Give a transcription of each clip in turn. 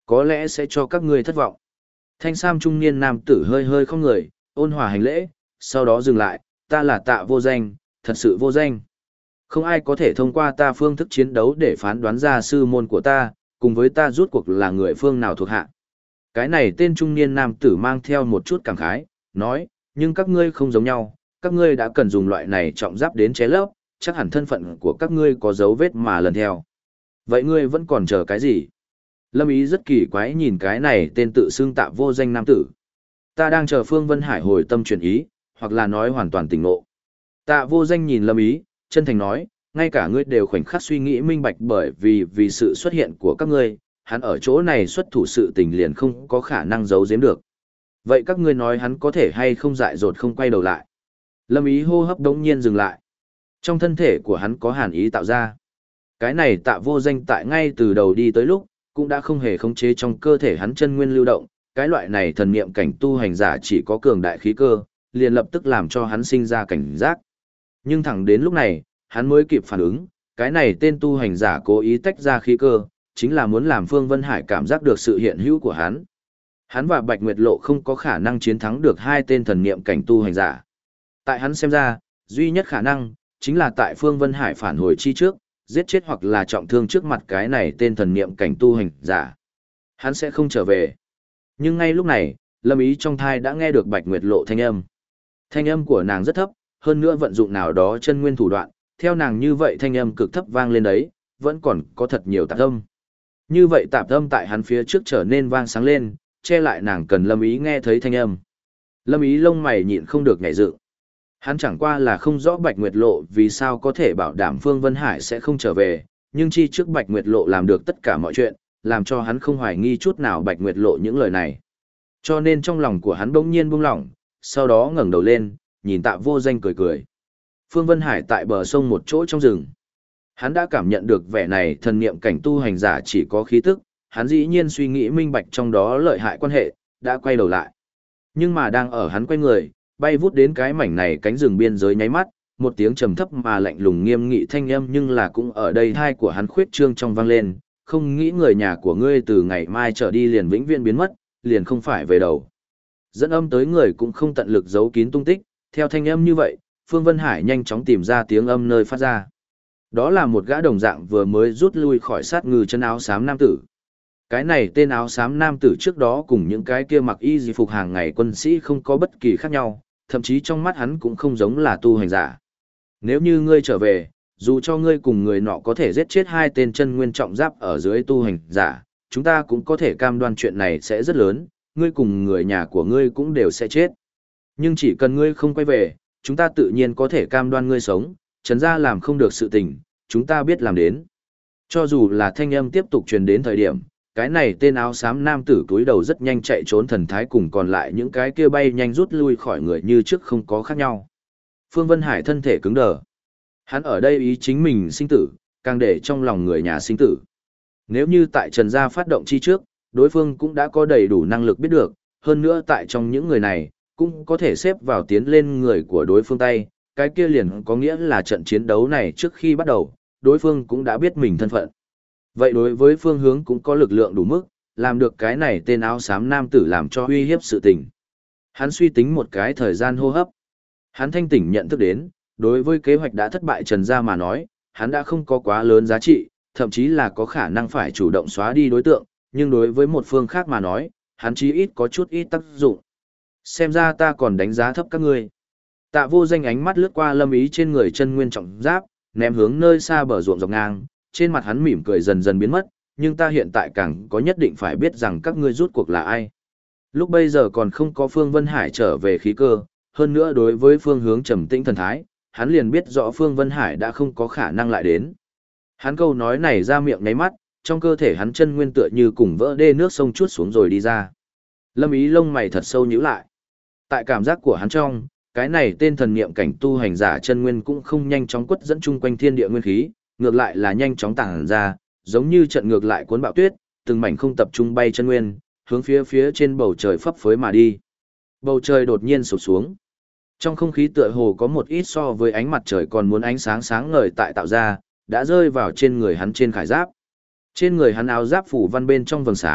có lẽ sẽ cho các ngươi thất vọng. Thanh sam trung niên nam tử hơi hơi không người, ôn hòa hành lễ, sau đó dừng lại, ta là Tạ Vô Danh, thật sự vô danh. Không ai có thể thông qua ta phương thức chiến đấu để phán đoán ra sư môn của ta, cùng với ta rút cuộc là người phương nào thuộc hạ. Cái này tên trung niên nam tử mang theo một chút cảm khái, nói, nhưng các ngươi không giống nhau, các ngươi đã cần dùng loại này trọng giáp đến chế lấp, chắc hẳn thân phận của các ngươi có dấu vết mà lần theo. Vậy ngươi vẫn còn chờ cái gì? Lâm Ý rất kỳ quái nhìn cái này tên tự xưng Tạ Vô Danh nam tử. Ta đang chờ Phương Vân Hải hồi tâm chuyển ý, hoặc là nói hoàn toàn tỉnh ngộ. Tạ Vô Danh nhìn Lâm Ý, chân thành nói, ngay cả ngươi đều khoảnh khắc suy nghĩ minh bạch bởi vì sự xuất hiện của các ngươi, hắn ở chỗ này xuất thủ sự tình liền không có khả năng giấu giếm được. Vậy các ngươi nói hắn có thể hay không dại dột không quay đầu lại? Lâm Ý hô hấp đống nhiên dừng lại. Trong thân thể của hắn có hàn ý tạo ra. Cái này Tạ Vô Danh tại ngay từ đầu đi tới lúc, cũng đã không hề khống chế trong cơ thể hắn chân nguyên lưu động, cái loại này thần niệm cảnh tu hành giả chỉ có cường đại khí cơ, liền lập tức làm cho hắn sinh ra cảnh giác. Nhưng thẳng đến lúc này, hắn mới kịp phản ứng, cái này tên tu hành giả cố ý tách ra khí cơ, chính là muốn làm Phương Vân Hải cảm giác được sự hiện hữu của hắn. Hắn và Bạch Nguyệt Lộ không có khả năng chiến thắng được hai tên thần niệm cảnh tu hành giả. Tại hắn xem ra, duy nhất khả năng, chính là tại Phương Vân Hải phản hồi chi trước, giết chết hoặc là trọng thương trước mặt cái này tên thần niệm cảnh tu hành giả. Hắn sẽ không trở về. Nhưng ngay lúc này, Lâm Ý trong thai đã nghe được Bạch Nguyệt Lộ thanh âm. Thanh âm của nàng rất thấp, hơn nữa vận dụng nào đó chân nguyên thủ đoạn, theo nàng như vậy thanh âm cực thấp vang lên đấy, vẫn còn có thật nhiều tạp âm. Như vậy tạp âm tại hắn phía trước trở nên vang sáng lên, che lại nàng cần Lâm Ý nghe thấy thanh âm. Lâm Ý lông mày nhịn không được nhảy dựng. Hắn chẳng qua là không rõ Bạch Nguyệt Lộ vì sao có thể bảo đảm Phương Vân Hải sẽ không trở về, nhưng chi trước Bạch Nguyệt Lộ làm được tất cả mọi chuyện, làm cho hắn không hoài nghi chút nào Bạch Nguyệt Lộ những lời này. Cho nên trong lòng của hắn bỗng nhiên buông lỏng, sau đó ngẩng đầu lên, nhìn Tạ Vô Danh cười cười. Phương Vân Hải tại bờ sông một chỗ trong rừng. Hắn đã cảm nhận được vẻ này thần niệm cảnh tu hành giả chỉ có khí tức, hắn dĩ nhiên suy nghĩ minh bạch trong đó lợi hại quan hệ, đã quay đầu lại. Nhưng mà đang ở hắn quay người, bay vút đến cái mảnh này cánh rừng biên giới nháy mắt, một tiếng trầm thấp mà lạnh lùng nghiêm nghị thanh âm nhưng là cũng ở đây thai của hắn khuyết trương trong vang lên, không nghĩ người nhà của ngươi từ ngày mai trở đi liền vĩnh viễn biến mất, liền không phải về đầu. Dẫn âm tới người cũng không tận lực giấu kín tung tích, theo thanh âm như vậy, Phương Vân Hải nhanh chóng tìm ra tiếng âm nơi phát ra. Đó là một gã đồng dạng vừa mới rút lui khỏi sát ngư chân áo xám nam tử. Cái này tên áo xám nam tử trước đó cùng những cái kia mặc y di phục hàng ngày quân sĩ không có bất kỳ khác nhau, thậm chí trong mắt hắn cũng không giống là tu hành giả. Nếu như ngươi trở về, dù cho ngươi cùng người nọ có thể giết chết hai tên chân nguyên trọng giáp ở dưới tu hành giả, chúng ta cũng có thể cam đoan chuyện này sẽ rất lớn, ngươi cùng người nhà của ngươi cũng đều sẽ chết. Nhưng chỉ cần ngươi không quay về, chúng ta tự nhiên có thể cam đoan ngươi sống, Trần gia làm không được sự tình, chúng ta biết làm đến. Cho dù là thanh âm tiếp tục truyền đến thời điểm, cái này tên áo xám nam tử túi đầu rất nhanh chạy trốn thần thái cùng còn lại những cái kia bay nhanh rút lui khỏi người như trước không có khác nhau. Phương Vân Hải thân thể cứng đờ. Hắn ở đây ý chính mình sinh tử, càng để trong lòng người nhà sinh tử. Nếu như tại Trần gia phát động chi trước, đối phương cũng đã có đầy đủ năng lực biết được, hơn nữa tại trong những người này, cũng có thể xếp vào tiến lên người của đối phương tay, cái kia liền có nghĩa là trận chiến đấu này trước khi bắt đầu, đối phương cũng đã biết mình thân phận. Vậy đối với phương hướng cũng có lực lượng đủ mức, làm được cái này tên áo xám nam tử làm cho uy hiếp sự tình. Hắn suy tính một cái thời gian hô hấp. Hắn thanh tỉnh nhận thức đến, đối với kế hoạch đã thất bại Trần gia mà nói, hắn đã không có quá lớn giá trị, thậm chí là có khả năng phải chủ động xóa đi đối tượng, nhưng đối với một phương khác mà nói, hắn chí ít có chút ít tác dụng. Xem ra ta còn đánh giá thấp các ngươi. Tạ Vô Danh ánh mắt lướt qua Lâm Ý trên người chân nguyên trọng giáp, ném hướng nơi xa bờ ruộng dọc ngang, trên mặt hắn mỉm cười dần dần biến mất, nhưng ta hiện tại càng có nhất định phải biết rằng các ngươi rút cuộc là ai. Lúc bây giờ còn không có Phương Vân Hải trở về khí cơ, hơn nữa đối với phương hướng trầm tĩnh thần thái, hắn liền biết rõ Phương Vân Hải đã không có khả năng lại đến. Hắn câu nói này ra miệng ngáy mắt, trong cơ thể hắn chân nguyên tựa như cùng vỡ đê nước sông chuốt xuống rồi đi ra. Lâm Ý lông mày thật sâu nhíu lại. Tại cảm giác của hắn trong, cái này tên thần niệm cảnh tu hành giả chân nguyên cũng không nhanh chóng quất dẫn chung quanh thiên địa nguyên khí, ngược lại là nhanh chóng tản ra, giống như trận ngược lại cuốn bão tuyết, từng mảnh không tập trung bay chân nguyên, hướng phía trên bầu trời phấp phới mà đi. Bầu trời đột nhiên sụp xuống. Trong không khí tựa hồ có một ít so với ánh mặt trời còn muốn ánh sáng sáng ngời tại tạo ra, đã rơi vào trên người hắn trên khải giáp. Trên người hắn áo giáp phủ văn bên trong vầng sáng,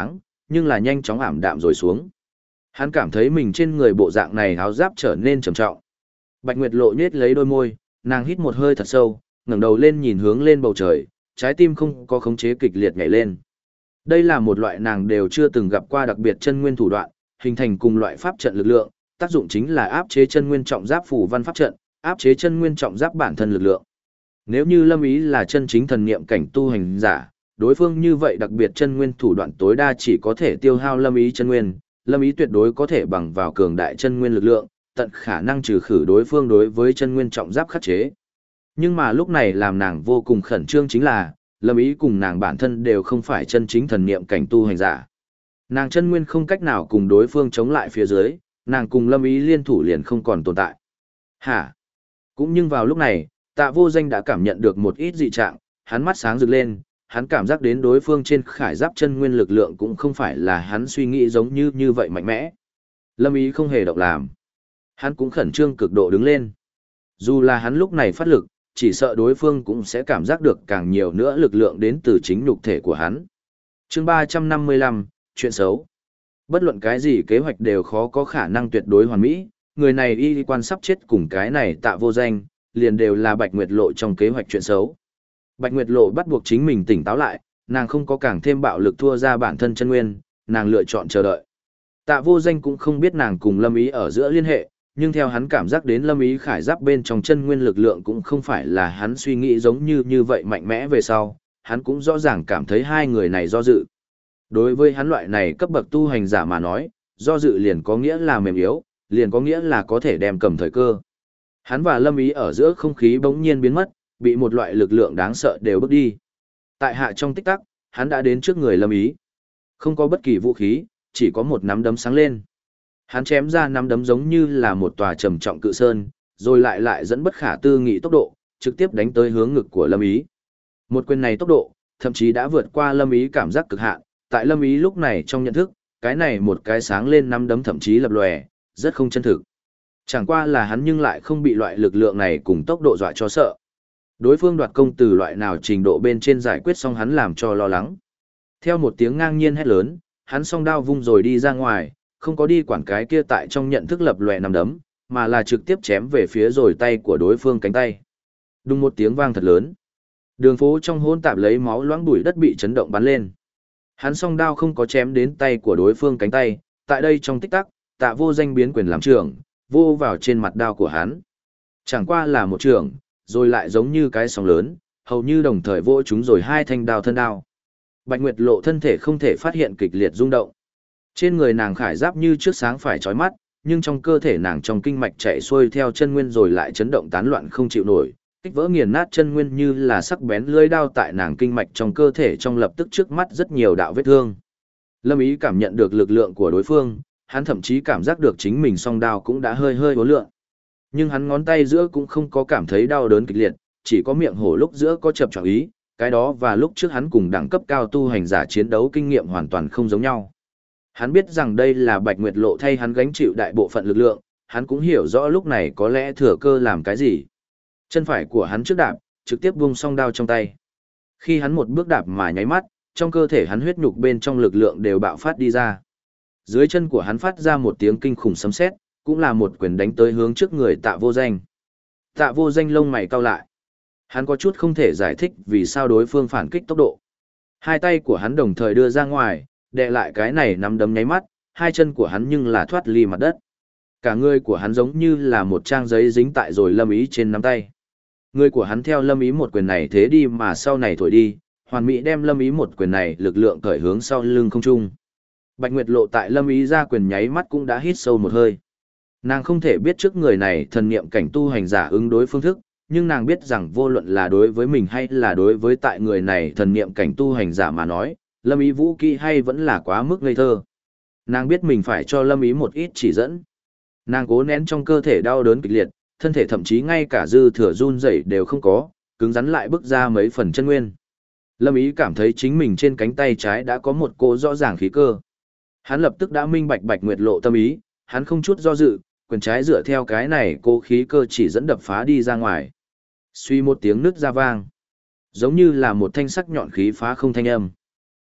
nhưng là nhanh chóng ảm đạm rồi xuống. Hắn cảm thấy mình trên người bộ dạng này áo giáp trở nên trầm trọng. Bạch Nguyệt Lộ nhếch lấy đôi môi, nàng hít một hơi thật sâu, ngẩng đầu lên nhìn hướng lên bầu trời, trái tim không có khống chế kịch liệt nhảy lên. Đây là một loại nàng đều chưa từng gặp qua đặc biệt chân nguyên thủ đoạn, hình thành cùng loại pháp trận lực lượng, tác dụng chính là áp chế chân nguyên trọng giáp phù văn pháp trận, áp chế chân nguyên trọng giáp bản thân lực lượng. Nếu như Lâm Ý là chân chính thần niệm cảnh tu hành giả, đối phương như vậy đặc biệt chân nguyên thủ đoạn tối đa chỉ có thể tiêu hao Lâm Ý chân nguyên, Lâm Ý tuyệt đối có thể bằng vào cường đại chân nguyên lực lượng, tận khả năng trừ khử đối phương đối với chân nguyên trọng giáp khắc chế. Nhưng mà lúc này làm nàng vô cùng khẩn trương chính là, Lâm Ý cùng nàng bản thân đều không phải chân chính thần niệm cảnh tu hành giả. Nàng chân nguyên không cách nào cùng đối phương chống lại phía dưới, nàng cùng Lâm Ý liên thủ liền không còn tồn tại. Hả? Cũng nhưng vào lúc này, Tạ Vô Danh đã cảm nhận được một ít dị trạng, hắn mắt sáng rực lên, hắn cảm giác đến đối phương trên khải giáp chân nguyên lực lượng cũng không phải là hắn suy nghĩ giống như vậy mạnh mẽ. Lâm Ý không hề động làm. Hắn cũng khẩn trương cực độ đứng lên. Dù là hắn lúc này phát lực, chỉ sợ đối phương cũng sẽ cảm giác được càng nhiều nữa lực lượng đến từ chính nhục thể của hắn. Chương 355, chuyện xấu. Bất luận cái gì kế hoạch đều khó có khả năng tuyệt đối hoàn mỹ, người này y quan sắp chết cùng cái này Tạ Vô Danh, liền đều là Bạch Nguyệt Lộ trong kế hoạch chuyện xấu. Bạch Nguyệt Lộ bắt buộc chính mình tỉnh táo lại, nàng không có càng thêm bạo lực thua ra bản thân chân nguyên, nàng lựa chọn chờ đợi. Tạ Vô Danh cũng không biết nàng cùng Lâm Ý ở giữa liên hệ, nhưng theo hắn cảm giác đến Lâm Ý khải giáp bên trong chân nguyên lực lượng cũng không phải là hắn suy nghĩ giống như vậy mạnh mẽ về sau, hắn cũng rõ ràng cảm thấy hai người này do dự. Đối với hắn loại này cấp bậc tu hành giả mà nói, do dự liền có nghĩa là mềm yếu, liền có nghĩa là có thể đem cầm thời cơ. Hắn và Lâm Ý ở giữa không khí bỗng nhiên biến mất, bị một loại lực lượng đáng sợ đều bước đi. Tại hạ trong tích tắc, hắn đã đến trước người Lâm Ý. Không có bất kỳ vũ khí, chỉ có một nắm đấm sáng lên. Hắn chém ra nắm đấm giống như là một tòa trầm trọng cự sơn, rồi lại dẫn bất khả tư nghị tốc độ, trực tiếp đánh tới hướng ngực của Lâm Ý. Một quyền này tốc độ, thậm chí đã vượt qua Lâm Ý cảm giác cực hạn, tại Lâm Ý lúc này trong nhận thức, cái này một cái sáng lên nắm đấm thậm chí lập lòe, rất không chân thực. Chẳng qua là hắn nhưng lại không bị loại lực lượng này cùng tốc độ dọa cho sợ. Đối phương đoạt công từ loại nào trình độ bên trên giải quyết xong hắn làm cho lo lắng. Theo một tiếng ngang nhiên hét lớn, hắn song đao vung rồi đi ra ngoài, không có đi quản cái kia tại trong nhận thức lập lòe nằm đấm, mà là trực tiếp chém về phía rồi tay của đối phương cánh tay. Đùng một tiếng vang thật lớn. Đường phố trong hỗn tạp lấy máu loãng bụi đất bị chấn động bắn lên. Hắn song đao không có chém đến tay của đối phương cánh tay, tại đây trong tích tắc, Tạ Vô Danh biến quyền làm trưởng, vô vào trên mặt đao của hắn. Chẳng qua là một trường, rồi lại giống như cái sóng lớn, hầu như đồng thời vỗ chúng rồi hai thanh đao thân đao. Bạch Nguyệt Lộ thân thể không thể phát hiện kịch liệt rung động. Trên người nàng khải giáp như trước sáng phải chói mắt, nhưng trong cơ thể nàng trong kinh mạch chạy xuôi theo chân nguyên rồi lại chấn động tán loạn không chịu nổi, kích vỡ nghiền nát chân nguyên như là sắc bén lưỡi đao tại nàng kinh mạch trong cơ thể trong lập tức trước mắt rất nhiều đạo vết thương. Lâm Ý cảm nhận được lực lượng của đối phương, hắn thậm chí cảm giác được chính mình song đao cũng đã hơi uốn lượn. Nhưng hắn ngón tay giữa cũng không có cảm thấy đau đớn kịch liệt, chỉ có miệng hổ lúc giữa có chập choạng ý, cái đó và lúc trước hắn cùng đẳng cấp cao tu hành giả chiến đấu kinh nghiệm hoàn toàn không giống nhau. Hắn biết rằng đây là Bạch Nguyệt Lộ thay hắn gánh chịu đại bộ phận lực lượng, hắn cũng hiểu rõ lúc này có lẽ thừa cơ làm cái gì. Chân phải của hắn trước đạp, trực tiếp buông song đao trong tay. Khi hắn một bước đạp mà nháy mắt, trong cơ thể hắn huyết nhục bên trong lực lượng đều bạo phát đi ra. Dưới chân của hắn phát ra một tiếng kinh khủng sấm sét, cũng là một quyền đánh tới hướng trước người Tạ Vô Danh. Tạ Vô Danh lông mày cau lại. Hắn có chút không thể giải thích vì sao đối phương phản kích tốc độ. Hai tay của hắn đồng thời đưa ra ngoài, đè lại cái này nắm đấm nháy mắt, hai chân của hắn nhưng là thoát ly mặt đất. Cả người của hắn giống như là một trang giấy dính tại rồi Lâm Ý trên nắm tay. Người của hắn theo Lâm Ý một quyền này thế đi mà sau này thổi đi, hoàn mỹ đem Lâm Ý một quyền này lực lượng cởi hướng sau lưng không trung. Bạch Nguyệt Lộ tại Lâm Ý ra quyền nháy mắt cũng đã hít sâu một hơi. Nàng không thể biết trước người này thần niệm cảnh tu hành giả ứng đối phương thức, nhưng nàng biết rằng vô luận là đối với mình hay là đối với tại người này thần niệm cảnh tu hành giả mà nói, Lâm Ý vũ kỹ hay vẫn là quá mức ngây thơ. Nàng biết mình phải cho Lâm Ý một ít chỉ dẫn. Nàng cố nén trong cơ thể đau đớn kịch liệt, thân thể thậm chí ngay cả dư thừa run rẩy đều không có, cứng rắn lại bước ra mấy phần chân nguyên. Lâm Ý cảm thấy chính mình trên cánh tay trái đã có một cỗ rõ ràng khí cơ. Hắn lập tức đã minh bạch Bạch Nguyệt Lộ tâm ý, hắn không chút do dự, quyền trái dựa theo cái này cỗ khí cơ chỉ dẫn đập phá đi ra ngoài. Suy một tiếng nứt ra vang, giống như là một thanh sắc nhọn khí phá không thanh âm.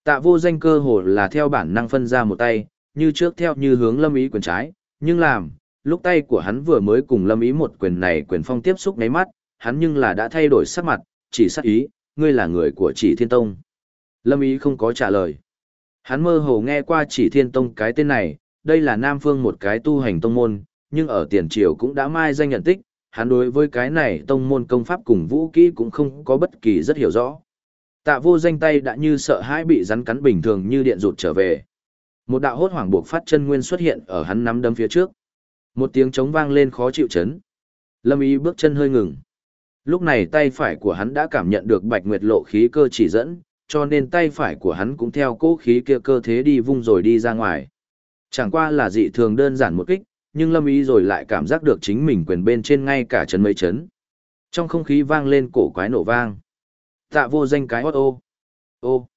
Tạ Vô Danh cơ hồ là theo bản năng phân ra một tay, như trước theo như hướng Lâm Ý quyền trái, nhưng lúc tay của hắn vừa mới cùng Lâm Ý một quyền này quyền phong tiếp xúc nháy mắt, hắn nhưng là đã thay đổi sắc mặt, chỉ sát ý, ngươi là người của Chỉ Thiên Tông. Lâm Ý không có trả lời. Hắn mơ hồ nghe qua Chỉ Thiên Tông cái tên này, đây là Nam Phương một cái tu hành tông môn, nhưng ở tiền triều cũng đã mai danh nhận tích, hắn đối với cái này tông môn công pháp cùng vũ kỹ cũng không có bất kỳ rất hiểu rõ. Tạ Vô Danh tay đã như sợ hãi bị rắn cắn bình thường như điện rụt trở về. Một đạo hốt hoảng buộc phát chân nguyên xuất hiện ở hắn nắm đấm phía trước. Một tiếng trống vang lên khó chịu chấn. Lâm Ý bước chân hơi ngừng. Lúc này tay phải của hắn đã cảm nhận được Bạch Nguyệt Lộ khí cơ chỉ dẫn, cho nên tay phải của hắn cũng theo cỗ khí kia cơ thế đi vung rồi đi ra ngoài. Chẳng qua là dị thường đơn giản một kích, nhưng Lâm Ý rồi lại cảm giác được chính mình quyền bên trên ngay cả chấn mấy chấn. Trong không khí vang lên cổ quái nổ vang. Tạ Vô Danh cái hót ô. Ô.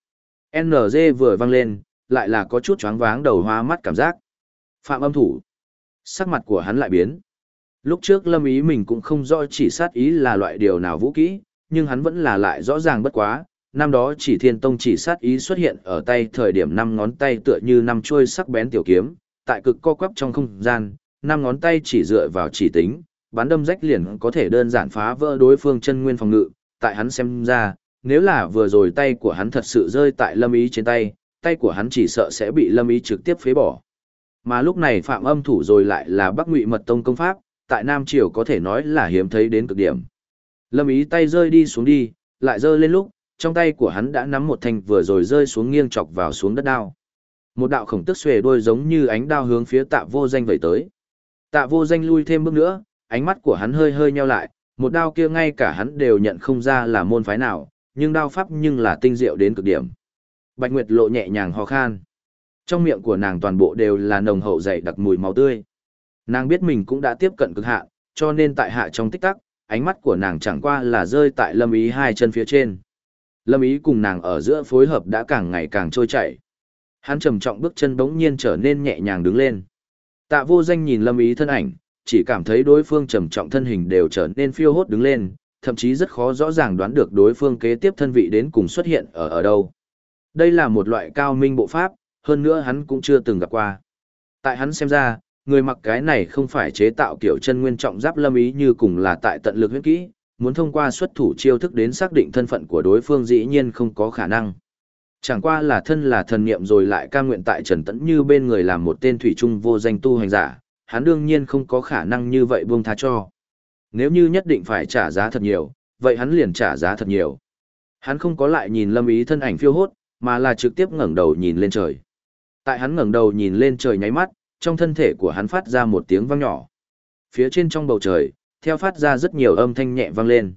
NG vừa vang lên, lại là có chút choáng váng đầu hoa mắt cảm giác. Phạm Âm Thủ. Sắc mặt của hắn lại biến. Lúc trước Lâm Ý mình cũng không rõ chỉ sát ý là loại điều nào vũ kỹ, nhưng hắn vẫn là lại rõ ràng bất quá. Năm đó Chỉ Thiên Tông chỉ sát ý xuất hiện ở tay thời điểm 5 ngón tay tựa như 5 chuôi sắc bén tiểu kiếm, tại cực co quắp trong không gian, 5 ngón tay chỉ dựa vào chỉ tính, bắn đâm rách liền có thể đơn giản phá vỡ đối phương chân nguyên phòng ngự. Tại hắn xem ra, nếu là vừa rồi tay của hắn thật sự rơi tại Lâm Ý trên tay, tay của hắn chỉ sợ sẽ bị Lâm Ý trực tiếp phế bỏ. Mà lúc này Phạm Âm Thủ rồi lại là Bắc Ngụy Mật Tông công pháp, tại Nam Triều có thể nói là hiếm thấy đến cực điểm. Lâm Ý tay rơi đi xuống đi, lại rơi lên lúc, trong tay của hắn đã nắm một thanh vừa rồi rơi xuống nghiêng chọc vào xuống đất đao. Một đạo khổng tức xuề đôi giống như ánh đao hướng phía Tạ Vô Danh vẩy tới. Tạ Vô Danh lui thêm bước nữa, ánh mắt của hắn hơi hơi nheo lại, một đao kia ngay cả hắn đều nhận không ra là môn phái nào, nhưng đao pháp nhưng là tinh diệu đến cực điểm. Bạch Nguyệt Lộ nhẹ nhàng ho khan. Trong miệng của nàng toàn bộ đều là nồng hậu dày đặc mùi máu tươi. Nàng biết mình cũng đã tiếp cận cực hạn, cho nên tại hạ trong tích tắc, ánh mắt của nàng chẳng qua là rơi tại Lâm Ý hai chân phía trên. Lâm Ý cùng nàng ở giữa phối hợp đã càng ngày càng trôi chảy. Hắn trầm trọng bước chân bỗng nhiên trở nên nhẹ nhàng đứng lên. Tạ Vô Danh nhìn Lâm Ý thân ảnh, chỉ cảm thấy đối phương trầm trọng thân hình đều trở nên phiêu hốt đứng lên, thậm chí rất khó rõ ràng đoán được đối phương kế tiếp thân vị đến cùng xuất hiện ở đâu. Đây là một loại cao minh bộ pháp, hơn nữa hắn cũng chưa từng gặp qua. Tại hắn xem ra, người mặc cái này không phải chế tạo kiểu chân nguyên trọng giáp Lâm Ý như cùng là tại tận lực huyết kỹ, muốn thông qua xuất thủ chiêu thức đến xác định thân phận của đối phương dĩ nhiên không có khả năng. Chẳng qua là thân là thần niệm rồi lại cam nguyện tại Trần Tẫn Như bên người làm một tên thủy chung vô danh tu hành giả, hắn đương nhiên không có khả năng như vậy buông tha cho. Nếu như nhất định phải trả giá thật nhiều, vậy hắn liền trả giá thật nhiều. Hắn không có lại nhìn Lâm Ý thân ảnh phiêu hốt, mà là trực tiếp ngẩng đầu nhìn lên trời. Tại hắn ngẩng đầu nhìn lên trời nháy mắt, trong thân thể của hắn phát ra một tiếng vang nhỏ. Phía trên trong bầu trời, theo phát ra rất nhiều âm thanh nhẹ vang lên.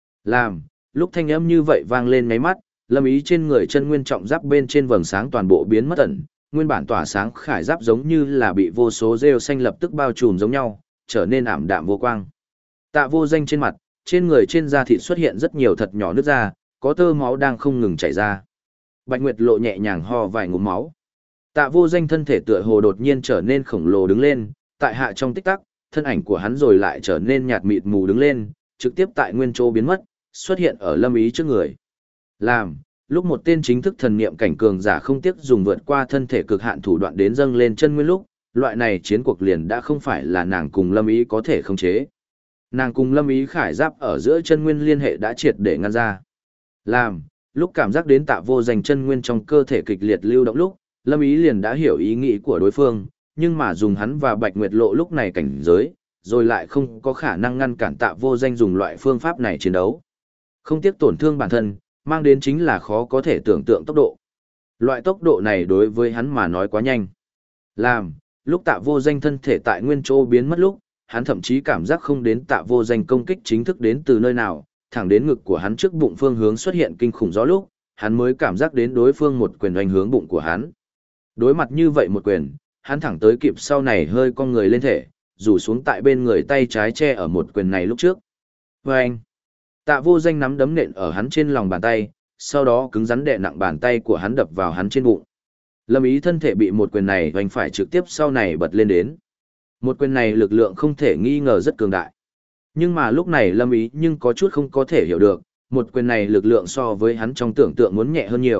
Lúc thanh âm như vậy vang lên nháy mắt, Lâm Ý trên người chân nguyên trọng giáp bên trên vầng sáng toàn bộ biến mất ẩn, nguyên bản tỏa sáng khải giáp giống như là bị vô số rêu xanh lập tức bao trùm giống nhau, trở nên ảm đạm vô quang. Tạ Vô Danh trên mặt, trên người trên da thịt xuất hiện rất nhiều thật nhỏ nứt ra, có tơ máu đang không ngừng chảy ra. Bạch Nguyệt Lộ nhẹ nhàng ho vài ngụm máu. Tạ Vô Danh thân thể tựa hồ đột nhiên trở nên khổng lồ đứng lên, tại hạ trong tích tắc, thân ảnh của hắn rồi lại trở nên nhạt mịt mù đứng lên, trực tiếp tại nguyên chỗ biến mất, xuất hiện ở Lâm Ý trước người. Lúc một tên chính thức thần niệm cảnh cường giả không tiếc dùng vượt qua thân thể cực hạn thủ đoạn đến dâng lên chân nguyên lúc, loại này chiến cuộc liền đã không phải là nàng cùng Lâm Ý có thể khống chế. Nàng cùng Lâm Ý khải giáp ở giữa chân nguyên liên hệ đã triệt để ngăn ra. Lúc cảm giác đến Tạ Vô Danh chân nguyên trong cơ thể kịch liệt lưu động lúc, Lâm Ý liền đã hiểu ý nghĩ của đối phương, nhưng mà dùng hắn và Bạch Nguyệt Lộ lúc này cảnh giới, rồi lại không có khả năng ngăn cản Tạ Vô Danh dùng loại phương pháp này chiến đấu. Không tiếc tổn thương bản thân, mang đến chính là khó có thể tưởng tượng tốc độ. Loại tốc độ này đối với hắn mà nói quá nhanh. Lúc Tạ Vô Danh thân thể tại nguyên chỗ biến mất lúc, hắn thậm chí cảm giác không đến Tạ Vô Danh công kích chính thức đến từ nơi nào, thẳng đến ngực của hắn trước bụng phương hướng xuất hiện kinh khủng gió lúc, hắn mới cảm giác đến đối phương một quyền oanh hướng bụng của hắn. Đối mặt như vậy một quyền, hắn thẳng tới kịp sau này hơi cong người lên thể, rủ xuống tại bên người tay trái che ở một quyền này lúc trước. Vâng! Tạ Vô Danh nắm đấm nện ở hắn trên lòng bàn tay, sau đó cứng rắn đè nặng bàn tay của hắn đập vào hắn trên bụng. Lâm Ý thân thể bị một quyền này oanh phải trực tiếp sau này bật lên đến. Một quyền này lực lượng không thể nghi ngờ rất cường đại. Nhưng mà lúc này Lâm Ý nhưng có chút không có thể hiểu được, một quyền này lực lượng so với hắn trong tưởng tượng muốn nhẹ hơn nhiều,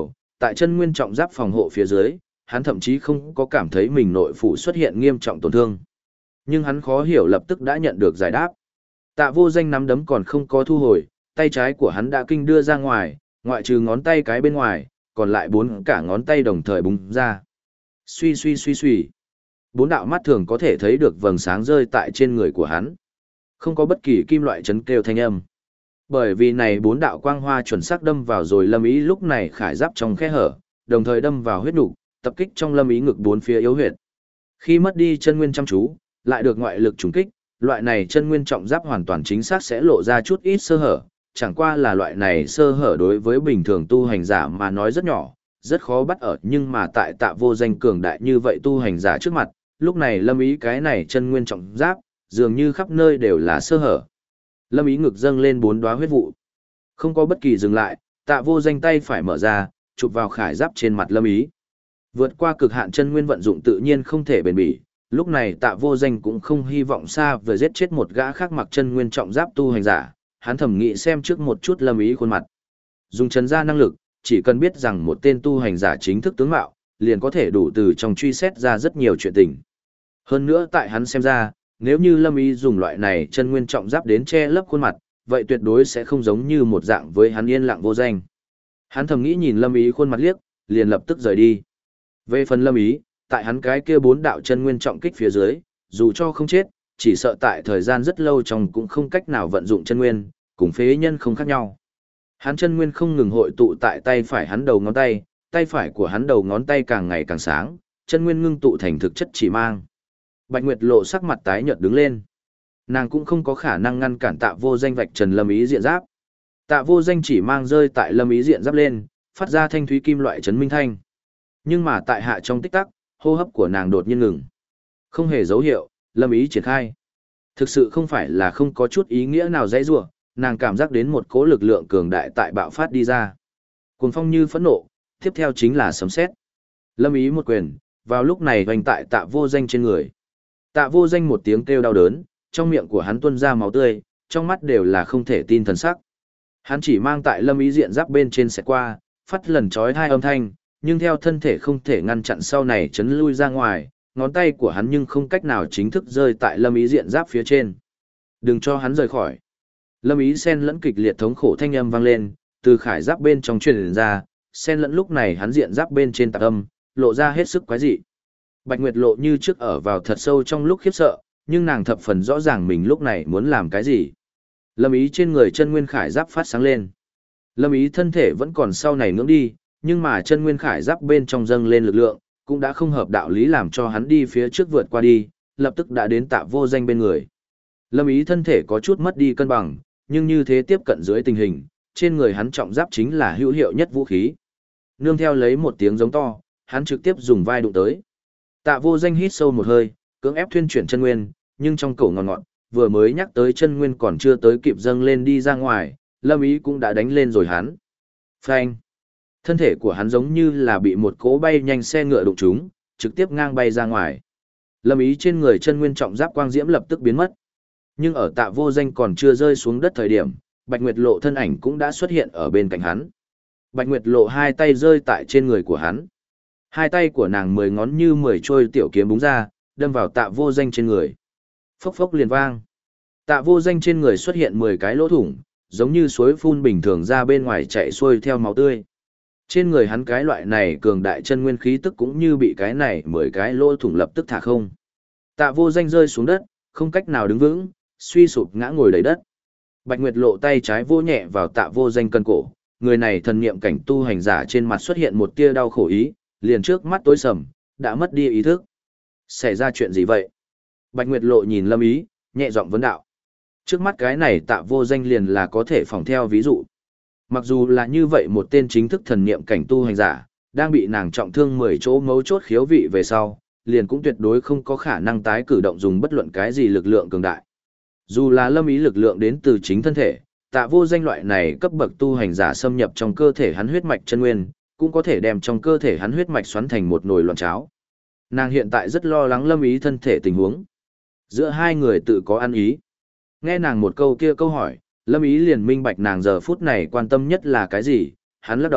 Tại chân nguyên trọng giáp phòng hộ phía dưới, hắn thậm chí không có cảm thấy mình nội phủ xuất hiện nghiêm trọng tổn thương. Nhưng hắn khó hiểu lập tức đã nhận được giải đáp. Tạ Vô Danh nắm đấm còn không có thu hồi, tay trái của hắn đã kinh đưa ra ngoài, ngoại trừ ngón tay cái bên ngoài, còn lại 4 cả ngón tay đồng thời búng ra. Suy suy suy suy. 4 đạo mắt thường có thể thấy được vầng sáng rơi tại trên người của hắn. Không có bất kỳ kim loại chấn kêu thanh âm. Bởi vì này 4 đạo quang hoa chuẩn xác đâm vào rồi Lâm Ý lúc này khải giáp trong khe hở, đồng thời đâm vào huyết nục, tập kích trong Lâm Ý ngực 4 phía yếu huyệt. Khi mất đi chân nguyên chăm chú, lại được ngoại lực trùng kích, loại này chân nguyên trọng giáp hoàn toàn chính xác sẽ lộ ra chút ít sơ hở, chẳng qua là loại này sơ hở đối với bình thường tu hành giả mà nói rất nhỏ, rất khó bắt ở, nhưng mà tại Tạ Vô Danh cường đại như vậy tu hành giả trước mặt, lúc này Lâm Ý cái này chân nguyên trọng giáp, dường như khắp nơi đều là sơ hở. Lâm Ý ngực dâng lên 4 đóa huyết vụ. Không có bất kỳ dừng lại, Tạ Vô Danh tay phải mở ra, chụp vào khải giáp trên mặt Lâm Ý. Vượt qua cực hạn chân nguyên vận dụng tự nhiên không thể bền bỉ, lúc này Tạ Vô Danh cũng không hy vọng xa vừa giết chết một gã khác mặc chân nguyên trọng giáp tu hành giả, hắn thẩm nghĩ xem trước một chút Lâm Ý khuôn mặt. Dùng trần ra năng lực, chỉ cần biết rằng một tên tu hành giả chính thức tướng mạo, liền có thể đủ từ trong truy xét ra rất nhiều chuyện tình. Hơn nữa tại hắn xem ra, nếu như Lâm Ý dùng loại này chân nguyên trọng giáp đến che lấp khuôn mặt, vậy tuyệt đối sẽ không giống như một dạng với hắn yên lặng vô danh. Hắn thầm nghĩ nhìn Lâm Ý khuôn mặt liếc, liền lập tức rời đi. Về phần Lâm Ý, tại hắn cái kia 4 đạo chân nguyên trọng kích phía dưới, dù cho không chết, chỉ sợ tại thời gian rất lâu trong cũng không cách nào vận dụng chân nguyên, cùng phế nhân không khác nhau. Hắn chân nguyên không ngừng hội tụ tại tay phải hắn đầu ngón tay, tay phải của hắn đầu ngón tay càng ngày càng sáng, chân nguyên ngưng tụ thành thực chất chỉ mang. Bạch Nguyệt Lộ sắc mặt tái nhợt đứng lên. Nàng cũng không có khả năng ngăn cản Tạ Vô Danh vạch trần Lâm Ý diện giáp. Tạ Vô Danh chỉ mang rơi tại Lâm Ý diện giáp lên, phát ra thanh thúy kim loại chấn minh thanh. Nhưng mà tại hạ trong tích tắc, hô hấp của nàng đột nhiên ngừng. Không hề dấu hiệu, Lâm Ý triển khai. Thực sự không phải là không có chút ý nghĩa nào dãy rủa, nàng cảm giác đến một cỗ lực lượng cường đại tại bạo phát đi ra. Cuồng phong như phẫn nộ, tiếp theo chính là sấm sét. Lâm Ý một quyền, vào lúc này hoành tại Tạ Vô Danh trên người. Tạ Vô Danh một tiếng kêu đau đớn, trong miệng của hắn tuôn ra máu tươi, trong mắt đều là không thể tin thần sắc. Hắn chỉ mang tại Lâm Ý diện giáp bên trên xẹt qua, phát lần chói hai âm thanh, nhưng theo thân thể không thể ngăn chặn sau này chấn lui ra ngoài, ngón tay của hắn nhưng không cách nào chính thức rơi tại Lâm Ý diện giáp phía trên. Đừng cho hắn rời khỏi. Lâm Ý xen lẫn kịch liệt thống khổ thanh âm vang lên, từ khải giáp bên trong truyền ra, xen lẫn lúc này hắn diện giáp bên trên tạc âm, lộ ra hết sức quái dị. Bạch Nguyệt Lộ như trước ở vào thật sâu trong lúc khiếp sợ, nhưng nàng thập phần rõ ràng mình lúc này muốn làm cái gì. Lâm Ý trên người chân nguyên khải giáp phát sáng lên. Lâm Ý thân thể vẫn còn sau này ngưỡng đi, nhưng mà chân nguyên khải giáp bên trong dâng lên lực lượng, cũng đã không hợp đạo lý làm cho hắn đi phía trước vượt qua đi, lập tức đã đến Tạ Vô Danh bên người. Lâm Ý thân thể có chút mất đi cân bằng, nhưng như thế tiếp cận dưới tình hình, trên người hắn trọng giáp chính là hữu hiệu nhất vũ khí. Nương theo lấy một tiếng giống to, hắn trực tiếp dùng vai đụng tới. Tạ Vô Danh hít sâu một hơi, cưỡng ép thuyên chuyển chân nguyên, nhưng trong cổ ngọt ngọt, vừa mới nhắc tới chân nguyên còn chưa tới kịp dâng lên đi ra ngoài, Lâm Ý cũng đã đánh lên rồi hắn. Phanh! Thân thể của hắn giống như là bị một cỗ bay nhanh xe ngựa đụng trúng, trực tiếp ngang bay ra ngoài. Lâm Ý trên người chân nguyên trọng giáp quang diễm lập tức biến mất. Nhưng ở Tạ Vô Danh còn chưa rơi xuống đất thời điểm, Bạch Nguyệt Lộ thân ảnh cũng đã xuất hiện ở bên cạnh hắn. Bạch Nguyệt Lộ hai tay rơi tại trên người của hắn. Hai tay của nàng 10 ngón như 10 trôi tiểu kiếm búng ra, đâm vào Tạ Vô Danh trên người. Phốc phốc liền vang. Tạ Vô Danh trên người xuất hiện 10 cái lỗ thủng, giống như suối phun bình thường ra bên ngoài chạy xuôi theo máu tươi. Trên người hắn cái loại này cường đại chân nguyên khí tức cũng như bị cái này 10 cái lỗ thủng lập tức thả không. Tạ Vô Danh rơi xuống đất, không cách nào đứng vững, suy sụp ngã ngồi đầy đất. Bạch Nguyệt Lộ tay trái vô nhẹ vào Tạ Vô Danh cân cổ, người này thần niệm cảnh tu hành giả trên mặt xuất hiện một tia đau khổ ý, liền trước mắt tối sầm, đã mất đi ý thức. Xảy ra chuyện gì vậy? Bạch Nguyệt Lộ nhìn Lâm Ý, nhẹ giọng vấn đạo. Trước mắt cái này Tạ Vô Danh liền là có thể phỏng theo ví dụ. Mặc dù là như vậy một tên chính thức thần niệm cảnh tu hành giả, đang bị nàng trọng thương 10 chỗ mấu chốt khiếu vị về sau, liền cũng tuyệt đối không có khả năng tái cử động dùng bất luận cái gì lực lượng cường đại. Dù là Lâm Ý lực lượng đến từ chính thân thể, Tạ Vô Danh loại này cấp bậc tu hành giả xâm nhập trong cơ thể hắn huyết mạch chân nguyên, cũng có thể đem trong cơ thể hắn huyết mạch xoắn thành một nồi loạn cháo. Nàng hiện tại rất lo lắng Lâm Ý thân thể tình huống. Giữa hai người tự có ăn ý. Nghe nàng một câu kia câu hỏi, Lâm Ý liền minh bạch nàng giờ phút này quan tâm nhất là cái gì, hắn lắc đầu,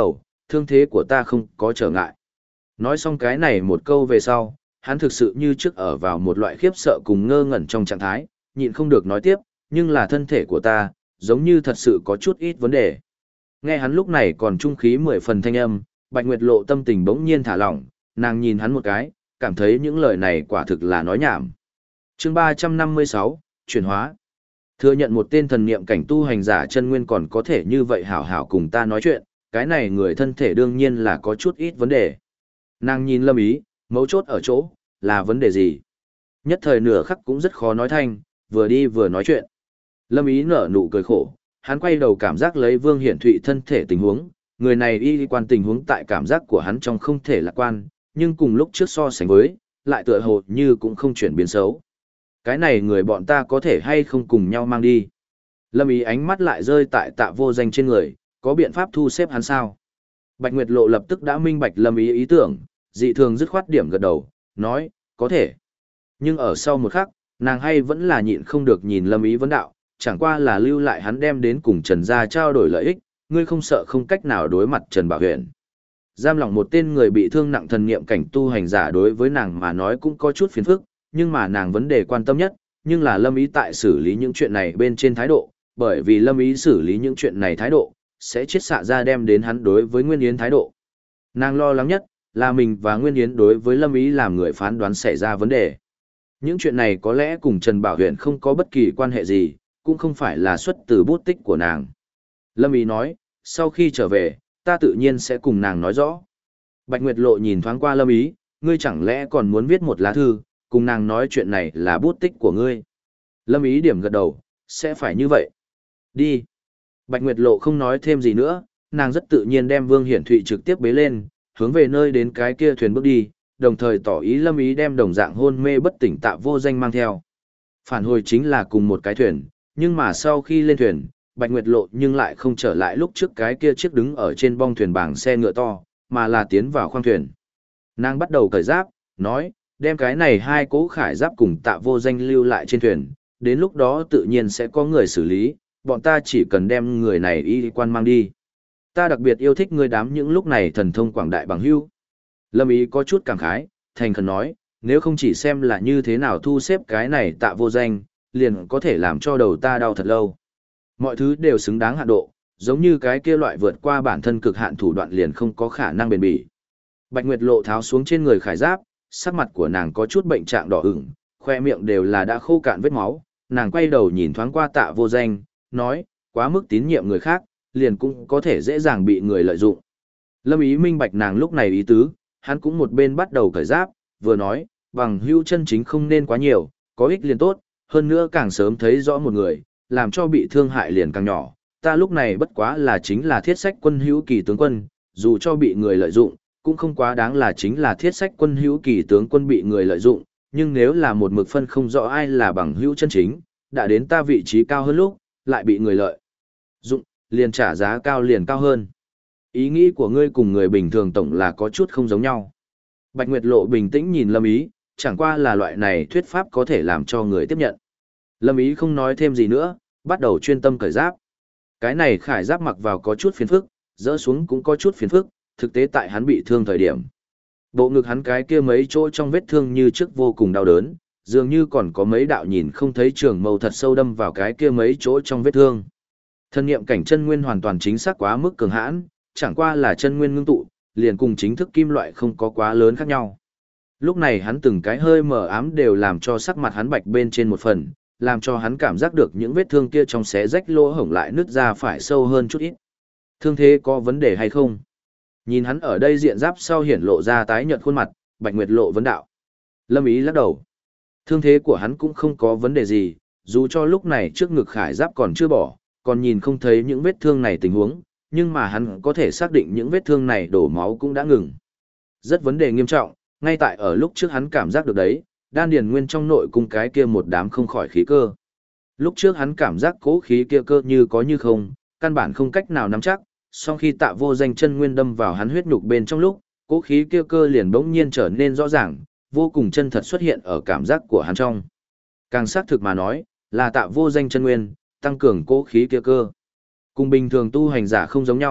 thương thế của ta không có trở ngại. Nói xong cái này một câu về sau, hắn thực sự như trước ở vào một loại khiếp sợ cùng ngơ ngẩn trong trạng thái, nhịn không được nói tiếp, nhưng là thân thể của ta, giống như thật sự có chút ít vấn đề. Nghe hắn lúc này còn trung khí 10 phần thanh âm, Bạch Nguyệt Lộ tâm tình bỗng nhiên thả lỏng, nàng nhìn hắn một cái, cảm thấy những lời này quả thực là nói nhảm. Chương 356, chuyển hóa. Thừa nhận một tên thần niệm cảnh tu hành giả chân nguyên còn có thể như vậy hảo hảo cùng ta nói chuyện, cái này người thân thể đương nhiên là có chút ít vấn đề. Nàng nhìn Lâm Ý, mấu chốt ở chỗ, là vấn đề gì? Nhất thời nửa khắc cũng rất khó nói thanh, vừa đi vừa nói chuyện. Lâm Ý nở nụ cười khổ, hắn quay đầu cảm giác lấy Vương Hiển Thụy thân thể tình huống, người này y quan tình huống tại cảm giác của hắn trong không thể lạc quan, nhưng cùng lúc trước so sánh với, lại tựa hồ như cũng không chuyển biến xấu. Cái này người bọn ta có thể hay không cùng nhau mang đi. Lâm Ý ánh mắt lại rơi tại Tạ Vô Danh trên người, có biện pháp thu xếp hắn sao? Bạch Nguyệt Lộ lập tức đã minh bạch Lâm Ý ý tưởng, dị thường dứt khoát điểm gật đầu, nói, có thể. Nhưng ở sau một khắc, nàng hay vẫn là nhịn không được nhìn Lâm Ý vấn đạo, chẳng qua là lưu lại hắn đem đến cùng Trần gia trao đổi lợi ích, ngươi không sợ không cách nào đối mặt Trần Bảo Huyền. Giam lỏng một tên người bị thương nặng thần niệm cảnh tu hành giả đối với nàng mà nói cũng có chút phiền phức, nhưng mà nàng vấn đề quan tâm nhất, nhưng là Lâm Ý tại xử lý những chuyện này bên trên thái độ, bởi vì Lâm Ý xử lý những chuyện này thái độ, sẽ chiết xạ ra đem đến hắn đối với Nguyên Yến thái độ. Nàng lo lắng nhất, là mình và Nguyên Yến đối với Lâm Ý làm người phán đoán xảy ra vấn đề. Những chuyện này có lẽ cùng Trần Bảo Huyền không có bất kỳ quan hệ gì, cũng không phải là xuất từ bút tích của nàng. Lâm Ý nói, sau khi trở về, ta tự nhiên sẽ cùng nàng nói rõ. Bạch Nguyệt Lộ nhìn thoáng qua Lâm Ý, ngươi chẳng lẽ còn muốn viết một lá thư, cùng nàng nói chuyện này là bút tích của ngươi. Lâm Ý điểm gật đầu, sẽ phải như vậy. Đi. Bạch Nguyệt Lộ không nói thêm gì nữa, nàng rất tự nhiên đem Vương Hiển Thụy trực tiếp bế lên, hướng về nơi đến cái kia thuyền bước đi, đồng thời tỏ ý Lâm Ý đem đồng dạng hôn mê bất tỉnh Tạ Vô Danh mang theo. Phản hồi chính là cùng một cái thuyền, nhưng mà sau khi lên thuyền, Bạch Nguyệt Lộ nhưng lại không trở lại lúc trước cái kia chiếc đứng ở trên bong thuyền bảng xe ngựa to, mà là tiến vào khoang thuyền. Nàng bắt đầu cởi giáp, nói, đem cái này hai cố khải giáp cùng Tạ Vô Danh lưu lại trên thuyền, đến lúc đó tự nhiên sẽ có người xử lý, bọn ta chỉ cần đem người này y quan mang đi. Ta đặc biệt yêu thích người đám những lúc này thần thông quảng đại bằng hữu. Lâm Ý có chút cảm khái, thành khẩn nói, nếu không chỉ xem là như thế nào thu xếp cái này Tạ Vô Danh, liền có thể làm cho đầu ta đau thật lâu. Mọi thứ đều xứng đáng hạn độ, giống như cái kia loại vượt qua bản thân cực hạn thủ đoạn liền không có khả năng bền bỉ. Bạch Nguyệt Lộ tháo xuống trên người khải giáp, sắc mặt của nàng có chút bệnh trạng đỏ ửng, khoe miệng đều là đã khô cạn vết máu, nàng quay đầu nhìn thoáng qua Tạ Vô Danh, nói, quá mức tín nhiệm người khác, liền cũng có thể dễ dàng bị người lợi dụng. Lâm Ý minh bạch nàng lúc này ý tứ, hắn cũng một bên bắt đầu cởi giáp, vừa nói, bằng hữu chân chính không nên quá nhiều, có ích liền tốt, hơn nữa càng sớm thấy rõ một người, làm cho bị thương hại liền càng nhỏ. Ta lúc này bất quá là chính là thiết sách quân hữu kỳ tướng quân, dù cho bị người lợi dụng, cũng không quá đáng là chính là thiết sách quân hữu kỳ tướng quân bị người lợi dụng, nhưng nếu là một mực phân không rõ ai là bằng hữu chân chính, đã đến ta vị trí cao hơn lúc, lại bị người lợi dụng, liền trả giá cao liền cao hơn. Ý nghĩ của ngươi cùng người bình thường tổng là có chút không giống nhau. Bạch Nguyệt Lộ bình tĩnh nhìn Lâm Ý, chẳng qua là loại này thuyết pháp có thể làm cho người tiếp nhận. Lâm Ý không nói thêm gì nữa, bắt đầu chuyên tâm cởi giáp. Cái này khải giáp mặc vào có chút phiền phức, dỡ xuống cũng có chút phiền phức, thực tế tại hắn bị thương thời điểm. Bộ ngực hắn cái kia mấy chỗ trong vết thương như trước vô cùng đau đớn, dường như còn có mấy đạo nhìn không thấy trường mâu thật sâu đâm vào cái kia mấy chỗ trong vết thương. Thân niệm cảnh chân nguyên hoàn toàn chính xác quá mức cường hãn, chẳng qua là chân nguyên ngưng tụ, liền cùng chính thức kim loại không có quá lớn khác nhau. Lúc này hắn từng cái hơi mờ ám đều làm cho sắc mặt hắn bạch bên trên một phần, làm cho hắn cảm giác được những vết thương kia trong xé rách lỗ hổng lại nứt ra phải sâu hơn chút ít. Thương thế có vấn đề hay không? Nhìn hắn ở đây diện giáp sau hiển lộ ra tái nhợt khuôn mặt, Bạch Nguyệt Lộ vấn đạo. Lâm Ý lắc đầu. Thương thế của hắn cũng không có vấn đề gì, dù cho lúc này trước ngực khải giáp còn chưa bỏ, còn nhìn không thấy những vết thương này tình huống, nhưng mà hắn có thể xác định những vết thương này đổ máu cũng đã ngừng. Rất vấn đề nghiêm trọng, ngay tại ở lúc trước hắn cảm giác được đấy, đan điền nguyên trong nội cung cái kia một đám không khỏi khí cơ. Lúc trước hắn cảm giác cố khí kia cơ như có như không, căn bản không cách nào nắm chắc, sau khi Tạ Vô Danh chân nguyên đâm vào hắn huyết nhục bên trong lúc, cố khí kia cơ liền bỗng nhiên trở nên rõ ràng, vô cùng chân thật xuất hiện ở cảm giác của hắn trong. Càng xác thực mà nói, là Tạ Vô Danh chân nguyên, tăng cường cố khí kia cơ. Cùng bình thường tu hành giả không giống nhau,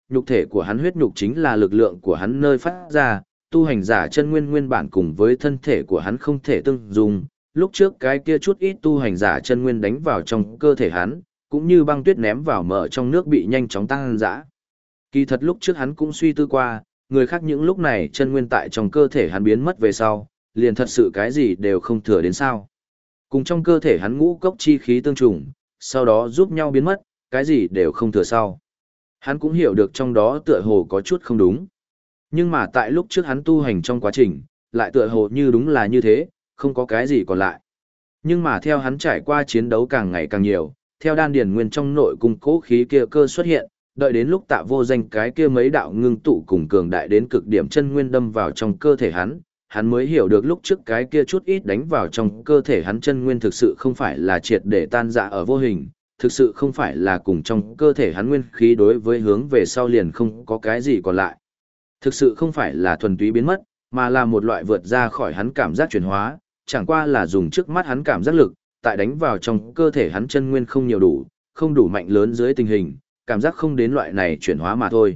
nhục thể của hắn huyết nhục chính là lực lượng của hắn nơi phát ra, tu hành giả chân nguyên nguyên bản cùng với thân thể của hắn không thể tương dung. Lúc trước cái kia chút ít tu hành giả chân nguyên đánh vào trong cơ thể hắn, cũng như băng tuyết ném vào mỡ trong nước bị nhanh chóng tăng dã. Kỳ thật lúc trước hắn cũng suy tư qua, người khác những lúc này chân nguyên tại trong cơ thể hắn biến mất về sau, liền thật sự cái gì đều không thừa đến sao. Cùng trong cơ thể hắn ngũ cốc chi khí tương trùng, sau đó giúp nhau biến mất, cái gì đều không thừa sau. Hắn cũng hiểu được trong đó tựa hồ có chút không đúng. Nhưng mà tại lúc trước hắn tu hành trong quá trình, lại tựa hồ như đúng là như thế, không có cái gì còn lại. Nhưng mà theo hắn trải qua chiến đấu càng ngày càng nhiều, theo đan điền nguyên trong nội cung cố khí kia cơ xuất hiện, đợi đến lúc Tạ Vô Danh cái kia mấy đạo ngưng tụ cùng cường đại đến cực điểm chân nguyên đâm vào trong cơ thể hắn mới hiểu được lúc trước cái kia chút ít đánh vào trong cơ thể hắn chân nguyên thực sự không phải là triệt để tan rã ở vô hình, thực sự không phải là cùng trong cơ thể hắn nguyên khí đối với hướng về sau liền không có cái gì còn lại. Thực sự không phải là thuần túy biến mất, mà là một loại vượt ra khỏi hắn cảm giác chuyển hóa, chẳng qua là dùng trước mắt hắn cảm giác lực, tại đánh vào trong cơ thể hắn chân nguyên không nhiều đủ, không đủ mạnh lớn dưới tình hình, cảm giác không đến loại này chuyển hóa mà thôi.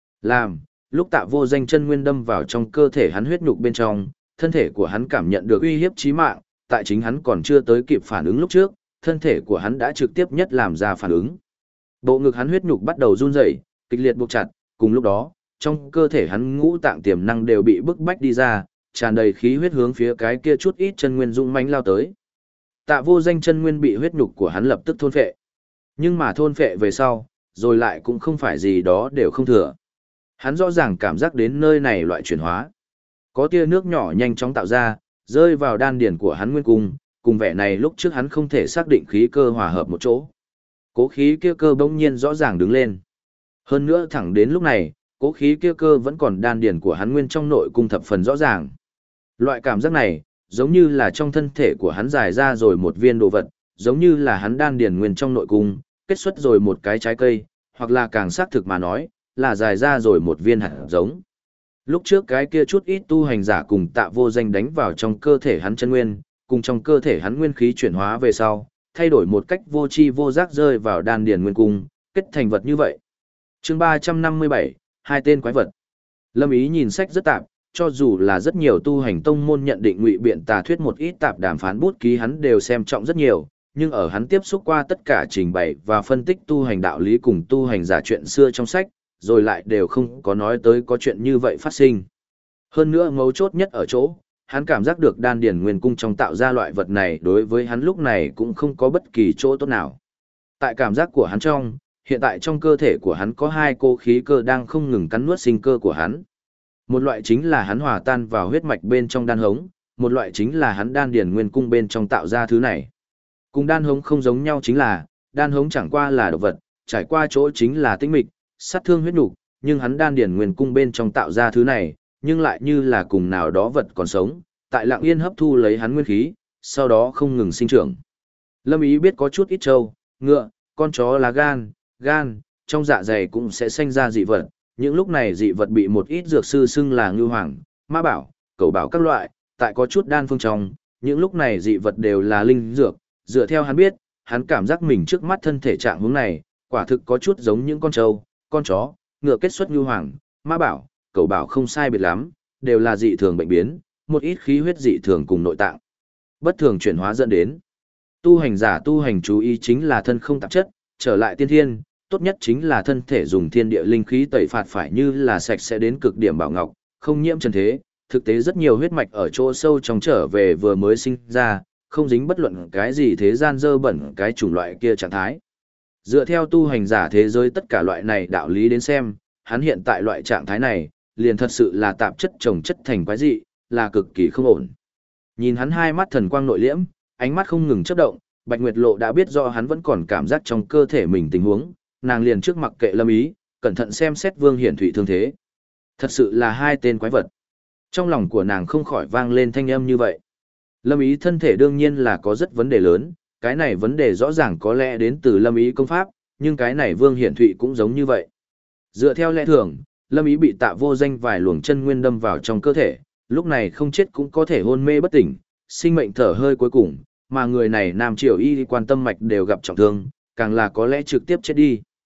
Lúc Tạ Vô Danh chân nguyên đâm vào trong cơ thể hắn huyết nhục bên trong, thân thể của hắn cảm nhận được uy hiếp chí mạng, tại chính hắn còn chưa tới kịp phản ứng lúc trước, thân thể của hắn đã trực tiếp nhất làm ra phản ứng. Bộ ngực hắn huyết nhục bắt đầu run rẩy, kịch liệt buộc chặt, cùng lúc đó, trong cơ thể hắn ngũ tạng tiềm năng đều bị bức bách đi ra, tràn đầy khí huyết hướng phía cái kia chút ít chân nguyên dũng mãnh lao tới. Tạ Vô Danh chân nguyên bị huyết nhục của hắn lập tức thôn phệ. Nhưng mà thôn phệ về sau, rồi lại cũng không phải gì đó đều không thừa. Hắn rõ ràng cảm giác đến nơi này loại chuyển hóa. Có tia nước nhỏ nhanh chóng tạo ra, rơi vào đan điển của hắn nguyên cung, cùng vẻ này lúc trước hắn không thể xác định khí cơ hòa hợp một chỗ. Cố khí kia cơ bỗng nhiên rõ ràng đứng lên. Hơn nữa thẳng đến lúc này, cố khí kia cơ vẫn còn đan điển của hắn nguyên trong nội cung thập phần rõ ràng. Loại cảm giác này, giống như là trong thân thể của hắn dài ra rồi một viên đồ vật, giống như là hắn đan điển nguyên trong nội cung, kết xuất rồi một cái trái cây, hoặc là càng xác thực mà nói, là dài ra rồi một viên hạt giống. Lúc trước cái kia chút ít tu hành giả cùng Tạ Vô Danh đánh vào trong cơ thể hắn chân nguyên, cùng trong cơ thể hắn nguyên khí chuyển hóa về sau, thay đổi một cách vô tri vô giác rơi vào đan điền nguyên cung, kết thành vật như vậy. Chương 357, hai tên quái vật. Lâm Ý nhìn sách rất tạp, cho dù là rất nhiều tu hành tông môn nhận định ngụy biện tà thuyết một ít tạp đàm phán bút ký hắn đều xem trọng rất nhiều, nhưng ở hắn tiếp xúc qua tất cả trình bày và phân tích tu hành đạo lý cùng tu hành giả chuyện xưa trong sách, rồi lại đều không có nói tới có chuyện như vậy phát sinh. Hơn nữa mấu chốt nhất ở chỗ, hắn cảm giác được đan điển nguyên cung trong tạo ra loại vật này đối với hắn lúc này cũng không có bất kỳ chỗ tốt nào. Tại cảm giác của hắn trong, hiện tại trong cơ thể của hắn có hai cô khí cơ đang không ngừng cắn nuốt sinh cơ của hắn. Một loại chính là hắn hòa tan vào huyết mạch bên trong đan hống, một loại chính là hắn đan điển nguyên cung bên trong tạo ra thứ này. Cùng đan hống không giống nhau chính là, đan hống chẳng qua là độc vật, trải qua chỗ chính là tinh mịch, sát thương huyết nục, nhưng hắn đan điển nguyên cung bên trong tạo ra thứ này, nhưng lại như là cùng nào đó vật còn sống, tại lặng yên hấp thu lấy hắn nguyên khí, sau đó không ngừng sinh trưởng. Lâm Ý biết có chút ít trâu, ngựa, con chó là gan, trong dạ dày cũng sẽ sinh ra dị vật, những lúc này dị vật bị một ít dược sư xưng là ngưu hoàng, ma bảo, cẩu bảo các loại, tại có chút đan phương trong, những lúc này dị vật đều là linh dược, dựa theo hắn biết, hắn cảm giác mình trước mắt thân thể trạng hướng này, quả thực có chút giống những con trâu, con chó, ngựa kết xuất ngưu hoàng, ma bảo, cẩu bảo không sai biệt lắm, đều là dị thường bệnh biến, một ít khí huyết dị thường cùng nội tạng bất thường chuyển hóa dẫn đến. Tu hành giả tu hành chú ý chính là thân không tạp chất, trở lại tiên thiên, tốt nhất chính là thân thể dùng thiên địa linh khí tẩy phạt phải như là sạch sẽ đến cực điểm bảo ngọc, không nhiễm trần thế. Thực tế rất nhiều huyết mạch ở chỗ sâu trong trở về vừa mới sinh ra, không dính bất luận cái gì thế gian dơ bẩn cái chủng loại kia trạng thái. Dựa theo tu hành giả thế giới tất cả loại này đạo lý đến xem, hắn hiện tại loại trạng thái này, liền thật sự là tạp chất chồng chất thành quái dị, là cực kỳ không ổn. Nhìn hắn hai mắt thần quang nội liễm, ánh mắt không ngừng chớp động, Bạch Nguyệt Lộ đã biết do hắn vẫn còn cảm giác trong cơ thể mình tình huống, nàng liền trước mặc kệ Lâm Ý, cẩn thận xem xét Vương Hiển Thụy thương thế. Thật sự là hai tên quái vật. Trong lòng của nàng không khỏi vang lên thanh âm như vậy. Lâm Ý thân thể đương nhiên là có rất vấn đề lớn, cái này vấn đề rõ ràng có lẽ đến từ Lâm Ý công pháp, nhưng cái này Vương Hiển Thụy cũng giống như vậy. Dựa theo lẽ thường, Lâm Ý bị Tạ Vô Danh vài luồng chân nguyên đâm vào trong cơ thể, lúc này không chết cũng có thể hôn mê bất tỉnh, sinh mệnh thở hơi cuối cùng, mà người này Nam Triều y quan tâm mạch đều gặp trọng thương, càng là có lẽ trực tiếp chết đi.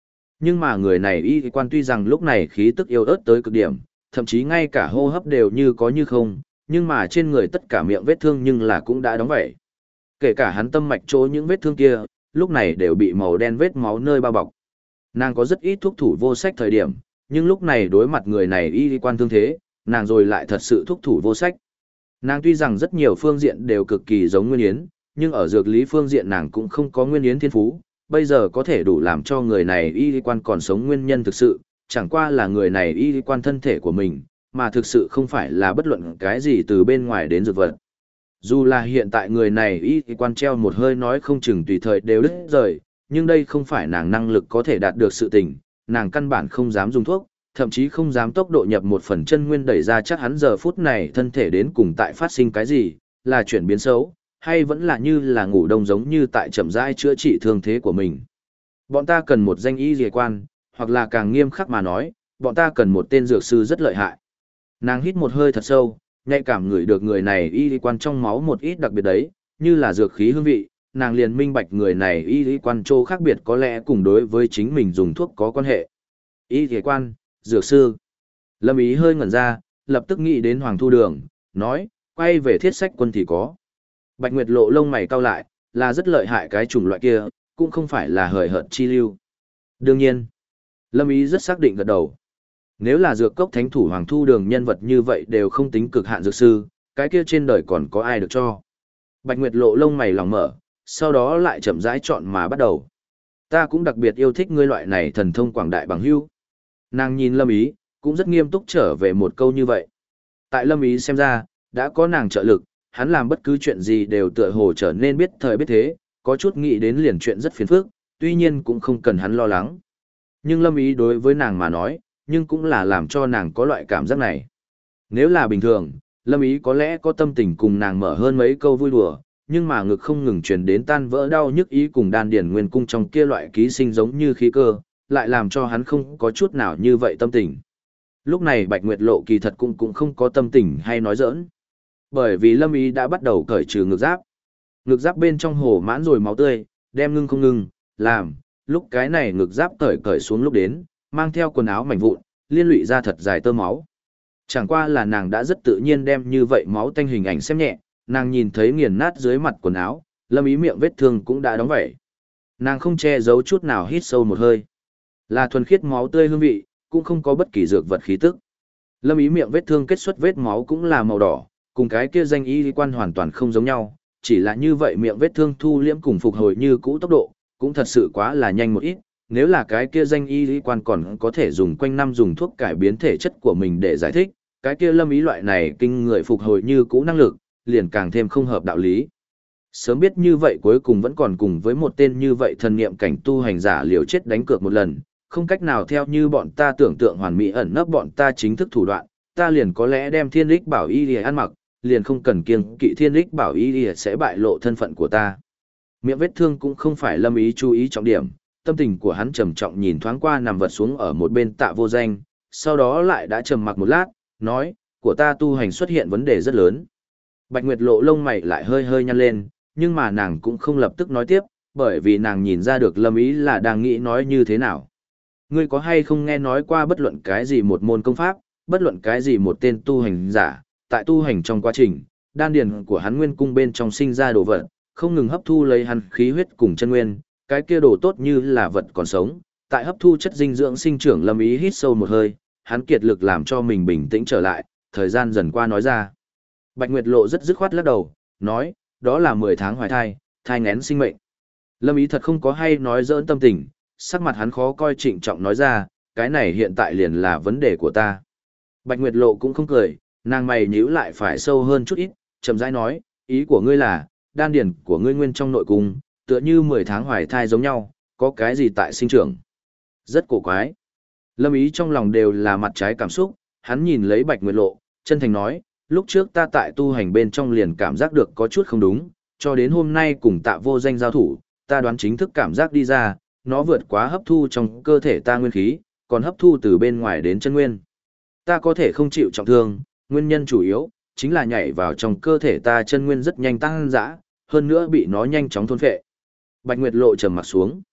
Nhưng mà người này y quan tuy rằng lúc này khí tức yếu ớt tới cực điểm, thậm chí ngay cả hô hấp đều như có như không, nhưng mà trên người tất cả miệng vết thương nhưng là cũng đã đóng vậy. Kể cả hắn tâm mạch chỗ những vết thương kia, lúc này đều bị màu đen vết máu nơi bao bọc. Nàng có rất ít thuốc thủ vô sách thời điểm, nhưng lúc này đối mặt người này y quan thương thế, nàng rồi lại thật sự thuốc thủ vô sách. Nàng tuy rằng rất nhiều phương diện đều cực kỳ giống Nguyên Yến, nhưng ở dược lý phương diện nàng cũng không có Nguyên Yến thiên phú, bây giờ có thể đủ làm cho người này y quan còn sống nguyên nhân thực sự, chẳng qua là người này y quan thân thể của mình, mà thực sự không phải là bất luận cái gì từ bên ngoài đến dược vật. Dù là hiện tại người này y quan treo một hơi nói không chừng tùy thời đều đứt rời, nhưng đây không phải nàng năng lực có thể đạt được sự tình, nàng căn bản không dám dùng thuốc, thậm chí không dám tốc độ nhập một phần chân nguyên đẩy ra chắc hắn giờ phút này thân thể đến cùng tại phát sinh cái gì, là chuyển biến xấu, hay vẫn là như là ngủ đông giống như tại chậm rãi chữa trị thương thế của mình. Bọn ta cần một danh y dề quan, hoặc là càng nghiêm khắc mà nói, bọn ta cần một tên dược sư rất lợi hại. Nàng hít một hơi thật sâu, nhạy cảm ngửi được người này y quan trong máu một ít đặc biệt đấy, như là dược khí hương vị, nàng liền minh bạch người này y quan trô khác biệt có lẽ cùng đối với chính mình dùng thuốc có quan hệ. Y dề quan, dược sư. Lâm Ý hơi ngẩn ra, lập tức nghĩ đến Hoàng Thu Đường, nói, quay về Thiết Sách Quân thì có. Bạch Nguyệt lộ lông mày cau lại, là rất lợi hại cái chủng loại kia, cũng không phải là hời hợt chi lưu. Đương nhiên, Lâm Ý rất xác định gật đầu. Nếu là dược cốc thánh thủ Hoàng Thu Đường nhân vật như vậy đều không tính cực hạn dược sư, cái kia trên đời còn có ai được cho. Bạch Nguyệt lộ lông mày lòng mở, sau đó lại chậm rãi chọn mà bắt đầu. Ta cũng đặc biệt yêu thích ngươi loại này thần thông quảng đại bằng hữu. Nàng nhìn Lâm Ý, cũng rất nghiêm túc trở về một câu như vậy. Tại Lâm Ý xem ra, đã có nàng trợ lực, hắn làm bất cứ chuyện gì đều tựa hồ trở nên biết thời biết thế, có chút nghĩ đến liền chuyện rất phiền phức, tuy nhiên cũng không cần hắn lo lắng. Nhưng Lâm Ý đối với nàng mà nói, nhưng cũng là làm cho nàng có loại cảm giác này. Nếu là bình thường, Lâm Ý có lẽ có tâm tình cùng nàng mở hơn mấy câu vui đùa, nhưng mà ngực không ngừng truyền đến tan vỡ đau nhức ý cùng đan điền nguyên cung trong kia loại ký sinh giống như khí cơ, lại làm cho hắn không có chút nào như vậy tâm tình. Lúc này Bạch Nguyệt Lộ kỳ thật cũng không có tâm tình hay nói giỡn. Bởi vì Lâm Ý đã bắt đầu cởi trừ ngực giáp. Ngực giáp bên trong hồ mãn rồi máu tươi, đem ngưng không ngưng, làm, lúc cái này ngực giáp cởi xuống lúc đến, mang theo quần áo mảnh vụn, liên lụy ra thật dài tơ máu. Chẳng qua là nàng đã rất tự nhiên đem như vậy máu tanh hình ảnh xem nhẹ, nàng nhìn thấy nghiền nát dưới mặt quần áo, Lâm Ý miệng vết thương cũng đã đóng vảy. Nàng không che giấu chút nào hít sâu một hơi. Là thuần khiết máu tươi hương vị, cũng không có bất kỳ dược vật khí tức. Lâm Ý miệng vết thương kết xuất vết máu cũng là màu đỏ, cùng cái kia danh y quan hoàn toàn không giống nhau, chỉ là như vậy miệng vết thương thu liễm cùng phục hồi như cũ tốc độ, cũng thật sự quá là nhanh một ít. Nếu là cái kia danh y quan còn có thể dùng quanh năm dùng thuốc cải biến thể chất của mình để giải thích, cái kia Lâm Ý loại này kinh người phục hồi như cũ năng lực, liền càng thêm không hợp đạo lý. Sớm biết như vậy cuối cùng vẫn còn cùng với một tên như vậy thần niệm cảnh tu hành giả liều chết đánh cược một lần, không cách nào theo như bọn ta tưởng tượng hoàn mỹ ẩn nấp bọn ta chính thức thủ đoạn, ta liền có lẽ đem thiên lích bảo y lìa ăn mặc, liền không cần kiêng kỵ thiên lích bảo y lìa sẽ bại lộ thân phận của ta. Miệng vết thương cũng không phải Lâm Ý chú ý trọng điểm, tâm tình của hắn trầm trọng nhìn thoáng qua nằm vật xuống ở một bên Tạ Vô Danh, sau đó lại đã trầm mặc một lát, nói, của ta tu hành xuất hiện vấn đề rất lớn. Bạch Nguyệt lộ lông mày lại hơi hơi nhăn lên, nhưng mà nàng cũng không lập tức nói tiếp, bởi vì nàng nhìn ra được Lâm Ý là đang nghĩ nói như thế nào. Ngươi có hay không nghe nói qua bất luận cái gì một môn công pháp, bất luận cái gì một tên tu hành giả, tại tu hành trong quá trình, đan điền của hắn nguyên cung bên trong sinh ra đồ vật, không ngừng hấp thu lấy hắn khí huyết cùng chân nguyên, cái kia đồ tốt như là vật còn sống, tại hấp thu chất dinh dưỡng sinh trưởng. Lâm Ý hít sâu một hơi, hắn kiệt lực làm cho mình bình tĩnh trở lại, thời gian dần qua nói ra. Bạch Nguyệt lộ rất dứt khoát lắc đầu, nói, đó là 10 tháng hoài thai, thai nghén sinh mệnh. Lâm Ý thật không có hay nói giỡn tâm tình, sắc mặt hắn khó coi trịnh trọng nói ra, cái này hiện tại liền là vấn đề của ta. Bạch Nguyệt lộ cũng không cười, nàng mày nhíu lại phải sâu hơn chút ít, chậm rãi nói, ý của ngươi là, đan điền của ngươi nguyên trong nội cung, tựa như 10 tháng hoài thai giống nhau, có cái gì tại sinh trưởng. Rất cổ quái. Lâm Ý trong lòng đều là mặt trái cảm xúc, hắn nhìn lấy Bạch Nguyệt lộ, chân thành nói, lúc trước ta tại tu hành bên trong liền cảm giác được có chút không đúng, cho đến hôm nay cùng Tạ Vô Danh giao thủ, ta đoán chính thức cảm giác đi ra, nó vượt quá hấp thu trong cơ thể ta nguyên khí, còn hấp thu từ bên ngoài đến chân nguyên. Ta có thể không chịu trọng thương, nguyên nhân chủ yếu, chính là nhảy vào trong cơ thể ta chân nguyên rất nhanh tăng dã, hơn nữa bị nó nhanh chóng thôn phệ. Bạch Nguyệt lộ trầm mặt xuống.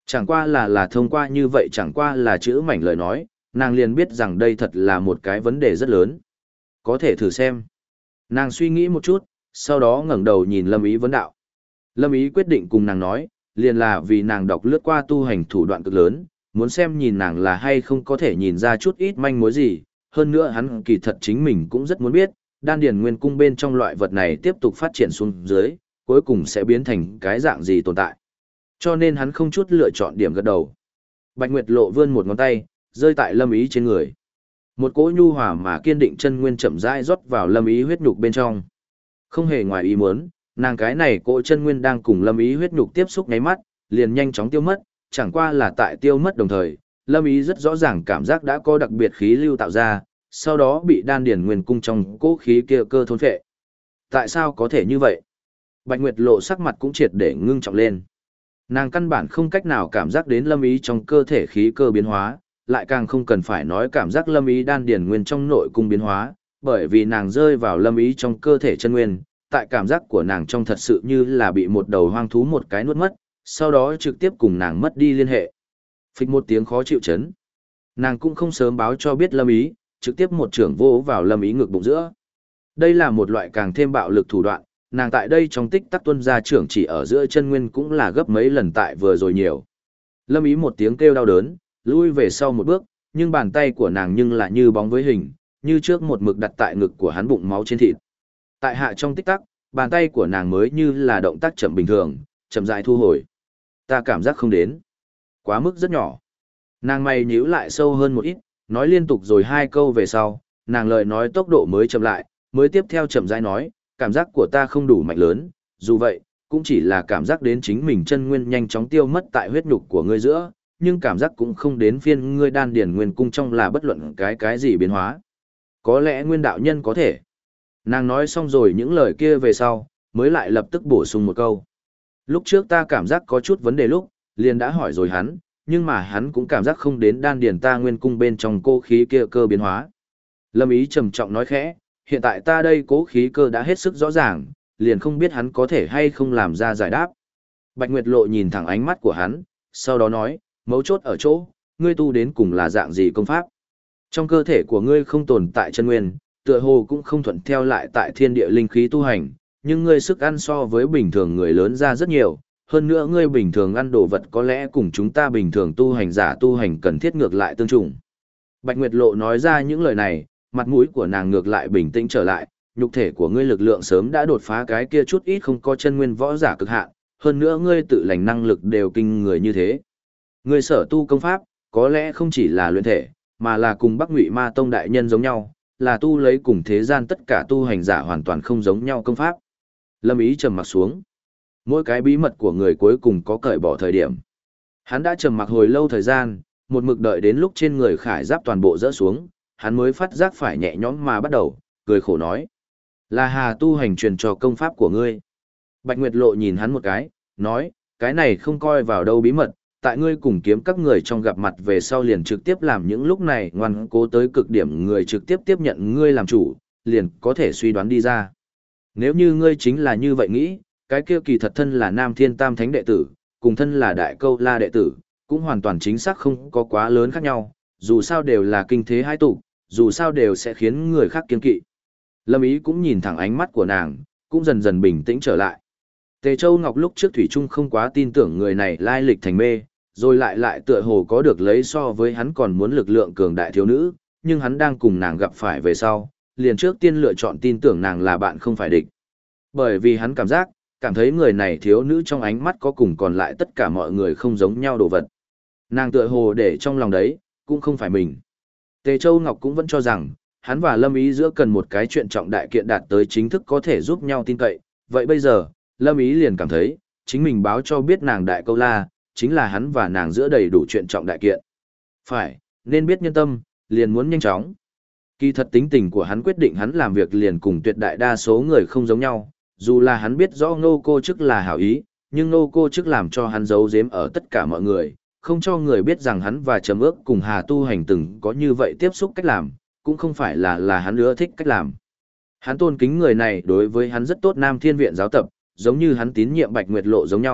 Chẳng qua là thông qua như vậy, chẳng qua là chữ mảnh lời nói, nàng liền biết rằng đây thật là một cái vấn đề rất lớn. Có thể thử xem. Nàng suy nghĩ một chút, sau đó ngẩng đầu nhìn Lâm Ý vấn đạo. Lâm Ý quyết định cùng nàng nói, liền là vì nàng đọc lướt qua tu hành thủ đoạn cực lớn, muốn xem nhìn nàng là hay không có thể nhìn ra chút ít manh mối gì, hơn nữa hắn kỳ thật chính mình cũng rất muốn biết, đan điền nguyên cung bên trong loại vật này tiếp tục phát triển xuống dưới, cuối cùng sẽ biến thành cái dạng gì tồn tại. Cho nên hắn không chút lựa chọn điểm gật đầu. Bạch Nguyệt Lộ vươn một ngón tay, rơi tại Lâm Ý trên người. Một cỗ nhu hòa mà kiên định chân nguyên chậm rãi rót vào Lâm Ý huyết nhục bên trong. Không hề ngoài ý muốn, nàng cái này cỗ chân nguyên đang cùng Lâm Ý huyết nhục tiếp xúc nháy mắt, liền nhanh chóng tiêu mất, chẳng qua là tại tiêu mất đồng thời, Lâm Ý rất rõ ràng cảm giác đã có đặc biệt khí lưu tạo ra, sau đó bị đan điển nguyên cung trong cỗ khí kia cơ thôn phệ. Tại sao có thể như vậy? Bạch Nguyệt Lộ sắc mặt cũng triệt để ngưng trọng lên. Nàng căn bản không cách nào cảm giác đến Lâm Ý trong cơ thể khí cơ biến hóa, lại càng không cần phải nói cảm giác Lâm Ý đan điển nguyên trong nội cung biến hóa, bởi vì nàng rơi vào Lâm Ý trong cơ thể chân nguyên, tại cảm giác của nàng trong thật sự như là bị một đầu hoang thú một cái nuốt mất, sau đó trực tiếp cùng nàng mất đi liên hệ. Phịch một tiếng khó chịu chấn. Nàng cũng không sớm báo cho biết Lâm Ý, trực tiếp một trưởng vô vào Lâm Ý ngực bụng giữa. Đây là một loại càng thêm bạo lực thủ đoạn, nàng tại đây trong tích tắc tuân ra trưởng chỉ ở giữa chân nguyên cũng là gấp mấy lần tại vừa rồi nhiều. Lâm Ý một tiếng kêu đau đớn, lui về sau một bước, nhưng bàn tay của nàng nhưng lại như bóng với hình, như trước một mực đặt tại ngực của hắn bụng máu trên thịt. Tại hạ trong tích tắc, bàn tay của nàng mới như là động tác chậm bình thường, chậm rãi thu hồi. Ta cảm giác không đến. Quá mức rất nhỏ. Nàng mày nhíu lại sâu hơn một ít, nói liên tục rồi hai câu về sau, nàng lời nói tốc độ mới chậm lại, mới tiếp theo chậm rãi nói, cảm giác của ta không đủ mạnh lớn, dù vậy, cũng chỉ là cảm giác đến chính mình chân nguyên nhanh chóng tiêu mất tại huyết nhục của ngươi giữa, nhưng cảm giác cũng không đến phiên ngươi đan điển nguyên cung trong là bất luận cái gì biến hóa. Có lẽ nguyên đạo nhân có thể. Nàng nói xong rồi những lời kia về sau, mới lại lập tức bổ sung một câu. Lúc trước ta cảm giác có chút vấn đề lúc, liền đã hỏi rồi hắn, nhưng mà hắn cũng cảm giác không đến đan điển ta nguyên cung bên trong cô khí kia cơ biến hóa. Lâm Ý trầm trọng nói khẽ, hiện tại ta đây cố khí cơ đã hết sức rõ ràng, liền không biết hắn có thể hay không làm ra giải đáp. Bạch Nguyệt Lộ nhìn thẳng ánh mắt của hắn, sau đó nói, mấu chốt ở chỗ, ngươi tu đến cùng là dạng gì công pháp. Trong cơ thể của ngươi không tồn tại chân nguyên, tựa hồ cũng không thuận theo lại tại thiên địa linh khí tu hành, nhưng ngươi sức ăn so với bình thường người lớn ra rất nhiều, hơn nữa ngươi bình thường ăn đồ vật có lẽ cùng chúng ta bình thường tu hành giả tu hành cần thiết ngược lại tương trùng. Bạch Nguyệt Lộ nói ra những lời này, mặt mũi của nàng ngược lại bình tĩnh trở lại, nhục thể của ngươi lực lượng sớm đã đột phá cái kia chút ít không có chân nguyên võ giả cực hạn, hơn nữa ngươi tự lành năng lực đều kinh người như thế. Ngươi sở tu công pháp, có lẽ không chỉ là luyện thể, mà là cùng Bắc Ngụy Ma Tông đại nhân giống nhau, là tu lấy cùng thế gian tất cả tu hành giả hoàn toàn không giống nhau công pháp. Lâm Ý trầm mặc xuống. Mỗi cái bí mật của người cuối cùng có cởi bỏ thời điểm. Hắn đã trầm mặc hồi lâu thời gian, một mực đợi đến lúc trên người khải giáp toàn bộ rỡ xuống, hắn mới phát giác phải nhẹ nhõm mà bắt đầu, cười khổ nói. Là Hà tu hành truyền cho công pháp của ngươi. Bạch Nguyệt Lộ nhìn hắn một cái, nói, cái này không coi vào đâu bí mật, tại ngươi cùng kiếm các người trong gặp mặt về sau liền trực tiếp làm những lúc này ngoan cố tới cực điểm người trực tiếp tiếp nhận ngươi làm chủ, liền có thể suy đoán đi ra. Nếu như ngươi chính là như vậy nghĩ, cái kia kỳ thật thân là Nam Thiên Tam Thánh đệ tử, cùng thân là Đại Câu La đệ tử, cũng hoàn toàn chính xác không có quá lớn khác nhau, dù sao đều là kinh thế hai tụ, dù sao đều sẽ khiến người khác kiêng kỵ. Lâm Ý cũng nhìn thẳng ánh mắt của nàng, cũng dần dần bình tĩnh trở lại. Tề Châu Ngọc lúc trước Thủy Trung không quá tin tưởng người này lai lịch thành mê, rồi lại tựa hồ có được lấy so với hắn còn muốn lực lượng cường đại thiếu nữ, nhưng hắn đang cùng nàng gặp phải về sau, liền trước tiên lựa chọn tin tưởng nàng là bạn không phải địch. Bởi vì hắn cảm thấy người này thiếu nữ trong ánh mắt có cùng còn lại tất cả mọi người không giống nhau đồ vật. Nàng tựa hồ để trong lòng đấy, cũng không phải mình. Tề Châu Ngọc cũng vẫn cho rằng, hắn và Lâm Ý giữa cần một cái chuyện trọng đại kiện đạt tới chính thức có thể giúp nhau tin cậy. Vậy bây giờ, Lâm Ý liền cảm thấy, chính mình báo cho biết nàng Đại Câu La, chính là hắn và nàng giữa đầy đủ chuyện trọng đại kiện. Phải, nên biết nhân tâm, liền muốn nhanh chóng. Kỳ thật tính tình của hắn quyết định hắn làm việc liền cùng tuyệt đại đa số người không giống nhau, dù là hắn biết rõ Ngô Cô Chức là hảo ý, nhưng Ngô Cô Chức làm cho hắn giấu giếm ở tất cả mọi người, không cho người biết rằng hắn và Trầm Ước cùng Hà tu hành từng có như vậy tiếp xúc cách làm, cũng không phải là hắn ưa thích cách làm. Hắn tôn kính người này đối với hắn rất tốt Nam Thiên Viện giáo tập, giống như hắn tín nhiệm Bạch Nguyệt Lộ giống nhau,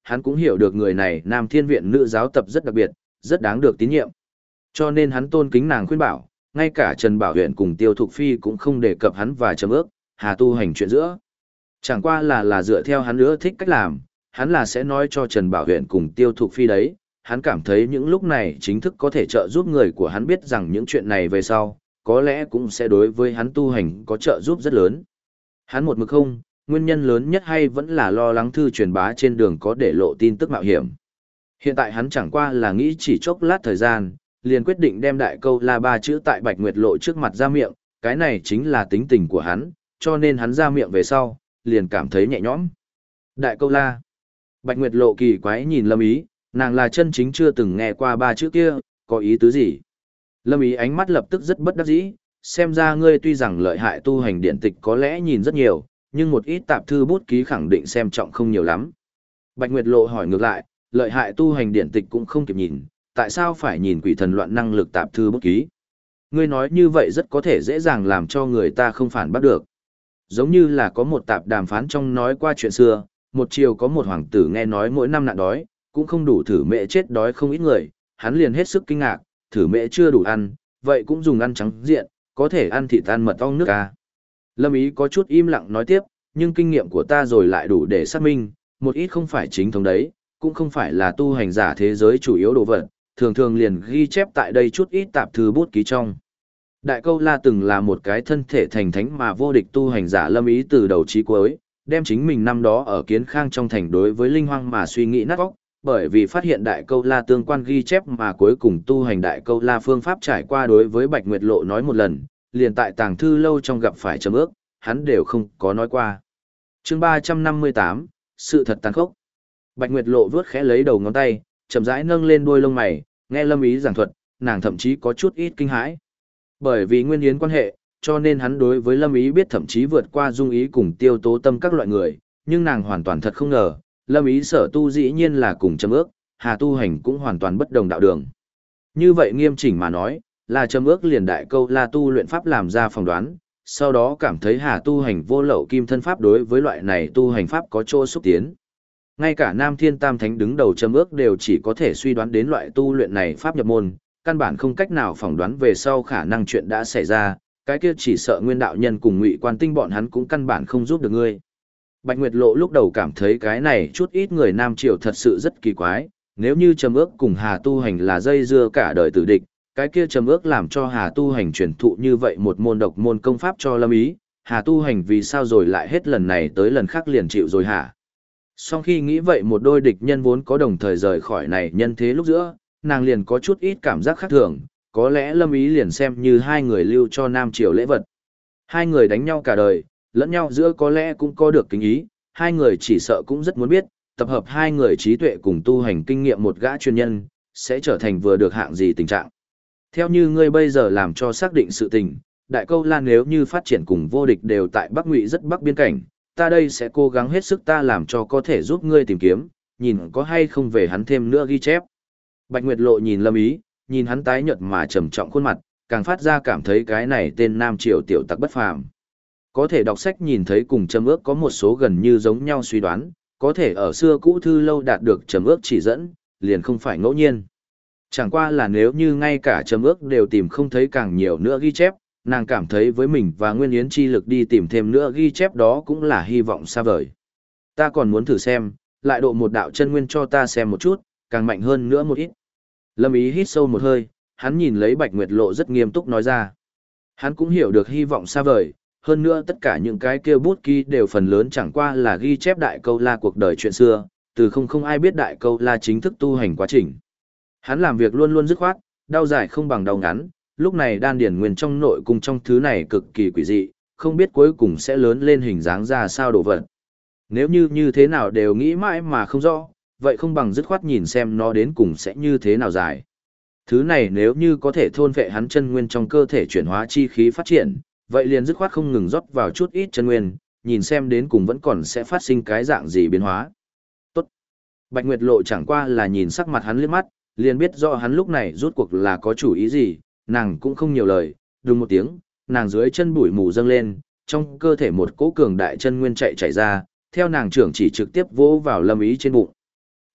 hắn cũng hiểu được người này Nam Thiên Viện nữ giáo tập rất đặc biệt, rất đáng được tín nhiệm. Cho nên hắn tôn kính nàng khuyên bảo, ngay cả Trần Bảo Huyện cùng Tiêu Thục Phi cũng không đề cập hắn và Trầm Ước, Hà Tu Hành chuyện giữa. Chẳng qua là dựa theo hắn nữa thích cách làm, hắn là sẽ nói cho Trần Bảo Huyện cùng Tiêu Thục Phi đấy, hắn cảm thấy những lúc này chính thức có thể trợ giúp người của hắn biết rằng những chuyện này về sau, có lẽ cũng sẽ đối với hắn tu hành có trợ giúp rất lớn. Hắn một mực không, nguyên nhân lớn nhất hay vẫn là lo lắng thư truyền bá trên đường có để lộ tin tức mạo hiểm. Hiện tại hắn chẳng qua là nghĩ chỉ chốc lát thời gian, liền quyết định đem đại câu la ba chữ tại Bạch Nguyệt Lộ trước mặt ra miệng, cái này chính là tính tình của hắn, cho nên hắn ra miệng về sau, liền cảm thấy nhẹ nhõm. Đại câu la. Bạch Nguyệt Lộ kỳ quái nhìn Lâm Ý, nàng là chân chính chưa từng nghe qua ba chữ kia, có ý tứ gì? Lâm Ý ánh mắt lập tức rất bất đắc dĩ, xem ra ngươi tuy rằng lợi hại tu hành điện tịch có lẽ nhìn rất nhiều, nhưng một ít tạp thư bút ký khẳng định xem trọng không nhiều lắm. Bạch Nguyệt Lộ hỏi ngược lại, lợi hại tu hành điện tịch cũng không kịp nhìn, tại sao phải nhìn quỷ thần loạn năng lực tạp thư bút ký? Ngươi nói như vậy rất có thể dễ dàng làm cho người ta không phản bắt được. Giống như là có một tạp đàm phán trong nói qua chuyện xưa, một chiều có một hoàng tử nghe nói mỗi năm nạn đói, cũng không đủ thử mẹ chết đói không ít người, hắn liền hết sức kinh ngạc, thử mẹ chưa đủ ăn, vậy cũng dùng ăn trắng diện, có thể ăn thịt ăn mật ong nước à. Lâm Ý có chút im lặng nói tiếp, nhưng kinh nghiệm của ta rồi lại đủ để xác minh, một ít không phải chính thống đấy, cũng không phải là tu hành giả thế giới chủ yếu đồ vật, thường thường liền ghi chép tại đây chút ít tạp thư bút ký trong. Đại câu la từng là một cái thân thể thành thánh mà vô địch tu hành giả Lâm Ý từ đầu chí cuối, đem chính mình năm đó ở Kiến Khang trong thành đối với linh hoang mà suy nghĩ nát óc, bởi vì phát hiện đại câu la tương quan ghi chép mà cuối cùng tu hành đại câu la phương pháp trải qua đối với Bạch Nguyệt Lộ nói một lần, liền tại tàng thư lâu trong gặp phải Trầm Ước, hắn đều không có nói qua. Chương 358, sự thật tàn khốc. Bạch Nguyệt Lộ vướt khẽ lấy đầu ngón tay, chậm rãi nâng lên đuôi lông mày, nghe Lâm Ý giảng thuật, nàng thậm chí có chút ít kinh hãi. Bởi vì nguyên yến quan hệ, cho nên hắn đối với Lâm Ý biết thậm chí vượt qua Dung Ý cùng Tiêu Tố Tâm các loại người, nhưng nàng hoàn toàn thật không ngờ, Lâm Ý sở tu dĩ nhiên là cùng Trầm Ước, Hà Tu Hành cũng hoàn toàn bất đồng đạo đường. Như vậy nghiêm chỉnh mà nói, là Trầm Ước liền đại câu la tu luyện pháp làm ra phỏng đoán, sau đó cảm thấy Hà Tu Hành vô lậu kim thân pháp đối với loại này tu hành pháp có chỗ xúc tiến. Ngay cả Nam Thiên Tam Thánh đứng đầu Trầm Ước đều chỉ có thể suy đoán đến loại tu luyện này pháp nhập môn, căn bản không cách nào phỏng đoán về sau khả năng chuyện đã xảy ra, cái kia chỉ sợ Nguyên đạo nhân cùng Ngụy Quan Tinh bọn hắn cũng căn bản không giúp được ngươi. Bạch Nguyệt Lộ lúc đầu cảm thấy cái này chút ít người Nam Triều thật sự rất kỳ quái, nếu như Trầm Ước cùng Hà Tu Hành là dây dưa cả đời tử địch, cái kia Trầm Ước làm cho Hà Tu Hành truyền thụ như vậy một môn độc môn công pháp cho Lâm Ý, Hà Tu Hành vì sao rồi lại hết lần này tới lần khác liền chịu rồi hả? Sau khi nghĩ vậy một đôi địch nhân vốn có đồng thời rời khỏi này nhân thế lúc giữa, nàng liền có chút ít cảm giác khác thường, có lẽ Lâm Ý liền xem như hai người lưu cho Nam Triều lễ vật. Hai người đánh nhau cả đời, lẫn nhau giữa có lẽ cũng có được kính ý, hai người chỉ sợ cũng rất muốn biết, tập hợp hai người trí tuệ cùng tu hành kinh nghiệm một gã chuyên nhân, sẽ trở thành vừa được hạng gì tình trạng. Theo như ngươi bây giờ làm cho xác định sự tình, đại câu la nếu như phát triển cùng vô địch đều tại Bắc Ngụy rất bắc biên cảnh, ta đây sẽ cố gắng hết sức ta làm cho có thể giúp ngươi tìm kiếm, nhìn có hay không về hắn thêm nữa ghi chép. Bạch Nguyệt Lộ nhìn Lâm Ý, nhìn hắn tái nhợt mà trầm trọng khuôn mặt, càng phát ra cảm thấy cái này tên Nam Triều tiểu tặc bất phàm. Có thể đọc sách nhìn thấy cùng Trầm Ước có một số gần như giống nhau suy đoán, có thể ở xưa cũ thư lâu đạt được Trầm Ước chỉ dẫn, liền không phải ngẫu nhiên. Chẳng qua là nếu như ngay cả Trầm Ước đều tìm không thấy càng nhiều nữa ghi chép, nàng cảm thấy với mình và Nguyên Yến chi lực đi tìm thêm nữa ghi chép đó cũng là hy vọng xa vời. Ta còn muốn thử xem, lại độ một đạo chân nguyên cho ta xem một chút, càng mạnh hơn nữa một ít. Lâm Ý hít sâu một hơi, hắn nhìn lấy Bạch Nguyệt Lộ rất nghiêm túc nói ra. Hắn cũng hiểu được hy vọng xa vời, hơn nữa tất cả những cái kia bút ký đều phần lớn chẳng qua là ghi chép đại câu la cuộc đời chuyện xưa, từ không ai biết đại câu la chính thức tu hành quá trình. Hắn làm việc luôn luôn dứt khoát, đau dài không bằng đau ngắn, lúc này đan điển nguyên trong nội cung trong thứ này cực kỳ quỷ dị, không biết cuối cùng sẽ lớn lên hình dáng ra sao đổ vật. Nếu như thế nào đều nghĩ mãi mà không rõ, vậy không bằng dứt khoát nhìn xem nó đến cùng sẽ như thế nào dài. Thứ này nếu như có thể thôn vệ hắn chân nguyên trong cơ thể chuyển hóa chi khí phát triển, vậy liền dứt khoát không ngừng rót vào chút ít chân nguyên, nhìn xem đến cùng vẫn còn sẽ phát sinh cái dạng gì biến hóa. Tốt. Bạch Nguyệt Lộ chẳng qua là nhìn sắc mặt hắn liếc mắt, liền biết rõ hắn lúc này rút cuộc là có chủ ý gì, nàng cũng không nhiều lời, đùng một tiếng, nàng dưới chân bụi mù dâng lên, trong cơ thể một cỗ cường đại chân nguyên chạy ra, theo nàng trưởng chỉ trực tiếp vỗ vào Lâm Ý trên bụng.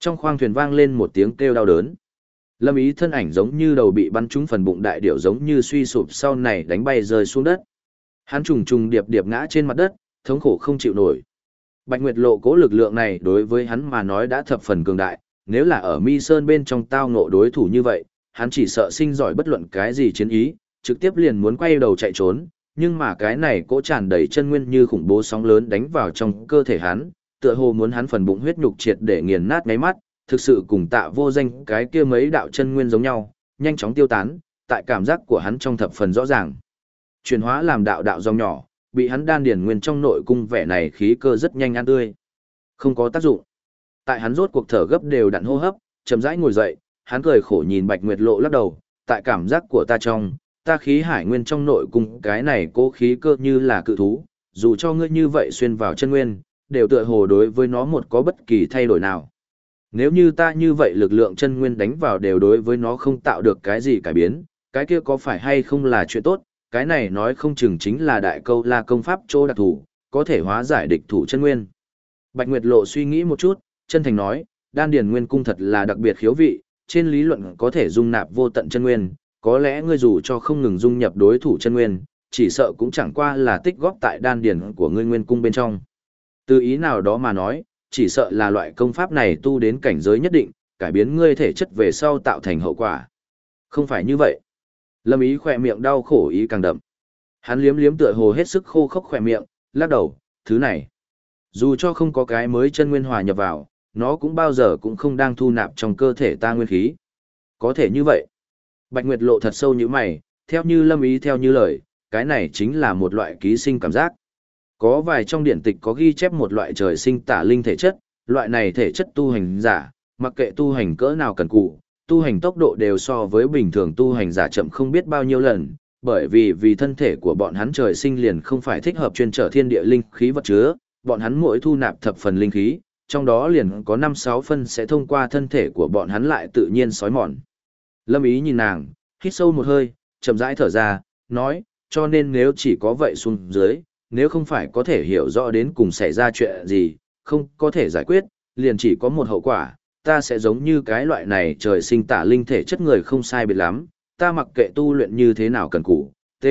Trong khoang thuyền vang lên một tiếng kêu đau đớn. Lâm Ý thân ảnh giống như đầu bị bắn trúng phần bụng đại điểu giống như suy sụp sau này đánh bay rơi xuống đất. Hắn trùng trùng điệp điệp ngã trên mặt đất, thống khổ không chịu nổi. Bạch Nguyệt Lộ cố lực lượng này đối với hắn mà nói đã thập phần cường đại, nếu là ở Mi Sơn bên trong tao ngộ đối thủ như vậy, hắn chỉ sợ sinh giỏi bất luận cái gì chiến ý, trực tiếp liền muốn quay đầu chạy trốn, nhưng mà cái này cỗ tràn đầy chân nguyên như khủng bố sóng lớn đánh vào trong cơ thể hắn, tựa hồ muốn hắn phần bụng huyết nhục triệt để nghiền nát mấy mắt, thực sự cùng Tạ Vô Danh cái kia mấy đạo chân nguyên giống nhau, nhanh chóng tiêu tán, tại cảm giác của hắn trong thập phần rõ ràng. Chuyển hóa làm đạo đạo dòng nhỏ, bị hắn đan điền nguyên trong nội cung vẻ này khí cơ rất nhanh ăn tươi. Không có tác dụng. Tại hắn rốt cuộc thở gấp đều đặn hô hấp, chậm rãi ngồi dậy, hắn cười khổ nhìn Bạch Nguyệt Lộ lắc đầu, tại cảm giác của ta trong, ta khí hải nguyên trong nội cung cái này cố khí cơ như là cự thú, dù cho ngươi như vậy xuyên vào chân nguyên, đều tựa hồ đối với nó một có bất kỳ thay đổi nào. Nếu như ta như vậy lực lượng chân nguyên đánh vào đều đối với nó không tạo được cái gì cải biến, cái kia có phải hay không là chuyện tốt, cái này nói không chừng chính là đại câu la công pháp chỗ đặc thủ, có thể hóa giải địch thủ chân nguyên. Bạch Nguyệt Lộ suy nghĩ một chút, chân thành nói, đan điền nguyên cung thật là đặc biệt khiếu vị, trên lý luận có thể dung nạp vô tận chân nguyên, có lẽ ngươi dù cho không ngừng dung nhập đối thủ chân nguyên, chỉ sợ cũng chẳng qua là tích góp tại đan điền của ngươi nguyên cung bên trong. Từ ý nào đó mà nói, chỉ sợ là loại công pháp này tu đến cảnh giới nhất định, cải biến ngươi thể chất về sau tạo thành hậu quả. Không phải như vậy. Lâm Ý khỏe miệng đau khổ ý càng đậm. Hắn liếm liếm tựa hồ hết sức khô khốc khỏe miệng, lắc đầu, thứ này. Dù cho không có cái mới chân nguyên hòa nhập vào, nó cũng bao giờ cũng không đang thu nạp trong cơ thể ta nguyên khí. Có thể như vậy. Bạch Nguyệt Lộ thật sâu như mày, theo như Lâm Ý theo như lời, cái này chính là một loại ký sinh cảm giác. Có vài trong điển tịch có ghi chép một loại trời sinh tả linh thể chất, loại này thể chất tu hành giả, mặc kệ tu hành cỡ nào cần cù, tu hành tốc độ đều so với bình thường tu hành giả chậm không biết bao nhiêu lần, bởi vì thân thể của bọn hắn trời sinh liền không phải thích hợp chuyên trở thiên địa linh khí vật chứa, bọn hắn mỗi thu nạp thập phần linh khí, trong đó liền có 5-6 phân sẽ thông qua thân thể của bọn hắn lại tự nhiên xói mòn. Lâm Ý nhìn nàng, hít sâu một hơi, chậm rãi thở ra, nói, cho nên nếu chỉ có vậy xuống dưới, nếu không phải có thể hiểu rõ đến cùng xảy ra chuyện gì, không có thể giải quyết, liền chỉ có một hậu quả, ta sẽ giống như cái loại này trời sinh tả linh thể chất người không sai biệt lắm, ta mặc kệ tu luyện như thế nào cần cù,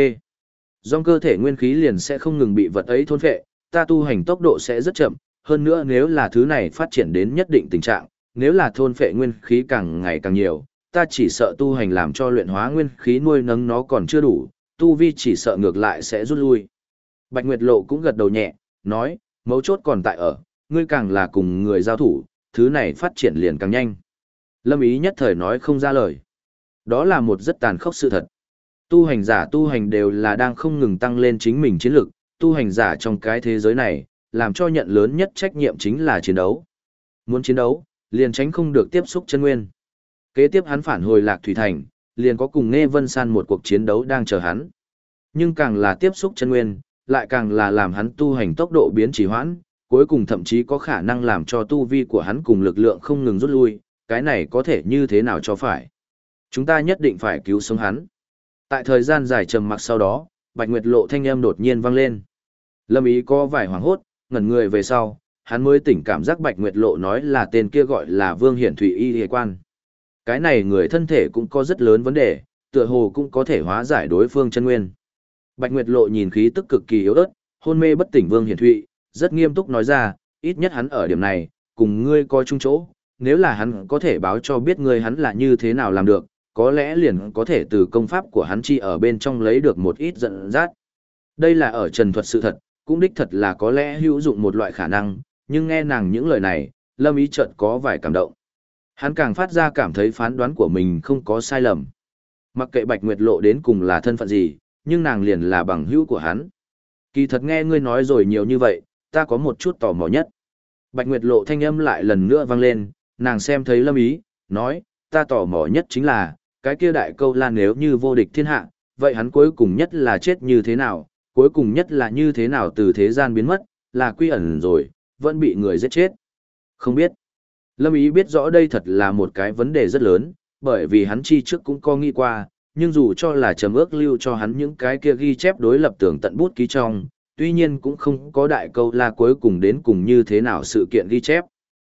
dòng cơ thể nguyên khí liền sẽ không ngừng bị vật ấy thôn phệ, ta tu hành tốc độ sẽ rất chậm, hơn nữa nếu là thứ này phát triển đến nhất định tình trạng, nếu là thôn phệ nguyên khí càng ngày càng nhiều, ta chỉ sợ tu hành làm cho luyện hóa nguyên khí nuôi nấng nó còn chưa đủ, tu vi chỉ sợ ngược lại sẽ rút lui. Bạch Nguyệt Lộ cũng gật đầu nhẹ, nói, mấu chốt còn tại ở, ngươi càng là cùng người giao thủ, thứ này phát triển liền càng nhanh. Lâm Ý nhất thời nói không ra lời. Đó là một rất tàn khốc sự thật. Tu hành giả tu hành đều là đang không ngừng tăng lên chính mình chiến lực, tu hành giả trong cái thế giới này, làm cho nhận lớn nhất trách nhiệm chính là chiến đấu. Muốn chiến đấu, liền tránh không được tiếp xúc chân nguyên. Kế tiếp hắn phản hồi Lạc Thủy Thành, liền có cùng Nghe Vân San một cuộc chiến đấu đang chờ hắn. Nhưng càng là tiếp xúc chân nguyên, lại càng là làm hắn tu hành tốc độ biến trì hoãn, cuối cùng thậm chí có khả năng làm cho tu vi của hắn cùng lực lượng không ngừng rút lui, cái này có thể như thế nào cho phải. Chúng ta nhất định phải cứu sống hắn. Tại thời gian dài trầm mặc sau đó, Bạch Nguyệt Lộ thanh âm đột nhiên vang lên. Lâm Ý có vài hoảng hốt, ngẩn người về sau, hắn mới tỉnh cảm giác Bạch Nguyệt Lộ nói là tên kia gọi là Vương Hiển Thụy Y Y Quan. Cái này người thân thể cũng có rất lớn vấn đề, tựa hồ cũng có thể hóa giải đối phương chân nguyên. Bạch Nguyệt Lộ nhìn khí tức cực kỳ yếu ớt, hôn mê bất tỉnh Vương Hiển Thụy, rất nghiêm túc nói ra, ít nhất hắn ở điểm này, cùng ngươi coi chung chỗ, nếu là hắn có thể báo cho biết ngươi hắn là như thế nào làm được, có lẽ liền có thể từ công pháp của hắn chi ở bên trong lấy được một ít dẫn dắt. Đây là ở trần thuật sự thật, cũng đích thật là có lẽ hữu dụng một loại khả năng, nhưng nghe nàng những lời này, Lâm Ý chợt có vài cảm động. Hắn càng phát ra cảm thấy phán đoán của mình không có sai lầm. Mặc kệ Bạch Nguyệt Lộ đến cùng là thân phận gì, nhưng nàng liền là bằng hữu của hắn. Kỳ thật nghe ngươi nói rồi nhiều như vậy, ta có một chút tò mò nhất. Bạch Nguyệt Lộ thanh âm lại lần nữa vang lên, nàng xem thấy Lâm Ý, nói, ta tò mò nhất chính là, cái kia đại câu lan nếu như vô địch thiên hạ, vậy hắn cuối cùng nhất là chết như thế nào, cuối cùng nhất là như thế nào từ thế gian biến mất, là quy ẩn rồi, vẫn bị người giết chết. Không biết. Lâm Ý biết rõ đây thật là một cái vấn đề rất lớn, bởi vì hắn chi trước cũng có nghĩ qua, nhưng dù cho là trầm ước lưu cho hắn những cái kia ghi chép đối lập tường tận bút ký trong, tuy nhiên cũng không có đại câu la cuối cùng đến cùng như thế nào sự kiện ghi chép.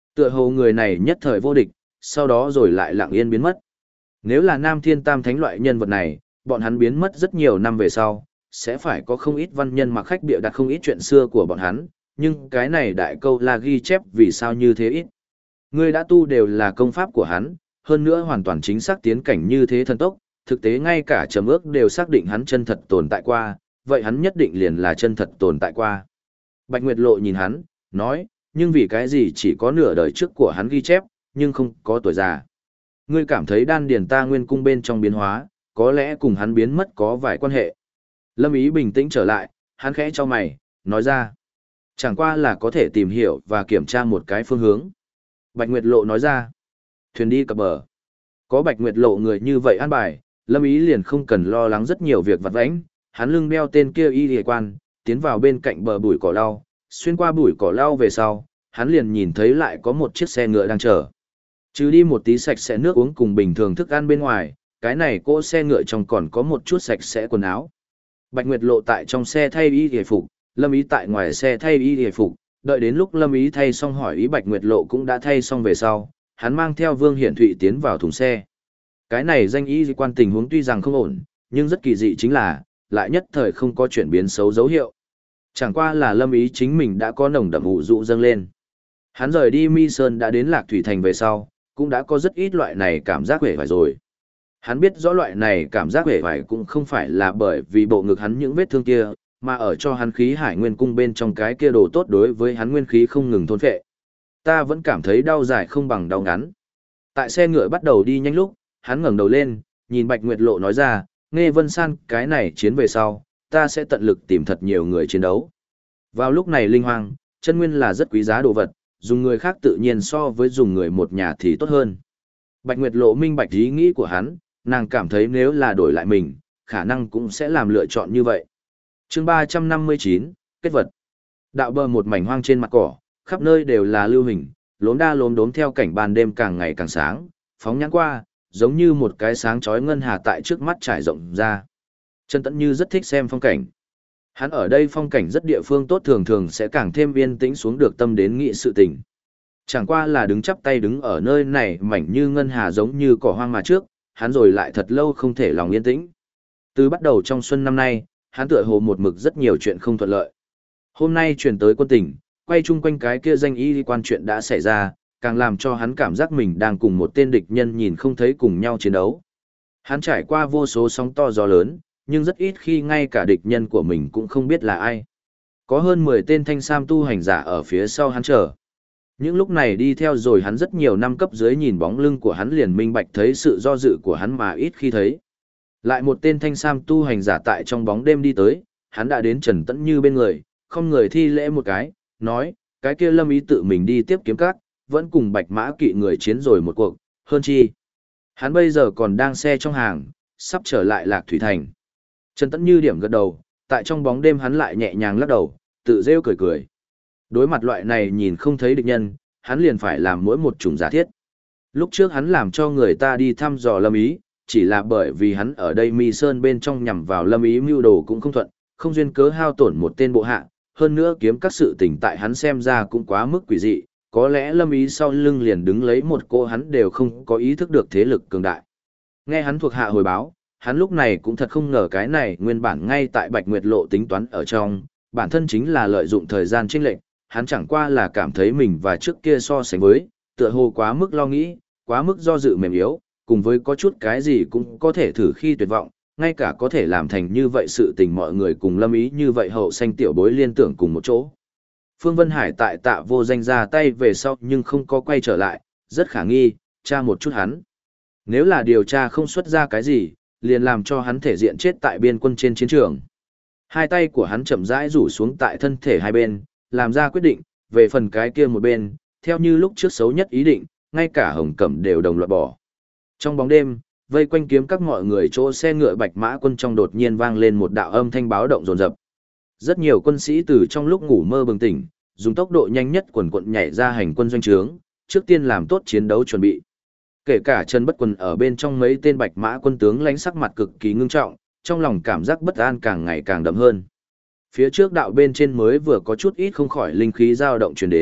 Tựa hồ người này nhất thời vô địch, sau đó rồi lại lặng yên biến mất. Nếu là Nam Thiên Tam Thánh loại nhân vật này, bọn hắn biến mất rất nhiều năm về sau, sẽ phải có không ít văn nhân mặc khách bịa đặt không ít chuyện xưa của bọn hắn, nhưng cái này đại câu là ghi chép vì sao như thế ít. Người đã tu đều là công pháp của hắn, hơn nữa hoàn toàn chính xác tiến cảnh như thế thần tốc, thực tế ngay cả trầm ước đều xác định hắn chân thật tồn tại qua, vậy hắn nhất định liền là chân thật tồn tại qua. Bạch Nguyệt Lộ nhìn hắn, nói, nhưng vì cái gì chỉ có nửa đời trước của hắn ghi chép, nhưng không có tuổi già. Ngươi cảm thấy đan điền ta nguyên cung bên trong biến hóa, có lẽ cùng hắn biến mất có vài quan hệ. Lâm Ý bình tĩnh trở lại, hắn khẽ cho mày, nói ra. Chẳng qua là có thể tìm hiểu và kiểm tra một cái phương hướng. Bạch Nguyệt Lộ nói ra. Thuyền đi cập bờ. Có Bạch Nguyệt Lộ người như vậy an bài, Lâm Ý liền không cần lo lắng rất nhiều việc vặt vãnh. Hắn lưng đeo tên kia y địa quan, tiến vào bên cạnh bờ bụi cỏ lau, xuyên qua bụi cỏ lau về sau, hắn liền nhìn thấy lại có một chiếc xe ngựa đang chờ. Trừ đi một tí sạch sẽ nước uống cùng bình thường thức ăn bên ngoài, cái này cỗ xe ngựa trong còn có một chút sạch sẽ quần áo. Bạch Nguyệt Lộ tại trong xe thay y hề phục, Lâm Ý tại ngoài xe thay y hề phục, đợi đến lúc Lâm Ý thay xong hỏi ý Bạch Nguyệt Lộ cũng đã thay xong về sau, hắn mang theo Vương Hiển Thụy tiến vào thùng xe. Cái này danh y quan tình huống tuy rằng không ổn, nhưng rất kỳ dị chính là, lại nhất thời không có chuyển biến xấu dấu hiệu. Chẳng qua là Lâm Ý chính mình đã có nồng đậm ủ dụ dâng lên. Hắn rời đi Mi Sơn đã đến Lạc Thủy Thành về sau, cũng đã có rất ít loại này cảm giác hề vải rồi. Hắn biết rõ loại này cảm giác hề vải cũng không phải là bởi vì bộ ngực hắn những vết thương kia, mà ở cho hắn khí hải nguyên cung bên trong cái kia đồ tốt đối với hắn nguyên khí không ngừng thôn phệ. Ta vẫn cảm thấy đau dài không bằng đau ngắn. Tại xe ngựa bắt đầu đi nhanh lúc, hắn ngẩng đầu lên, nhìn Bạch Nguyệt Lộ nói ra, Nghe Vân San cái này chiến về sau, ta sẽ tận lực tìm thật nhiều người chiến đấu. Vào lúc này linh hoang, chân nguyên là rất quý giá đồ vật, dùng người khác tự nhiên so với dùng người một nhà thì tốt hơn. Bạch Nguyệt Lộ minh bạch ý nghĩ của hắn, nàng cảm thấy nếu là đổi lại mình, khả năng cũng sẽ làm lựa chọn như vậy. Chương 359, kết vật. Đạo bờ một mảnh hoang trên mặt cỏ, khắp nơi đều là lưu hình, lốm đa lốm đốm theo cảnh ban đêm càng ngày càng sáng, phóng nhãn qua, giống như một cái sáng chói ngân hà tại trước mắt trải rộng ra. Trần Tẫn Như rất thích xem phong cảnh. Hắn ở đây phong cảnh rất địa phương tốt thường thường sẽ càng thêm yên tĩnh xuống được tâm đến nghị sự tình. Chẳng qua là đứng chắp tay đứng ở nơi này mảnh như ngân hà giống như cỏ hoang mà trước, hắn rồi lại thật lâu không thể lòng yên tĩnh. Từ bắt đầu trong xuân năm nay, hắn tựa hồ một mực rất nhiều chuyện không thuận lợi. Hôm nay chuyển tới quân tỉnh, quay chung quanh cái kia danh y quan chuyện đã xảy ra, càng làm cho hắn cảm giác mình đang cùng một tên địch nhân nhìn không thấy cùng nhau chiến đấu. Hắn trải qua vô số sóng to gió lớn, nhưng rất ít khi ngay cả địch nhân của mình cũng không biết là ai. Có hơn 10 tên thanh sam tu hành giả ở phía sau hắn chờ. Những lúc này đi theo rồi hắn rất nhiều năm cấp dưới nhìn bóng lưng của hắn liền minh bạch thấy sự do dự của hắn mà ít khi thấy. Lại một tên thanh sam tu hành giả tại trong bóng đêm đi tới, hắn đã đến Trần Tẫn Như bên người, không người thi lễ một cái, nói, cái kia Lâm Ý tự mình đi tiếp kiếm cát, vẫn cùng Bạch Mã Kỵ người chiến rồi một cuộc, hơn chi. Hắn bây giờ còn đang xe trong hàng, sắp trở lại Lạc Thủy Thành. Trần Tẫn Như điểm gật đầu, tại trong bóng đêm hắn lại nhẹ nhàng lắc đầu, tự rêu cười cười. Đối mặt loại này nhìn không thấy địch nhân, hắn liền phải làm mỗi một chủng giả thiết. Lúc trước hắn làm cho người ta đi thăm dò Lâm Ý, chỉ là bởi vì hắn ở đây Mi Sơn bên trong nhằm vào Lâm Ý mưu đồ cũng không thuận, không duyên cớ hao tổn một tên bộ hạ, hơn nữa kiếm các sự tình tại hắn xem ra cũng quá mức quỷ dị, có lẽ Lâm Ý sau lưng liền đứng lấy một cô hắn đều không có ý thức được thế lực cường đại. Nghe hắn thuộc hạ hồi báo, hắn lúc này cũng thật không ngờ cái này nguyên bản ngay tại Bạch Nguyệt Lộ tính toán ở trong, bản thân chính là lợi dụng thời gian chênh lệch, hắn chẳng qua là cảm thấy mình và trước kia so sánh với, tựa hồ quá mức lo nghĩ, quá mức do dự mềm yếu, cùng với có chút cái gì cũng có thể thử khi tuyệt vọng, ngay cả có thể làm thành như vậy sự tình mọi người cùng Lâm Ý như vậy hậu sanh tiểu bối liên tưởng cùng một chỗ. Phương Vân Hải tại Tạ Vô Danh ra tay về sau nhưng không có quay trở lại, rất khả nghi, tra một chút hắn. Nếu là điều tra không xuất ra cái gì, liền làm cho hắn thể diện chết tại biên quân trên chiến trường. Hai tay của hắn chậm rãi rủ xuống tại thân thể hai bên, làm ra quyết định, về phần cái kia một bên, theo như lúc trước xấu nhất ý định, ngay cả Hồng Cẩm đều đồng loạt bỏ. Trong bóng đêm, vây quanh kiếm các mọi người chỗ xe ngựa Bạch Mã quân trong đột nhiên vang lên một đạo âm thanh báo động rồn rập. Rất nhiều quân sĩ từ trong lúc ngủ mơ bừng tỉnh, dùng tốc độ nhanh nhất quần quận nhảy ra hành quân doanh trướng, trước tiên làm tốt chiến đấu chuẩn bị. Kể cả Trần Bất Quần ở bên trong mấy tên Bạch Mã quân tướng lãnh sắc mặt cực kỳ ngưng trọng, trong lòng cảm giác bất an càng ngày càng đậm hơn. Phía trước đạo bên trên mới vừa có chút ít không khỏi linh khí dao động truyền đến,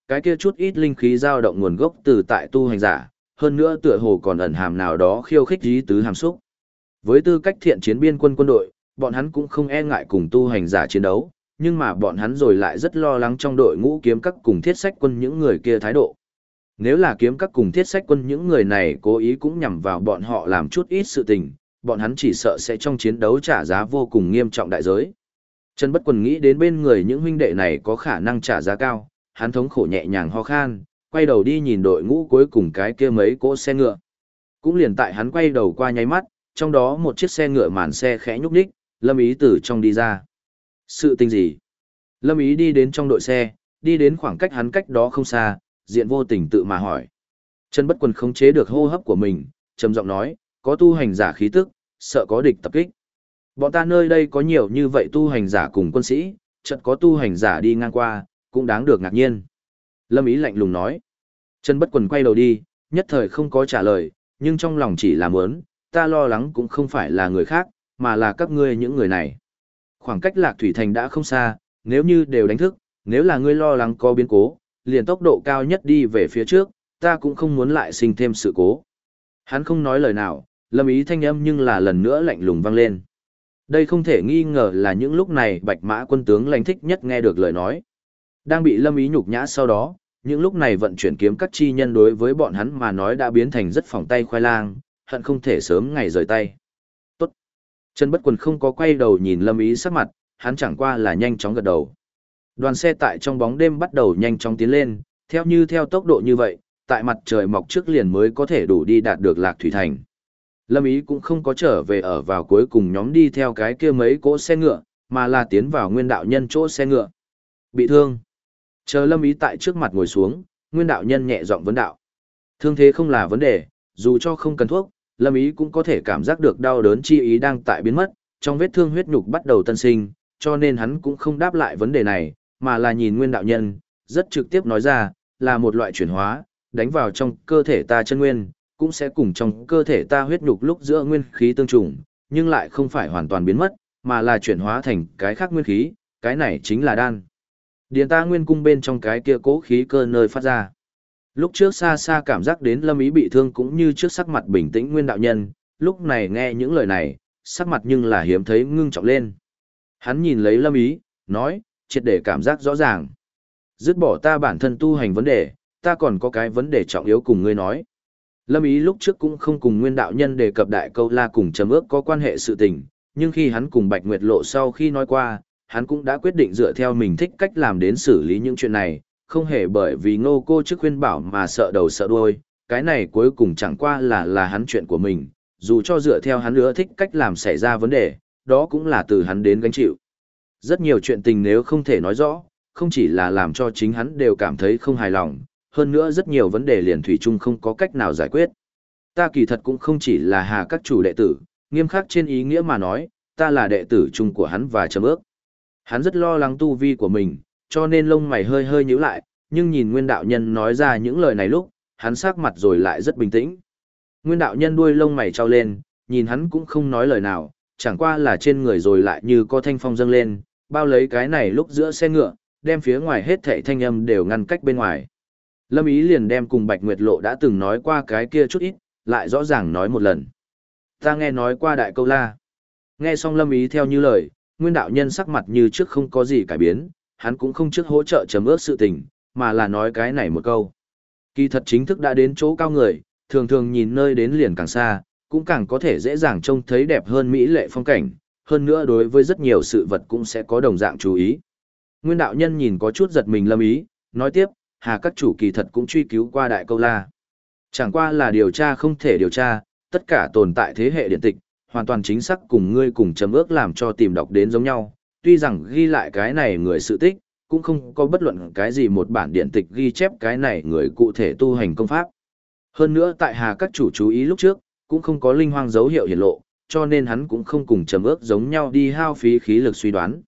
cái kia chút ít linh khí dao động nguồn gốc từ tại tu hành giả, hơn nữa tựa hồ còn ẩn hàm nào đó khiêu khích ý tứ hàm xúc. Với tư cách thiện chiến biên quân quân đội, bọn hắn cũng không e ngại cùng tu hành giả chiến đấu, nhưng mà bọn hắn rồi lại rất lo lắng trong đội ngũ kiếm các cùng thiết sách quân những người kia thái độ. Nếu là kiếm các cùng thiết sách quân những người này cố ý cũng nhằm vào bọn họ làm chút ít sự tình, bọn hắn chỉ sợ sẽ trong chiến đấu trả giá vô cùng nghiêm trọng đại giới. Trần Bất Quần nghĩ đến bên người những huynh đệ này có khả năng trả giá cao, hắn thống khổ nhẹ nhàng ho khan, quay đầu đi nhìn đội ngũ cuối cùng cái kia mấy cỗ xe ngựa. Cũng liền tại hắn quay đầu qua nháy mắt, trong đó một chiếc xe ngựa màn xe khẽ nhúc nhích, Lâm Ý từ trong đi ra. Sự tình gì? Lâm Ý đi đến trong đội xe, đi đến khoảng cách hắn cách đó không xa, diện vô tình tự mà hỏi. Trần Bất Quần khống chế được hô hấp của mình, trầm giọng nói, có tu hành giả khí tức, sợ có địch tập kích. Bọn ta nơi đây có nhiều như vậy tu hành giả cùng quân sĩ, chợt có tu hành giả đi ngang qua, cũng đáng được ngạc nhiên. Lâm Ý lạnh lùng nói. Trần Bất Quần quay đầu đi, nhất thời không có trả lời, nhưng trong lòng chỉ là muốn, ta lo lắng cũng không phải là người khác, mà là các ngươi những người này. Khoảng cách Lạc Thủy Thành đã không xa, nếu như đều đánh thức, nếu là ngươi lo lắng có biến cố, liền tốc độ cao nhất đi về phía trước, ta cũng không muốn lại sinh thêm sự cố. Hắn không nói lời nào, Lâm Ý thanh âm nhưng là lần nữa lạnh lùng vang lên. Đây không thể nghi ngờ là những lúc này Bạch Mã quân tướng lãnh thích nhất nghe được lời nói. Đang bị Lâm Ý nhục nhã sau đó, những lúc này vận chuyển kiếm các chi nhân đối với bọn hắn mà nói đã biến thành rất phỏng tay khoai lang, hận không thể sớm ngày rời tay. Tốt. Trần Bất Quần không có quay đầu nhìn Lâm Ý sắc mặt, hắn chẳng qua là nhanh chóng gật đầu. Đoàn xe tại trong bóng đêm bắt đầu nhanh chóng tiến lên, theo tốc độ như vậy, tại mặt trời mọc trước liền mới có thể đủ đi đạt được Lạc Thủy Thành. Lâm Ý cũng không có trở về ở vào cuối cùng nhóm đi theo cái kia mấy cỗ xe ngựa, mà là tiến vào Nguyên đạo nhân chỗ xe ngựa. Bị thương. Chờ Lâm Ý tại trước mặt ngồi xuống, Nguyên đạo nhân nhẹ giọng vấn đạo. Thương thế không là vấn đề, dù cho không cần thuốc, Lâm Ý cũng có thể cảm giác được đau đớn chi ý đang tại biến mất, trong vết thương huyết nhục bắt đầu tân sinh, cho nên hắn cũng không đáp lại vấn đề này, mà là nhìn Nguyên đạo nhân, rất trực tiếp nói ra, là một loại chuyển hóa, đánh vào trong cơ thể ta chân nguyên, cũng sẽ cùng trong cơ thể ta huyết nhục lúc giữa nguyên khí tương trùng, nhưng lại không phải hoàn toàn biến mất, mà là chuyển hóa thành cái khác nguyên khí, cái này chính là đan. Điền ta nguyên cung bên trong cái kia cố khí cơ nơi phát ra. Lúc trước xa xa cảm giác đến Lâm Ý bị thương cũng như trước sắc mặt bình tĩnh Nguyên đạo nhân, lúc này nghe những lời này, sắc mặt nhưng là hiếm thấy ngưng trọng lên. Hắn nhìn lấy Lâm Ý, nói, triệt để cảm giác rõ ràng. Dứt bỏ ta bản thân tu hành vấn đề, ta còn có cái vấn đề trọng yếu cùng ngươi nói. Lâm Ý lúc trước cũng không cùng Nguyên đạo nhân đề cập Đại Câu La cùng Trầm Ước có quan hệ sự tình, nhưng khi hắn cùng Bạch Nguyệt Lộ sau khi nói qua, hắn cũng đã quyết định dựa theo mình thích cách làm đến xử lý những chuyện này, không hề bởi vì Ngô cô trước khuyên bảo mà sợ đầu sợ đuôi, cái này cuối cùng chẳng qua là hắn chuyện của mình, dù cho dựa theo hắn nữa thích cách làm xảy ra vấn đề, đó cũng là từ hắn đến gánh chịu. Rất nhiều chuyện tình nếu không thể nói rõ, không chỉ là làm cho chính hắn đều cảm thấy không hài lòng, hơn nữa rất nhiều vấn đề liền thủy chung không có cách nào giải quyết. Ta kỳ thật cũng không chỉ là Hà các chủ đệ tử, nghiêm khắc trên ý nghĩa mà nói, ta là đệ tử chung của hắn và Trầm Ước. Hắn rất lo lắng tu vi của mình, cho nên lông mày hơi hơi nhíu lại, nhưng nhìn Nguyên đạo nhân nói ra những lời này lúc, hắn sắc mặt rồi lại rất bình tĩnh. Nguyên đạo nhân đuôi lông mày trao lên, nhìn hắn cũng không nói lời nào, chẳng qua là trên người rồi lại như có thanh phong dâng lên, bao lấy cái này lúc giữa xe ngựa, đem phía ngoài hết thảy thanh âm đều ngăn cách bên ngoài. Lâm Ý liền đem cùng Bạch Nguyệt Lộ đã từng nói qua cái kia chút ít, lại rõ ràng nói một lần. Ta nghe nói qua Đại Câu La. Nghe xong Lâm Ý theo như lời, Nguyên đạo nhân sắc mặt như trước không có gì cải biến, hắn cũng không trước hỗ trợ Trầm Ước sự tình, mà là nói cái này một câu. Kỳ thật chính thức đã đến chỗ cao người, thường thường nhìn nơi đến liền càng xa, cũng càng có thể dễ dàng trông thấy đẹp hơn mỹ lệ phong cảnh, hơn nữa đối với rất nhiều sự vật cũng sẽ có đồng dạng chú ý. Nguyên đạo nhân nhìn có chút giật mình Lâm Ý, nói tiếp, Hà các chủ kỳ thật cũng truy cứu qua Đại Câu La. Chẳng qua là điều tra không thể điều tra, tất cả tồn tại thế hệ điện tịch, hoàn toàn chính xác cùng ngươi cùng Trầm Ước làm cho tìm đọc đến giống nhau, tuy rằng ghi lại cái này người sự tích, cũng không có bất luận cái gì một bản điện tịch ghi chép cái này người cụ thể tu hành công pháp. Hơn nữa tại Hà các chủ chú ý lúc trước, cũng không có linh hoang dấu hiệu hiển lộ, cho nên hắn cũng không cùng Trầm Ước giống nhau đi hao phí khí lực suy đoán.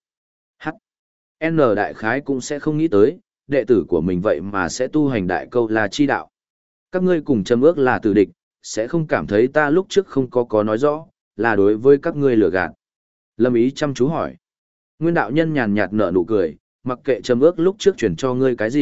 N đại khái cũng sẽ không nghĩ tới, đệ tử của mình vậy mà sẽ tu hành Đại Câu La chi đạo. Các ngươi cùng Trầm Ước là tử địch, sẽ không cảm thấy ta lúc trước không có nói rõ, là đối với các ngươi lừa gạt. Lâm Ý chăm chú hỏi. Nguyên đạo nhân nhàn nhạt nở nụ cười, mặc kệ Trầm Ước lúc trước chuyển cho ngươi cái gì,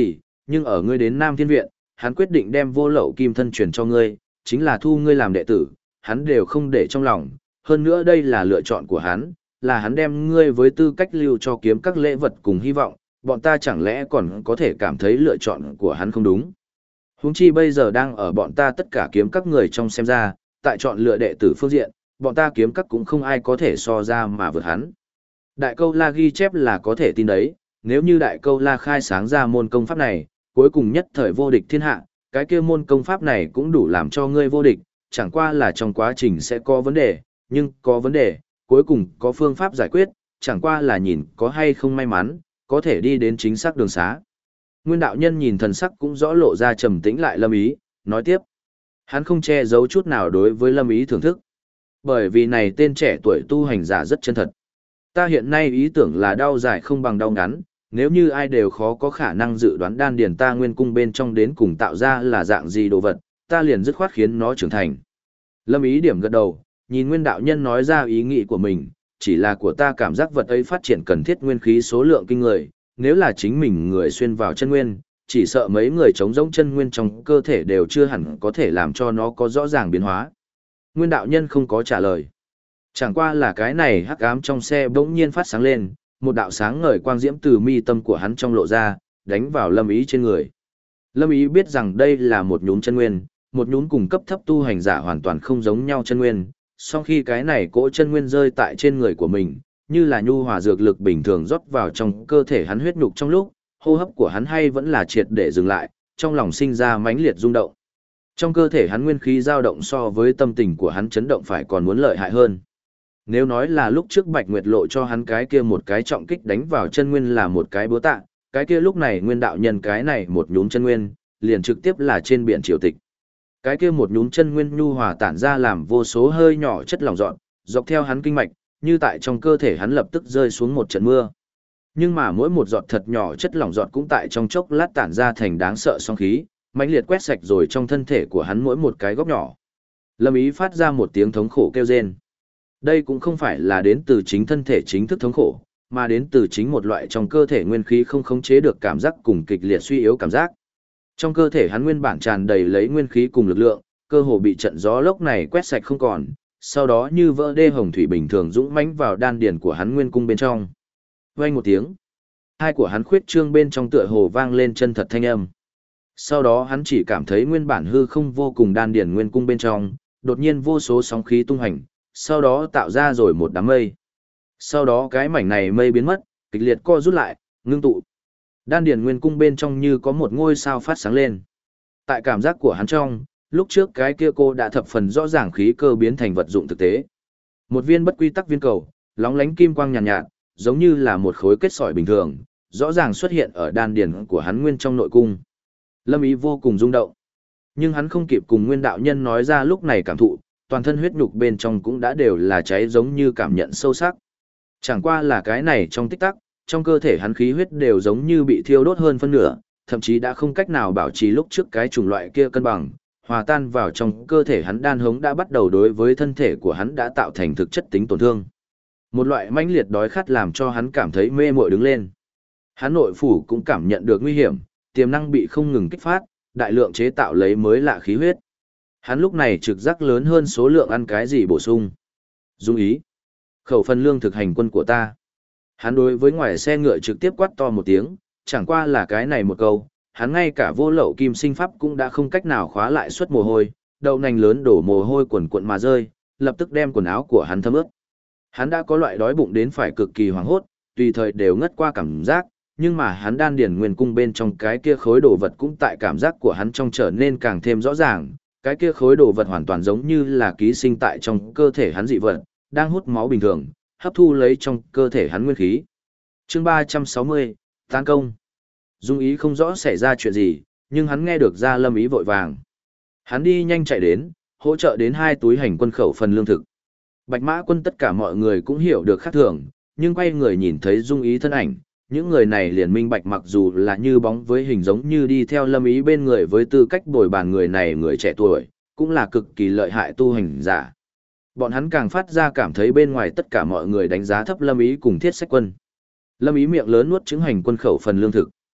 Nhưng ở ngươi đến Nam Thiên Viện, hắn quyết định đem vô lậu kim thân truyền cho ngươi, chính là thu ngươi làm đệ tử, hắn đều không để trong lòng, hơn nữa đây là lựa chọn của hắn, là hắn đem ngươi với tư cách lưu cho kiếm các lễ vật cùng hy vọng, bọn ta chẳng lẽ còn có thể cảm thấy lựa chọn của hắn không đúng. Huống chi bây giờ đang ở bọn ta tất cả kiếm các người trong xem ra, tại chọn lựa đệ tử phương diện, bọn ta kiếm các cũng không ai có thể so ra mà vượt hắn. Đại Câu La ghi chép là có thể tin đấy, nếu như Đại Câu La khai sáng ra môn công pháp này, cuối cùng nhất thời vô địch thiên hạ, cái kia môn công pháp này cũng đủ làm cho ngươi vô địch, chẳng qua là trong quá trình sẽ có vấn đề, nhưng có vấn đề, cuối cùng có phương pháp giải quyết, chẳng qua là nhìn có hay không may mắn, có thể đi đến chính xác đường xá. Nguyên đạo nhân nhìn thần sắc cũng rõ lộ ra trầm tĩnh lại Lâm Ý, nói tiếp. Hắn không che giấu chút nào đối với Lâm Ý thưởng thức. Bởi vì này tên trẻ tuổi tu hành giả rất chân thật. Ta hiện nay ý tưởng là đau dài không bằng đau ngắn, nếu như ai đều khó có khả năng dự đoán đan điền ta nguyên cung bên trong đến cùng tạo ra là dạng gì đồ vật, ta liền dứt khoát khiến nó trưởng thành. Lâm Ý điểm gật đầu, nhìn nguyên đạo nhân nói ra ý nghĩ của mình, chỉ là của ta cảm giác vật ấy phát triển cần thiết nguyên khí số lượng kinh người, nếu là chính mình người xuyên vào chân nguyên, chỉ sợ mấy người chống giống chân nguyên trong cơ thể đều chưa hẳn có thể làm cho nó có rõ ràng biến hóa. Nguyên đạo nhân không có trả lời. Chẳng qua là cái này hắc ám trong xe bỗng nhiên phát sáng lên, một đạo sáng ngời quang diễm từ mi tâm của hắn trong lộ ra, đánh vào Lâm Ý trên người. Lâm Ý biết rằng đây là một nhún chân nguyên, một nhún cùng cấp thấp tu hành giả hoàn toàn không giống nhau chân nguyên, song khi cái này cỗ chân nguyên rơi tại trên người của mình, như là nhu hòa dược lực bình thường rót vào trong cơ thể hắn huyết nhục trong lúc, hô hấp của hắn hay vẫn là triệt để dừng lại, trong lòng sinh ra mãnh liệt rung động. Trong cơ thể hắn nguyên khí dao động so với tâm tình của hắn chấn động phải còn muốn lợi hại hơn. Nếu nói là lúc trước Bạch Nguyệt lộ cho hắn cái kia một cái trọng kích đánh vào chân nguyên là một cái búa tạ, cái kia lúc này nguyên đạo nhân cái này một nhún chân nguyên, liền trực tiếp là trên biển triều tịch. Cái kia một nhún chân nguyên nhu hòa tản ra làm vô số hơi nhỏ chất lỏng dọn, dọc theo hắn kinh mạch, như tại trong cơ thể hắn lập tức rơi xuống một trận mưa. Nhưng mà mỗi một giọt thật nhỏ chất lỏng giọt cũng tại trong chốc lát tản ra thành đáng sợ sóng khí, mãnh liệt quét sạch rồi trong thân thể của hắn mỗi một cái góc nhỏ. Lâm Ý phát ra một tiếng thống khổ kêu rên. Đây cũng không phải là đến từ chính thân thể chính thức thống khổ, mà đến từ chính một loại trong cơ thể nguyên khí không khống chế được cảm giác cùng kịch liệt suy yếu cảm giác. Trong cơ thể hắn nguyên bản tràn đầy lấy nguyên khí cùng lực lượng, cơ hồ bị trận gió lốc này quét sạch không còn, sau đó như vỡ đê hồng thủy bình thường dũng mãnh vào đan điền của hắn nguyên cung bên trong. Vang một tiếng, hai của hắn khuyết trương bên trong tựa hồ vang lên chân thật thanh âm. Sau đó hắn chỉ cảm thấy nguyên bản hư không vô cùng đan điền nguyên cung bên trong, đột nhiên vô số sóng khí tung hành, sau đó tạo ra rồi một đám mây. Sau đó cái mảnh này mây biến mất, kịch liệt co rút lại, ngưng tụ. Đan điền nguyên cung bên trong như có một ngôi sao phát sáng lên. Tại cảm giác của hắn trong, lúc trước cái kia cô đã thập phần rõ ràng khí cơ biến thành vật dụng thực tế. Một viên bất quy tắc viên cầu, lóng lánh kim quang nhàn nhạt, giống như là một khối kết sỏi bình thường, rõ ràng xuất hiện ở đan điền của hắn nguyên trong nội cung. Lâm Ý vô cùng rung động. Nhưng hắn không kịp cùng nguyên đạo nhân nói ra lúc này cảm thụ, toàn thân huyết nhục bên trong cũng đã đều là cháy giống như cảm nhận sâu sắc. Chẳng qua là cái này trong tích tắc, trong cơ thể hắn khí huyết đều giống như bị thiêu đốt hơn phân nửa, thậm chí đã không cách nào bảo trì lúc trước cái chủng loại kia cân bằng, hòa tan vào trong cơ thể hắn đan hống đã bắt đầu đối với thân thể của hắn đã tạo thành thực chất tính tổn thương. Một loại mãnh liệt đói khát làm cho hắn cảm thấy mê muội đứng lên. Hắn nội phủ cũng cảm nhận được nguy hiểm, tiềm năng bị không ngừng kích phát, đại lượng chế tạo lấy mới lạ khí huyết. Hắn lúc này trực giác lớn hơn số lượng ăn cái gì bổ sung. Dung ý. Khẩu phần lương thực hành quân của ta. Hắn đối với ngoài xe ngựa trực tiếp quát to một tiếng, chẳng qua là cái này một câu, hắn ngay cả vô lậu kim sinh pháp cũng đã không cách nào khóa lại suất mồ hôi, đậu nành lớn đổ mồ hôi quần cuộn mà rơi, lập tức đem quần áo của hắn thấm ướt. Hắn đã có loại đói bụng đến phải cực kỳ hoảng hốt, tùy thời đều ngất qua cảm giác, nhưng mà hắn đan điền nguyên cung bên trong cái kia khối đồ vật cũng tại cảm giác của hắn trong trở nên càng thêm rõ ràng, cái kia khối đồ vật hoàn toàn giống như là ký sinh tại trong cơ thể hắn dị vật, đang hút máu bình thường, hấp thu lấy trong cơ thể hắn nguyên khí. Chương 360, tán công. Dung ý không rõ xảy ra chuyện gì, nhưng hắn nghe được ra Lâm Ý vội vàng. Hắn đi nhanh chạy đến, hỗ trợ đến 2 túi hành quân khẩu phần lương thực. Bạch Mã Quân tất cả mọi người cũng hiểu được khác thường, nhưng quay người nhìn thấy Dung ý thân ảnh, những người này liền minh bạch mặc dù là như bóng với hình giống như đi theo Lâm Ý bên người với tư cách bồi bàn người này người trẻ tuổi, cũng là cực kỳ lợi hại tu hành giả. Bọn hắn càng phát ra cảm thấy bên ngoài tất cả mọi người đánh giá thấp Lâm Ý cùng Thiết Sách Quân. Lâm Ý miệng lớn nuốt trứng hành quân khẩu phần lương thực.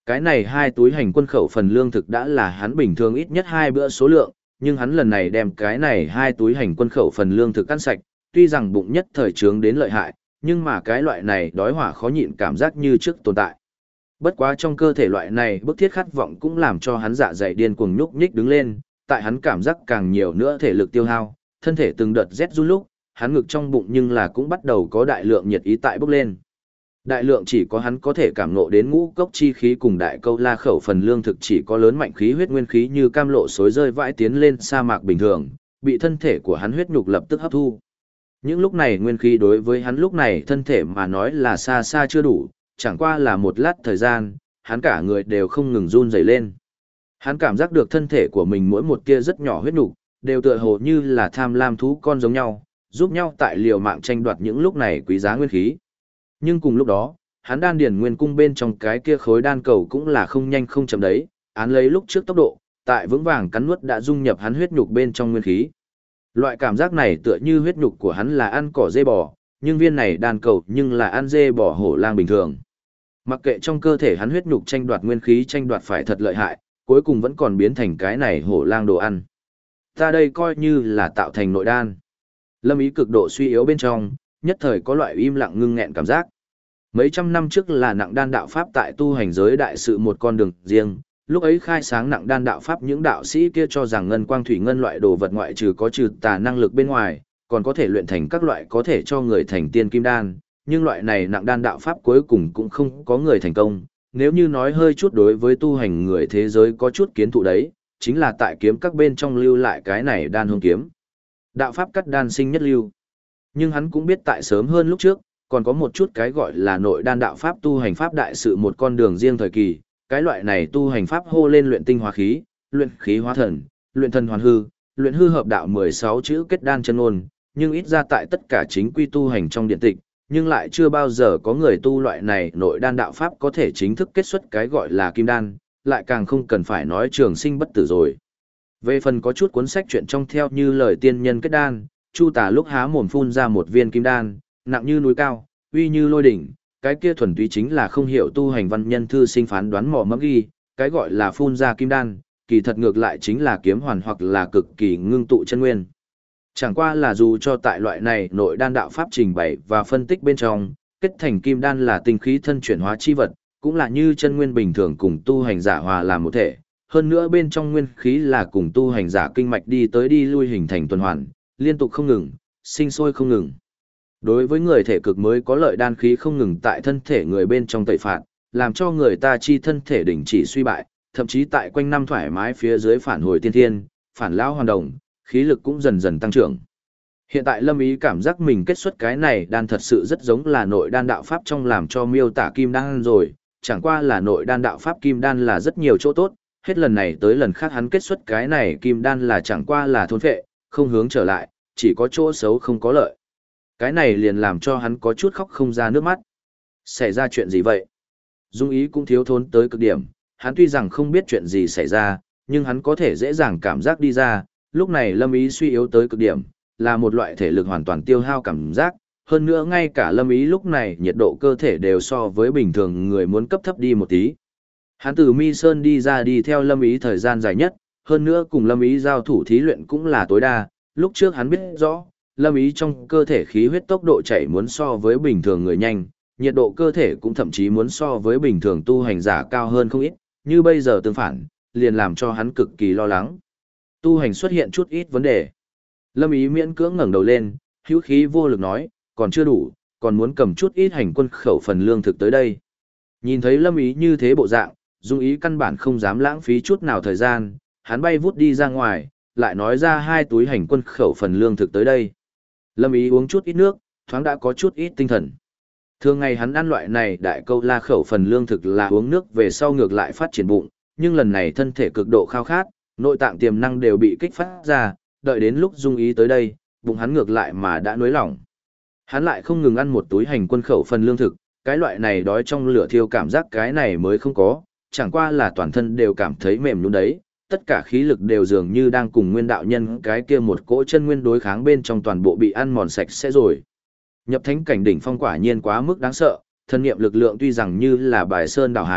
Cái này 2 túi hành quân khẩu phần lương thực đã là hắn bình thường ít nhất 2 bữa số lượng, nhưng hắn lần này đem cái này 2 túi hành quân khẩu phần lương thực ăn sạch, tuy rằng bụng nhất thời trướng đến lợi hại, nhưng mà cái loại này đói hỏa khó nhịn cảm giác như trước tồn tại. Bất quá trong cơ thể loại này bức thiết khát vọng cũng làm cho hắn dạ dày điên cuồng nhúc nhích đứng lên, tại hắn cảm giác càng nhiều nữa thể lực tiêu hao, thân thể từng đợt rét run lúc, hắn ngực trong bụng nhưng là cũng bắt đầu có đại lượng nhiệt ý tại bốc lên. Đại lượng chỉ có hắn có thể cảm ngộ đến ngũ cốc chi khí cùng đại câu la khẩu phần lương thực chỉ có lớn mạnh khí huyết nguyên khí như cam lộ xối rơi vãi tiến lên sa mạc bình thường, bị thân thể của hắn huyết nhục lập tức hấp thu. Những lúc này nguyên khí đối với hắn lúc này thân thể mà nói là xa xa chưa đủ, chẳng qua là một lát thời gian, hắn cả người đều không ngừng run rẩy lên. Hắn cảm giác được thân thể của mình mỗi một tia rất nhỏ huyết nhục đều tựa hồ như là tham lam thú con giống nhau, giúp nhau tại liều mạng tranh đoạt những lúc này quý giá nguyên khí. Nhưng cùng lúc đó, hắn đan điền nguyên cung bên trong cái kia khối đan cầu cũng là không nhanh không chậm đấy, án lấy lúc trước tốc độ, tại vững vàng cắn nuốt đã dung nhập hắn huyết nhục bên trong nguyên khí. Loại cảm giác này tựa như huyết nhục của hắn là ăn cỏ dê bò, nhưng viên này đan cầu nhưng là ăn dê bò hổ lang bình thường. Mặc kệ trong cơ thể hắn huyết nhục tranh đoạt nguyên khí tranh đoạt phải thật lợi hại, cuối cùng vẫn còn biến thành cái này hổ lang đồ ăn. Ta đây coi như là tạo thành nội đan. Lâm Ý cực độ suy yếu bên trong, nhất thời có loại im lặng ngưng nghẹn cảm giác. Mấy trăm năm trước là nặng đan đạo pháp tại tu hành giới đại sự một con đường riêng, lúc ấy khai sáng nặng đan đạo pháp những đạo sĩ kia cho rằng ngân quang thủy ngân loại đồ vật ngoại trừ có trừ tà năng lực bên ngoài, còn có thể luyện thành các loại có thể cho người thành tiên kim đan, nhưng loại này nặng đan đạo pháp cuối cùng cũng không có người thành công. Nếu như nói hơi chút đối với tu hành người thế giới có chút kiến thụ đấy, chính là tại kiếm các bên trong lưu lại cái này đan hương kiếm. Đạo pháp cắt đan sinh nhất lưu. Nhưng hắn cũng biết tại sớm hơn lúc trước, còn có một chút cái gọi là nội đan đạo pháp tu hành pháp đại sự một con đường riêng thời kỳ, cái loại này tu hành pháp hô lên luyện tinh hóa khí, luyện khí hóa thần, luyện thần hoàn hư, luyện hư hợp đạo 16 chữ kết đan chân ngôn, nhưng ít ra tại tất cả chính quy tu hành trong điện tịch, nhưng lại chưa bao giờ có người tu loại này nội đan đạo pháp có thể chính thức kết xuất cái gọi là kim đan, lại càng không cần phải nói trường sinh bất tử rồi. Về phần có chút cuốn sách chuyện trong theo như lời tiên nhân kết đan, Chu Tả lúc há mồm phun ra một viên kim đan, nặng như núi cao, uy như lôi đỉnh, cái kia thuần túy chính là không hiểu tu hành văn nhân thư sinh phán đoán mò mẫm ghi, cái gọi là phun ra kim đan, kỳ thật ngược lại chính là kiếm hoàn hoặc là cực kỳ ngưng tụ chân nguyên. Chẳng qua là dù cho tại loại này nội đan đạo pháp trình bày và phân tích bên trong, kết thành kim đan là tinh khí thân chuyển hóa chi vật, cũng là như chân nguyên bình thường cùng tu hành giả hòa làm một thể, hơn nữa bên trong nguyên khí là cùng tu hành giả kinh mạch đi tới đi lui hình thành tuần hoàn, liên tục không ngừng, sinh sôi không ngừng. Đối với người thể cực mới có lợi đan khí không ngừng tại thân thể người bên trong tẩy phạt, làm cho người ta chi thân thể đình chỉ suy bại, thậm chí tại quanh năm thoải mái phía dưới phản hồi tiên thiên, phản lão hoàn đồng, khí lực cũng dần dần tăng trưởng. Hiện tại Lâm Ý cảm giác mình kết xuất cái này đan thật sự rất giống là nội đan đạo pháp trong làm cho miêu tả kim đan rồi, chẳng qua là nội đan đạo pháp kim đan là rất nhiều chỗ tốt, hết lần này tới lần khác hắn kết xuất cái này kim đan là chẳng qua là thôn phệ, không hướng trở lại, chỉ có chỗ xấu không có lợi. Cái này liền làm cho hắn có chút khóc không ra nước mắt. Xảy ra chuyện gì vậy? Dung Ý cũng thiếu thốn tới cực điểm, hắn tuy rằng không biết chuyện gì xảy ra, nhưng hắn có thể dễ dàng cảm giác đi ra, lúc này Lâm Ý suy yếu tới cực điểm, là một loại thể lực hoàn toàn tiêu hao cảm giác, hơn nữa ngay cả Lâm Ý lúc này nhiệt độ cơ thể đều so với bình thường người muốn cấp thấp đi một tí. Hắn từ Mi Sơn đi ra đi theo Lâm Ý thời gian dài nhất, hơn nữa cùng Lâm Ý giao thủ thí luyện cũng là tối đa, lúc trước hắn biết rõ, Lâm Ý trong cơ thể khí huyết tốc độ chảy muốn so với bình thường người nhanh, nhiệt độ cơ thể cũng thậm chí muốn so với bình thường tu hành giả cao hơn không ít, như bây giờ tương phản, liền làm cho hắn cực kỳ lo lắng. Tu hành xuất hiện chút ít vấn đề. Lâm Ý miễn cưỡng ngẩng đầu lên, hữu khí vô lực nói, còn chưa đủ, còn muốn cầm chút ít hành quân khẩu phần lương thực tới đây. Nhìn thấy Lâm Ý như thế bộ dạng, Dung Ý căn bản không dám lãng phí chút nào thời gian, hắn bay vút đi ra ngoài, lại nói ra 2 túi hành quân khẩu phần lương thực tới đây. Lâm Ý uống chút ít nước, thoáng đã có chút ít tinh thần. Thường ngày hắn ăn loại này đại câu la khẩu phần lương thực là uống nước về sau ngược lại phát triển bụng, nhưng lần này thân thể cực độ khao khát, nội tạng tiềm năng đều bị kích phát ra, đợi đến lúc Dung Ý tới đây, bụng hắn ngược lại mà đã nới lỏng. Hắn lại không ngừng ăn một túi hành quân khẩu phần lương thực, cái loại này đói trong lửa thiêu cảm giác cái này mới không có, chẳng qua là toàn thân đều cảm thấy mềm nhũn đấy, tất cả khí lực đều dường như đang cùng nguyên đạo nhân cái kia một cỗ chân nguyên đối kháng bên trong toàn bộ bị ăn mòn sạch sẽ rồi. Nhập thánh cảnh đỉnh phong quả nhiên quá mức đáng sợ, thân niệm lực lượng tuy rằng như là bài sơn đảo hải,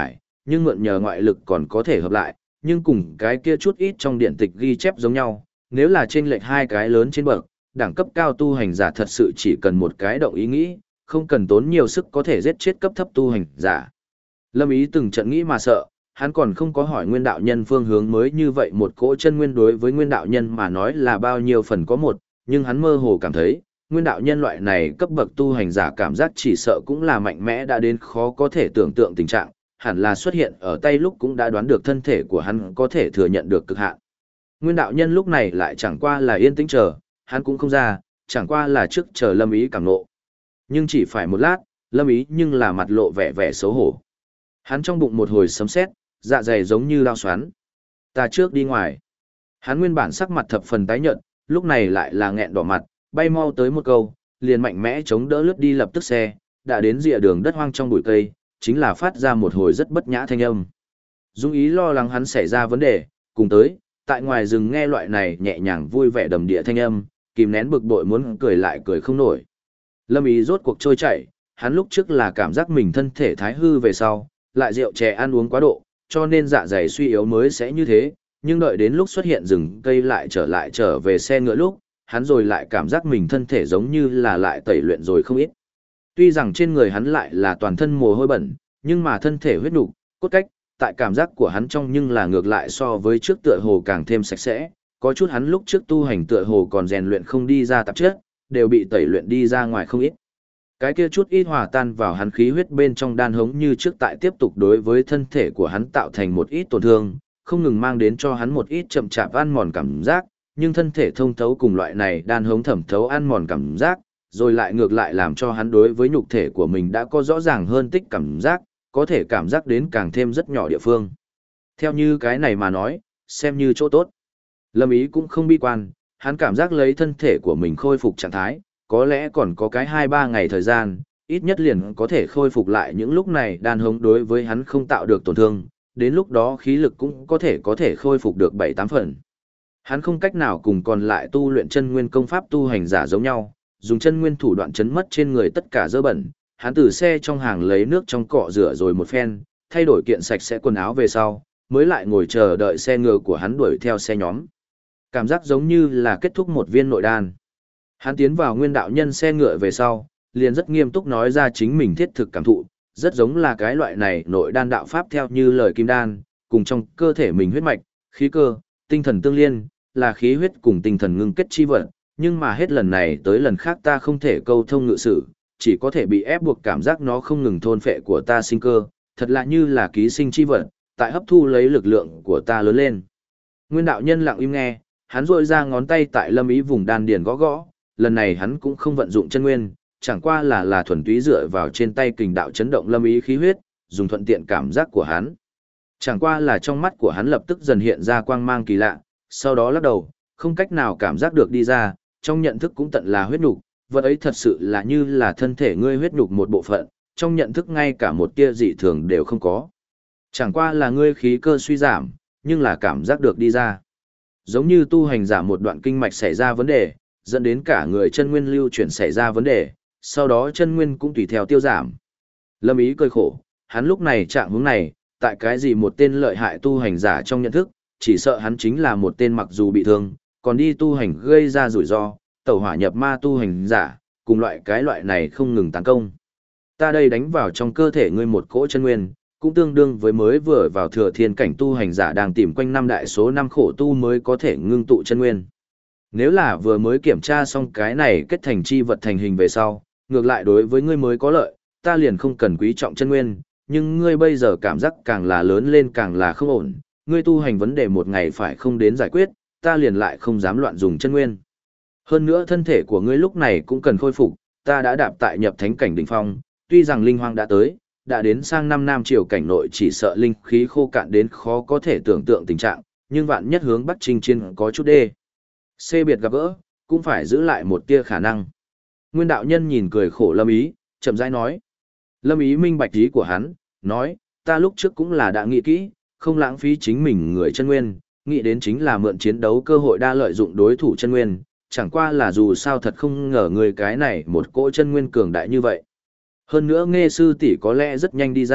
nhưng mượn nhờ ngoại lực còn có thể hợp lại, nhưng cùng cái kia chút ít trong điện tịch ghi chép giống nhau, nếu là trên lệch hai cái lớn trên bậc, đẳng cấp cao tu hành giả thật sự chỉ cần một cái động ý nghĩ, không cần tốn nhiều sức có thể giết chết cấp thấp tu hành giả. Lâm Ý từng trận nghĩ mà sợ, hắn còn không có hỏi nguyên đạo nhân phương hướng mới như vậy một cỗ chân nguyên đối với nguyên đạo nhân mà nói là bao nhiêu phần có một, nhưng hắn mơ hồ cảm thấy, nguyên đạo nhân loại này cấp bậc tu hành giả cảm giác chỉ sợ cũng là mạnh mẽ đã đến khó có thể tưởng tượng tình trạng, hẳn là xuất hiện ở tay lúc cũng đã đoán được thân thể của hắn có thể thừa nhận được cực hạn. Nguyên đạo nhân lúc này lại chẳng qua là yên tĩnh chờ, hắn cũng không ra, chẳng qua là trước chờ Lâm Ý cảm nộ. Nhưng chỉ phải một lát, Lâm Ý nhưng là mặt lộ vẻ vẻ xấu hổ. Hắn trong bụng một hồi sấm sét, dạ dày giống như lao xoắn. Ta trước đi ngoài. Hắn nguyên bản sắc mặt thập phần tái nhợt, lúc này lại là nghẹn đỏ mặt, bay mau tới một câu, liền mạnh mẽ chống đỡ lướt đi lập tức xe, đã đến rìa đường đất hoang trong bụi cây, chính là phát ra một hồi rất bất nhã thanh âm. Dung Ý lo lắng hắn xảy ra vấn đề, cùng tới, tại ngoài rừng nghe loại này nhẹ nhàng vui vẻ đầm địa thanh âm, kìm nén bực bội muốn cười lại cười không nổi. Lâm Ý rốt cuộc trôi chảy, hắn lúc trước là cảm giác mình thân thể thái hư về sau, lại rượu chè ăn uống quá độ, cho nên dạ dày suy yếu mới sẽ như thế, nhưng đợi đến lúc xuất hiện rừng cây lại trở về xe ngựa lúc, hắn rồi lại cảm giác mình thân thể giống như là lại tẩy luyện rồi không ít. Tuy rằng trên người hắn lại là toàn thân mồ hôi bẩn, nhưng mà thân thể huyết nục, cốt cách, tại cảm giác của hắn trong nhưng là ngược lại so với trước tựa hồ càng thêm sạch sẽ, có chút hắn lúc trước tu hành tựa hồ còn rèn luyện không đi ra tạp chất, đều bị tẩy luyện đi ra ngoài không ít. Cái kia chút ít hòa tan vào hắn khí huyết bên trong đan hống như trước tại tiếp tục đối với thân thể của hắn tạo thành một ít tổn thương, không ngừng mang đến cho hắn một ít chậm chạp ăn mòn cảm giác, nhưng thân thể thông thấu cùng loại này đan hống thẩm thấu ăn mòn cảm giác, rồi lại ngược lại làm cho hắn đối với nhục thể của mình đã có rõ ràng hơn tích cảm giác, có thể cảm giác đến càng thêm rất nhỏ địa phương. Theo như cái này mà nói, xem như chỗ tốt. Lâm Ý cũng không bi quan, hắn cảm giác lấy thân thể của mình khôi phục trạng thái, có lẽ còn có cái 2-3 ngày thời gian, ít nhất liền có thể khôi phục lại những lúc này đan hống đối với hắn không tạo được tổn thương, đến lúc đó khí lực cũng có thể khôi phục được 7-8 phần. Hắn không cách nào cùng còn lại tu luyện chân nguyên công pháp tu hành giả giống nhau, dùng chân nguyên thủ đoạn chấn mất trên người tất cả dơ bẩn, hắn từ xe trong hàng lấy nước trong cọ rửa rồi một phen, thay đổi kiện sạch sẽ quần áo về sau, mới lại ngồi chờ đợi xe ngựa của hắn đuổi theo xe nhóm. Cảm giác giống như là kết thúc một viên nội đan. Hắn tiến vào nguyên đạo nhân xe ngựa về sau, liền rất nghiêm túc nói ra chính mình thiết thực cảm thụ, rất giống là cái loại này nội đan đạo pháp theo như lời kim đan, cùng trong cơ thể mình huyết mạch, khí cơ, tinh thần tương liên, là khí huyết cùng tinh thần ngưng kết chi vật, nhưng mà hết lần này tới lần khác ta không thể câu thông ngự sử, chỉ có thể bị ép buộc cảm giác nó không ngừng thôn phệ của ta sinh cơ, thật lạ như là ký sinh chi vật, tại hấp thu lấy lực lượng của ta lớn lên. Nguyên đạo nhân lặng im nghe, hắn rôi ra ngón tay tại Lâm Ý vùng đan điền gõ gõ, lần này hắn cũng không vận dụng chân nguyên, chẳng qua là thuần túy dựa vào trên tay kình đạo chấn động Lâm Ý khí huyết, dùng thuận tiện cảm giác của hắn. Chẳng qua là trong mắt của hắn lập tức dần hiện ra quang mang kỳ lạ, sau đó lắc đầu, không cách nào cảm giác được đi ra, trong nhận thức cũng tận là huyết nhục, vật ấy thật sự là như là thân thể ngươi huyết nhục một bộ phận, trong nhận thức ngay cả một tia dị thường đều không có. Chẳng qua là ngươi khí cơ suy giảm, nhưng là cảm giác được đi ra. Giống như tu hành giả một đoạn kinh mạch xảy ra vấn đề, dẫn đến cả người chân nguyên lưu chuyển xảy ra vấn đề, sau đó chân nguyên cũng tùy theo tiêu giảm. Lâm Ý cười khổ, hắn lúc này trạng hướng này, tại cái gì một tên lợi hại tu hành giả trong nhận thức, chỉ sợ hắn chính là một tên mặc dù bị thương, còn đi tu hành gây ra rủi ro, tẩu hỏa nhập ma tu hành giả, cùng cái loại này không ngừng tấn công. Ta đây đánh vào trong cơ thể ngươi một cỗ chân nguyên, cũng tương đương với mới vừa vào thừa thiên cảnh tu hành giả đang tìm quanh năm đại số năm khổ tu mới có thể ngưng tụ chân nguyên. Nếu là vừa mới kiểm tra xong cái này kết thành chi vật thành hình về sau, ngược lại đối với ngươi mới có lợi, ta liền không cần quý trọng chân nguyên, nhưng ngươi bây giờ cảm giác càng là lớn lên càng là không ổn, ngươi tu hành vấn đề một ngày phải không đến giải quyết, ta liền lại không dám loạn dùng chân nguyên. Hơn nữa thân thể của ngươi lúc này cũng cần khôi phục, ta đã đạp tại nhập thánh cảnh đỉnh phong, tuy rằng linh hoang đã tới, đã đến sang năm nam triều cảnh nội chỉ sợ linh khí khô cạn đến khó có thể tưởng tượng tình trạng, nhưng vạn nhất hướng bắc chinh chiến có chút đê. C biệt gặp gỡ, cũng phải giữ lại một tia khả năng. Nguyên đạo nhân nhìn cười khổ Lâm Ý, chậm rãi nói. Lâm Ý minh bạch ý của hắn, nói, ta lúc trước cũng là đã nghĩ kỹ, không lãng phí chính mình người chân nguyên, nghĩ đến chính là mượn chiến đấu cơ hội đa lợi dụng đối thủ chân nguyên, chẳng qua là dù sao thật không ngờ người cái này một cỗ chân nguyên cường đại như vậy. Hơn nữa nghe sư tỷ có lẽ rất nhanh đi ra,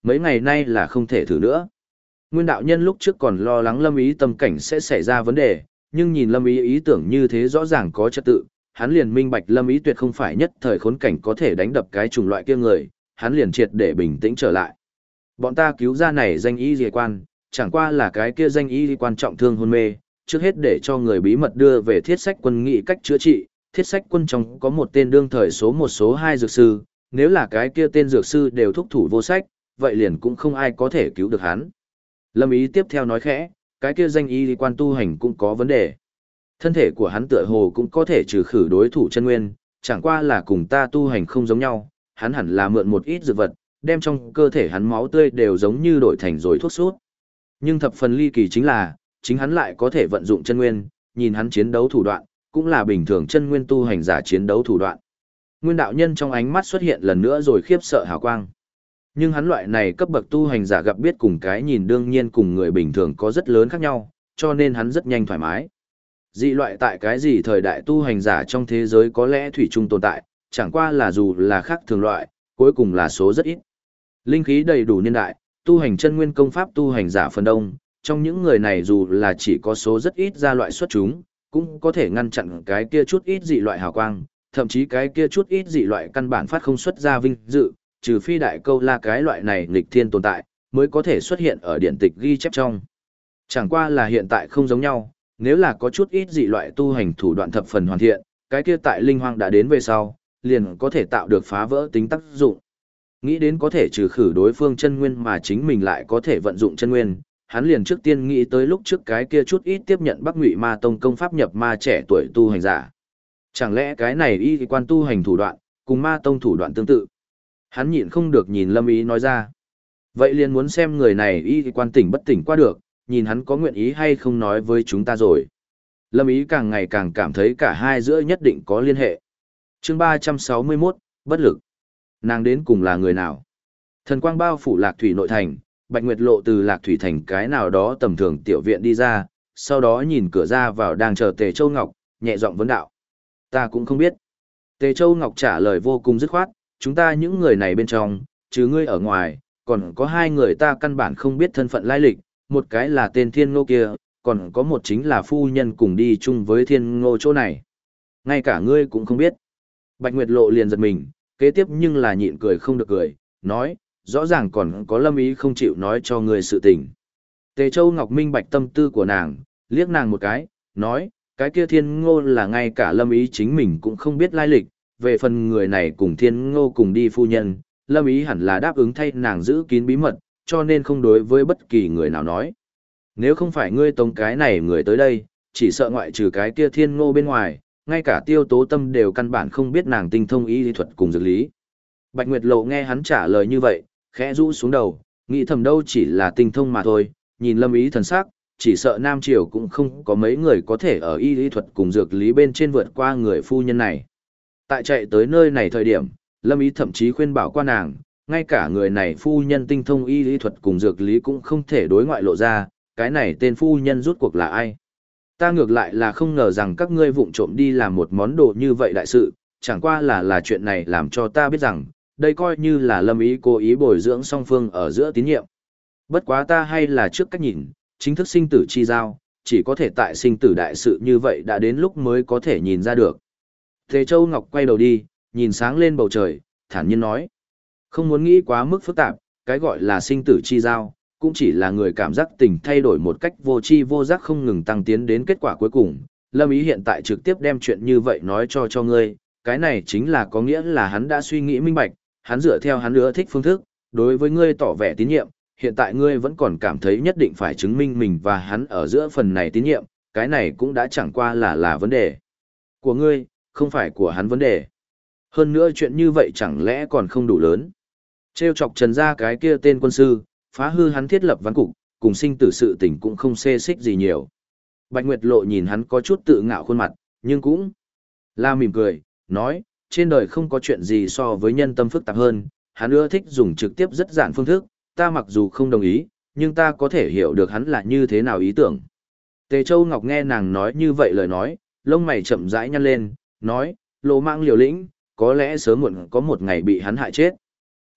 mấy ngày nay là không thể thử nữa. Nguyên đạo nhân lúc trước còn lo lắng Lâm Ý tâm cảnh sẽ xảy ra vấn đề, nhưng nhìn Lâm Ý ý tưởng như thế rõ ràng có trật tự, hắn liền minh bạch Lâm Ý tuyệt không phải nhất thời khốn cảnh có thể đánh đập cái chủng loại kia người, hắn liền triệt để bình tĩnh trở lại. Bọn ta cứu ra này danh y y quan, chẳng qua là cái kia danh y quan trọng thương hôn mê, trước hết để cho người bí mật đưa về thiết sách quân nghị cách chữa trị, thiết sách quân trong có một tên đương thời số một số hai dược sư, nếu là cái kia tên dược sư đều thúc thủ vô sách, vậy liền cũng không ai có thể cứu được hắn. Lâm Ý tiếp theo nói khẽ, cái kia danh y quan tu hành cũng có vấn đề. Thân thể của hắn tựa hồ cũng có thể trừ khử đối thủ chân nguyên, chẳng qua là cùng ta tu hành không giống nhau, hắn hẳn là mượn một ít dược vật, đem trong cơ thể hắn máu tươi đều giống như đổi thành rồi thuốc sút. Nhưng thập phần ly kỳ chính là, chính hắn lại có thể vận dụng chân nguyên, nhìn hắn chiến đấu thủ đoạn, cũng là bình thường chân nguyên tu hành giả chiến đấu thủ đoạn. Nguyên đạo nhân trong ánh mắt xuất hiện lần nữa rồi khiếp sợ hào quang. Nhưng hắn loại này cấp bậc tu hành giả gặp biết cùng cái nhìn đương nhiên cùng người bình thường có rất lớn khác nhau, cho nên hắn rất nhanh thoải mái. Dị loại tại cái gì thời đại tu hành giả trong thế giới có lẽ thủy chung tồn tại, chẳng qua là dù là khác thường loại, cuối cùng là số rất ít. Linh khí đầy đủ niên đại, tu hành chân nguyên công pháp tu hành giả phần đông, trong những người này dù là chỉ có số rất ít ra loại xuất chúng, cũng có thể ngăn chặn cái kia chút ít dị loại hào quang, thậm chí cái kia chút ít dị loại căn bản phát không xuất ra vinh dự, trừ phi đại câu la cái loại này nghịch thiên tồn tại, mới có thể xuất hiện ở điện tịch ghi chép trong. Chẳng qua là hiện tại không giống nhau, nếu là có chút ít dị loại tu hành thủ đoạn thập phần hoàn thiện, cái kia tại linh hoang đã đến về sau, liền có thể tạo được phá vỡ tính tác dụng. Nghĩ đến có thể trừ khử đối phương chân nguyên mà chính mình lại có thể vận dụng chân nguyên, hắn liền trước tiên nghĩ tới lúc trước cái kia chút ít tiếp nhận Bắc Ngụy Ma Tông công pháp nhập ma trẻ tuổi tu hành giả. Chẳng lẽ cái này y quan tu hành thủ đoạn, cùng Ma Tông thủ đoạn tương tự? Hắn nhịn không được nhìn Lâm Ý nói ra. Vậy liền muốn xem người này y quan tỉnh bất tỉnh qua được, nhìn hắn có nguyện ý hay không nói với chúng ta rồi. Lâm Ý càng ngày càng cảm thấy cả hai giữa nhất định có liên hệ. Chương 361, bất lực. Nàng đến cùng là người nào? Thần quang bao phủ Lạc Thủy nội thành, Bạch Nguyệt Lộ từ Lạc Thủy thành cái nào đó tầm thường tiểu viện đi ra, sau đó nhìn cửa ra vào đang chờ Tề Châu Ngọc, nhẹ giọng vấn đạo. Ta cũng không biết. Tề Châu Ngọc trả lời vô cùng dứt khoát, chúng ta những người này bên trong, chứ ngươi ở ngoài, còn có hai người ta căn bản không biết thân phận lai lịch, một cái là tên Thiên Ngô kia, còn có một chính là phu nhân cùng đi chung với Thiên Ngô chỗ này. Ngay cả ngươi cũng không biết. Bạch Nguyệt Lộ liền giật mình, kế tiếp nhưng là nhịn cười không được cười, nói, rõ ràng còn có Lâm Ý không chịu nói cho ngươi sự tình. Tề Châu Ngọc minh bạch tâm tư của nàng, liếc nàng một cái, nói, cái kia Thiên Ngô là ngay cả Lâm Ý chính mình cũng không biết lai lịch, về phần người này cùng Thiên Ngô cùng đi phu nhân, Lâm Ý hẳn là đáp ứng thay nàng giữ kín bí mật, cho nên không đối với bất kỳ người nào nói. Nếu không phải ngươi tống cái này người tới đây, chỉ sợ ngoại trừ cái kia Thiên Ngô bên ngoài, ngay cả Tiêu Tố Tâm đều căn bản không biết nàng tinh thông y lý thuật cùng dược lý. Bạch Nguyệt Lộ nghe hắn trả lời như vậy, khẽ rũ xuống đầu, nghĩ thầm đâu chỉ là tinh thông mà thôi, nhìn Lâm Ý thần sắc, chỉ sợ Nam Triều cũng không có mấy người có thể ở y lý thuật cùng dược lý bên trên vượt qua người phu nhân này. Tại chạy tới nơi này thời điểm, Lâm Ý thậm chí khuyên bảo qua nàng, ngay cả người này phu nhân tinh thông y lý thuật cùng dược lý cũng không thể đối ngoại lộ ra, cái này tên phu nhân rút cuộc là ai. Ta ngược lại là không ngờ rằng các ngươi vụng trộm đi làm một món đồ như vậy đại sự, chẳng qua là chuyện này làm cho ta biết rằng, đây coi như là Lâm Ý cố ý bồi dưỡng song phương ở giữa tín nhiệm. Bất quá ta hay là trước cách nhìn, chính thức sinh tử chi giao, chỉ có thể tại sinh tử đại sự như vậy đã đến lúc mới có thể nhìn ra được. Tề Châu Ngọc quay đầu đi, nhìn sáng lên bầu trời, thản nhiên nói. Không muốn nghĩ quá mức phức tạp, cái gọi là sinh tử chi giao, cũng chỉ là người cảm giác tình thay đổi một cách vô tri vô giác không ngừng tăng tiến đến kết quả cuối cùng. Lâm Ý hiện tại trực tiếp đem chuyện như vậy nói cho ngươi, cái này chính là có nghĩa là hắn đã suy nghĩ minh bạch, hắn dựa theo hắn ưa thích phương thức, đối với ngươi tỏ vẻ tín nhiệm, hiện tại ngươi vẫn còn cảm thấy nhất định phải chứng minh mình và hắn ở giữa phần này tín nhiệm, cái này cũng đã chẳng qua là vấn đề của ngươi, không phải của hắn vấn đề. Hơn nữa chuyện như vậy chẳng lẽ còn không đủ lớn. Trêu chọc Trần gia cái kia tên quân sư, phá hư hắn thiết lập văn cục, cùng sinh tử sự tình cũng không xê xích gì nhiều. Bạch Nguyệt Lộ nhìn hắn có chút tự ngạo khuôn mặt, nhưng cũng la mỉm cười, nói, trên đời không có chuyện gì so với nhân tâm phức tạp hơn, hắn ưa thích dùng trực tiếp rất giản phương thức, ta mặc dù không đồng ý, nhưng ta có thể hiểu được hắn là như thế nào ý tưởng. Tề Châu Ngọc nghe nàng nói như vậy lời nói, lông mày chậm rãi nhăn lên, nói, Lỗ Mãng liều lĩnh, có lẽ sớm muộn có một ngày bị hắn hại chết.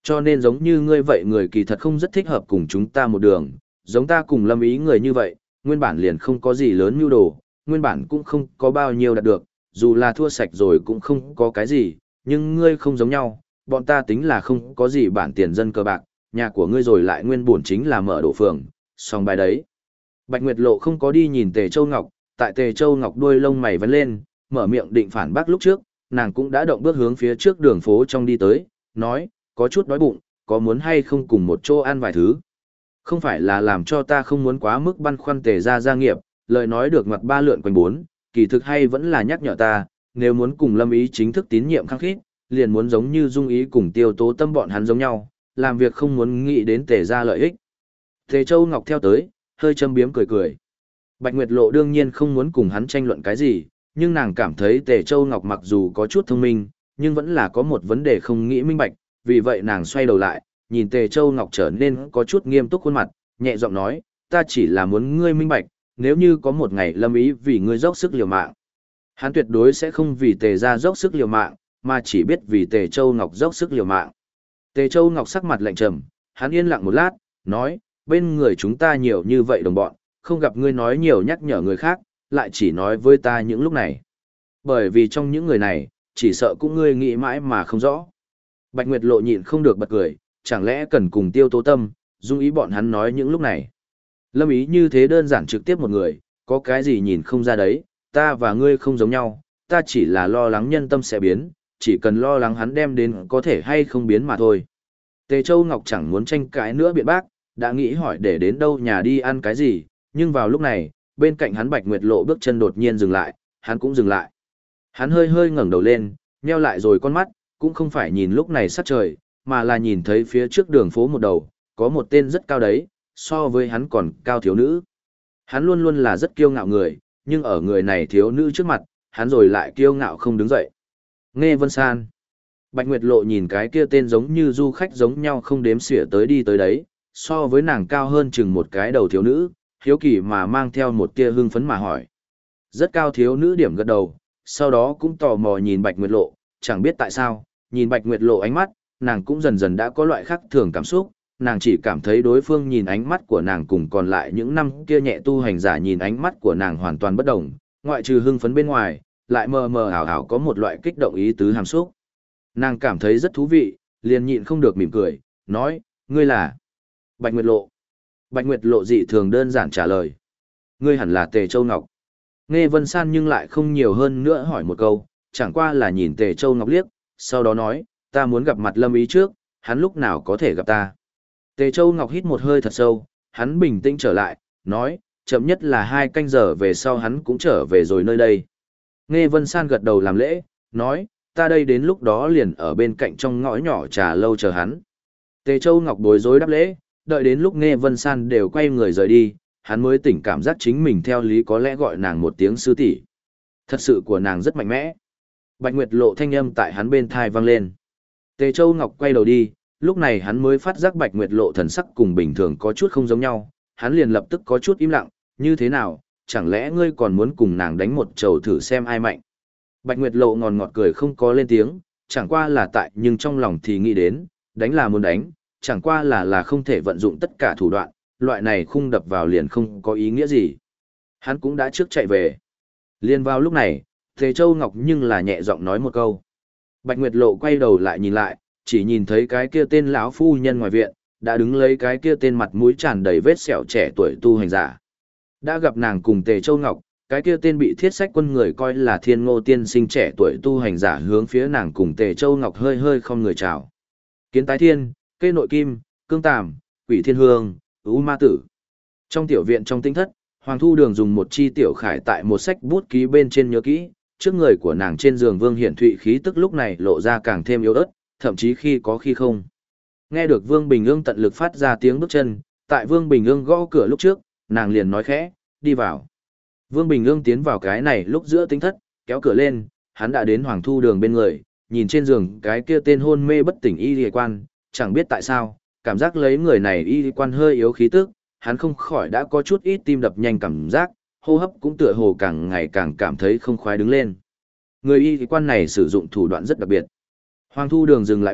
Cho nên giống như ngươi vậy người kỳ thật không rất thích hợp cùng chúng ta một đường, giống ta cùng Lâm Ý người như vậy, nguyên bản liền không có gì lớn nhu đồ, nguyên bản cũng không có bao nhiêu đạt được, dù là thua sạch rồi cũng không có cái gì, nhưng ngươi không giống nhau, bọn ta tính là không có gì bản tiền dân cơ bạc, nhà của ngươi rồi lại nguyên bổn chính là mở đổ phường, song bài đấy. Bạch Nguyệt Lộ không có đi nhìn Tề Châu Ngọc, tại Tề Châu Ngọc đuôi lông mày vấn lên, mở miệng định phản bác lúc trước, nàng cũng đã động bước hướng phía trước đường phố trong đi tới, nói, có chút đói bụng, có muốn hay không cùng một chỗ ăn vài thứ. Không phải là làm cho ta không muốn quá mức băn khoăn Tề ra gia nghiệp, lời nói được ngoặt ba lượn quanh bốn, kỳ thực hay vẫn là nhắc nhở ta, nếu muốn cùng Lâm Ý chính thức tín nhiệm khăng khít, liền muốn giống như Dung Ý cùng Tiêu Tố Tâm bọn hắn giống nhau, làm việc không muốn nghĩ đến Tề ra lợi ích. Tề Châu Ngọc theo tới, hơi châm biếm cười cười. Bạch Nguyệt Lộ đương nhiên không muốn cùng hắn tranh luận cái gì, nhưng nàng cảm thấy Tề Châu Ngọc mặc dù có chút thông minh, nhưng vẫn là có một vấn đề không nghĩ minh bạch, vì vậy nàng xoay đầu lại, nhìn Tề Châu Ngọc trở nên có chút nghiêm túc khuôn mặt, nhẹ giọng nói, ta chỉ là muốn ngươi minh bạch, nếu như có một ngày Lâm Ý vì ngươi dốc sức liều mạng, hắn tuyệt đối sẽ không vì Tề ra dốc sức liều mạng, mà chỉ biết vì Tề Châu Ngọc dốc sức liều mạng. Tề Châu Ngọc sắc mặt lạnh trầm, hắn yên lặng một lát, nói, bên người chúng ta nhiều như vậy đồng bọn, không gặp ngươi nói nhiều nhắc nhở người khác, lại chỉ nói với ta những lúc này. Bởi vì trong những người này, chỉ sợ cũng ngươi nghĩ mãi mà không rõ. Bạch Nguyệt Lộ nhịn không được bật cười, chẳng lẽ cần cùng Tiêu Tố Tâm, Dung Ý bọn hắn nói những lúc này. Lâm Ý như thế đơn giản trực tiếp một người, có cái gì nhìn không ra đấy, ta và ngươi không giống nhau, ta chỉ là lo lắng nhân tâm sẽ biến, chỉ cần lo lắng hắn đem đến có thể hay không biến mà thôi. Tề Châu Ngọc chẳng muốn tranh cãi nữa biện bác, đã nghĩ hỏi để đến đâu nhà đi ăn cái gì, nhưng vào lúc này, bên cạnh hắn Bạch Nguyệt Lộ bước chân đột nhiên dừng lại, hắn cũng dừng lại. Hắn hơi hơi ngẩng đầu lên, nheo lại rồi con mắt, cũng không phải nhìn lúc này sát trời, mà là nhìn thấy phía trước đường phố một đầu, có một tên rất cao đấy, so với hắn còn cao thiếu nữ. Hắn luôn luôn là rất kiêu ngạo người, nhưng ở người này thiếu nữ trước mặt, hắn rồi lại kiêu ngạo không đứng dậy. Nghe Vân San. Bạch Nguyệt Lộ nhìn cái kia tên giống như du khách giống nhau không đếm xỉa tới đi tới đấy, so với nàng cao hơn chừng một cái đầu thiếu nữ, hiếu kỳ mà mang theo một tia hưng phấn mà hỏi. Rất cao thiếu nữ điểm gật đầu, sau đó cũng tò mò nhìn Bạch Nguyệt Lộ, chẳng biết tại sao, nhìn Bạch Nguyệt Lộ ánh mắt, nàng cũng dần dần đã có loại khác thường cảm xúc, nàng chỉ cảm thấy đối phương nhìn ánh mắt của nàng cùng còn lại những năm kia nhẹ tu hành giả nhìn ánh mắt của nàng hoàn toàn bất đồng, ngoại trừ hưng phấn bên ngoài, lại mờ mờ ảo ảo có một loại kích động ý tứ hàm xúc. Nàng cảm thấy rất thú vị, liền nhịn không được mỉm cười, nói, ngươi là Bạch Nguyệt Lộ. Bạch Nguyệt Lộ dị thường đơn giản trả lời. Ngươi hẳn là Tề Châu Ngọc. Nghe Vân San nhưng lại không nhiều hơn nữa hỏi một câu, chẳng qua là nhìn Tề Châu Ngọc liếc, sau đó nói, ta muốn gặp mặt Lâm Ý trước, hắn lúc nào có thể gặp ta. Tề Châu Ngọc hít một hơi thật sâu, hắn bình tĩnh trở lại, nói, chậm nhất là 2 canh giờ về sau hắn cũng trở về rồi nơi đây. Nghe Vân San gật đầu làm lễ, nói, ta đây đến lúc đó liền ở bên cạnh trong ngõ nhỏ trà lâu chờ hắn. Tề Châu Ngọc bối rối đáp lễ, đợi đến lúc Nghe Vân San đều quay người rời đi, hắn mới tỉnh cảm giác chính mình theo lý có lẽ gọi nàng một tiếng sư tỷ. Thật sự của nàng rất mạnh mẽ. Bạch Nguyệt Lộ thanh âm tại hắn bên thai vang lên. Tề Châu Ngọc quay đầu đi, lúc này hắn mới phát giác Bạch Nguyệt Lộ thần sắc cùng bình thường có chút không giống nhau, hắn liền lập tức có chút im lặng, như thế nào, chẳng lẽ ngươi còn muốn cùng nàng đánh một trầu thử xem ai mạnh. Bạch Nguyệt Lộ ngòn ngọt cười không có lên tiếng, chẳng qua là tại nhưng trong lòng thì nghĩ đến, đánh là muốn đánh, chẳng qua là không thể vận dụng tất cả thủ đoạn, loại này khung đập vào liền không có ý nghĩa gì. Hắn cũng đã trước chạy về. Liên vào lúc này, Tề Châu Ngọc nhưng là nhẹ giọng nói một câu. Bạch Nguyệt Lộ quay đầu lại nhìn lại, chỉ nhìn thấy cái kia tên lão phu nhân ngoài viện, đã đứng lấy cái kia tên mặt mũi tràn đầy vết sẹo trẻ tuổi tu hành giả. Đã gặp nàng cùng Tề Châu Ngọc, cái kia tên bị thiết sách quân người coi là Thiên Ngô tiên sinh trẻ tuổi tu hành giả hướng phía nàng cùng Tề Châu Ngọc hơi hơi không người chào. Kiến Tái Thiên, Cây Nội Kim, Cương Tàm, Quỷ Thiên Hương, U Ma Tử. Trong tiểu viện trong tinh thất, Hoàng Thu Đường dùng một chi tiểu khải tại một sách bút ký bên trên nhớ kỹ, trước người của nàng trên giường Vương Hiển Thụy khí tức lúc này lộ ra càng thêm yếu ớt, thậm chí khi có khi không. Nghe được Vương Bình Ương tận lực phát ra tiếng bước chân, tại Vương Bình Ương gõ cửa lúc trước, nàng liền nói khẽ, đi vào. Vương Bình Ương tiến vào cái này lúc giữa tinh thất, kéo cửa lên, hắn đã đến Hoàng Thu Đường bên người, nhìn trên giường cái kia tên hôn mê bất tỉnh y y quan, chẳng biết tại sao, cảm giác lấy người này y quan hơi yếu khí tức, hắn không khỏi đã có chút ít tim đập nhanh cảm giác, hô hấp cũng tựa hồ càng ngày càng cảm thấy không khoái đứng lên. Người y quan này sử dụng thủ đoạn rất đặc biệt. Hoàng Thu Đường dừng lại bút,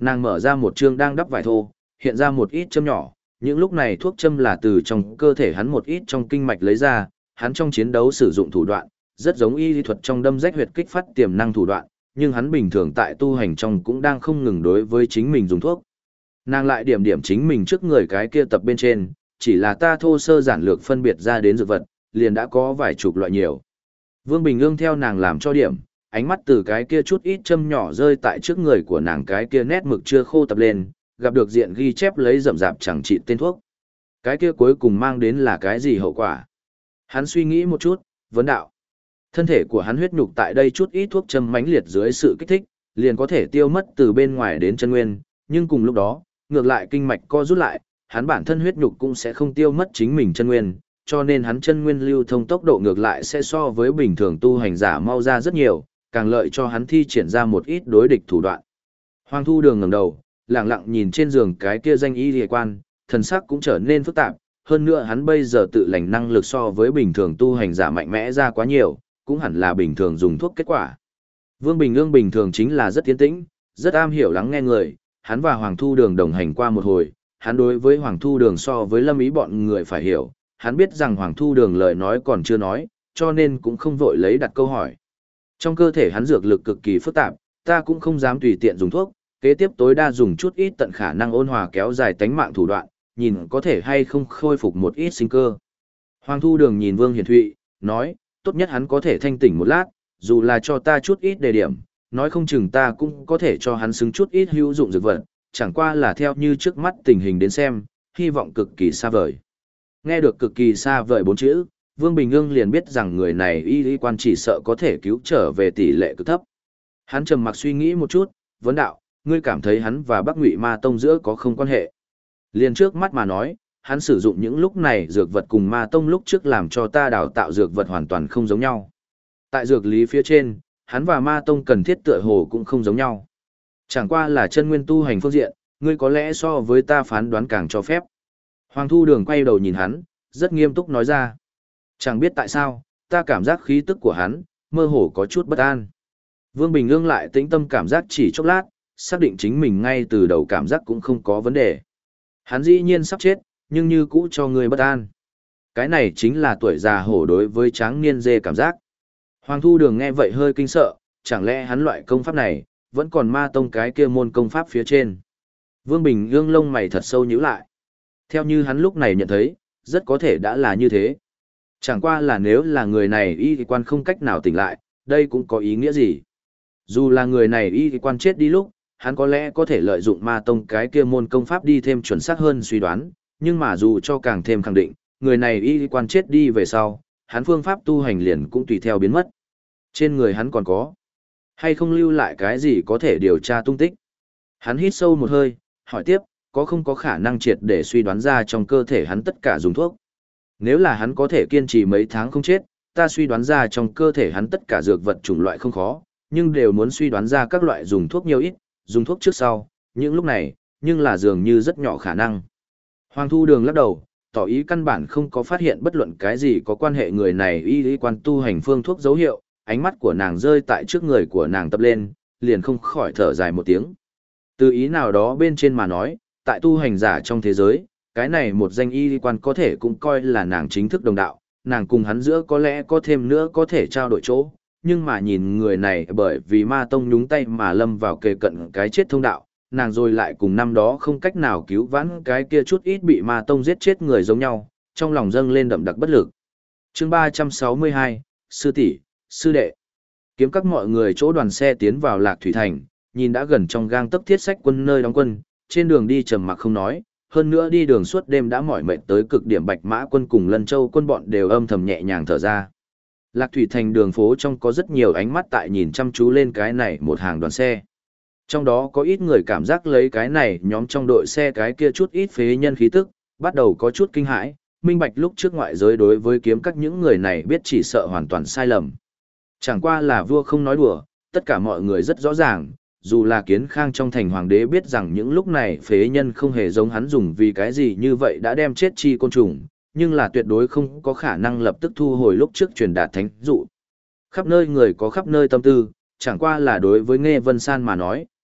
Nàng mở ra một chương đang đắp vải thô, hiện ra một ít châm nhỏ, những lúc này thuốc châm là từ trong cơ thể hắn một ít trong kinh mạch lấy ra, hắn trong chiến đấu sử dụng thủ đoạn, rất giống y lý thuật trong đâm rách huyệt kích phát tiềm năng thủ đoạn, nhưng hắn bình thường tại tu hành trong cũng đang không ngừng đối với chính mình dùng thuốc. Nàng lại điểm điểm chính mình trước người cái kia tập bên trên, chỉ là ta thô sơ giản lược phân biệt ra đến dược vật, liền đã có vài chục loại nhiều. Vương Bình Ương theo nàng làm cho điểm, ánh mắt từ cái kia chút ít châm nhỏ rơi tại trước người của nàng cái kia nét mực chưa khô tập lên, gặp được diện ghi chép lấy rậm rạp chẳng trị tên thuốc. Cái kia cuối cùng mang đến là cái gì hậu quả? Hắn suy nghĩ một chút, vấn đạo. Thân thể của hắn huyết nhục tại đây chút ít thuốc châm mãnh liệt dưới sự kích thích, liền có thể tiêu mất từ bên ngoài đến chân nguyên, nhưng cùng lúc đó, ngược lại kinh mạch co rút lại, hắn bản thân huyết nhục cũng sẽ không tiêu mất chính mình chân nguyên, cho nên hắn chân nguyên lưu thông tốc độ ngược lại sẽ so với bình thường tu hành giả mau ra rất nhiều, càng lợi cho hắn thi triển ra một ít đối địch thủ đoạn. Hoàng Thu Đường ngẩng đầu, lặng lặng nhìn trên giường cái kia danh y liề quan, thần sắc cũng trở nên phức tạp, hơn nữa hắn bây giờ tự lành năng lực so với bình thường tu hành giả mạnh mẽ ra quá nhiều, cũng hẳn là bình thường dùng thuốc kết quả. Vương Bình Ương bình thường chính là rất tiến tĩnh, rất am hiểu lắng nghe người, hắn và Hoàng Thu Đường đồng hành qua một hồi, hắn đối với Hoàng Thu Đường so với Lâm Ý bọn người phải hiểu, hắn biết rằng Hoàng Thu Đường lời nói còn chưa nói, cho nên cũng không vội lấy đặt câu hỏi. Trong cơ thể hắn dược lực cực kỳ phức tạp, ta cũng không dám tùy tiện dùng thuốc, kế tiếp tối đa dùng chút ít tận khả năng ôn hòa kéo dài tánh mạng thủ đoạn, nhìn có thể hay không khôi phục một ít sinh cơ. Hoàng Thu Đường nhìn Vương Hiển Thụy, nói, tốt nhất hắn có thể thanh tỉnh một lát, dù là cho ta chút ít đề điểm, nói không chừng ta cũng có thể cho hắn xứng chút ít hữu dụng dược vật, chẳng qua là theo như trước mắt tình hình đến xem, hy vọng cực kỳ xa vời. Nghe được cực kỳ xa vời 4 chữ, Vương Bình Ương liền biết rằng người này y lý quan chỉ sợ có thể cứu trở về tỷ lệ cực thấp. Hắn trầm mặc suy nghĩ một chút, vấn đạo, ngươi cảm thấy hắn và Bắc Ngụy Ma Tông giữa có không quan hệ? Liền trước mắt mà nói, hắn sử dụng những lúc này dược vật cùng Ma Tông lúc trước làm cho ta đào tạo dược vật hoàn toàn không giống nhau. Tại dược lý phía trên, hắn và Ma Tông cần thiết tựa hồ cũng không giống nhau. Chẳng qua là chân nguyên tu hành phương diện, ngươi có lẽ so với ta phán đoán càng cho phép. Hoàng Thu Đường quay đầu nhìn hắn, rất nghiêm túc nói ra. Chẳng biết tại sao, ta cảm giác khí tức của hắn, mơ hồ có chút bất an. Vương Bình Ương lại tĩnh tâm cảm giác chỉ chốc lát, xác định chính mình ngay từ đầu cảm giác cũng không có vấn đề. Hắn dĩ nhiên sắp chết, nhưng như cũ cho người bất an. Cái này chính là tuổi già hổ đối với tráng niên dê cảm giác. Hoàng Thu Đường nghe vậy hơi kinh sợ, chẳng lẽ hắn loại công pháp này, vẫn còn Ma Tông cái kia môn công pháp phía trên. Vương Bình Ương lông mày thật sâu nhíu lại. Theo như hắn lúc này nhận thấy, rất có thể đã là như thế. Chẳng qua là nếu là người này y quan không cách nào tỉnh lại, đây cũng có ý nghĩa gì. Dù là người này y quan chết đi lúc, hắn có lẽ có thể lợi dụng Ma Tông cái kia môn công pháp đi thêm chuẩn xác hơn suy đoán, nhưng mà dù cho càng thêm khẳng định, người này y quan chết đi về sau, hắn phương pháp tu hành liền cũng tùy theo biến mất. Trên người hắn còn có, hay không lưu lại cái gì có thể điều tra tung tích. Hắn hít sâu một hơi, hỏi tiếp, có không có khả năng triệt để suy đoán ra trong cơ thể hắn tất cả dùng thuốc. Nếu là hắn có thể kiên trì mấy tháng không chết, ta suy đoán ra trong cơ thể hắn tất cả dược vật chủng loại không khó, nhưng đều muốn suy đoán ra các loại dùng thuốc nhiều ít, dùng thuốc trước sau, những lúc này, nhưng là dường như rất nhỏ khả năng. Hoàng Thu Đường lắc đầu, tỏ ý căn bản không có phát hiện bất luận cái gì có quan hệ người này y lý quan tu hành phương thuốc dấu hiệu, ánh mắt của nàng rơi tại trước người của nàng tập lên, liền không khỏi thở dài một tiếng. Từ ý nào đó bên trên mà nói, tại tu hành giả trong thế giới, cái này một danh y lý quan có thể cũng coi là nàng chính thức đồng đạo, nàng cùng hắn giữa có lẽ có thêm nữa có thể trao đổi chỗ, nhưng mà nhìn người này bởi vì Ma Tông nhúng tay mà lâm vào kề cận cái chết thông đạo, nàng rồi lại cùng năm đó không cách nào cứu vãn cái kia chút ít bị Ma Tông giết chết người giống nhau, trong lòng dâng lên đậm đặc bất lực. Chương 362, Sư tỷ, Sư đệ. Kiếm các mọi người chỗ đoàn xe tiến vào Lạc Thủy Thành, nhìn đã gần trong gang tấc Thiết Sách quân nơi đóng quân, trên đường đi trầm mặc không nói, hơn nữa đi đường suốt đêm đã mỏi mệt tới cực điểm. Bạch Mã quân cùng Lân Châu quân bọn đều âm thầm nhẹ nhàng thở ra. Lạc Thủy Thành đường phố trong có rất nhiều ánh mắt tại nhìn chăm chú lên cái này một hàng đoàn xe. Trong đó có ít người cảm giác lấy cái này nhóm trong đội xe cái kia chút ít phế nhân khí tức, bắt đầu có chút kinh hãi, minh bạch lúc trước ngoại giới đối với kiếm các những người này biết chỉ sợ hoàn toàn sai lầm. Chẳng qua là vua không nói đùa, tất cả mọi người rất rõ ràng, dù là Kiến Khang trong thành hoàng đế biết rằng những lúc này phế nhân không hề giống hắn dùng vì cái gì như vậy đã đem chết chi côn trùng, nhưng là tuyệt đối không có khả năng lập tức thu hồi lúc trước truyền đạt thánh dụ. Khắp nơi người có khắp nơi tâm tư, chẳng qua là đối với Nghe Vân San mà nói,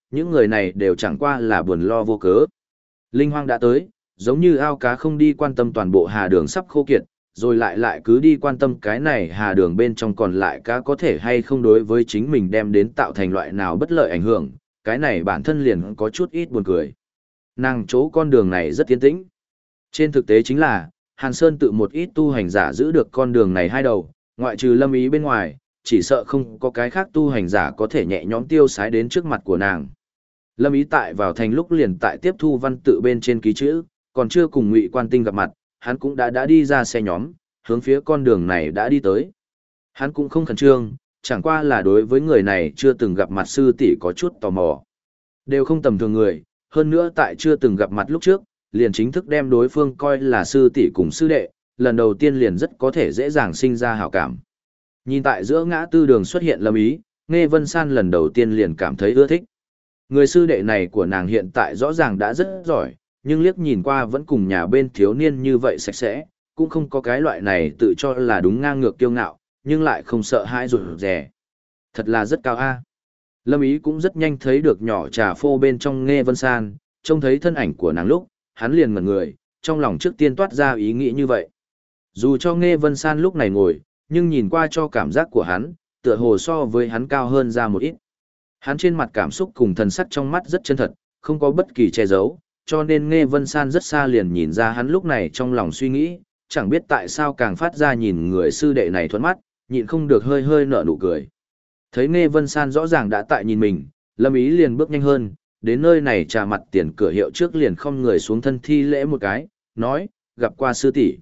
những người này đều chẳng qua là buồn lo vô cớ. Linh hoang đã tới, giống như ao cá không đi quan tâm toàn bộ hà đường sắp khô kiệt, rồi lại cứ đi quan tâm cái này hà đường bên trong còn lại cá có thể hay không đối với chính mình đem đến tạo thành loại nào bất lợi ảnh hưởng, cái này bản thân liền có chút ít buồn cười. Nàng chỗ con đường này rất tiến tĩnh. Trên thực tế chính là, Hàn Sơn tự một ít tu hành giả giữ được con đường này hai đầu, ngoại trừ Lâm Ý bên ngoài, chỉ sợ không có cái khác tu hành giả có thể nhẹ nhõm tiêu sái đến trước mặt của nàng. Lâm Ý tại vào thành lúc liền tại tiếp thu văn tự bên trên ký chữ, còn chưa cùng Ngụy Quan Tinh gặp mặt, hắn cũng đã đi ra xe nhóm, hướng phía con đường này đã đi tới. Hắn cũng không khẩn trương, chẳng qua là đối với người này chưa từng gặp mặt sư tỷ có chút tò mò. Đều không tầm thường người, hơn nữa tại chưa từng gặp mặt lúc trước, liền chính thức đem đối phương coi là sư tỷ cùng sư đệ, lần đầu tiên liền rất có thể dễ dàng sinh ra hảo cảm. Nhìn tại giữa ngã tư đường xuất hiện Lâm Ý, Nghe Vân San lần đầu tiên liền cảm thấy ưa thích. Người sư đệ này của nàng hiện tại rõ ràng đã rất giỏi, nhưng liếc nhìn qua vẫn cùng nhà bên thiếu niên như vậy sạch sẽ, cũng không có cái loại này tự cho là đúng ngang ngược kiêu ngạo, nhưng lại không sợ hãi rụt rè. Thật là rất cao a. Lâm Ý cũng rất nhanh thấy được nhỏ trà phô bên trong Nghe Vân San, trông thấy thân ảnh của nàng lúc, hắn liền ngẩn người, trong lòng trước tiên toát ra ý nghĩ như vậy. Dù cho Nghe Vân San lúc này ngồi, nhưng nhìn qua cho cảm giác của hắn, tựa hồ so với hắn cao hơn ra một ít. Hắn trên mặt cảm xúc cùng thần sắc trong mắt rất chân thật, không có bất kỳ che giấu, cho nên Nghe Vân San rất xa liền nhìn ra hắn lúc này trong lòng suy nghĩ, chẳng biết tại sao càng phát ra nhìn người sư đệ này thuẫn mắt, nhịn không được hơi hơi nở nụ cười. Thấy Nghe Vân San rõ ràng đã tại nhìn mình, Lâm Ý liền bước nhanh hơn, đến nơi này trà mặt tiền cửa hiệu trước liền không người xuống thân thi lễ một cái, nói, gặp qua sư tỷ.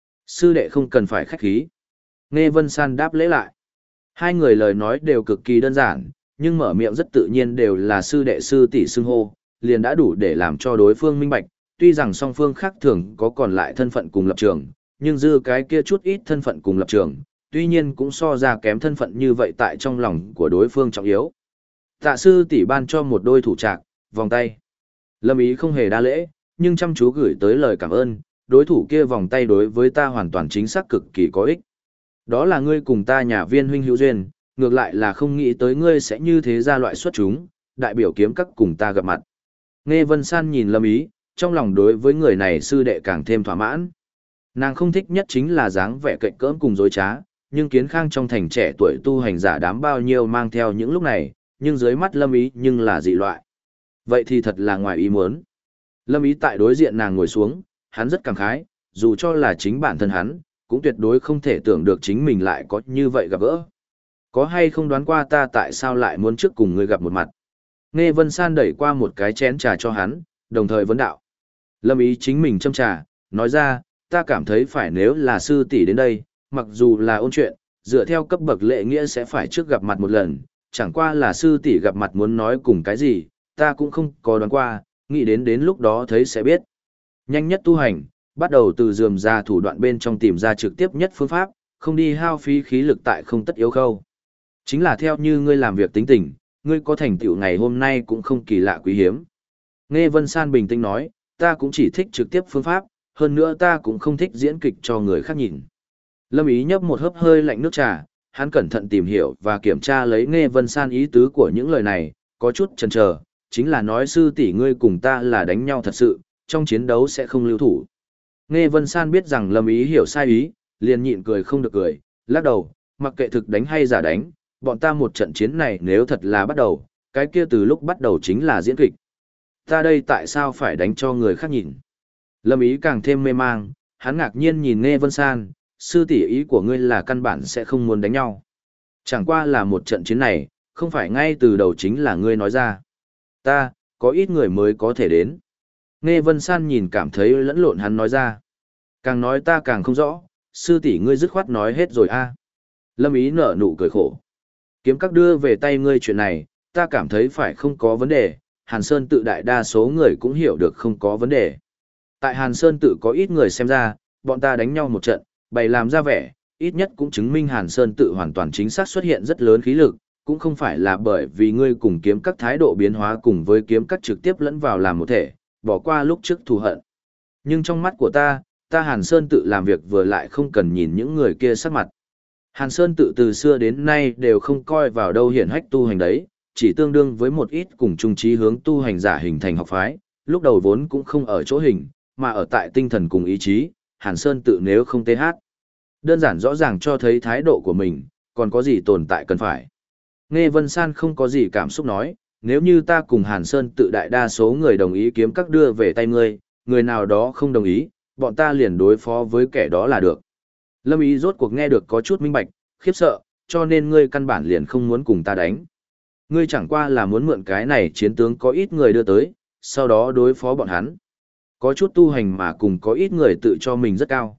Sư đệ không cần phải khách khí. Nghe Vân San đáp lễ lại. Hai người lời nói đều cực kỳ đơn giản, nhưng mở miệng rất tự nhiên đều là sư đệ sư tỷ xưng hô, liền đã đủ để làm cho đối phương minh bạch, tuy rằng song phương khác thường có còn lại thân phận cùng lập trường, nhưng dư cái kia chút ít thân phận cùng lập trường, tuy nhiên cũng so ra kém thân phận như vậy tại trong lòng của đối phương trọng yếu. Tạ sư tỷ ban cho một đôi thủ trạc, vòng tay. Lâm Ý không hề đa lễ, nhưng chăm chú gửi tới lời cảm ơn, đối thủ kia vòng tay đối với ta hoàn toàn chính xác cực kỳ có ích. Đó là ngươi cùng ta nhà viên huynh hữu duyên, ngược lại là không nghĩ tới ngươi sẽ như thế ra loại xuất chúng, đại biểu kiếm các cùng ta gặp mặt. Nghe Vân San nhìn Lâm Ý, trong lòng đối với người này sư đệ càng thêm thỏa mãn. Nàng không thích nhất chính là dáng vẻ cạnh cỡm cùng dối trá, nhưng Kiến Khang trong thành trẻ tuổi tu hành giả đám bao nhiêu mang theo những lúc này, nhưng dưới mắt Lâm Ý nhưng là dị loại. Vậy thì thật là ngoài ý muốn. Lâm Ý tại đối diện nàng ngồi xuống, hắn rất cảm khái, dù cho là chính bản thân hắn, cũng tuyệt đối không thể tưởng được chính mình lại có như vậy gặp gỡ. Có hay không đoán qua ta tại sao lại muốn trước cùng ngươi gặp một mặt? Nghe Vân San đẩy qua một cái chén trà cho hắn, đồng thời vấn đạo. Lâm Ý chính mình châm trà, nói ra, ta cảm thấy phải nếu là sư tỷ đến đây, mặc dù là ôn chuyện, dựa theo cấp bậc lễ nghĩa sẽ phải trước gặp mặt một lần, chẳng qua là sư tỷ gặp mặt muốn nói cùng cái gì, ta cũng không có đoán qua, nghĩ đến lúc đó thấy sẽ biết. Nhanh nhất tu hành, bắt đầu từ dườm ra thủ đoạn bên trong tìm ra trực tiếp nhất phương pháp, không đi hao phí khí lực tại không tất yếu khâu. Chính là theo như ngươi làm việc tính tình, ngươi có thành tựu ngày hôm nay cũng không kỳ lạ quý hiếm. Nghe Vân San bình tĩnh nói, ta cũng chỉ thích trực tiếp phương pháp, hơn nữa ta cũng không thích diễn kịch cho người khác nhìn. Lâm Ý nhấp một hớp hơi lạnh nước trà, hắn cẩn thận tìm hiểu và kiểm tra lấy Nghe Vân San ý tứ của những lời này, có chút chần chờ, chính là nói sư tỷ ngươi cùng ta là đánh nhau thật sự, trong chiến đấu sẽ không lưu thủ. Nghe Vân San biết rằng Lâm Ý hiểu sai ý, liền nhịn cười không được cười, lắc đầu, mặc kệ thực đánh hay giả đánh, bọn ta một trận chiến này nếu thật là bắt đầu, cái kia từ lúc bắt đầu chính là diễn kịch. Ta đây tại sao phải đánh cho người khác nhìn? Lâm Ý càng thêm mê mang, hắn ngạc nhiên nhìn Nghe Vân San, sư tỷ ý của ngươi là căn bản sẽ không muốn đánh nhau. Chẳng qua là một trận chiến này, không phải ngay từ đầu chính là ngươi nói ra. Ta, có ít người mới có thể đến. Nghe Vân San nhìn cảm thấy lẫn lộn hắn nói ra. Càng nói ta càng không rõ, sư tỷ ngươi dứt khoát nói hết rồi a. Lâm Ý nở nụ cười khổ. Kiếm các đưa về tay ngươi chuyện này, ta cảm thấy phải không có vấn đề, Hàn Sơn tự đại đa số người cũng hiểu được không có vấn đề. Tại Hàn Sơn tự có ít người xem ra, bọn ta đánh nhau một trận, bày làm ra vẻ, ít nhất cũng chứng minh Hàn Sơn tự hoàn toàn chính xác xuất hiện rất lớn khí lực, cũng không phải là bởi vì ngươi cùng kiếm các thái độ biến hóa cùng với kiếm các trực tiếp lẫn vào làm một thể, bỏ qua lúc trước thù hận. Nhưng trong mắt của ta Hàn Sơn tự làm việc vừa lại không cần nhìn những người kia sắc mặt. Hàn Sơn tự từ xưa đến nay đều không coi vào đâu hiển hách tu hành đấy, chỉ tương đương với một ít cùng chung chí hướng tu hành giả hình thành học phái, lúc đầu vốn cũng không ở chỗ hình, mà ở tại tinh thần cùng ý chí, Hàn Sơn tự nếu không TH. Đơn giản rõ ràng cho thấy thái độ của mình, còn có gì tồn tại cần phải. Nghe Vân San không có gì cảm xúc nói, nếu như ta cùng Hàn Sơn tự đại đa số người đồng ý kiếm các đưa về tay ngươi, người nào đó không đồng ý, bọn ta liền đối phó với kẻ đó là được. Lâm Ý rốt cuộc nghe được có chút minh bạch, khiếp sợ, cho nên ngươi căn bản liền không muốn cùng ta đánh. Ngươi chẳng qua là muốn mượn cái này chiến tướng có ít người đưa tới, sau đó đối phó bọn hắn. Có chút tu hành mà cùng có ít người tự cho mình rất cao,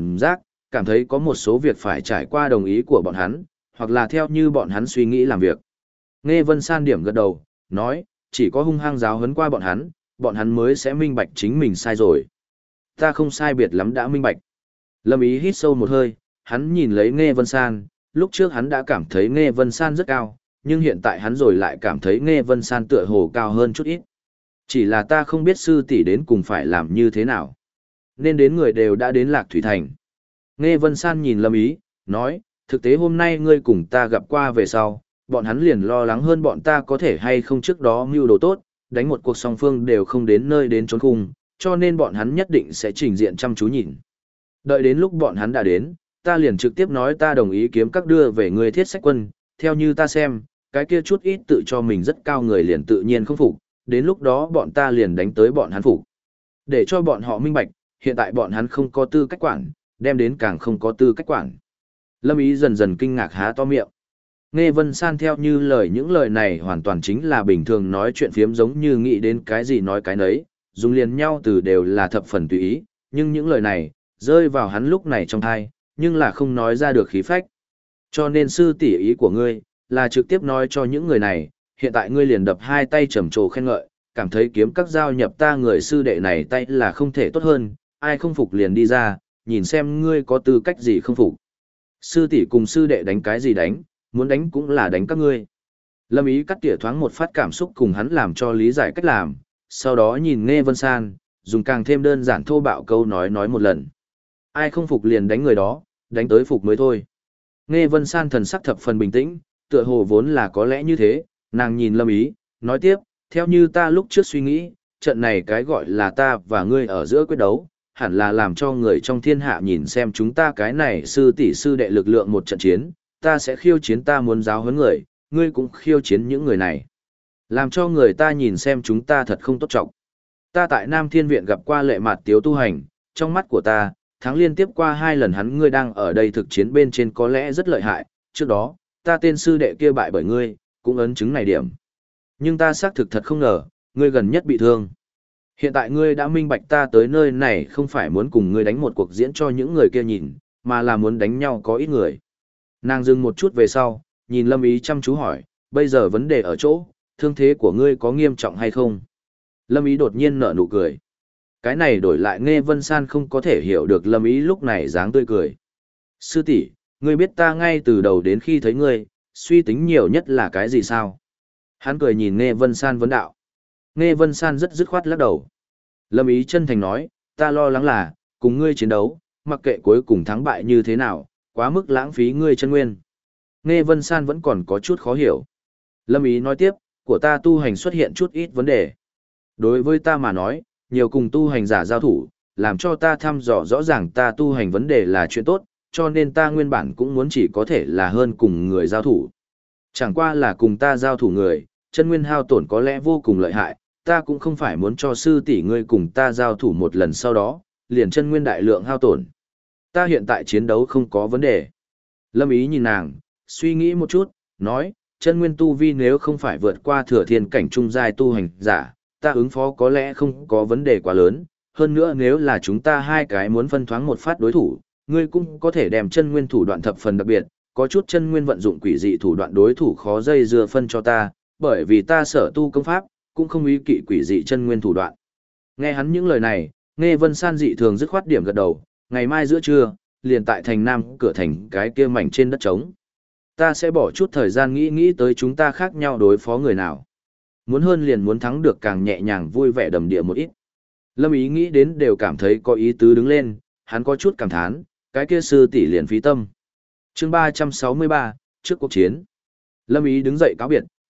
cảm thấy có một số việc phải trải qua đồng ý của bọn hắn, hoặc là theo như bọn hắn suy nghĩ làm việc. Nghe Vân San điểm gật đầu, nói, chỉ có hung hăng giáo huấn qua bọn hắn mới sẽ minh bạch chính mình sai rồi. Ta không sai biệt lắm đã minh bạch. Lâm Ý hít sâu một hơi, hắn nhìn lấy Nghe Vân San, lúc trước hắn đã cảm thấy Nghe Vân San rất cao, nhưng hiện tại hắn rồi lại cảm thấy Nghe Vân San tựa hồ cao hơn chút ít. Chỉ là ta không biết sư tỷ đến cùng phải làm như thế nào. Nên đến người đều đã đến Lạc Thủy Thành. Nghe Vân San nhìn Lâm Ý, nói, thực tế hôm nay ngươi cùng ta gặp qua về sau, bọn hắn liền lo lắng hơn bọn ta có thể hay không trước đó mưu đồ tốt, đánh một cuộc song phương đều không đến nơi đến trốn khung, cho nên bọn hắn nhất định sẽ trình diện chăm chú nhìn. Đợi đến lúc bọn hắn đã đến, ta liền trực tiếp nói ta đồng ý kiếm các đưa về ngươi Thiết Sách Quân, theo như ta xem, cái kia chút ít tự cho mình rất cao người liền tự nhiên không phục, đến lúc đó bọn ta liền đánh tới bọn hắn phục. Để cho bọn họ minh bạch, hiện tại bọn hắn không có tư cách quản, đem đến càng không có tư cách quản. Lâm Ý dần dần kinh ngạc há to miệng. Nghe Vân San theo như những lời này hoàn toàn chính là bình thường nói chuyện phiếm giống như nghĩ đến cái gì nói cái nấy, dùng liền nhau từ đều là thập phần tùy ý, nhưng những lời này, rơi vào hắn lúc này trong thai, nhưng là không nói ra được khí phách. Cho nên sư tỷ ý của ngươi, là trực tiếp nói cho những người này, hiện tại ngươi liền đập hai tay trầm trồ khen ngợi, cảm thấy kiếm các giao nhập ta người sư đệ này tay là không thể tốt hơn, ai không phục liền đi ra, nhìn xem ngươi có tư cách gì không phục. Sư tỷ cùng sư đệ đánh cái gì đánh, muốn đánh cũng là đánh các ngươi. Lâm Ý cắt tỉa thoáng một phát cảm xúc cùng hắn làm cho lý giải cách làm, sau đó nhìn Nghe Vân San, dùng càng thêm đơn giản thô bạo câu nói một lần. Ai không phục liền đánh người đó, đánh tới phục mới thôi. Nghe Vân San thần sắc thập phần bình tĩnh, tựa hồ vốn là có lẽ như thế, nàng nhìn Lâm Ý, nói tiếp, theo như ta lúc trước suy nghĩ, trận này cái gọi là ta và ngươi ở giữa quyết đấu, hẳn là làm cho người trong thiên hạ nhìn xem chúng ta cái này sư tỷ sư đệ lực lượng một trận chiến, ta sẽ khiêu chiến ta muốn giáo huấn người, ngươi cũng khiêu chiến những người này. Làm cho người ta nhìn xem chúng ta thật không tốt trọng. Ta tại Nam Thiên Viện gặp qua Lệ Mạt Tiếu tu hành, trong mắt của ta, thắng liên tiếp qua 2 lần hắn ngươi đang ở đây thực chiến bên trên có lẽ rất lợi hại, trước đó, ta tên sư đệ kia bại bởi ngươi, cũng ấn chứng này điểm. Nhưng ta xác thực thật không ngờ, ngươi gần nhất bị thương. Hiện tại ngươi đã minh bạch ta tới nơi này không phải muốn cùng ngươi đánh một cuộc diễn cho những người kia nhìn, mà là muốn đánh nhau có ít người. Nàng dừng một chút về sau, nhìn Lâm Ý chăm chú hỏi, bây giờ vấn đề ở chỗ, thương thế của ngươi có nghiêm trọng hay không? Lâm Ý đột nhiên nở nụ cười. Cái này đổi lại Nghe Vân San không có thể hiểu được Lâm Ý lúc này dáng tươi cười. Sư tỷ, ngươi biết ta ngay từ đầu đến khi thấy ngươi, suy tính nhiều nhất là cái gì sao? Hắn cười nhìn Nghe Vân San vấn đạo. Nghe Vân San rất dứt khoát lắc đầu. Lâm Ý chân thành nói, ta lo lắng là, cùng ngươi chiến đấu, mặc kệ cuối cùng thắng bại như thế nào, quá mức lãng phí ngươi chân nguyên. Nghe Vân San vẫn còn có chút khó hiểu. Lâm Ý nói tiếp, của ta tu hành xuất hiện chút ít vấn đề. Đối với ta mà nói, nhiều cùng tu hành giả giao thủ, làm cho ta thăm dò rõ ràng ta tu hành vấn đề là chuyện tốt, cho nên ta nguyên bản cũng muốn chỉ có thể là hơn cùng người giao thủ. Chẳng qua là cùng ta giao thủ người, chân nguyên hao tổn có lẽ vô cùng lợi hại, ta cũng không phải muốn cho sư tỷ ngươi cùng ta giao thủ một lần sau đó, liền chân nguyên đại lượng hao tổn. Ta hiện tại chiến đấu không có vấn đề. Lâm Ý nhìn nàng, suy nghĩ một chút, nói, chân nguyên tu vi nếu không phải vượt qua thừa thiên cảnh trung giai tu hành giả, ta ứng phó có lẽ không có vấn đề quá lớn, hơn nữa nếu là chúng ta hai cái muốn phân thoáng một phát đối thủ, ngươi cũng có thể đem chân nguyên thủ đoạn thập phần đặc biệt, có chút chân nguyên vận dụng quỷ dị thủ đoạn đối thủ khó dây dưa phân cho ta, bởi vì ta sở tu công pháp, cũng không ý kỵ quỷ dị chân nguyên thủ đoạn. Nghe hắn những lời này, Nghe Vân San dị thường dứt khoát điểm gật đầu, ngày mai giữa trưa, liền tại thành Nam cửa thành cái kia mảnh trên đất trống. Ta sẽ bỏ chút thời gian nghĩ tới chúng ta khác nhau đối phó người nào. Muốn hơn liền muốn thắng được càng nhẹ nhàng vui vẻ đầm địa một ít. Lâm Ý nghĩ đến đều cảm thấy có ý tứ đứng lên, hắn có chút cảm thán, cái kia sư tỷ liền phí tâm. Chương 363, trước cuộc chiến. Lâm Ý đứng dậy cáo biệt,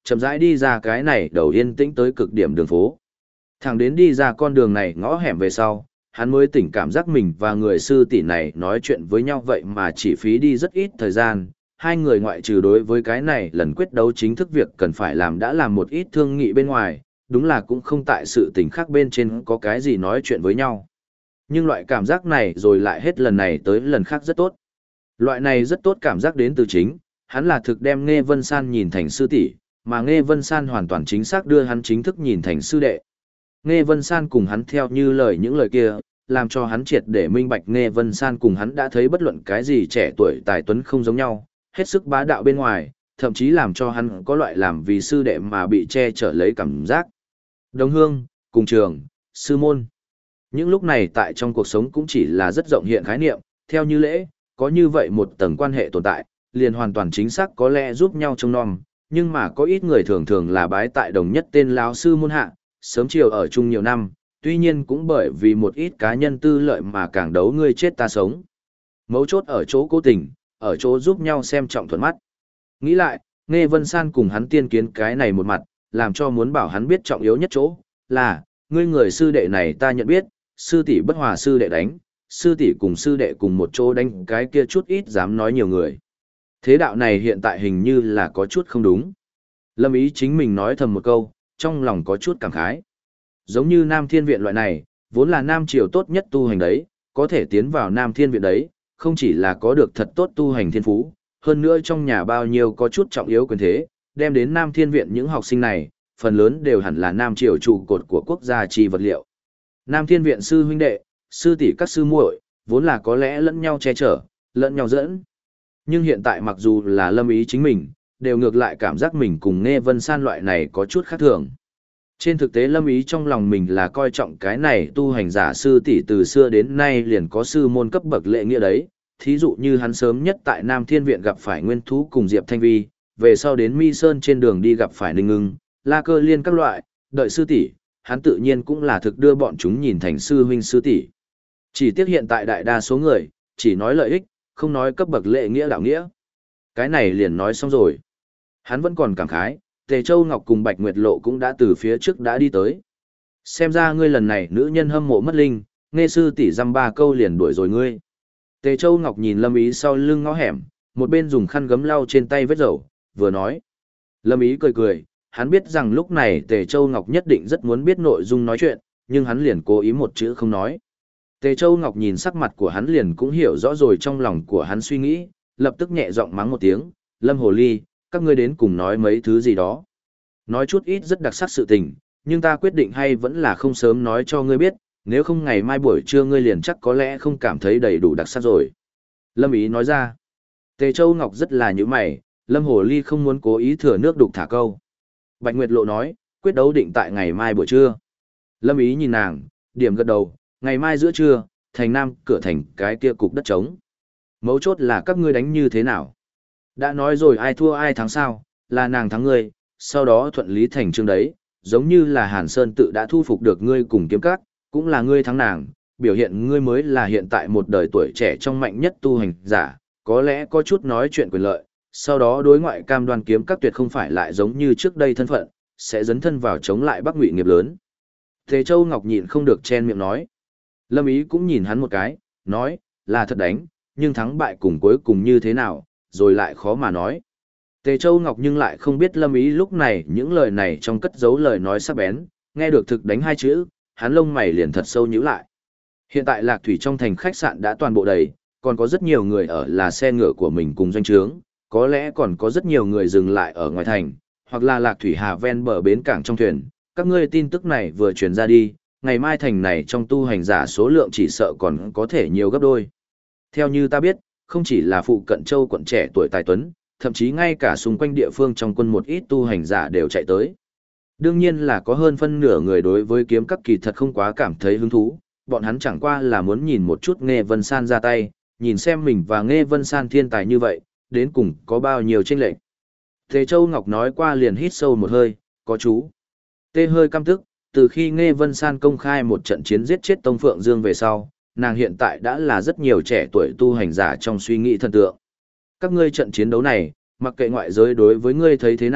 chậm rãi đi ra cái này đầu yên tĩnh tới cực điểm đường phố. Thẳng đến đi ra con đường này ngõ hẻm về sau, hắn mới tỉnh cảm giác mình và người sư tỷ này nói chuyện với nhau vậy mà chỉ phí đi rất ít thời gian. Hai người ngoại trừ đối với cái này lần quyết đấu chính thức việc cần phải làm đã làm một ít thương nghị bên ngoài, đúng là cũng không tại sự tình khác bên trên có cái gì nói chuyện với nhau. Nhưng loại cảm giác này rồi lại hết lần này tới lần khác rất tốt. Loại này rất tốt cảm giác đến từ chính, hắn là thực đem Nghe Vân San nhìn thành sư tỷ, mà Nghe Vân San hoàn toàn chính xác đưa hắn chính thức nhìn thành sư đệ. Nghe Vân San cùng hắn theo như lời những lời kia, làm cho hắn triệt để minh bạch Nghe Vân San cùng hắn đã thấy bất luận cái gì trẻ tuổi tài tuấn không giống nhau, hết sức bá đạo bên ngoài, thậm chí làm cho hắn có loại làm vì sư đệ mà bị che chở lấy cảm giác. Đồng hương, cùng trường, sư môn. Những lúc này tại trong cuộc sống cũng chỉ là rất rộng hiện khái niệm, theo như lễ, có như vậy một tầng quan hệ tồn tại, liền hoàn toàn chính xác có lẽ giúp nhau trông nom, nhưng mà có ít người thường thường là bái tại đồng nhất tên lão sư môn hạ, sớm chiều ở chung nhiều năm, tuy nhiên cũng bởi vì một ít cá nhân tư lợi mà càng đấu ngươi chết ta sống. Mấu chốt ở chỗ cố tình, ở chỗ giúp nhau xem trọng thuận mắt. Nghĩ lại, Nghe Vân San cùng hắn tiên kiến cái này một mặt, làm cho muốn bảo hắn biết trọng yếu nhất chỗ, là, ngươi người sư đệ này ta nhận biết, sư tỷ bất hòa sư đệ đánh, sư tỷ cùng sư đệ cùng một chỗ đánh cái kia chút ít dám nói nhiều người. Thế đạo này hiện tại hình như là có chút không đúng. Lâm Ý chính mình nói thầm một câu, trong lòng có chút cảm khái. Giống như Nam Thiên Viện loại này, vốn là Nam Triều tốt nhất tu hành đấy, có thể tiến vào Nam Thiên Viện đấy, không chỉ là có được thật tốt tu hành thiên phú, hơn nữa trong nhà bao nhiêu có chút trọng yếu quyền thế, đem đến Nam Thiên Viện những học sinh này, phần lớn đều hẳn là Nam Triều trụ cột của quốc gia chi vật liệu. Nam Thiên Viện sư huynh đệ, sư tỷ các sư muội, vốn là có lẽ lẫn nhau che chở, lẫn nhau dẫn. Nhưng hiện tại mặc dù là Lâm Ý chính mình, đều ngược lại cảm giác mình cùng Nghe Vân San loại này có chút khác thường. Trên thực tế Lâm Ý trong lòng mình là coi trọng cái này tu hành giả sư tỷ từ xưa đến nay liền có sư môn cấp bậc lệ nghĩa đấy. Thí dụ như hắn sớm nhất tại Nam Thiên Viện gặp phải Nguyên Thú cùng Diệp Thanh Vi, về sau đến Mi Sơn trên đường đi gặp phải Ninh Ngưng, La Cơ Liên các loại, đợi sư tỷ, hắn tự nhiên cũng là thực đưa bọn chúng nhìn thành sư huynh sư tỷ. Chỉ tiếc hiện tại đại đa số người, chỉ nói lợi ích, không nói cấp bậc lệ nghĩa đạo nghĩa. Cái này liền nói xong rồi. Hắn vẫn còn cảm khái, Tề Châu Ngọc cùng Bạch Nguyệt Lộ cũng đã từ phía trước đã đi tới. Xem ra ngươi lần này nữ nhân hâm mộ mất linh, nghe sư tỷ dăm ba câu liền đuổi rồi ngươi. Tề Châu Ngọc nhìn Lâm Ý sau lưng ngõ hẻm, một bên dùng khăn gấm lau trên tay vết dầu, vừa nói. Lâm Ý cười cười, hắn biết rằng lúc này Tề Châu Ngọc nhất định rất muốn biết nội dung nói chuyện, nhưng hắn liền cố ý một chữ không nói. Tề Châu Ngọc nhìn sắc mặt của hắn liền cũng hiểu rõ rồi trong lòng của hắn suy nghĩ, lập tức nhẹ giọng mắng một tiếng, Lâm Hồ Ly, các ngươi đến cùng nói mấy thứ gì đó. Nói chút ít rất đặc sắc sự tình, nhưng ta quyết định hay vẫn là không sớm nói cho ngươi biết, nếu không ngày mai buổi trưa ngươi liền chắc có lẽ không cảm thấy đầy đủ đặc sắc rồi. Lâm Ý nói ra, Tề Châu Ngọc rất là như mày, Lâm Hồ Ly không muốn cố ý thừa nước đục thả câu. Bạch Nguyệt Lộ nói, quyết đấu định tại ngày mai buổi trưa. Lâm Ý nhìn nàng, điểm gật đầu, ngày mai giữa trưa, thành Nam cửa thành cái kia cục đất trống. Mấu chốt là các ngươi đánh như thế nào? Đã nói rồi ai thua ai thắng sao, là nàng thắng ngươi, sau đó thuận lý thành chương đấy, giống như là Hàn Sơn tự đã thu phục được ngươi cùng kiếm các, cũng là ngươi thắng nàng, biểu hiện ngươi mới là hiện tại một đời tuổi trẻ trong mạnh nhất tu hành giả, có lẽ có chút nói chuyện quyền lợi, sau đó đối ngoại cam đoan kiếm các tuyệt không phải lại giống như trước đây thân phận, sẽ dấn thân vào chống lại Bắc Ngụy nghiệp lớn. Thế Châu Ngọc nhịn không được chen miệng nói. Lâm Ý cũng nhìn hắn một cái, nói, là thật đánh, nhưng thắng bại cùng cuối cùng như thế nào, rồi lại khó mà nói. Tề Châu Ngọc nhưng lại không biết Lâm Ý lúc này những lời này trong cất giấu lời nói sắc bén, nghe được thực đánh hai chữ, hắn lông mày liền thật sâu nhíu lại. Hiện tại Lạc Thủy trong thành khách sạn đã toàn bộ đầy, còn có rất nhiều người ở là xe ngựa của mình cùng doanh trướng, có lẽ còn có rất nhiều người dừng lại ở ngoài thành, hoặc là Lạc Thủy Hà ven bờ bến cảng trong thuyền. Các ngươi tin tức này vừa truyền ra đi, ngày mai thành này trong tu hành giả số lượng chỉ sợ còn có thể nhiều gấp đôi. Theo như ta biết, không chỉ là phụ cận châu quận trẻ tuổi tài tuấn, thậm chí ngay cả xung quanh địa phương trong quân một ít tu hành giả đều chạy tới. Đương nhiên là có hơn phân nửa người đối với kiếm các kỳ thật không quá cảm thấy hứng thú, bọn hắn chẳng qua là muốn nhìn một chút Nghe Vân San ra tay, nhìn xem mình và Nghe Vân San thiên tài như vậy, đến cùng có bao nhiêu chênh lệch. Thế Châu Ngọc nói qua liền hít sâu một hơi, có chú. Tê hơi căm tức, từ khi Nghe Vân San công khai một trận chiến giết chết Tông Phượng Dương về sau, nàng hiện tại đã là rất nhiều trẻ tuổi tu hành giả trong suy nghĩ thần tượng. Các ngươi trận chiến đấu này, mặc kệ ngoại giới đối với ngươi thấy thế nào,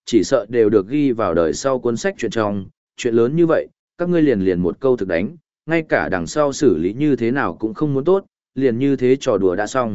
chỉ sợ đều được ghi vào đời sau cuốn sách chuyện trong, chuyện lớn như vậy, các ngươi liền liền một câu thực đánh, ngay cả đằng sau xử lý như thế nào cũng không muốn tốt, liền như thế trò đùa đã xong.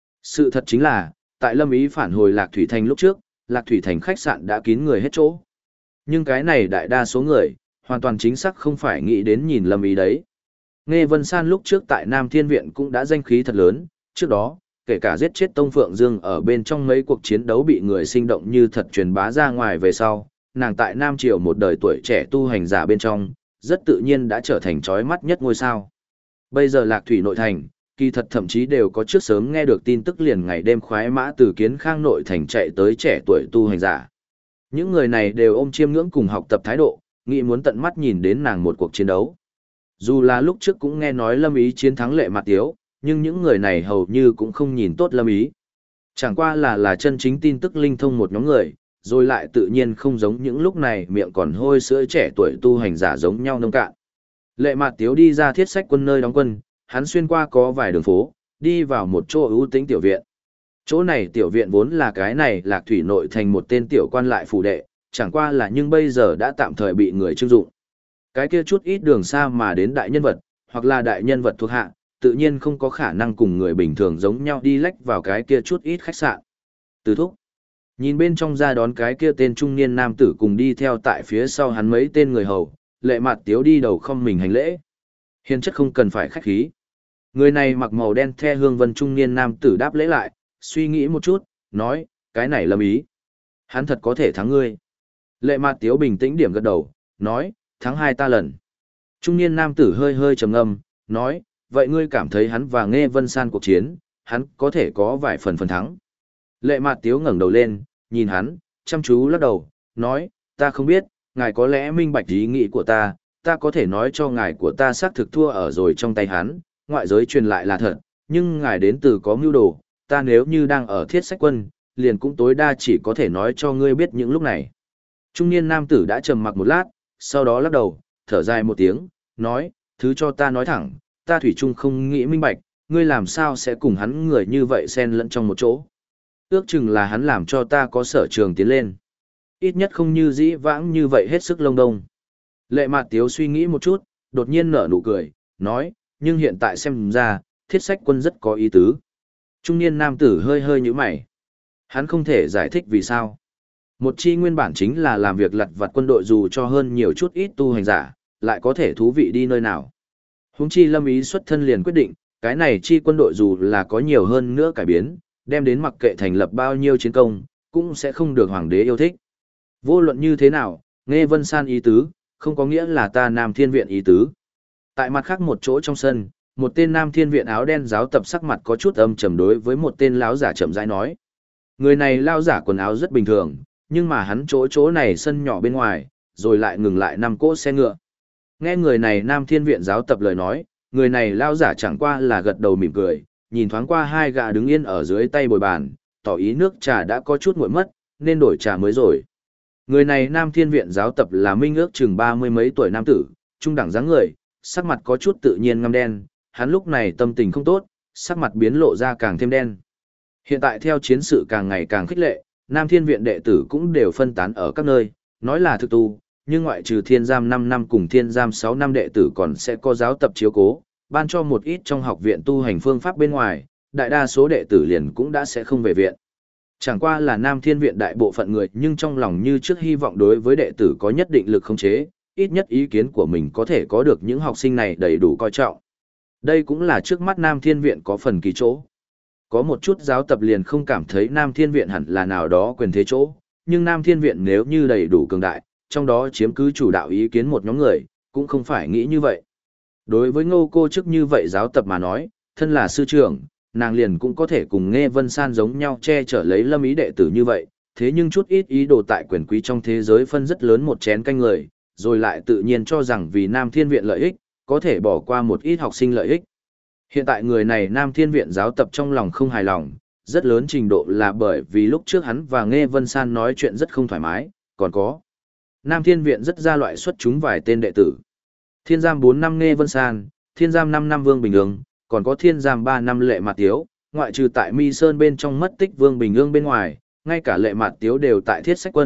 Sự thật chính là, tại Lâm Ý phản hồi Lạc Thủy Thành lúc trước, Lạc Thủy Thành khách sạn đã kín người hết chỗ. Nhưng cái này đại đa số người, hoàn toàn chính xác không phải nghĩ đến nhìn Lâm Ý đấy. Nghe Vân San lúc trước tại Nam Thiên Viện cũng đã danh khí thật lớn, trước đó, kể cả giết chết Tông Phượng Dương ở bên trong mấy cuộc chiến đấu bị người sinh động như thật truyền bá ra ngoài về sau, nàng tại Nam Triều một đời tuổi trẻ tu hành giả bên trong, rất tự nhiên đã trở thành chói mắt nhất ngôi sao. Bây giờ Lạc Thủy nội thành, kỳ thật thậm chí đều có trước sớm nghe được tin tức liền ngày đêm khoái mã từ Kiến Khang nội thành chạy tới trẻ tuổi tu hành giả. Những người này đều ôm chiêm ngưỡng cùng học tập thái độ, nghĩ muốn tận mắt nhìn đến nàng một cuộc chiến đấu. Dù là lúc trước cũng nghe nói Lâm Ý chiến thắng Lệ Mạt Tiếu, nhưng những người này hầu như cũng không nhìn tốt Lâm Ý. Chẳng qua là chân chính tin tức linh thông một nhóm người, rồi lại tự nhiên không giống những lúc này miệng còn hôi sữa trẻ tuổi tu hành giả giống nhau nông cạn. Lệ Mạt Tiếu đi ra Thiết Sách Quân nơi đóng quân, hắn xuyên qua có vài đường phố, đi vào một chỗ ưu tĩnh tiểu viện. Chỗ này tiểu viện vốn là cái này Lạc Thủy nội thành một tên tiểu quan lại phủ đệ, chẳng qua là nhưng bây giờ đã tạm thời bị người trưng dụng. Cái kia chút ít đường xa mà đến đại nhân vật, hoặc là đại nhân vật thuộc hạ, tự nhiên không có khả năng cùng người bình thường giống nhau đi lách vào cái kia chút ít khách sạn. Từ thúc, nhìn bên trong ra đón cái kia tên trung niên nam tử cùng đi theo tại phía sau hắn mấy tên người hầu, Lệ Mạt Tiếu đi đầu không mình hành lễ. Hiền chất không cần phải khách khí. Người này mặc màu đen the hương vân trung niên nam tử đáp lễ lại, suy nghĩ một chút, nói, cái này Lâm Ý. Hắn thật có thể thắng ngươi. Lệ Mạt Tiếu bình tĩnh điểm gật đầu, nói, thắng 2 ta lần. Trung niên nam tử hơi hơi trầm ngâm, nói, vậy ngươi cảm thấy hắn và Nghe Vân San cuộc chiến, hắn có thể có vài phần thắng. Lệ Mạt Tiếu ngẩng đầu lên, nhìn hắn, chăm chú lắc đầu, nói, ta không biết, ngài có lẽ minh bạch ý nghĩ của ta có thể nói cho ngài của ta xác thực thua ở rồi trong tay hắn, ngoại giới truyền lại là thật, nhưng ngài đến từ có mưu đồ, ta nếu như đang ở Thiết Sách Quân, liền cũng tối đa chỉ có thể nói cho ngươi biết những lúc này. Trung niên nam tử đã trầm mặc một lát, sau đó lắc đầu, thở dài một tiếng, nói, thứ cho ta nói thẳng, ta thủy chung không nghĩ minh bạch, ngươi làm sao sẽ cùng hắn người như vậy xen lẫn trong một chỗ. Ước chừng là hắn làm cho ta có sở trường tiến lên. Ít nhất không như dĩ vãng như vậy hết sức lông đông. Lệ Mạt Tiếu suy nghĩ một chút, đột nhiên nở nụ cười, nói, nhưng hiện tại xem ra, Thiết Sách Quân rất có ý tứ. Trung niên nam tử hơi hơi nhíu mày. Hắn không thể giải thích vì sao. Một chi nguyên bản chính là làm việc lặt vặt quân đội dù cho hơn nhiều chút ít tu hành giả, lại có thể thú vị đi nơi nào. Huống chi Lâm Ý xuất thân liền quyết định, cái này chi quân đội dù là có nhiều hơn nữa cải biến, đem đến mặc kệ thành lập bao nhiêu chiến công, cũng sẽ không được hoàng đế yêu thích. Vô luận như thế nào, Nghe Vân San ý tứ, không có nghĩa là ta Nam Thiên Viện ý tứ. Tại mặt khác một chỗ trong sân, một tên Nam Thiên Viện áo đen giáo tập sắc mặt có chút âm trầm đối với một tên lão giả chậm rãi nói. Người này lão giả quần áo rất bình thường, nhưng mà hắn chỗ này sân nhỏ bên ngoài, rồi lại ngừng lại 5 cỗ xe ngựa. Nghe người này Nam Thiên Viện giáo tập lời nói, người này lão giả chẳng qua là gật đầu mỉm cười, nhìn thoáng qua 2 gã đứng yên ở dưới tay bồi bàn, tỏ ý nước trà đã có chút nguội mất, nên đổi trà mới rồi. Người này Nam Thiên Viện giáo tập là minh ước chừng 30 mấy tuổi nam tử, trung đẳng dáng người, sắc mặt có chút tự nhiên ngăm đen, hắn lúc này tâm tình không tốt, sắc mặt biến lộ ra càng thêm đen. Hiện tại theo chiến sự càng ngày càng khích lệ, Nam Thiên Viện đệ tử cũng đều phân tán ở các nơi, nói là thực tu, nhưng ngoại trừ Thiên Giam 5 năm cùng Thiên Giam 6 năm đệ tử còn sẽ có giáo tập chiếu cố, ban cho một ít trong học viện tu hành phương pháp bên ngoài, đại đa số đệ tử liền cũng đã sẽ không về viện. Chẳng qua là Nam Thiên Viện đại bộ phận người nhưng trong lòng như trước hy vọng đối với đệ tử có nhất định lực khống chế, ít nhất ý kiến của mình có thể có được những học sinh này đầy đủ coi trọng. Đây cũng là trước mắt Nam Thiên Viện có phần kỳ chỗ. Có một chút giáo tập liền không cảm thấy Nam Thiên Viện hẳn là nào đó quyền thế chỗ, nhưng Nam Thiên Viện nếu như đầy đủ cường đại, trong đó chiếm cứ chủ đạo ý kiến một nhóm người, cũng không phải nghĩ như vậy. Đối với Ngô cô chức như vậy giáo tập mà nói, thân là sư trưởng, nàng liền cũng có thể cùng Nghe Vân San giống nhau che chở lấy Lâm Ý đệ tử như vậy, thế nhưng chút ít ý đồ tại quyền quý trong thế giới phân rất lớn một chén canh người, rồi lại tự nhiên cho rằng vì Nam Thiên Viện lợi ích, có thể bỏ qua một ít học sinh lợi ích. Hiện tại người này Nam Thiên Viện giáo tập trong lòng không hài lòng, rất lớn trình độ là bởi vì lúc trước hắn và Nghe Vân San nói chuyện rất không thoải mái, còn có Nam Thiên Viện rất ra loại xuất chúng vài tên đệ tử. Thiên Giam 4 năm Nghe Vân San, Thiên Giam 5 năm Vương Bình Ương, còn có Thiên Giam 3 năm Lệ Mạt Tiếu, ngoại trừ tại Mi Sơn bên trong mất tích Vương Bình Ương bên ngoài, ngay cả Lệ Mạt Tiếu đều tại Thiết Sách Quân,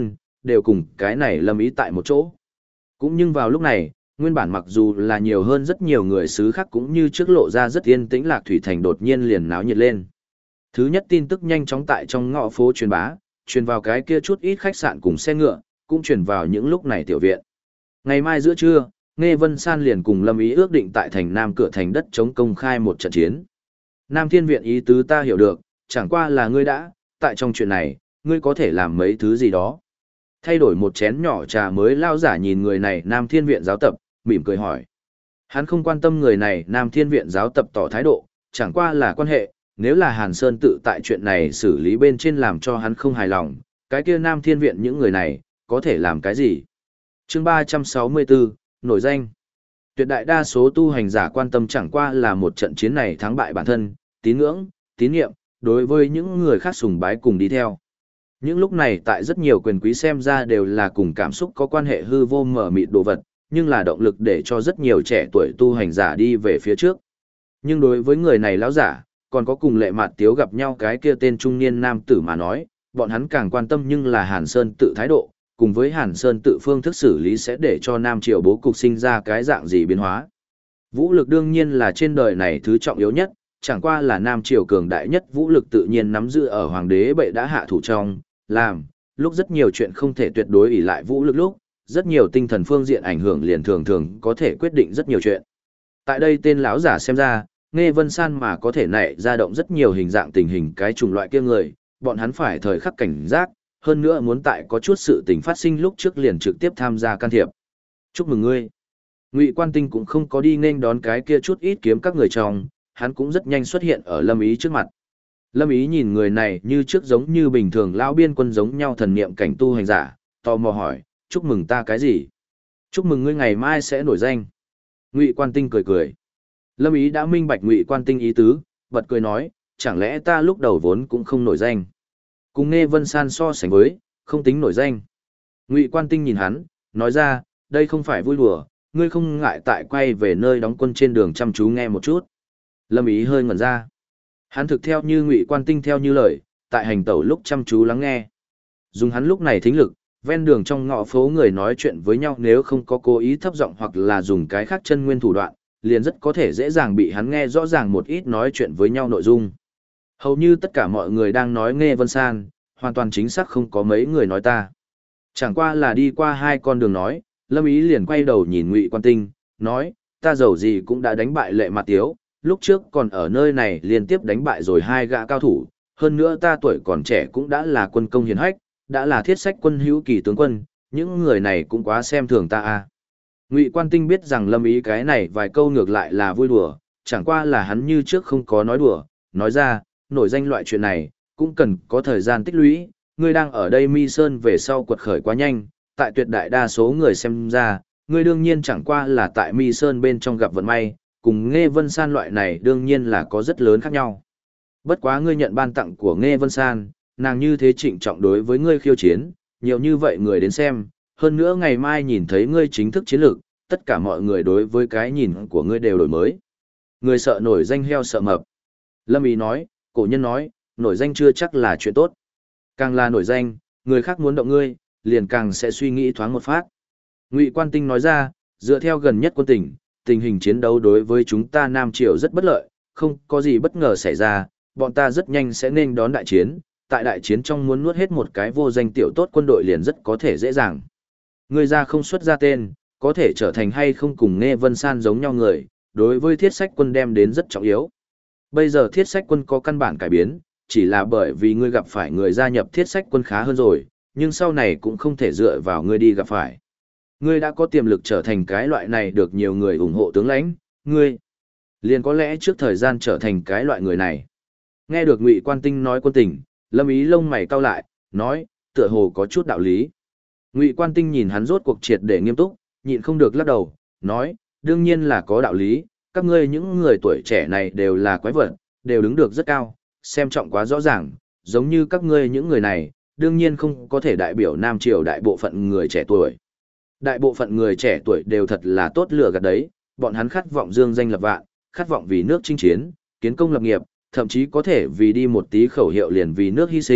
đều cùng cái này Lâm Ý tại một chỗ. Cũng nhưng vào lúc này, nguyên bản mặc dù là nhiều hơn rất nhiều người xứ khác cũng như trước lộ ra rất yên tĩnh Lạc Thủy Thành đột nhiên liền náo nhiệt lên. Thứ nhất tin tức nhanh chóng tại trong ngõ phố truyền bá, truyền vào cái kia chút ít khách sạn cùng xe ngựa, cũng truyền vào những lúc này tiểu viện. Ngày mai giữa trưa, Nghe Vân San liền cùng Lâm Ý ước định tại thành Nam cửa thành đất chống công khai một trận chiến. Nam Thiên Viện ý tứ ta hiểu được, chẳng qua là ngươi đã, tại trong chuyện này, ngươi có thể làm mấy thứ gì đó. Thay đổi một chén nhỏ trà mới lao giả nhìn người này Nam Thiên Viện giáo tập, mỉm cười hỏi. Hắn không quan tâm người này Nam Thiên Viện giáo tập tỏ thái độ, chẳng qua là quan hệ, nếu là Hàn Sơn tự tại chuyện này xử lý bên trên làm cho hắn không hài lòng, cái kia Nam Thiên Viện những người này, có thể làm cái gì? Chương 364, nổi danh. Tuyệt đại đa số tu hành giả quan tâm chẳng qua là một trận chiến này thắng bại bản thân, tín ngưỡng, tín nhiệm, đối với những người khác sùng bái cùng đi theo. Những lúc này tại rất nhiều quyền quý xem ra đều là cùng cảm xúc có quan hệ hư vô mở mịt đồ vật, nhưng là động lực để cho rất nhiều trẻ tuổi tu hành giả đi về phía trước. Nhưng đối với người này lão giả, còn có cùng Lệ Mạt Tiếu gặp nhau cái kia tên trung niên nam tử mà nói, bọn hắn càng quan tâm nhưng là Hàn Sơn tự thái độ, cùng với Hàn Sơn tự phương thức xử lý sẽ để cho Nam Triều bố cục sinh ra cái dạng gì biến hóa. Vũ lực đương nhiên là trên đời này thứ trọng yếu nhất, chẳng qua là Nam Triều cường đại nhất vũ lực tự nhiên nắm giữ ở hoàng đế bệ đã hạ thủ trong, làm, lúc rất nhiều chuyện không thể tuyệt đối ỷ lại vũ lực lúc, rất nhiều tinh thần phương diện ảnh hưởng liền thường thường có thể quyết định rất nhiều chuyện. Tại đây tên lão giả xem ra, Nghe Vân San mà có thể nảy ra động rất nhiều hình dạng tình hình cái chủng loại kia người, bọn hắn phải thời khắc cảnh giác, hơn nữa muốn tại có chút sự tình phát sinh lúc trước liền trực tiếp tham gia can thiệp. Chúc mừng ngươi. Ngụy Quan Tinh cũng không có đi nên đón cái kia chút ít kiếm các người trong, hắn cũng rất nhanh xuất hiện ở Lâm Ý trước mặt. Lâm Ý nhìn người này như trước giống như bình thường lão biên quân giống nhau thần niệm cảnh tu hành giả, tò mò hỏi, chúc mừng ta cái gì? Chúc mừng ngươi ngày mai sẽ nổi danh. Ngụy Quan Tinh cười cười. Lâm Ý đã minh bạch Ngụy Quan Tinh ý tứ, bật cười nói, chẳng lẽ ta lúc đầu vốn cũng không nổi danh. Cùng Nghe Vân San so sánh với, không tính nổi danh. Ngụy Quan Tinh nhìn hắn, nói ra, đây không phải vui đùa, ngươi không ngại tại quay về nơi đóng quân trên đường chăm chú nghe một chút. Lâm Ý hơi ngẩn ra. Hắn thực theo như Ngụy Quan Tinh theo như lời, tại hành tẩu lúc chăm chú lắng nghe. Dùng hắn lúc này thính lực, ven đường trong ngõ phố người nói chuyện với nhau nếu không có cố ý thấp giọng hoặc là dùng cái khác chân nguyên thủ đoạn, liền rất có thể dễ dàng bị hắn nghe rõ ràng một ít nói chuyện với nhau nội dung. Hầu như tất cả mọi người đang nói Nghe Vân San, hoàn toàn chính xác không có mấy người nói ta. Chẳng qua là đi qua hai con đường nói, Lâm Ý liền quay đầu nhìn Ngụy Quan Tinh, nói, ta giàu gì cũng đã đánh bại Lệ Mạt Tiếu, lúc trước còn ở nơi này liên tiếp đánh bại rồi hai gã cao thủ, hơn nữa ta tuổi còn trẻ cũng đã là quân công hiển hách, đã là thiết sách quân hữu kỳ tướng quân, những người này cũng quá xem thường ta à. Ngụy Quan Tinh biết rằng Lâm Ý cái này vài câu ngược lại là vui đùa, chẳng qua là hắn như trước không có nói đùa, nói ra, nổi danh loại chuyện này, cũng cần có thời gian tích lũy, ngươi đang ở đây Mi Sơn về sau quật khởi quá nhanh, tại tuyệt đại đa số người xem ra, ngươi đương nhiên chẳng qua là tại Mi Sơn bên trong gặp vận may, cùng Nghe Vân San loại này đương nhiên là có rất lớn khác nhau. Bất quá ngươi nhận ban tặng của Nghe Vân San, nàng như thế trịnh trọng đối với ngươi khiêu chiến, nhiều như vậy người đến xem, hơn nữa ngày mai nhìn thấy ngươi chính thức chiến lược, tất cả mọi người đối với cái nhìn của ngươi đều đổi mới. Người sợ nổi danh heo sợ mập. Lâm Ý nói, cổ nhân nói, nổi danh chưa chắc là chuyện tốt. Càng là nổi danh, người khác muốn động ngươi, liền càng sẽ suy nghĩ thoáng một phát. Ngụy Quan Tinh nói ra, dựa theo gần nhất quân tình, tình hình chiến đấu đối với chúng ta Nam Triều rất bất lợi, không có gì bất ngờ xảy ra, bọn ta rất nhanh sẽ nên đón đại chiến, tại đại chiến trong muốn nuốt hết một cái vô danh tiểu tốt quân đội liền rất có thể dễ dàng. Người ra không xuất ra tên, có thể trở thành hay không cùng Nghe Vân San giống nhau người, đối với thiết sách quân đem đến rất trọng yếu. Bây giờ thiết sách quân có căn bản cải biến, chỉ là bởi vì ngươi gặp phải người gia nhập thiết sách quân khá hơn rồi, nhưng sau này cũng không thể dựa vào ngươi đi gặp phải. Ngươi đã có tiềm lực trở thành cái loại này được nhiều người ủng hộ tướng lãnh, ngươi liền có lẽ trước thời gian trở thành cái loại người này. Nghe được Ngụy Quan Tinh nói quân tình, Lâm Ý lông mày cau lại, nói, tựa hồ có chút đạo lý. Ngụy Quan Tinh nhìn hắn rốt cuộc triệt để nghiêm túc, nhịn không được lắc đầu, nói, đương nhiên là có đạo lý, các ngươi những người tuổi trẻ này đều là quái vật, đều đứng được rất cao, xem trọng quá rõ ràng, giống như các ngươi những người này, đương nhiên không có thể đại biểu Nam Triều đại bộ phận người trẻ tuổi. Đại bộ phận người trẻ tuổi đều thật là tốt lựa gạt đấy, bọn hắn khát vọng dương danh lập vạn, khát vọng vì nước chinh chiến, kiến công lập nghiệp, thậm chí có thể vì đi một tí khẩu hiệu liền vì nước hy sinh,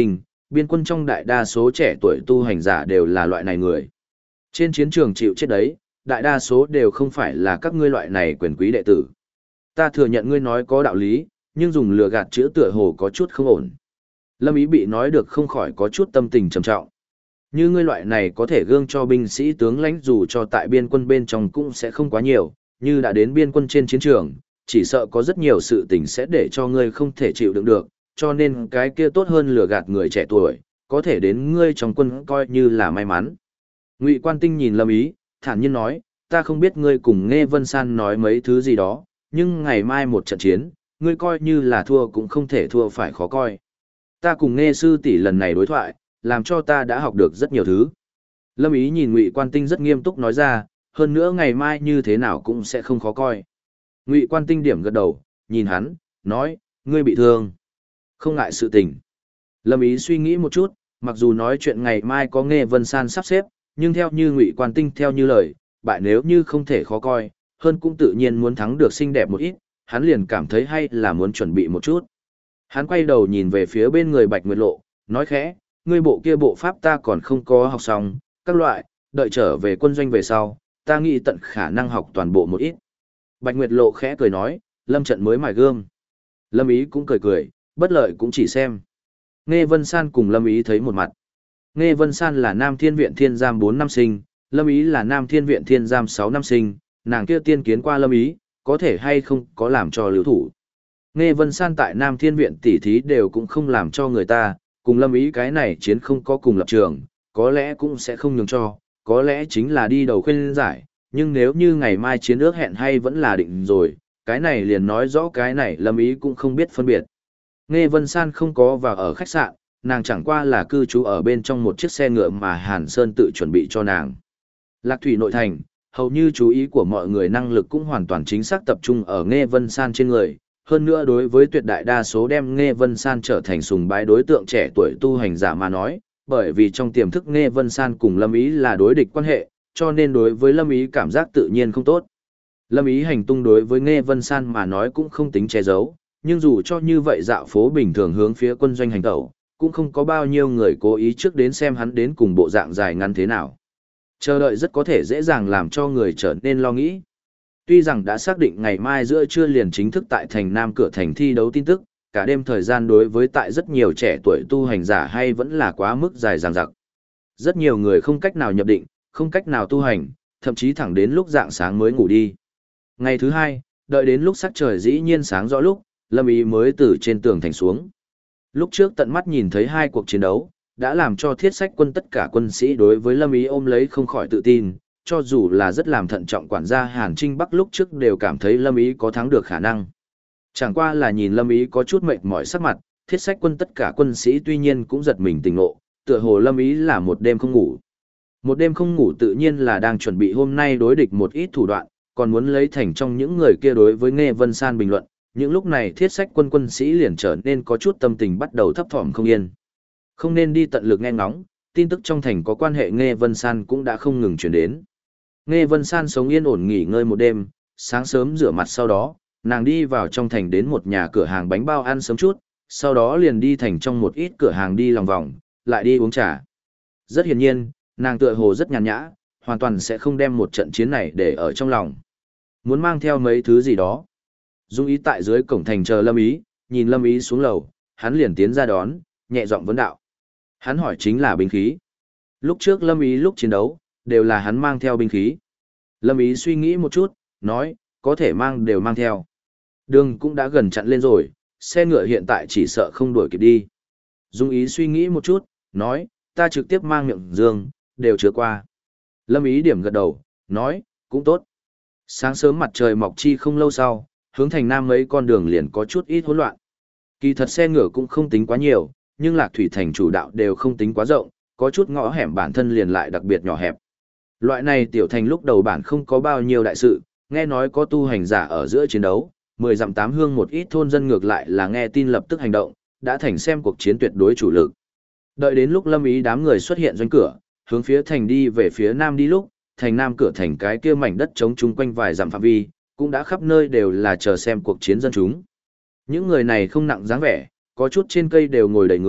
biên quân trong đại đa số trẻ tuổi tu hành giả đều là loại này người. Trên chiến trường chịu chết đấy, đại đa số đều không phải là các ngươi loại này quyền quý đệ tử. Ta thừa nhận ngươi nói có đạo lý, nhưng dùng lừa gạt chữ tựa hồ có chút không ổn. Lâm Ý bị nói được không khỏi có chút tâm tình trầm trọng. Như ngươi loại này có thể gương cho binh sĩ tướng lãnh dù cho tại biên quân bên trong cũng sẽ không quá nhiều, như đã đến biên quân trên chiến trường, chỉ sợ có rất nhiều sự tình sẽ để cho ngươi không thể chịu đựng được, cho nên cái kia tốt hơn lừa gạt người trẻ tuổi, có thể đến ngươi trong quân coi như là may mắn. Ngụy Quan Tinh nhìn Lâm Ý, thản nhiên nói, ta không biết ngươi cùng Nghe Vân San nói mấy thứ gì đó, nhưng ngày mai một trận chiến, ngươi coi như là thua cũng không thể thua phải khó coi. Ta cùng Nghe sư tỷ lần này đối thoại, làm cho ta đã học được rất nhiều thứ. Lâm Ý nhìn Ngụy Quan Tinh rất nghiêm túc nói ra, hơn nữa ngày mai như thế nào cũng sẽ không khó coi. Ngụy Quan Tinh điểm gật đầu, nhìn hắn, nói, ngươi bị thương. Không ngại sự tình. Lâm Ý suy nghĩ một chút, mặc dù nói chuyện ngày mai có Nghe Vân San sắp xếp, nhưng theo như Ngụy Quan Tinh theo như lời, bại nếu như không thể khó coi, hơn cũng tự nhiên muốn thắng được xinh đẹp một ít, hắn liền cảm thấy hay là muốn chuẩn bị một chút. Hắn quay đầu nhìn về phía bên người Bạch Nguyệt Lộ, nói khẽ, ngươi bộ kia bộ pháp ta còn không có học xong, các loại, đợi trở về quân doanh về sau, ta nghĩ tận khả năng học toàn bộ một ít. Bạch Nguyệt Lộ khẽ cười nói, Lâm trận mới mài gươm. Lâm Ý cũng cười cười, bất lợi cũng chỉ xem. Nghe Vân San cùng Lâm Ý thấy một mặt. Nghe Vân San là Nam Thiên Viện Thiên Giam 4 năm sinh, Lâm Ý là Nam Thiên Viện Thiên Giam 6 năm sinh, nàng kia tiên kiến qua Lâm Ý, có thể hay không có làm cho lưu thủ. Nghe Vân San tại Nam Thiên Viện tỉ thí đều cũng không làm cho người ta, cùng Lâm Ý cái này chiến không có cùng lập trường, có lẽ cũng sẽ không nhường cho, có lẽ chính là đi đầu khuyên giải, nhưng nếu như ngày mai chiến ước hẹn hay vẫn là định rồi, cái này liền nói rõ cái này Lâm Ý cũng không biết phân biệt. Nghe Vân San không có vào ở khách sạn, nàng chẳng qua là cư trú ở bên trong một chiếc xe ngựa mà Hàn Sơn tự chuẩn bị cho nàng. Lạc Thủy nội thành, hầu như chú ý của mọi người năng lực cũng hoàn toàn chính xác tập trung ở Nghe Vân San trên người. Hơn nữa đối với tuyệt đại đa số đem Nghe Vân San trở thành sùng bái đối tượng trẻ tuổi tu hành giả mà nói, bởi vì trong tiềm thức Nghe Vân San cùng Lâm Ý là đối địch quan hệ, cho nên đối với Lâm Ý cảm giác tự nhiên không tốt. Lâm Ý hành tung đối với Nghe Vân San mà nói cũng không tính che giấu, nhưng dù cho như vậy dạo phố bình thường hướng phía quân doanh hành tẩu, cũng không có bao nhiêu người cố ý trước đến xem hắn đến cùng bộ dạng dài ngắn thế nào. Chờ đợi rất có thể dễ dàng làm cho người trở nên lo nghĩ. Tuy rằng đã xác định ngày mai giữa trưa liền chính thức tại thành Nam cửa thành thi đấu tin tức, cả đêm thời gian đối với tại rất nhiều trẻ tuổi tu hành giả hay vẫn là quá mức dài dằng dặc. Rất nhiều người không cách nào nhập định, không cách nào tu hành, thậm chí thẳng đến lúc rạng sáng mới ngủ đi. Ngày thứ hai, đợi đến lúc sắc trời dĩ nhiên sáng rõ lúc, Lâm Ý mới từ trên tường thành xuống. Lúc trước tận mắt nhìn thấy hai cuộc chiến đấu, đã làm cho Thiết Sách quân tất cả quân sĩ đối với Lâm Ý ôm lấy không khỏi tự tin, cho dù là rất làm thận trọng quản gia Hàn Trinh Bắc lúc trước đều cảm thấy Lâm Ý có thắng được khả năng. Chẳng qua là nhìn Lâm Ý có chút mệt mỏi sắc mặt, Thiết Sách quân tất cả quân sĩ tuy nhiên cũng giật mình tỉnh ngộ, tựa hồ Lâm Ý là một đêm không ngủ. Một đêm không ngủ tự nhiên là đang chuẩn bị hôm nay đối địch một ít thủ đoạn, còn muốn lấy thành trong những người kia đối với Nghe Vân San bình luận, những lúc này Thiết Sách quân quân sĩ liền trở nên có chút tâm tình bắt đầu thấp thỏm không yên. Không nên đi tận lực nghe ngóng, tin tức trong thành có quan hệ Nghe Vân San cũng đã không ngừng truyền đến. Nghe Vân San sống yên ổn nghỉ ngơi một đêm, sáng sớm rửa mặt sau đó, nàng đi vào trong thành đến một nhà cửa hàng bánh bao ăn sớm chút, sau đó liền đi thành trong một ít cửa hàng đi lòng vòng, lại đi uống trà. Rất hiển nhiên, nàng tựa hồ rất nhàn nhã, hoàn toàn sẽ không đem một trận chiến này để ở trong lòng. Muốn mang theo mấy thứ gì đó. Dung Ý tại dưới cổng thành chờ Lâm Ý, nhìn Lâm Ý xuống lầu, hắn liền tiến ra đón, nhẹ giọng vấn đạo. Hắn hỏi chính là binh khí. Lúc trước Lâm Ý lúc chiến đấu, đều là hắn mang theo binh khí. Lâm Ý suy nghĩ một chút, nói, có thể mang đều mang theo. Đường cũng đã gần chặn lên rồi, xe ngựa hiện tại chỉ sợ không đuổi kịp đi. Dung Ý suy nghĩ một chút, nói, ta trực tiếp mang miệng dương, đều chứa qua. Lâm Ý điểm gật đầu, nói, cũng tốt. Sáng sớm mặt trời mọc chi không lâu sau, hướng thành Nam mấy con đường liền có chút ít hỗn loạn. Kỳ thật xe ngựa cũng không tính quá nhiều, nhưng Lạc Thủy thành chủ đạo đều không tính quá rộng, có chút ngõ hẻm bản thân liền lại đặc biệt nhỏ hẹp. Loại này tiểu thành lúc đầu bản không có bao nhiêu đại sự, nghe nói có tu hành giả ở giữa chiến đấu, 10 dặm 8 hương một ít thôn dân ngược lại là nghe tin lập tức hành động, đã thành xem cuộc chiến tuyệt đối chủ lực. Đợi đến lúc Lâm Ý đám người xuất hiện doanh cửa, hướng phía thành đi về phía nam đi lúc, thành nam cửa thành cái kia mảnh đất trống chung quanh vài dặm phạm vi, cũng đã khắp nơi đều là chờ xem cuộc chiến dân chúng. Những người này không nặng dáng vẻ, có chút trên cây đều ngồi đầy người,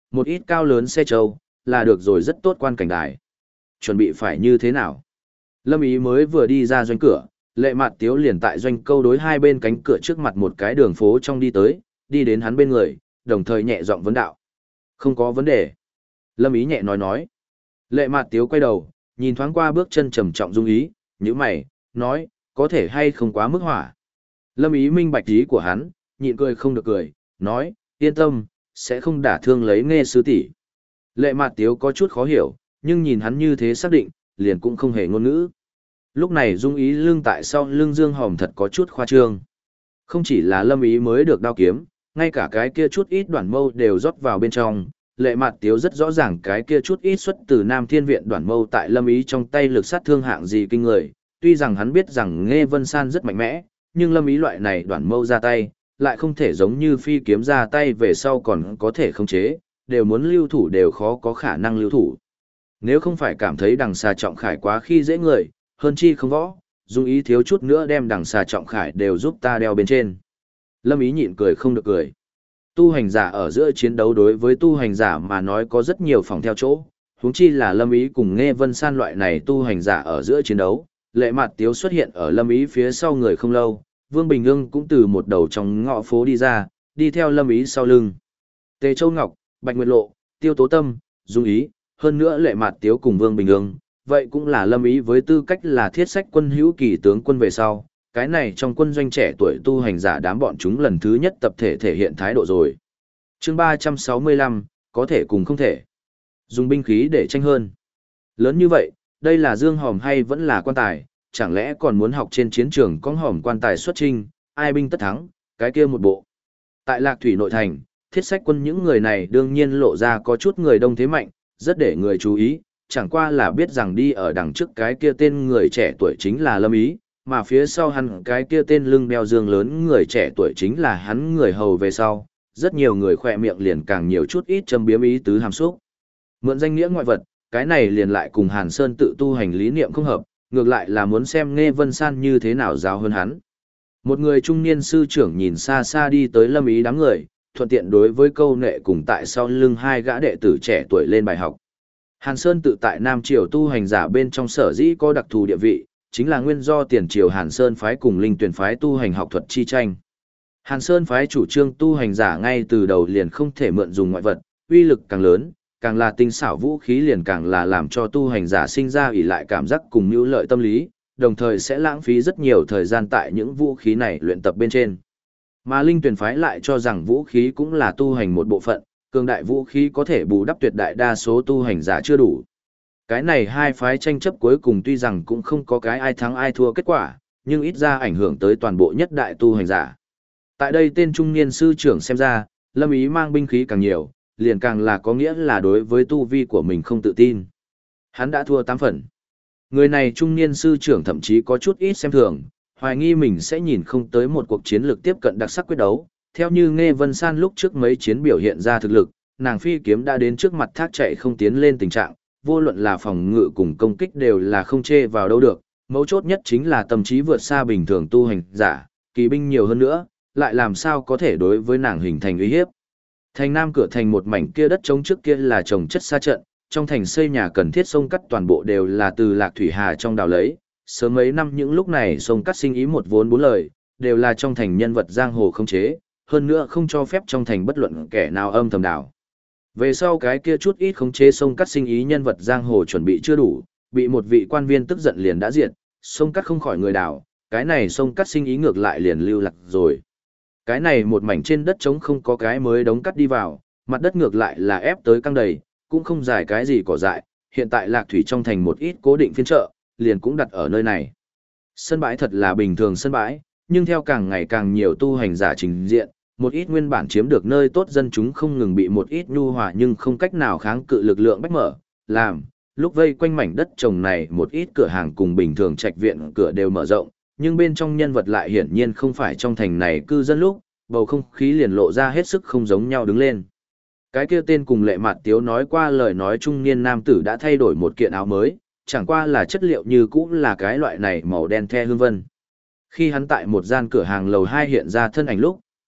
Một ít cao lớn xe trâu, là được rồi rất tốt quan cảnh đài. Chuẩn bị phải như thế nào? Lâm Ý mới vừa đi ra doanh cửa, Lệ Mạt Tiếu liền tại doanh câu đối hai bên cánh cửa trước mặt một cái đường phố trong đi tới, đi đến hắn bên người, đồng thời nhẹ giọng vấn đạo. Không có vấn đề. Lâm Ý nhẹ nói. Lệ Mạt Tiếu quay đầu, nhìn thoáng qua bước chân trầm trọng Dung Ý, nhíu mày, nói, có thể hay không quá mức hỏa. Lâm Ý minh bạch ý của hắn, nhịn cười không được cười, nói, yên tâm, sẽ không đả thương lấy Nghe sư tỷ. Lệ Mạt Tiếu có chút khó hiểu, nhưng nhìn hắn như thế xác định, liền cũng không hề ngôn ngữ. Lúc này Dung Ý lưng tại sau lưng Dương Hòm thật có chút khoa trương. Không chỉ là Lâm Ý mới được đao kiếm, ngay cả cái kia chút ít đoạn mâu đều rót vào bên trong. Lệ Mạt Tiếu rất rõ ràng cái kia chút ít xuất từ Nam Thiên Viện đoạn mâu tại Lâm Ý trong tay lực sát thương hạng gì kinh người. Tuy rằng hắn biết rằng Nghe Vân San rất mạnh mẽ, nhưng Lâm Ý loại này đoạn mâu ra tay, lại không thể giống như phi kiếm ra tay về sau còn có thể khống chế, đều muốn lưu thủ đều khó có khả năng lưu thủ. Nếu không phải cảm thấy đằng xà trọng khải quá khi dễ người, hơn chi không võ, Dung Ý thiếu chút nữa đem đằng xà trọng khải đều giúp ta đeo bên trên. Lâm Ý nhịn cười không được cười. Tu hành giả ở giữa chiến đấu đối với tu hành giả mà nói có rất nhiều phòng theo chỗ, huống chi là Lâm Ý cùng Nghe Vân San loại này tu hành giả ở giữa chiến đấu. Lệ Mạt Tiếu xuất hiện ở Lâm Ý phía sau người không lâu, Vương Bình Ưng cũng từ một đầu trong ngõ phố đi ra, đi theo Lâm Ý sau lưng. Tề Châu Ngọc, Bạch Nguyệt Lộ, Tiêu Tố Tâm, Dung Ý, hơn nữa Lệ Mạt Tiếu cùng Vương Bình Ưng, vậy cũng là Lâm Ý với tư cách là thiết sách quân hữu kỳ tướng quân về sau, cái này trong quân doanh trẻ tuổi tu hành giả đám bọn chúng lần thứ nhất tập thể thể hiện thái độ rồi. Chương 365, có thể cùng không thể. Dùng binh khí để tranh hơn. Lớn như vậy, đây là dương hòm hay vẫn là quan tài, chẳng lẽ còn muốn học trên chiến trường con hòm quan tài xuất trinh, ai binh tất thắng, cái kia một bộ. Tại Lạc Thủy nội thành, thiết sách quân những người này đương nhiên lộ ra có chút người đông thế mạnh, rất để người chú ý, chẳng qua là biết rằng đi ở đằng trước cái kia tên người trẻ tuổi chính là Lâm Ý, mà phía sau hắn cái kia tên lưng đeo dương lớn người trẻ tuổi chính là hắn người hầu về sau, rất nhiều người khỏe miệng liền càng nhiều chút ít châm biếm ý tứ hàm xúc. Mượn danh nghĩa ngoại vật, cái này liền lại cùng Hàn Sơn tự tu hành lý niệm không hợp, ngược lại là muốn xem Nghe Vân San như thế nào giáo hơn hắn. Một người trung niên sư trưởng nhìn xa xa đi tới Lâm Ý đám người, thuận tiện đối với câu nệ cùng tại sau lưng hai gã đệ tử trẻ tuổi lên bài học. Hàn Sơn tự tại Nam Triều tu hành giả bên trong sở dĩ có đặc thù địa vị, chính là nguyên do tiền triều Hàn Sơn phái cùng Linh Tuyển phái tu hành học thuật chi tranh. Hàn Sơn phái chủ trương tu hành giả ngay từ đầu liền không thể mượn dùng ngoại vật, uy lực càng lớn, càng là tinh xảo vũ khí liền càng là làm cho tu hành giả sinh ra ỷ lại cảm giác cùng nhu lợi tâm lý, đồng thời sẽ lãng phí rất nhiều thời gian tại những vũ khí này luyện tập bên trên. Mà Linh Tuyển phái lại cho rằng vũ khí cũng là tu hành một bộ phận, cường đại vũ khí có thể bù đắp tuyệt đại đa số tu hành giả chưa đủ. Cái này hai phái tranh chấp cuối cùng tuy rằng cũng không có cái ai thắng ai thua kết quả, nhưng ít ra ảnh hưởng tới toàn bộ nhất đại tu hành giả. Tại đây tên trung niên sư trưởng xem ra, Lâm Ý mang binh khí càng nhiều, liền càng là có nghĩa là đối với tu vi của mình không tự tin. Hắn đã thua 8 phần. Người này trung niên sư trưởng thậm chí có chút ít xem thường, hoài nghi mình sẽ nhìn không tới một cuộc chiến lược tiếp cận đặc sắc quyết đấu. Theo như Nghe Vân San lúc trước mấy chiến biểu hiện ra thực lực, nàng phi kiếm đã đến trước mặt thác chạy không tiến lên tình trạng, vô luận là phòng ngự cùng công kích đều là không chê vào đâu được, mấu chốt nhất chính là tâm trí vượt xa bình thường tu hành giả, kỳ binh nhiều hơn nữa, lại làm sao có thể đối với nàng hình thành uy hiếp. Thành Nam cửa thành một mảnh kia đất trống trước kia là trồng chất xa trận, trong thành xây nhà cần thiết sông cắt toàn bộ đều là từ Lạc Thủy Hà trong đào lấy, sớm mấy năm những lúc này sông cắt sinh ý một vốn bốn lời, đều là trong thành nhân vật giang hồ không chế, hơn nữa không cho phép trong thành bất luận kẻ nào âm thầm đào. Về sau cái kia chút ít khống chế sông cắt sinh ý nhân vật giang hồ chuẩn bị chưa đủ, bị một vị quan viên tức giận liền đã diệt, sông cắt không khỏi người đào, cái này sông cắt sinh ý ngược lại liền lưu lạc rồi. Cái này một mảnh trên đất trống không có cái mới đống cắt đi vào, mặt đất ngược lại là ép tới căng đầy, cũng không dài cái gì cỏ dại, hiện tại Lạc Thủy trong thành một ít cố định phiên chợ, liền cũng đặt ở nơi này. Sân bãi thật là bình thường sân bãi, nhưng theo càng ngày càng nhiều tu hành giả trình diện, một ít nguyên bản chiếm được nơi tốt dân chúng không ngừng bị một ít nhu hòa nhưng không cách nào kháng cự lực lượng bách mở, làm, lúc vây quanh mảnh đất trồng này một ít cửa hàng cùng bình thường trạch viện cửa đều mở rộng, nhưng bên trong nhân vật lại hiển nhiên không phải trong thành này cư dân lúc, bầu không khí liền lộ ra hết sức không giống nhau đứng lên. Cái kia tên cùng Lệ Mạt Tiếu nói qua lời nói trung niên nam tử đã thay đổi một kiện áo mới, chẳng qua là chất liệu như cũ là cái loại này màu đen the hương vân. Khi hắn tại một gian cửa hàng lầu 2 hiện ra thân ảnh lúc,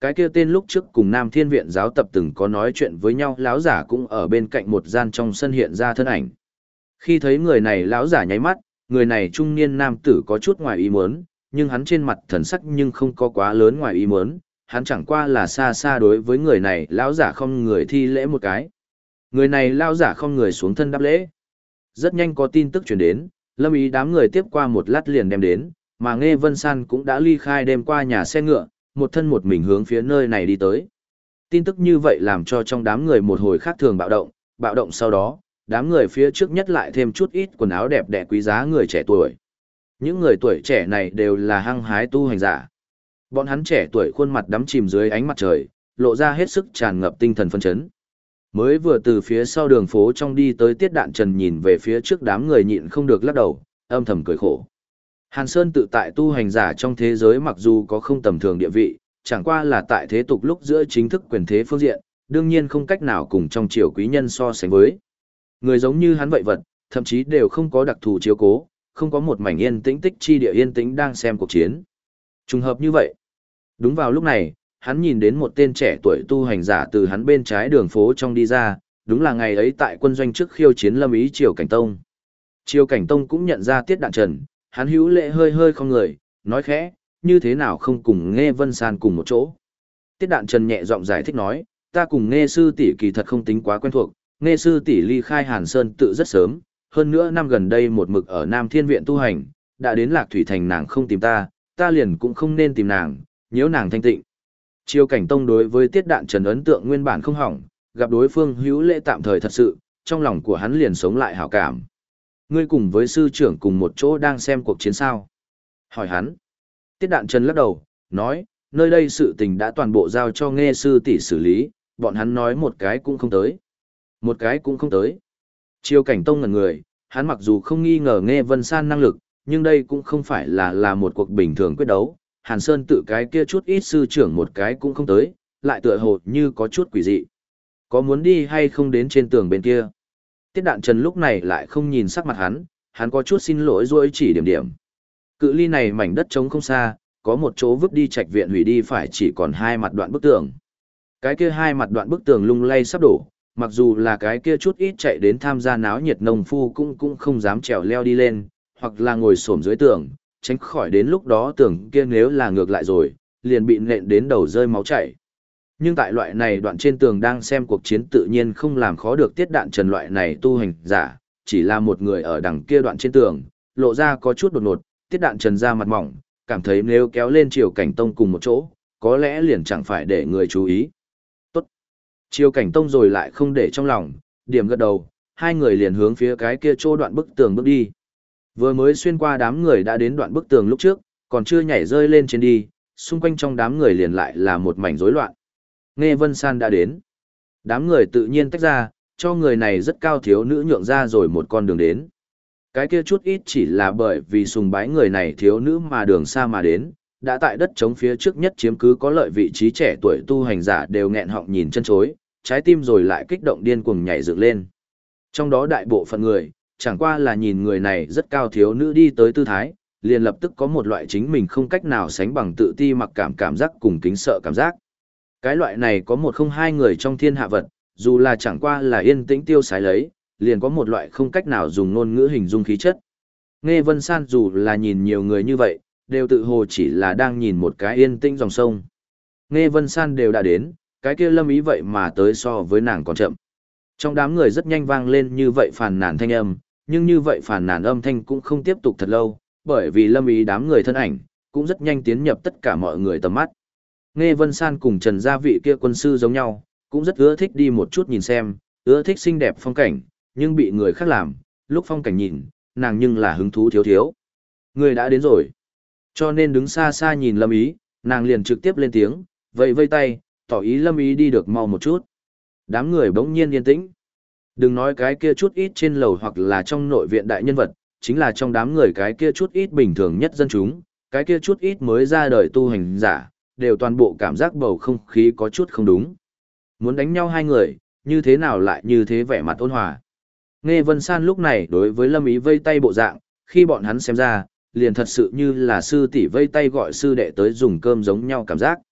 cái kia tên lúc trước cùng Nam Thiên Viện giáo tập từng có nói chuyện với nhau lão giả cũng ở bên cạnh một gian trong sân hiện ra thân ảnh. Khi thấy người này lão giả nháy mắt, người này trung niên nam tử có chút ngoài ý muốn, nhưng hắn trên mặt thần sắc nhưng không có quá lớn ngoài ý muốn, hắn chẳng qua là xa xa đối với người này lão giả không người thi lễ một cái. Người này lão giả không người xuống thân đáp lễ. Rất nhanh có tin tức truyền đến, Lâm Ý đám người tiếp qua một lát liền đem đến, mà Nghe Vân San cũng đã ly khai đêm qua nhà xe ngựa, một thân một mình hướng phía nơi này đi tới. Tin tức như vậy làm cho trong đám người một hồi khác thường bạo động sau đó, đám người phía trước nhất lại thêm chút ít quần áo đẹp đẽ quý giá người trẻ tuổi. Những người tuổi trẻ này đều là hăng hái tu hành giả. Bọn hắn trẻ tuổi khuôn mặt đắm chìm dưới ánh mặt trời, lộ ra hết sức tràn ngập tinh thần phấn chấn. Mới vừa từ phía sau đường phố trong đi tới Tiết Đạn Trần nhìn về phía trước đám người nhịn không được lắc đầu, âm thầm cười khổ. Hàn Sơn tự tại tu hành giả trong thế giới mặc dù có không tầm thường địa vị, chẳng qua là tại thế tục lúc giữa chính thức quyền thế phương diện, đương nhiên không cách nào cùng trong triều quý nhân so sánh với. Người giống như hắn vậy vật, thậm chí đều không có đặc thù chiếu cố, không có một mảnh yên tĩnh tích chi địa yên tĩnh đang xem cuộc chiến. Trùng hợp như vậy. Đúng vào lúc này, hắn nhìn đến một tên trẻ tuổi tu hành giả từ hắn bên trái đường phố trong đi ra, đúng là ngày ấy tại quân doanh trước khiêu chiến Lâm Ý Triều Cảnh Tông. Triều Cảnh Tông cũng nhận ra Tiết Đạn Trần, hắn hữu lễ hơi hơi không người, nói khẽ, như thế nào không cùng Nghe Vân San cùng một chỗ. Tiết Đạn Trần nhẹ giọng giải thích nói, ta cùng Nghe sư tỷ kỳ thật không tính quá quen thuộc, Nghe sư tỷ ly khai Hàn Sơn tự rất sớm, hơn nữa năm gần đây một mực ở Nam Thiên Viện tu hành, đã đến Lạc Thủy Thành nàng không tìm ta, ta liền cũng không nên tìm nàng, nhiễu nàng thanh tịnh. Triều Cảnh Tông đối với Tiết Đạn Trần ấn tượng nguyên bản không hỏng, gặp đối phương hữu lễ tạm thời thật sự, trong lòng của hắn liền sống lại hảo cảm. Ngươi cùng với sư trưởng cùng một chỗ đang xem cuộc chiến sao? Hỏi hắn. Tiết Đạn Trần lắc đầu, nói, nơi đây sự tình đã toàn bộ giao cho Nghe sư tỷ xử lý, bọn hắn nói một cái cũng không tới. Một cái cũng không tới. Triều Cảnh Tông ngẩn người, hắn mặc dù không nghi ngờ Nghe Vân San năng lực, nhưng đây cũng không phải là một cuộc bình thường quyết đấu. Hàn Sơn tự cái kia chút ít sư trưởng một cái cũng không tới, lại tựa hồ như có chút quỷ dị. Có muốn đi hay không đến trên tường bên kia? Tiết Đạn Trần lúc này lại không nhìn sắc mặt hắn có chút xin lỗi rồi chỉ điểm điểm. Cự ly này mảnh đất trống không xa, có một chỗ vứt đi trạch viện hủy đi phải chỉ còn hai mặt đoạn bức tường. Cái kia hai mặt đoạn bức tường lung lay sắp đổ, mặc dù là cái kia chút ít chạy đến tham gia náo nhiệt nông phu cũng không dám trèo leo đi lên, hoặc là ngồi xổm dưới tường, tránh khỏi đến lúc đó tường kia nếu là ngược lại rồi, liền bị nện đến đầu rơi máu chảy. Nhưng tại loại này đoạn trên tường đang xem cuộc chiến tự nhiên không làm khó được Tiết Đạn Trần loại này tu hành giả, chỉ là một người ở đằng kia đoạn trên tường, lộ ra có chút đột ngột, Tiết Đạn Trần ra mặt mỏng, cảm thấy nếu kéo lên Triều Cảnh Tông cùng một chỗ, có lẽ liền chẳng phải để người chú ý. Tốt. Triều Cảnh Tông rồi lại không để trong lòng, điểm gật đầu, hai người liền hướng phía cái kia chỗ đoạn bức tường bước đi. Vừa mới xuyên qua đám người đã đến đoạn bức tường lúc trước, còn chưa nhảy rơi lên trên đi, xung quanh trong đám người liền lại là một mảnh rối loạn. Nghe Vân San đã đến. Đám người tự nhiên tách ra, cho người này rất cao thiếu nữ nhượng ra rồi một con đường đến. Cái kia chút ít chỉ là bởi vì sùng bái người này thiếu nữ mà đường xa mà đến, đã tại đất trống phía trước nhất chiếm cứ có lợi vị trí trẻ tuổi tu hành giả đều nghẹn họng nhìn chân chối, trái tim rồi lại kích động điên cuồng nhảy dựng lên. Trong đó đại bộ phận người, chẳng qua là nhìn người này rất cao thiếu nữ đi tới tư thái, liền lập tức có một loại chính mình không cách nào sánh bằng tự ti mặc cảm giác cùng kính sợ cảm giác. Cái loại này có một không hai người trong thiên hạ vật, dù là chẳng qua là yên tĩnh tiêu sái lấy, liền có một loại không cách nào dùng ngôn ngữ hình dung khí chất. Nghe Vân San dù là nhìn nhiều người như vậy, đều tự hồ chỉ là đang nhìn một cái yên tĩnh dòng sông. Nghe Vân San đều đã đến, cái kia Lâm Ý vậy mà tới so với nàng còn chậm. Trong đám người rất nhanh vang lên như vậy phàn nàn thanh âm, nhưng như vậy phàn nàn âm thanh cũng không tiếp tục thật lâu, bởi vì Lâm Ý đám người thân ảnh, cũng rất nhanh tiến nhập tất cả mọi người tầm mắt. Nghe Vân San cùng Trần Gia vị kia quân sư giống nhau, cũng rất ưa thích đi một chút nhìn xem, ưa thích xinh đẹp phong cảnh, nhưng bị người khác làm, lúc phong cảnh nhìn, nàng nhưng là hứng thú thiếu thiếu. Người đã đến rồi. Cho nên đứng xa xa nhìn Lâm Ý, nàng liền trực tiếp lên tiếng, vẫy vây tay, tỏ ý Lâm Ý đi được mau một chút. Đám người bỗng nhiên yên tĩnh. Đừng nói cái kia chút ít trên lầu hoặc là trong nội viện đại nhân vật, chính là trong đám người cái kia chút ít bình thường nhất dân chúng, cái kia chút ít mới ra đời tu hành giả, đều toàn bộ cảm giác bầu không khí có chút không đúng. Muốn đánh nhau hai người, như thế nào lại như thế vẻ mặt ôn hòa. Nghe Vân San lúc này đối với Lâm Ý vây tay bộ dạng, khi bọn hắn xem ra, liền thật sự như là sư tỷ vây tay gọi sư đệ tới dùng cơm giống nhau cảm giác.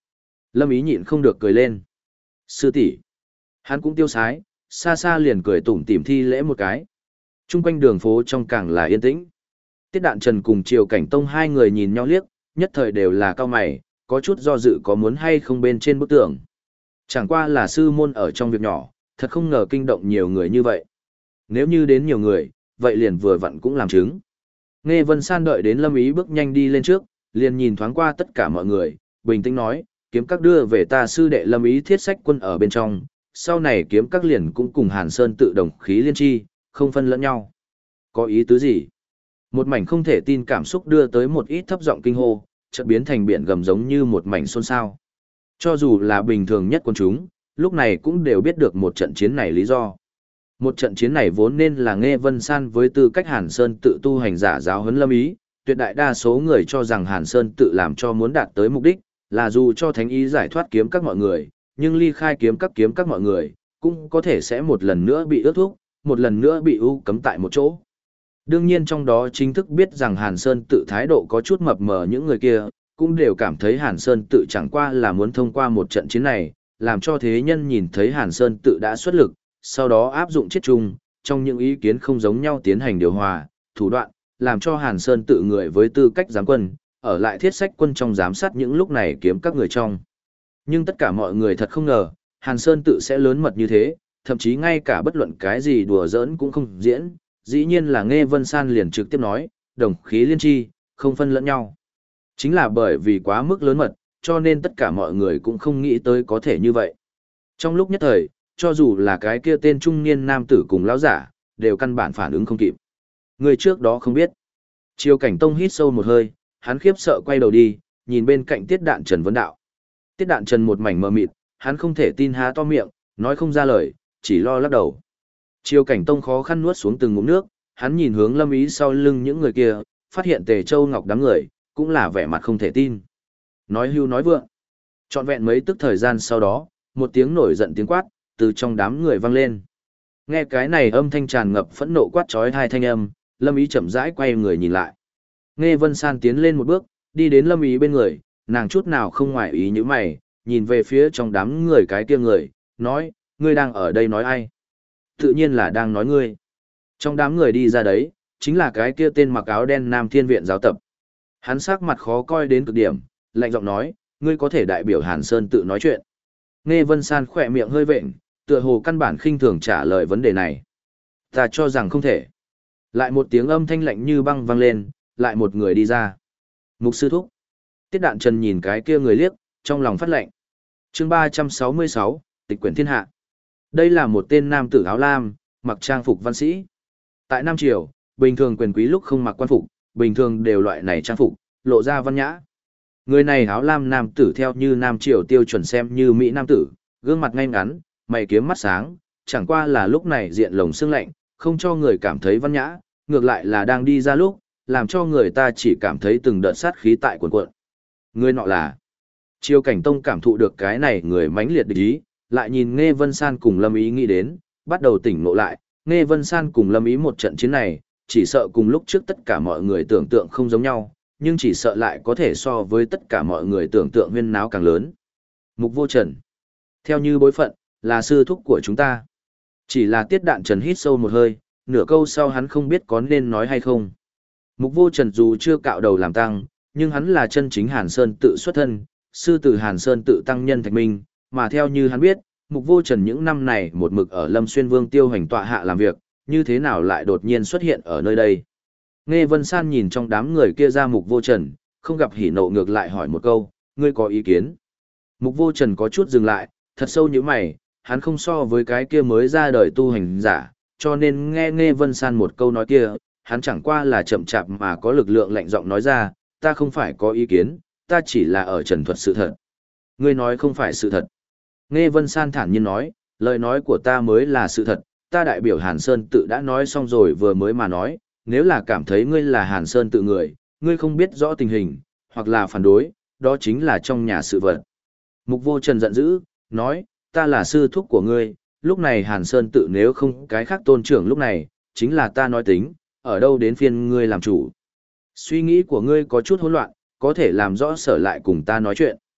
Lâm Ý nhịn không được cười lên. Sư tỷ. Hắn cũng tiêu sái, xa xa liền cười tủm tỉm thi lễ một cái. Trung quanh đường phố trong càng là yên tĩnh. Tiết Đạn Trần cùng Triều Cảnh Tông hai người nhìn nhau liếc, nhất thời đều là cao mày, có chút do dự có muốn hay không bên trên bức tường. Chẳng qua là sư môn ở trong việc nhỏ, thật không ngờ kinh động nhiều người như vậy. Nếu như đến nhiều người, vậy liền vừa vặn cũng làm chứng. Nghe Vân San đợi đến Lâm Ý bước nhanh đi lên trước, liền nhìn thoáng qua tất cả mọi người, bình tĩnh nói, kiếm các đưa về ta sư đệ Lâm Ý thiết sách quân ở bên trong, sau này kiếm các liền cũng cùng Hàn Sơn tự đồng khí liên chi, không phân lẫn nhau. Có ý tứ gì? Một mảnh không thể tin cảm xúc đưa tới một ít thấp giọng kinh hô, chợt biến thành biển gầm giống như một mảnh xôn xao. Cho dù là bình thường nhất quân chúng, lúc này cũng đều biết được một trận chiến này lý do. Một trận chiến này vốn nên là Nghe Vân San với tư cách Hàn Sơn tự tu hành giả giáo huấn Lâm Ý, tuyệt đại đa số người cho rằng Hàn Sơn tự làm cho muốn đạt tới mục đích, là dù cho thánh ý giải thoát kiếm các mọi người, nhưng ly khai kiếm các mọi người, cũng có thể sẽ một lần nữa bị ước thúc, một lần nữa bị ưu cấm tại một chỗ. Đương nhiên trong đó chính thức biết rằng Hàn Sơn tự thái độ có chút mập mờ những người kia, cũng đều cảm thấy Hàn Sơn tự chẳng qua là muốn thông qua một trận chiến này, làm cho thế nhân nhìn thấy Hàn Sơn tự đã xuất lực, sau đó áp dụng chết chung, trong những ý kiến không giống nhau tiến hành điều hòa, thủ đoạn, làm cho Hàn Sơn tự người với tư cách giám quân, ở lại thiết sách quân trong giám sát những lúc này kiếm các người trong. Nhưng tất cả mọi người thật không ngờ, Hàn Sơn tự sẽ lớn mật như thế, thậm chí ngay cả bất luận cái gì đùa giỡn cũng không diễn, dĩ nhiên là Nghe Vân San liền trực tiếp nói, đồng khí liên chi, không phân lẫn nhau. Chính là bởi vì quá mức lớn mật, cho nên tất cả mọi người cũng không nghĩ tới có thể như vậy. Trong lúc nhất thời, cho dù là cái kia tên trung niên nam tử cùng lão giả, đều căn bản phản ứng không kịp. Người trước đó không biết. Triều Cảnh Tông hít sâu một hơi, hắn khiếp sợ quay đầu đi, nhìn bên cạnh Tiết Đạn Trần vấn đạo. Tiết Đạn Trần một mảnh mờ mịt, hắn không thể tin há to miệng, nói không ra lời, chỉ lo lắc đầu. Triều Cảnh Tông khó khăn nuốt xuống từng ngụm nước, hắn nhìn hướng Lâm Ý sau lưng những người kia, phát hiện Tề Châu Ngọc đám người, cũng là vẻ mặt không thể tin. Nói hưu nói vượng. Trọn vẹn mấy tức thời gian sau đó, một tiếng nổi giận tiếng quát, từ trong đám người vang lên. Nghe cái này âm thanh tràn ngập phẫn nộ quát chói hai thanh âm, Lâm Ý chậm rãi quay người nhìn lại. Nghe Vân San tiến lên một bước, đi đến Lâm Ý bên người, nàng chút nào không ngoài ý như mày, nhìn về phía trong đám người cái kia người, nói, ngươi đang ở đây nói ai? Tự nhiên là đang nói ngươi. Trong đám người đi ra đấy, chính là cái kia tên mặc áo đen Nam Thiên Viện giáo tập. Hắn sắc mặt khó coi đến cực điểm, lạnh giọng nói, ngươi có thể đại biểu Hàn Sơn tự nói chuyện. Nghe Vân San khỏe miệng hơi vện, tựa hồ căn bản khinh thường trả lời vấn đề này. Ta cho rằng không thể. Lại một tiếng âm thanh lạnh như băng vang lên, lại một người đi ra. Mục sư thúc. Tiết Đạn Trần nhìn cái kia người liếc, trong lòng phát lạnh. Chương 366, Tịch quyển thiên hạ. Đây là một tên nam tử áo lam, mặc trang phục văn sĩ. Tại Nam Triều, bình thường quyền quý lúc không mặc quan phục, bình thường đều loại này trang phục, lộ ra văn nhã. Người này áo lam nam tử theo như Nam Triều tiêu chuẩn xem như Mỹ nam tử, gương mặt ngay ngắn, mày kiếm mắt sáng, chẳng qua là lúc này diện lồng xương lạnh, không cho người cảm thấy văn nhã, ngược lại là đang đi ra lúc, làm cho người ta chỉ cảm thấy từng đợt sát khí tại cuồn cuộn. Người nọ là Triều Cảnh Tông cảm thụ được cái này người mãnh liệt địch ý, lại nhìn Nghe Vân San cùng Lâm Ý nghĩ đến, bắt đầu tỉnh ngộ lại, Nghe Vân San cùng Lâm Ý một trận chiến này, chỉ sợ cùng lúc trước tất cả mọi người tưởng tượng không giống nhau, nhưng chỉ sợ lại có thể so với tất cả mọi người tưởng tượng huyên náo càng lớn. Mục Vô Trần, theo như bối phận, là sư thúc của chúng ta. Chỉ là Tiết Đạn Trần hít sâu một hơi, nửa câu sau hắn không biết có nên nói hay không. Mục Vô Trần dù chưa cạo đầu làm tăng, nhưng hắn là chân chính Hàn Sơn tự xuất thân, sư tử Hàn Sơn tự tăng nhân Thạch Minh, mà theo như hắn biết, Mục Vô Trần những năm này một mực ở Lâm Xuyên Vương Tiêu Hành tọa hạ làm việc, như thế nào lại đột nhiên xuất hiện ở nơi đây. Nghe Vân San nhìn trong đám người kia ra Mục Vô Trần, không gặp hỉ nộ ngược lại hỏi một câu, ngươi có ý kiến? Mục Vô Trần có chút dừng lại, thật sâu như mày, hắn không so với cái kia mới ra đời tu hành giả, cho nên nghe Vân San một câu nói kia, hắn chẳng qua là chậm chạp mà có lực lượng lạnh giọng nói ra, ta không phải có ý kiến, ta chỉ là ở trần thuật sự thật. Ngươi nói không phải sự thật. Nghe Vân San thản nhiên nói, lời nói của ta mới là sự thật, ta đại biểu Hàn Sơn tự đã nói xong rồi vừa mới mà nói, nếu là cảm thấy ngươi là Hàn Sơn tự người, ngươi không biết rõ tình hình, hoặc là phản đối, đó chính là trong nhà sự vật. Mục Vô Trần giận dữ, nói, ta là sư thúc của ngươi, lúc này Hàn Sơn tự nếu không cái khác tôn trưởng lúc này, chính là ta nói tính, ở đâu đến phiên ngươi làm chủ. Suy nghĩ của ngươi có chút hỗn loạn, có thể làm rõ sở lại cùng ta nói chuyện.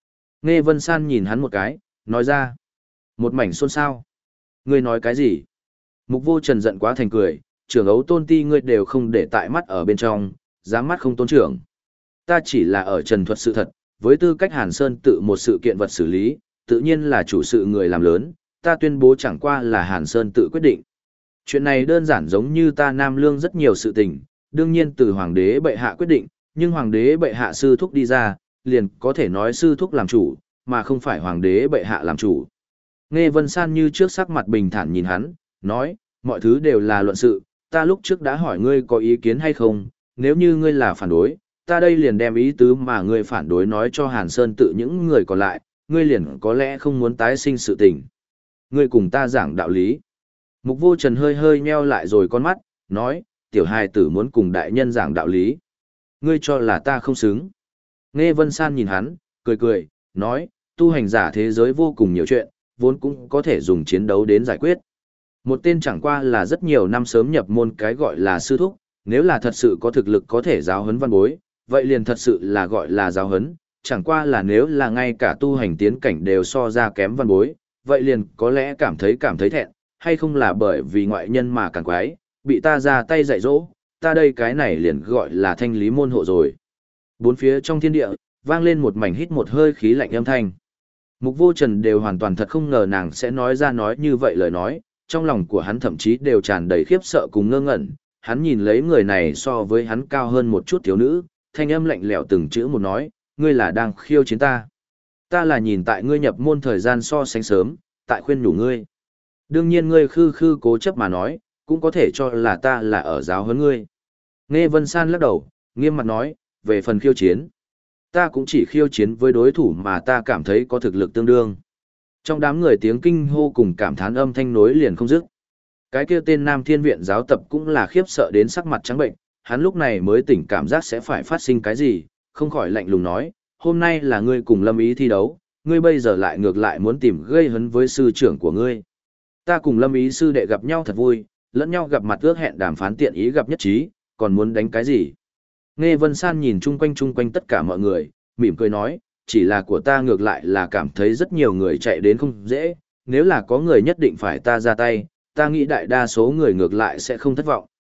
Nghe Vân San nhìn hắn một cái, nói ra. Một mảnh xôn xao. Ngươi nói cái gì? Mục Vô Trần giận quá thành cười, trưởng ấu tôn ti ngươi đều không để tại mắt ở bên trong, dám mắt không tôn trưởng. Ta chỉ là ở trần thuật sự thật, với tư cách Hàn Sơn tự một sự kiện vật xử lý, tự nhiên là chủ sự người làm lớn, ta tuyên bố chẳng qua là Hàn Sơn tự quyết định. Chuyện này đơn giản giống như ta Nam Lương rất nhiều sự tình, đương nhiên từ hoàng đế bệ hạ quyết định, nhưng hoàng đế bệ hạ sư thúc đi ra, liền có thể nói sư thúc làm chủ, mà không phải hoàng đế bệ hạ làm chủ. Nghe Vân San như trước sắc mặt bình thản nhìn hắn, nói, mọi thứ đều là luận sự, ta lúc trước đã hỏi ngươi có ý kiến hay không, nếu như ngươi là phản đối, ta đây liền đem ý tứ mà ngươi phản đối nói cho Hàn Sơn tự những người còn lại, ngươi liền có lẽ không muốn tái sinh sự tình. Ngươi cùng ta giảng đạo lý. Mục Vô Trần hơi hơi nheo lại rồi con mắt, nói, tiểu hài tử muốn cùng đại nhân giảng đạo lý. Ngươi cho là ta không xứng. Nghe Vân San nhìn hắn, cười cười, nói, tu hành giả thế giới vô cùng nhiều chuyện, vốn cũng có thể dùng chiến đấu đến giải quyết. Một tên chẳng qua là rất nhiều năm sớm nhập môn cái gọi là sư thúc, nếu là thật sự có thực lực có thể giáo huấn văn bối, vậy liền thật sự là gọi là giáo huấn, chẳng qua là nếu là ngay cả tu hành tiến cảnh đều so ra kém văn bối, vậy liền có lẽ cảm thấy thẹn, hay không là bởi vì ngoại nhân mà càng quái, bị ta ra tay dạy dỗ, ta đây cái này liền gọi là thanh lý môn hộ rồi. Bốn phía trong thiên địa, vang lên một mảnh hít một hơi khí lạnh âm thanh. Mục Vô Trần đều hoàn toàn thật không ngờ nàng sẽ nói ra nói như vậy lời nói, trong lòng của hắn thậm chí đều tràn đầy khiếp sợ cùng ngơ ngẩn, hắn nhìn lấy người này so với hắn cao hơn một chút thiếu nữ, thanh âm lạnh lẽo từng chữ một nói, ngươi là đang khiêu chiến ta. Ta là nhìn tại ngươi nhập môn thời gian so sánh sớm, tại khuyên nhủ ngươi. Đương nhiên ngươi khư khư cố chấp mà nói, cũng có thể cho là ta là ở giáo huấn ngươi. Nghe Vân San lắc đầu, nghiêm mặt nói, về phần khiêu chiến. Ta cũng chỉ khiêu chiến với đối thủ mà ta cảm thấy có thực lực tương đương. Trong đám người tiếng kinh hô cùng cảm thán âm thanh nối liền không dứt. Cái kia tên Nam Thiên Viện giáo tập cũng là khiếp sợ đến sắc mặt trắng bệnh, hắn lúc này mới tỉnh cảm giác sẽ phải phát sinh cái gì, không khỏi lạnh lùng nói, hôm nay là ngươi cùng Lâm Ý thi đấu, ngươi bây giờ lại ngược lại muốn tìm gây hấn với sư trưởng của ngươi. Ta cùng Lâm Ý sư đệ gặp nhau thật vui, lẫn nhau gặp mặt ước hẹn đàm phán tiện ý gặp nhất trí, còn muốn đánh cái gì? Nghe Vân San nhìn chung quanh tất cả mọi người, mỉm cười nói, chỉ là của ta ngược lại là cảm thấy rất nhiều người chạy đến không dễ, nếu là có người nhất định phải ta ra tay, ta nghĩ đại đa số người ngược lại sẽ không thất vọng.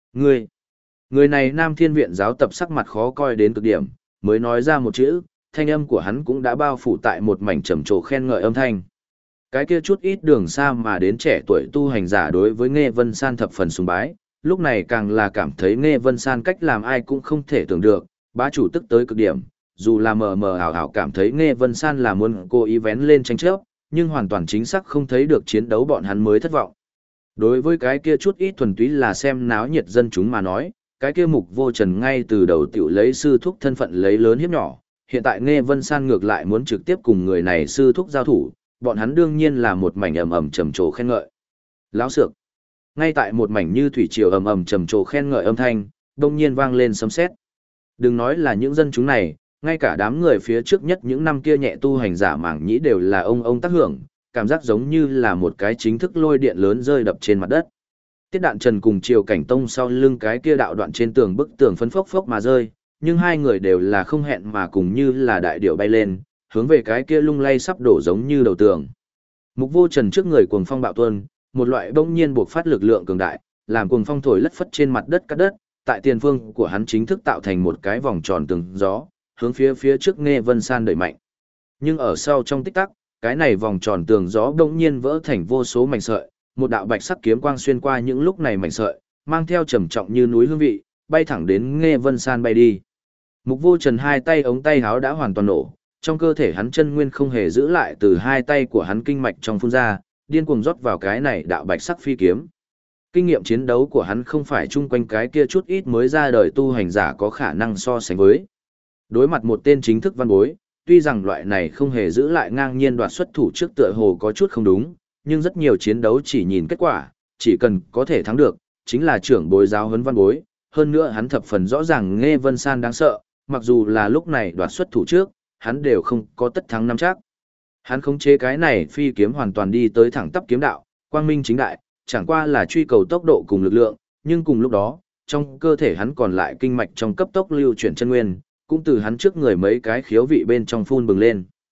Người này Nam Thiên Viện giáo tập sắc mặt khó coi đến cực điểm, mới nói ra một chữ, thanh âm của hắn cũng đã bao phủ tại một mảnh trầm trồ khen ngợi âm thanh. Cái kia chút ít đường xa mà đến trẻ tuổi tu hành giả đối với Nghe Vân San thập phần sùng bái, lúc này càng là cảm thấy Nghe Vân San cách làm ai cũng không thể tưởng được, bá chủ tức tới cực điểm, dù là mờ mờ ảo ảo cảm thấy Nghe Vân San là muốn cố ý vén lên tranh chấp, nhưng hoàn toàn chính xác không thấy được chiến đấu bọn hắn mới thất vọng. Đối với cái kia chút ít thuần túy là xem náo nhiệt dân chúng mà nói, cái kia Mục Vô Trần ngay từ đầu tiểu lấy sư thúc thân phận lấy lớn hiếp nhỏ, hiện tại Nghe Vân San ngược lại muốn trực tiếp cùng người này sư thúc giao thủ, bọn hắn đương nhiên là một mảnh ầm ầm trầm trồ khen ngợi. Láo xược. Ngay tại một mảnh như thủy triều ầm ầm trầm trồ khen ngợi âm thanh, đông nhiên vang lên sấm sét. Đừng nói là những dân chúng này, ngay cả đám người phía trước nhất những năm kia nhẹ tu hành giả mảng nhĩ đều là ông tác hưởng, cảm giác giống như là một cái chính thức lôi điện lớn rơi đập trên mặt đất. Tiết Đạn Trần cùng Triều Cảnh Tông sau lưng cái kia đạo đoạn trên tường bức tường phấn phốc phốc mà rơi, nhưng hai người đều là không hẹn mà cùng như là đại điểu bay lên, hướng về cái kia lung lay sắp đổ giống như đầu tường. Mục Vô Trần trước người cuồng phong bạo tuôn, một loại bỗng nhiên buộc phát lực lượng cường đại, làm cuồng phong thổi lất phất trên mặt đất cắt đất, tại tiền phương của hắn chính thức tạo thành một cái vòng tròn tường gió, hướng phía trước Nghe Vân San đẩy mạnh. Nhưng ở sau trong tích tắc, cái này vòng tròn tường gió bỗng nhiên vỡ thành vô số mảnh sợi, một đạo bạch sắc kiếm quang xuyên qua những lúc này mảnh sợi, mang theo trầm trọng như núi hương vị, bay thẳng đến Nghe Vân San bay đi. Mục Vô Trần hai tay ống tay háo đã hoàn toàn nổ, trong cơ thể hắn chân nguyên không hề giữ lại từ hai tay của hắn kinh mạch trong phun ra, điên cuồng rót vào cái này đạo bạch sắc phi kiếm. Kinh nghiệm chiến đấu của hắn không phải chung quanh cái kia chút ít mới ra đời tu hành giả có khả năng so sánh với. Đối mặt một tên chính thức văn bối, tuy rằng loại này không hề giữ lại ngang nhiên đoạt xuất thủ trước tựa hồ có chút không đúng, nhưng rất nhiều chiến đấu chỉ nhìn kết quả, chỉ cần có thể thắng được, chính là trưởng bối giáo huấn văn bối. Hơn nữa hắn thập phần rõ ràng Nghe Vân San đáng sợ, mặc dù là lúc này đoạt xuất thủ trước, hắn đều không có tất thắng nắm chắc. Hắn khống chế cái này phi kiếm hoàn toàn đi tới thẳng tắp kiếm đạo, quang minh chính đại, chẳng qua là truy cầu tốc độ cùng lực lượng, nhưng cùng lúc đó, trong cơ thể hắn còn lại kinh mạch trong cấp tốc lưu chuyển chân nguyên, cũng từ hắn trước người mấy cái khiếu vị bên trong phun bừng lên.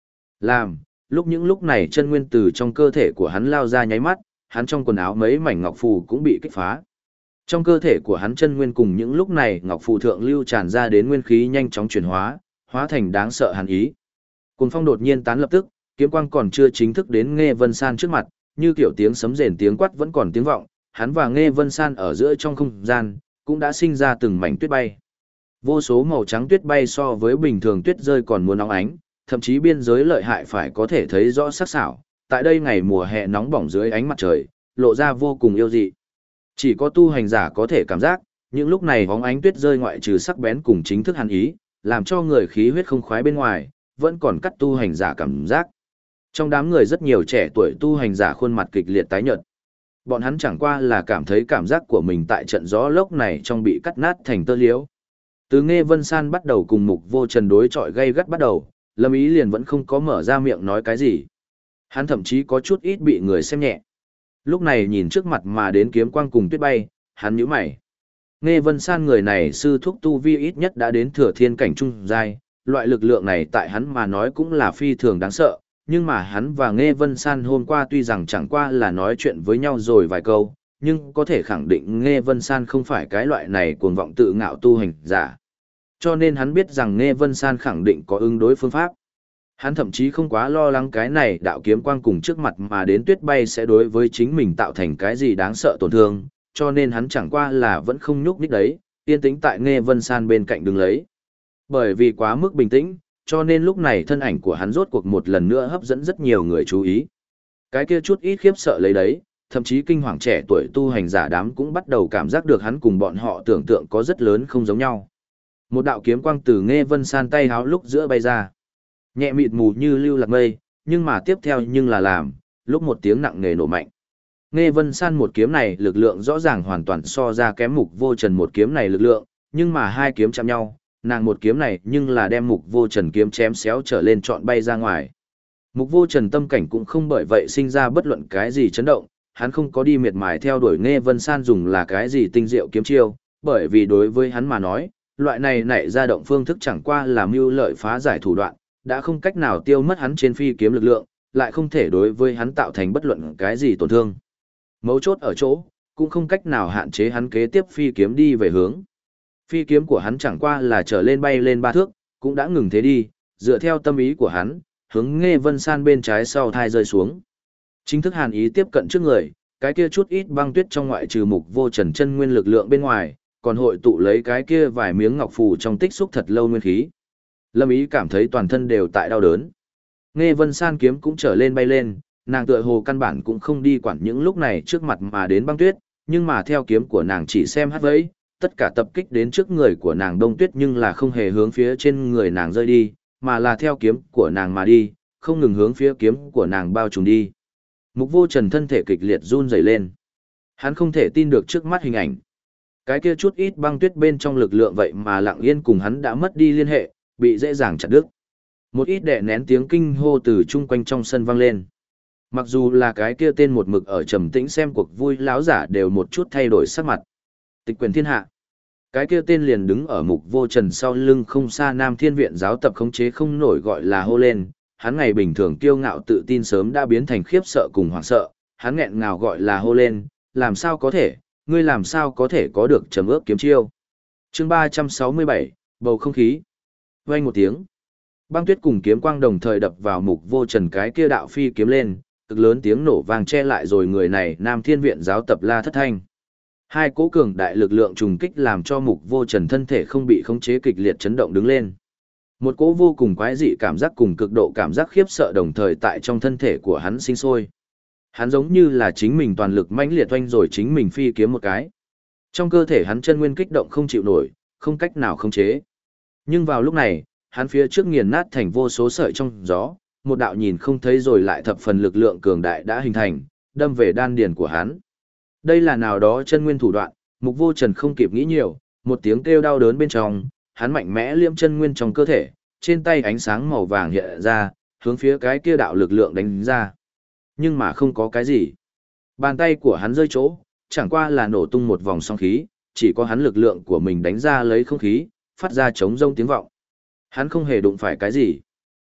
Lúc này chân nguyên từ trong cơ thể của hắn lao ra nháy mắt, hắn trong quần áo mấy mảnh ngọc phù cũng bị kích phá. Trong cơ thể của hắn chân nguyên cùng những lúc này ngọc phù thượng lưu tràn ra đến nguyên khí nhanh chóng chuyển hóa, hóa thành đáng sợ hàn ý. Cuồng phong đột nhiên tán lập tức, kiếm quang còn chưa chính thức đến Nghe Vân San trước mặt, như kiểu tiếng sấm rền tiếng quát vẫn còn tiếng vọng, hắn và Nghe Vân San ở giữa trong không gian, cũng đã sinh ra từng mảnh tuyết bay. Vô số màu trắng tuyết bay so với bình thường tuyết rơi còn muốn nóng ánh, thậm chí biên giới lợi hại phải có thể thấy rõ sắc sảo. Tại đây ngày mùa hè nóng bỏng dưới ánh mặt trời, lộ ra vô cùng yêu dị. Chỉ có tu hành giả có thể cảm giác, những lúc này bóng ánh tuyết rơi ngoại trừ sắc bén cùng chính thức hàn ý, làm cho người khí huyết không khoái bên ngoài, vẫn còn cắt tu hành giả cảm giác. Trong đám người rất nhiều trẻ tuổi tu hành giả khuôn mặt kịch liệt tái nhợt. Bọn hắn chẳng qua là cảm thấy cảm giác của mình tại trận gió lốc này trong bị cắt nát thành tơ liễu. Từ Nghe Vân San bắt đầu cùng Mục Vô Trần đối chọi gay gắt bắt đầu, Lâm Ý liền vẫn không có mở ra miệng nói cái gì. Hắn thậm chí có chút ít bị người xem nhẹ. Lúc này nhìn trước mặt mà đến kiếm quang cùng tuyết bay, hắn nhíu mày. Nghe Vân San người này sư thúc tu vi ít nhất đã đến thừa thiên cảnh trung giai, loại lực lượng này tại hắn mà nói cũng là phi thường đáng sợ, nhưng mà hắn và Nghe Vân San hôm qua tuy rằng chẳng qua là nói chuyện với nhau rồi vài câu, nhưng có thể khẳng định Nghe Vân San không phải cái loại này cuồng vọng tự ngạo tu hành giả. Cho nên hắn biết rằng Nghe Vân San khẳng định có ứng đối phương pháp. Hắn thậm chí không quá lo lắng cái này đạo kiếm quang cùng trước mặt mà đến tuyết bay sẽ đối với chính mình tạo thành cái gì đáng sợ tổn thương, cho nên hắn chẳng qua là vẫn không nhúc nhích đấy, yên tĩnh tại Nghe Vân San bên cạnh đứng lấy. Bởi vì quá mức bình tĩnh, cho nên lúc này thân ảnh của hắn rốt cuộc một lần nữa hấp dẫn rất nhiều người chú ý. Cái kia chút ít khiếp sợ lấy đấy, thậm chí kinh hoàng trẻ tuổi tu hành giả đám cũng bắt đầu cảm giác được hắn cùng bọn họ tưởng tượng có rất lớn không giống nhau. Một đạo kiếm quang từ Nghe Vân San tay háo lúc giữa bay ra. Nhẹ mịt mù như lưu lạc mây, nhưng mà tiếp theo nhưng là làm, lúc một tiếng nặng nề nổ mạnh. Nghe Vân San một kiếm này lực lượng rõ ràng hoàn toàn so ra kém Mục Vô Trần một kiếm này lực lượng, nhưng mà hai kiếm chạm nhau, nàng một kiếm này nhưng là đem Mục Vô Trần kiếm chém xéo trở lên trọn bay ra ngoài. Mục Vô Trần tâm cảnh cũng không bởi vậy sinh ra bất luận cái gì chấn động, hắn không có đi miệt mài theo đuổi Nghe Vân San dùng là cái gì tinh diệu kiếm chiêu, bởi vì đối với hắn mà nói, loại này nảy ra động phương thức chẳng qua là mưu lợi phá giải thủ đoạn, đã không cách nào tiêu mất hắn trên phi kiếm lực lượng, lại không thể đối với hắn tạo thành bất luận cái gì tổn thương. Mấu chốt ở chỗ, cũng không cách nào hạn chế hắn kế tiếp phi kiếm đi về hướng. Phi kiếm của hắn chẳng qua là trở lên bay lên 3 thước, cũng đã ngừng thế đi, dựa theo tâm ý của hắn, hướng Nghe Vân San bên trái sau thai rơi xuống. Chính thức hàn ý tiếp cận trước người, cái kia chút ít băng tuyết trong ngoại trừ Mục Vô Trần chân nguyên lực lượng bên ngoài, còn hội tụ lấy cái kia vài miếng ngọc phù trong tích xúc thật lâu nguyên khí. Lâm Ý cảm thấy toàn thân đều tại đau đớn. Nghe Vân San kiếm cũng trở lên bay lên, nàng tựa hồ căn bản cũng không đi quản những lúc này trước mặt mà đến băng tuyết, nhưng mà theo kiếm của nàng chỉ xem hát vẫy, tất cả tập kích đến trước người của nàng đông tuyết nhưng là không hề hướng phía trên người nàng rơi đi, mà là theo kiếm của nàng mà đi, không ngừng hướng phía kiếm của nàng bao trùm đi. Mục Vô Trần thân thể kịch liệt run rẩy lên. Hắn không thể tin được trước mắt hình ảnh. Cái kia chút ít băng tuyết bên trong lực lượng vậy mà lặng yên cùng hắn đã mất đi liên hệ, bị dễ dàng chặt đứt. Một ít đè nén tiếng kinh hô từ chung quanh trong sân vang lên. Mặc dù là cái kia tên một mực ở trầm tĩnh xem cuộc vui láo giả đều một chút thay đổi sắc mặt. Tịch quyền thiên hạ. Cái kia tên liền đứng ở Mục Vô Trần sau lưng không xa Nam Thiên Viện giáo tập khống chế không nổi gọi là hô lên. Hắn ngày bình thường kiêu ngạo tự tin sớm đã biến thành khiếp sợ cùng hoảng sợ. Hắn nghẹn ngào gọi là hô lên, làm sao có thể, ngươi làm sao có thể có được trầm ước kiếm chiêu. Chương 367, bầu không khí. Vang một tiếng, băng tuyết cùng kiếm quang đồng thời đập vào Mục Vô Trần cái kia đạo phi kiếm lên, cực lớn tiếng nổ vang che lại rồi người này Nam Thiên Viện giáo tập la thất thanh. Hai cỗ cường đại lực lượng trùng kích làm cho Mục Vô Trần thân thể không bị khống chế kịch liệt chấn động đứng lên. Một cỗ vô cùng quái dị cảm giác cùng cực độ cảm giác khiếp sợ đồng thời tại trong thân thể của hắn sinh sôi. Hắn giống như là chính mình toàn lực mãnh liệt oanh rồi chính mình phi kiếm một cái. Trong cơ thể hắn chân nguyên kích động không chịu nổi, không cách nào khống chế. Nhưng vào lúc này, hắn phía trước nghiền nát thành vô số sợi trong gió, một đạo nhìn không thấy rồi lại thập phần lực lượng cường đại đã hình thành, đâm về đan điền của hắn. Đây là nào đó chân nguyên thủ đoạn, Mục Vô Trần không kịp nghĩ nhiều, một tiếng kêu đau đớn bên trong, hắn mạnh mẽ liễm chân nguyên trong cơ thể, trên tay ánh sáng màu vàng hiện ra, hướng phía cái kia đạo lực lượng đánh ra. Nhưng mà không có cái gì. Bàn tay của hắn rơi chỗ, chẳng qua là nổ tung một vòng sóng khí, chỉ có hắn lực lượng của mình đánh ra lấy không khí, phát ra trống rông tiếng vọng. Hắn không hề đụng phải cái gì.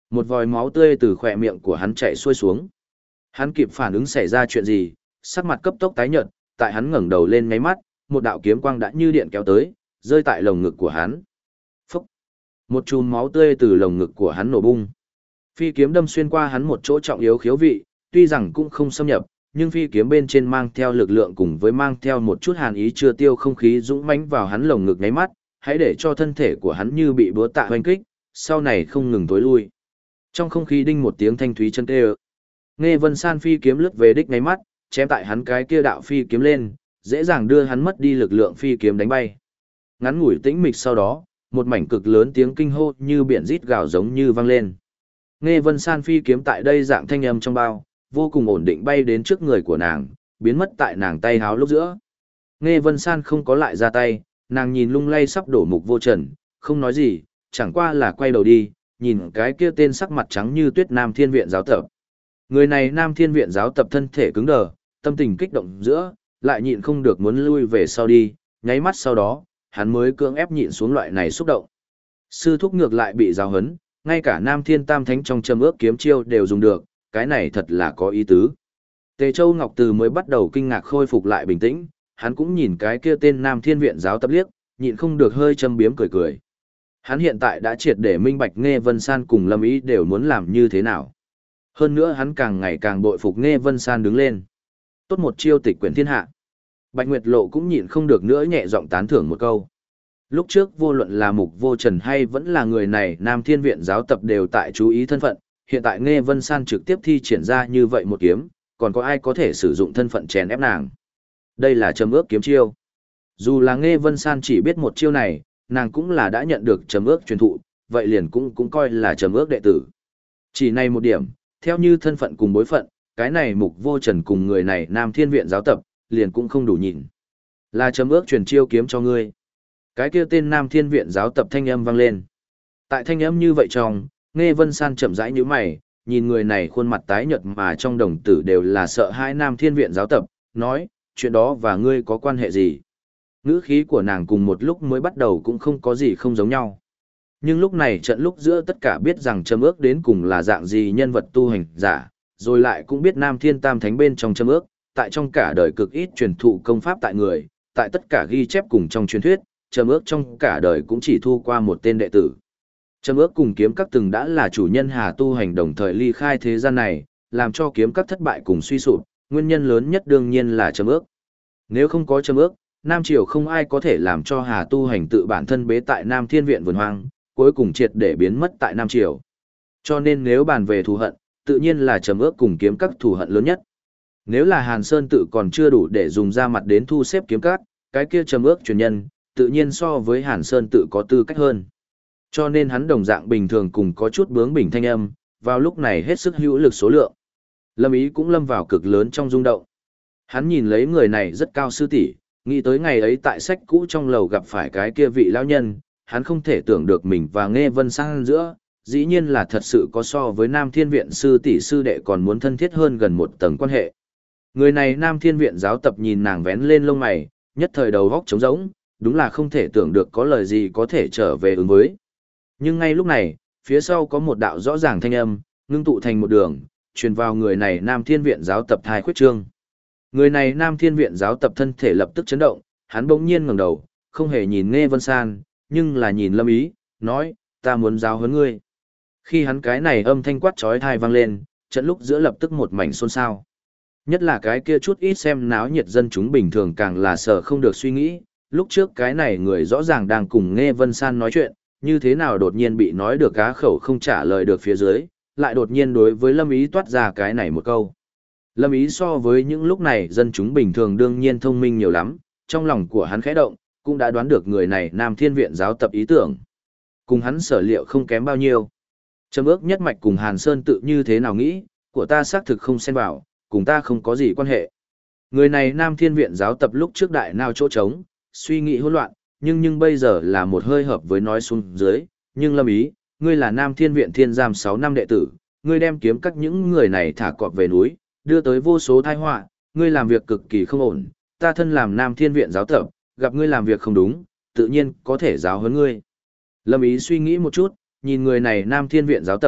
Một vòi máu tươi từ khỏe miệng của hắn chảy xuôi xuống. Hắn kịp phản ứng xảy ra chuyện gì, sắc mặt cấp tốc tái nhợt, tại hắn ngẩng đầu lên ngáy mắt, một đạo kiếm quang đã như điện kéo tới, rơi tại lồng ngực của hắn. Phốc! Một chùm máu tươi từ lồng ngực của hắn nổ bung. Phi kiếm đâm xuyên qua hắn một chỗ trọng yếu khiếu vị, tuy rằng cũng không xâm nhập, nhưng phi kiếm bên trên mang theo lực lượng cùng với mang theo một chút hàn ý chưa tiêu không khí dũng mãnh vào hắn lồng ngực ngáy mắt, hãy để cho thân thể của hắn như bị búa tạ hoành kích, sau này không ngừng tối lui. Trong không khí đinh một tiếng thanh thúy chân tê. Nghe Vân San phi kiếm lướt về đích ngáy mắt, chém tại hắn cái kia đạo phi kiếm lên, dễ dàng đưa hắn mất đi lực lượng phi kiếm đánh bay. Ngắn ngủi tĩnh mịch sau đó, một mảnh cực lớn tiếng kinh hô như biển rít gào giống như vang lên. Nghe Vân San phi kiếm tại đây dạng thanh âm trong bao, vô cùng ổn định bay đến trước người của nàng, biến mất tại nàng tay háo lúc giữa. Nghe Vân San không có lại ra tay, nàng nhìn lung lay sắp đổ Mục Vô Trần, không nói gì, chẳng qua là quay đầu đi, nhìn cái kia tên sắc mặt trắng như tuyết Nam Thiên Viện giáo tập. Người này Nam Thiên Viện giáo tập thân thể cứng đờ, tâm tình kích động giữa, lại nhịn không được muốn lui về sau đi, nháy mắt sau đó, hắn mới cưỡng ép nhịn xuống loại này xúc động. Sư thúc ngược lại bị giáo hấn, ngay cả Nam Thiên Tam Thánh trong châm ước kiếm chiêu đều dùng được, cái này thật là có ý tứ. Tề Châu Ngọc Từ mới bắt đầu kinh ngạc khôi phục lại bình tĩnh, hắn cũng nhìn cái kia tên Nam Thiên Viện giáo tập liếc, nhịn không được hơi châm biếm cười cười. Hắn hiện tại đã triệt để minh bạch Nghe Vân San cùng Lâm Ý đều muốn làm như thế nào. Hơn nữa hắn càng ngày càng bội phục Nghe Vân San đứng lên. Tốt một chiêu tịch quyển thiên hạ. Bạch Nguyệt Lộ cũng nhịn không được nữa nhẹ giọng tán thưởng một câu. Lúc trước vô luận là Mục Vô Trần hay vẫn là người này Nam Thiên Viện giáo tập đều tại chú ý thân phận, hiện tại Nghe Vân San trực tiếp thi triển ra như vậy một kiếm, còn có ai có thể sử dụng thân phận chèn ép nàng. Đây là trầm ước kiếm chiêu. Dù là Nghe Vân San chỉ biết một chiêu này, nàng cũng là đã nhận được trầm ước truyền thụ, vậy liền cũng coi là trầm ước đệ tử. Chỉ này một điểm, theo như thân phận cùng bối phận, cái này Mục Vô Trần cùng người này Nam Thiên Viện giáo tập, liền cũng không đủ nhìn. Là trầm ước truyền chiêu kiếm cho ngươi. Cái kia tên Nam Thiên Viện giáo tập thanh âm vang lên. Tại thanh âm như vậy trong, Nghe Vân San chậm rãi nhíu mày, nhìn người này khuôn mặt tái nhợt mà trong đồng tử đều là sợ hãi Nam Thiên Viện giáo tập, nói, chuyện đó và ngươi có quan hệ gì? Ngữ khí của nàng cùng một lúc mới bắt đầu cũng không có gì không giống nhau. Nhưng lúc này trận lúc giữa tất cả biết rằng châm ước đến cùng là dạng gì nhân vật tu hành giả, rồi lại cũng biết Nam Thiên Tam Thánh bên trong châm ước, tại trong cả đời cực ít truyền thụ công pháp tại người, tại tất cả ghi chép cùng trong truyền thuyết, châm ước trong cả đời cũng chỉ thu qua một tên đệ tử. Châm ước cùng kiếm các từng đã là chủ nhân hà tu hành đồng thời ly khai thế gian này, làm cho kiếm các thất bại cùng suy sụp, nguyên nhân lớn nhất đương nhiên là châm ước. Nếu không có châm ước, Nam Triều không ai có thể làm cho hà tu hành tự bản thân bế tại Nam Thiên Viện vườn hoang, cuối cùng triệt để biến mất tại Nam Triều. Cho nên nếu bàn về thù hận, tự nhiên là châm ước cùng kiếm các thù hận lớn nhất. Nếu là Hàn Sơn tự còn chưa đủ để dùng ra mặt đến thu xếp kiếm các, cái kia châm ước truyền nhân, tự nhiên so với Hàn Sơn tự có tư cách hơn. Cho nên hắn đồng dạng bình thường cùng có chút bướng bỉnh thanh âm, vào lúc này hết sức hữu lực số lượng. Lâm Ý cũng lâm vào cực lớn trong rung động. Hắn nhìn lấy người này rất cao sư tỷ, nghĩ tới ngày ấy tại sách cũ trong lầu gặp phải cái kia vị lão nhân, hắn không thể tưởng được mình và Nghe Vân San giữa, dĩ nhiên là thật sự có so với Nam Thiên Viện sư tỷ sư đệ còn muốn thân thiết hơn gần một tầng quan hệ. Người này Nam Thiên Viện giáo tập nhìn nàng vén lên lông mày, nhất thời đầu góc trống rỗng, đúng là không thể tưởng được có lời gì có thể trở về ứng với. Nhưng ngay lúc này, phía sau có một đạo rõ ràng thanh âm, ngưng tụ thành một đường, truyền vào người này Nam Thiên Viện giáo tập thai khuyết trương. Người này Nam Thiên Viện giáo tập thân thể lập tức chấn động, hắn bỗng nhiên ngẩng đầu, không hề nhìn Nghe Vân San, nhưng là nhìn Lâm Ý, nói, ta muốn giáo huấn ngươi. Khi hắn cái này âm thanh quát chói tai vang lên, trận lúc giữa lập tức một mảnh xôn xao. Nhất là cái kia chút ít xem náo nhiệt dân chúng bình thường càng là sợ không được suy nghĩ, lúc trước cái này người rõ ràng đang cùng Nghe Vân San nói chuyện, như thế nào đột nhiên bị nói được cá khẩu không trả lời được phía dưới, lại đột nhiên đối với Lâm Ý toát ra cái này một câu. Lâm Ý so với những lúc này dân chúng bình thường đương nhiên thông minh nhiều lắm, trong lòng của hắn khẽ động, cũng đã đoán được người này Nam Thiên Viện giáo tập ý tưởng. Cùng hắn sở liệu không kém bao nhiêu. Châm ước nhất mạch cùng Hàn Sơn tự như thế nào nghĩ, của ta xác thực không xen vào, cùng ta không có gì quan hệ. Người này Nam Thiên Viện giáo tập lúc trước đại nào chỗ trống, suy nghĩ hỗn loạn, nhưng bây giờ là một hơi hợp với nói xuống dưới, nhưng Lâm Ý, ngươi là Nam Thiên Viện thiên giam 6 năm đệ tử, ngươi đem kiếm các những người này thả cọp về núi, đưa tới vô số tai họa, ngươi làm việc cực kỳ không ổn, ta thân làm Nam Thiên Viện giáo tập, gặp ngươi làm việc không đúng, tự nhiên có thể giáo huấn ngươi. Lâm Ý suy nghĩ một chút, nhìn người này Nam Thiên Viện giáo tập,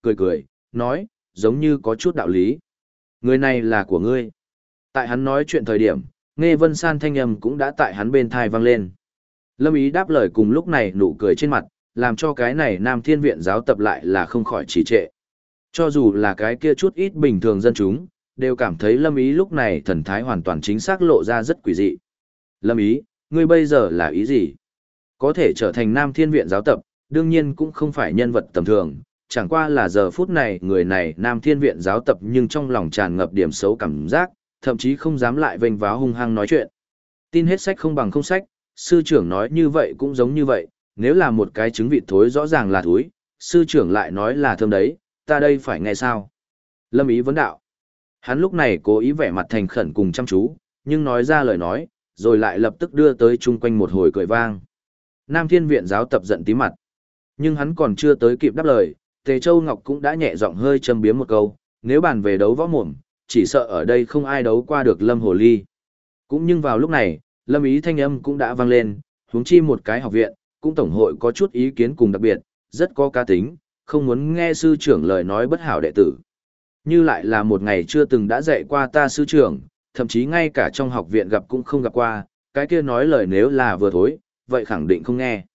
cười cười, nói, giống như có chút đạo lý. Người này là của ngươi. Tại hắn nói chuyện thời điểm, Nghe Vân San thanh âm cũng đã tại hắn bên thai vang lên. Lâm Ý đáp lời cùng lúc này nụ cười trên mặt, làm cho cái này Nam Thiên Viện giáo tập lại là không khỏi trì trệ. Cho dù là cái kia chút ít bình thường dân chúng, đều cảm thấy Lâm Ý lúc này thần thái hoàn toàn chính xác lộ ra rất quỷ dị. Lâm Ý, ngươi bây giờ là ý gì? Có thể trở thành Nam Thiên Viện giáo tập, đương nhiên cũng không phải nhân vật tầm thường, chẳng qua là giờ phút này người này Nam Thiên Viện giáo tập nhưng trong lòng tràn ngập điểm xấu cảm giác, thậm chí không dám lại vênh váo hung hăng nói chuyện. Tin hết sách không bằng không sách, sư trưởng nói như vậy cũng giống như vậy, nếu là một cái trứng vịt thối rõ ràng là thúi, sư trưởng lại nói là thơm đấy, ta đây phải nghe sao? Lâm Ý vấn đạo. Hắn lúc này cố ý vẻ mặt thành khẩn cùng chăm chú, nhưng nói ra lời nói, rồi lại lập tức đưa tới chung quanh một hồi cười vang. Nam Thiên Viện giáo tập giận tí mặt. Nhưng hắn còn chưa tới kịp đáp lời, Tề Châu Ngọc cũng đã nhẹ giọng hơi châm biếm một câu, nếu bàn về đấu võ mồm, chỉ sợ ở đây không ai đấu qua được Lâm Hồ Ly. Cũng nhưng vào lúc này, Lâm Ý thanh âm cũng đã vang lên, huống chi một cái học viện, cũng tổng hội có chút ý kiến cùng đặc biệt, rất có cá tính, không muốn nghe sư trưởng lời nói bất hảo đệ tử. Như lại là một ngày chưa từng đã dạy qua ta sư trưởng, thậm chí ngay cả trong học viện gặp cũng không gặp qua, cái kia nói lời nếu là vừa thối, vậy khẳng định không nghe.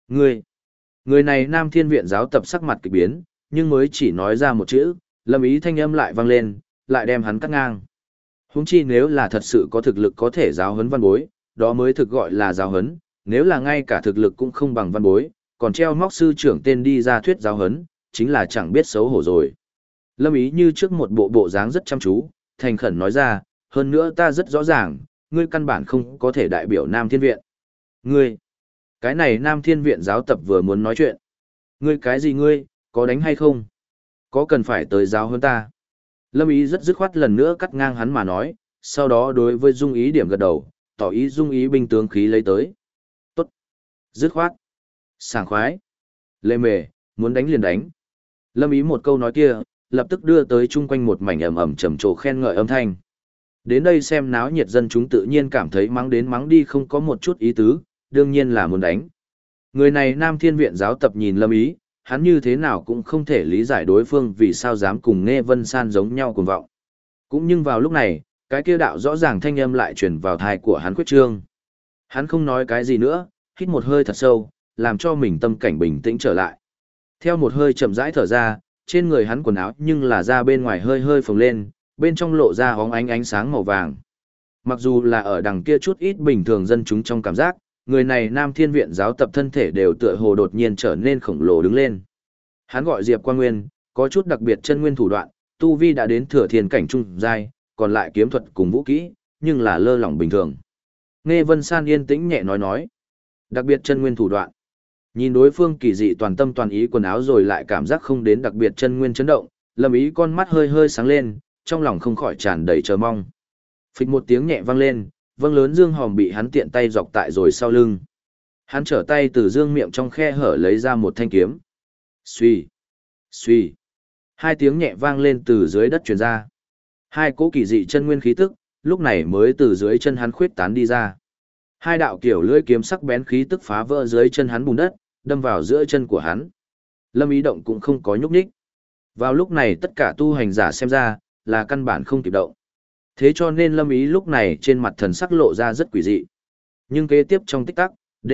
Người này Nam Thiên Viện giáo tập sắc mặt kỳ biến, nhưng mới chỉ nói ra một chữ, Lâm Ý thanh âm lại vang lên, lại đem hắn cắt ngang. Huống chi nếu là thật sự có thực lực có thể giáo huấn văn bối, đó mới thực gọi là giáo huấn, nếu là ngay cả thực lực cũng không bằng văn bối, còn treo móc sư trưởng tên đi ra thuyết giáo huấn, chính là chẳng biết xấu hổ rồi. Lâm Ý như trước một bộ dáng rất chăm chú, thành khẩn nói ra, hơn nữa ta rất rõ ràng, ngươi căn bản không có thể đại biểu Nam Thiên Viện. Ngươi, cái này Nam Thiên Viện giáo tập vừa muốn nói chuyện. Ngươi cái gì ngươi, có đánh hay không? Có cần phải tới giáo hơn ta? Lâm Ý rất dứt khoát lần nữa cắt ngang hắn mà nói, sau đó đối với Dung Ý điểm gật đầu, tỏ ý Dung Ý binh tướng khí lấy tới. Tốt. Dứt khoát. Sảng khoái. Lê mề, muốn đánh liền đánh. Lâm Ý một câu nói kia, lập tức đưa tới chung quanh một mảnh ầm ầm trầm trồ khen ngợi âm thanh. Đến đây xem náo nhiệt dân chúng tự nhiên cảm thấy mắng đến mắng đi không có một chút ý tứ, đương nhiên là muốn đánh. Người này Nam Thiên Viện giáo tập nhìn Lâm Ý, hắn như thế nào cũng không thể lý giải đối phương vì sao dám cùng Nghe Vân San giống nhau cuồng vọng. Cũng nhưng vào lúc này, cái kia đạo rõ ràng thanh âm lại truyền vào tai của hắn Quyết Trương. Hắn không nói cái gì nữa, hít một hơi thật sâu, làm cho mình tâm cảnh bình tĩnh trở lại. Theo một hơi chậm rãi thở ra, trên người hắn quần áo nhưng là da bên ngoài hơi hơi phồng lên, bên trong lộ ra hóng ánh sáng màu vàng. Mặc dù là ở đằng kia chút ít bình thường dân chúng trong cảm giác, người này Nam Thiên Viện giáo tập thân thể đều tựa hồ đột nhiên trở nên khổng lồ đứng lên. Hắn gọi Diệp Quan Nguyên, có chút đặc biệt chân nguyên thủ đoạn, tu vi đã đến thừa thiên cảnh trung giai, còn lại kiếm thuật cùng vũ kỹ, nhưng là lơ lỏng bình thường. Nghe Vân San yên tĩnh nhẹ nói, đặc biệt chân nguyên thủ đoạn. Nhìn đối phương kỳ dị toàn tâm toàn ý quần áo rồi lại cảm giác không đến đặc biệt chân nguyên chấn động, Lâm Ý con mắt hơi hơi sáng lên, trong lòng không khỏi tràn đầy chờ mong. Phịch một tiếng nhẹ vang lên, vâng lớn dương hòm bị hắn tiện tay dọc tại rồi sau lưng. Hắn trở tay từ dương miệng trong khe hở lấy ra một thanh kiếm. Xuy, xuy. Hai tiếng nhẹ vang lên từ dưới đất truyền ra. Hai cỗ kỳ dị chân nguyên khí tức, lúc này mới từ dưới chân hắn khuyết tán đi ra. Hai đạo kiểu lưỡi kiếm sắc bén khí tức phá vỡ dưới chân hắn bùn đất, đâm vào giữa chân của hắn. Lâm Ý động cũng không có nhúc nhích. Vào lúc này tất cả tu hành giả xem ra, là căn bản không kịp động. Thế cho nên Lâm Ý lúc này trên mặt thần sắc lộ ra rất quỷ dị. Nhưng kế tiếp trong tích tắc, D,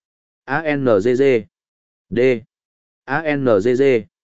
A-N-G-G, D, A-N-G-G.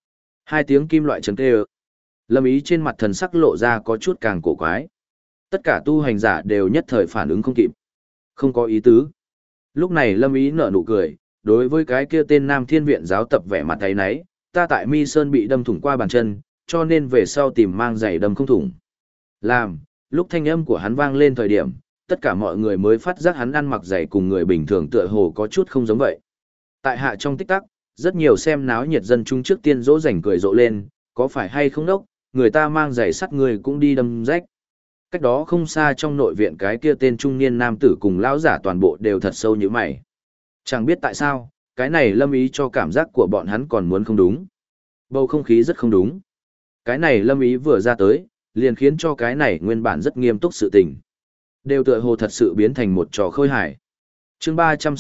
Hai tiếng kim loại chấn tê. Lâm Ý trên mặt thần sắc lộ ra có chút càng cổ quái. Tất cả tu hành giả đều nhất thời phản ứng không kịp. Không có ý tứ. Lúc này Lâm Ý nở nụ cười, đối với cái kia tên Nam Thiên Viện giáo tập vẻ mặt thấy nấy, ta tại Mi Sơn bị đâm thủng qua bàn chân, cho nên về sau tìm mang giày đâm không thủng. Làm, lúc thanh âm của hắn vang lên thời điểm, tất cả mọi người mới phát giác hắn ăn mặc giày cùng người bình thường tựa hồ có chút không giống vậy. Tại hạ trong tích tắc, rất nhiều xem náo nhiệt dân chúng trước tiên dỗ dành cười rộ lên, có phải hay không đốc, người ta mang giày sắt người cũng đi đâm rách. Cách đó không xa trong nội viện cái kia tên trung niên nam tử cùng lão giả toàn bộ đều thật sâu như mày. Chẳng biết tại sao, cái này Lâm Ý cho cảm giác của bọn hắn còn muốn không đúng. Bầu không khí rất không đúng. Cái này Lâm Ý vừa ra tới, liền khiến cho cái này nguyên bản rất nghiêm túc sự tình. Đều tựa hồ thật sự biến thành một trò khơi hài. Chương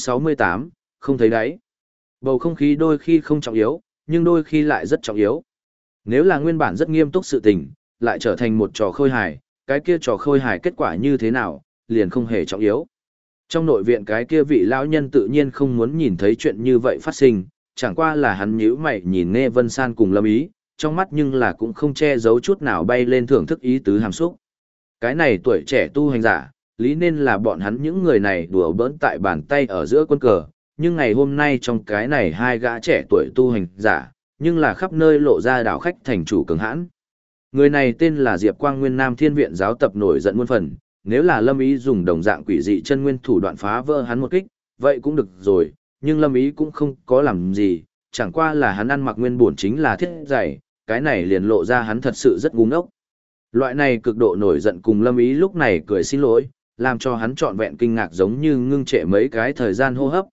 368, không thấy đáy. Bầu không khí đôi khi không trọng yếu, nhưng đôi khi lại rất trọng yếu. Nếu là nguyên bản rất nghiêm túc sự tình, lại trở thành một trò khôi hài, cái kia trò khôi hài kết quả như thế nào, liền không hề trọng yếu. Trong nội viện cái kia vị lão nhân tự nhiên không muốn nhìn thấy chuyện như vậy phát sinh, chẳng qua là hắn nhíu mày nhìn Nghe Vân San cùng Lâm Ý, trong mắt nhưng là cũng không che giấu chút nào bay lên thưởng thức ý tứ hàm xúc. Cái này tuổi trẻ tu hành giả, lý nên là bọn hắn những người này đùa bỡn tại bàn tay ở giữa quân cờ, nhưng ngày hôm nay trong cái này hai gã trẻ tuổi tu hành giả, nhưng là khắp nơi lộ ra đảo khách thành chủ cường hãn. Người này tên là Diệp Quang Nguyên, Nam Thiên Viện giáo tập nổi giận muôn phần, nếu là Lâm Ý dùng đồng dạng quỷ dị chân nguyên thủ đoạn phá vỡ hắn một kích, vậy cũng được rồi, nhưng Lâm Ý cũng không có làm gì, chẳng qua là hắn ăn mặc nguyên bổn chính là thiết giày, cái này liền lộ ra hắn thật sự rất ngu ngốc. Loại này cực độ nổi giận cùng Lâm Ý lúc này cười xin lỗi, làm cho hắn trọn vẹn kinh ngạc giống như ngưng trệ mấy cái thời gian hô hấp,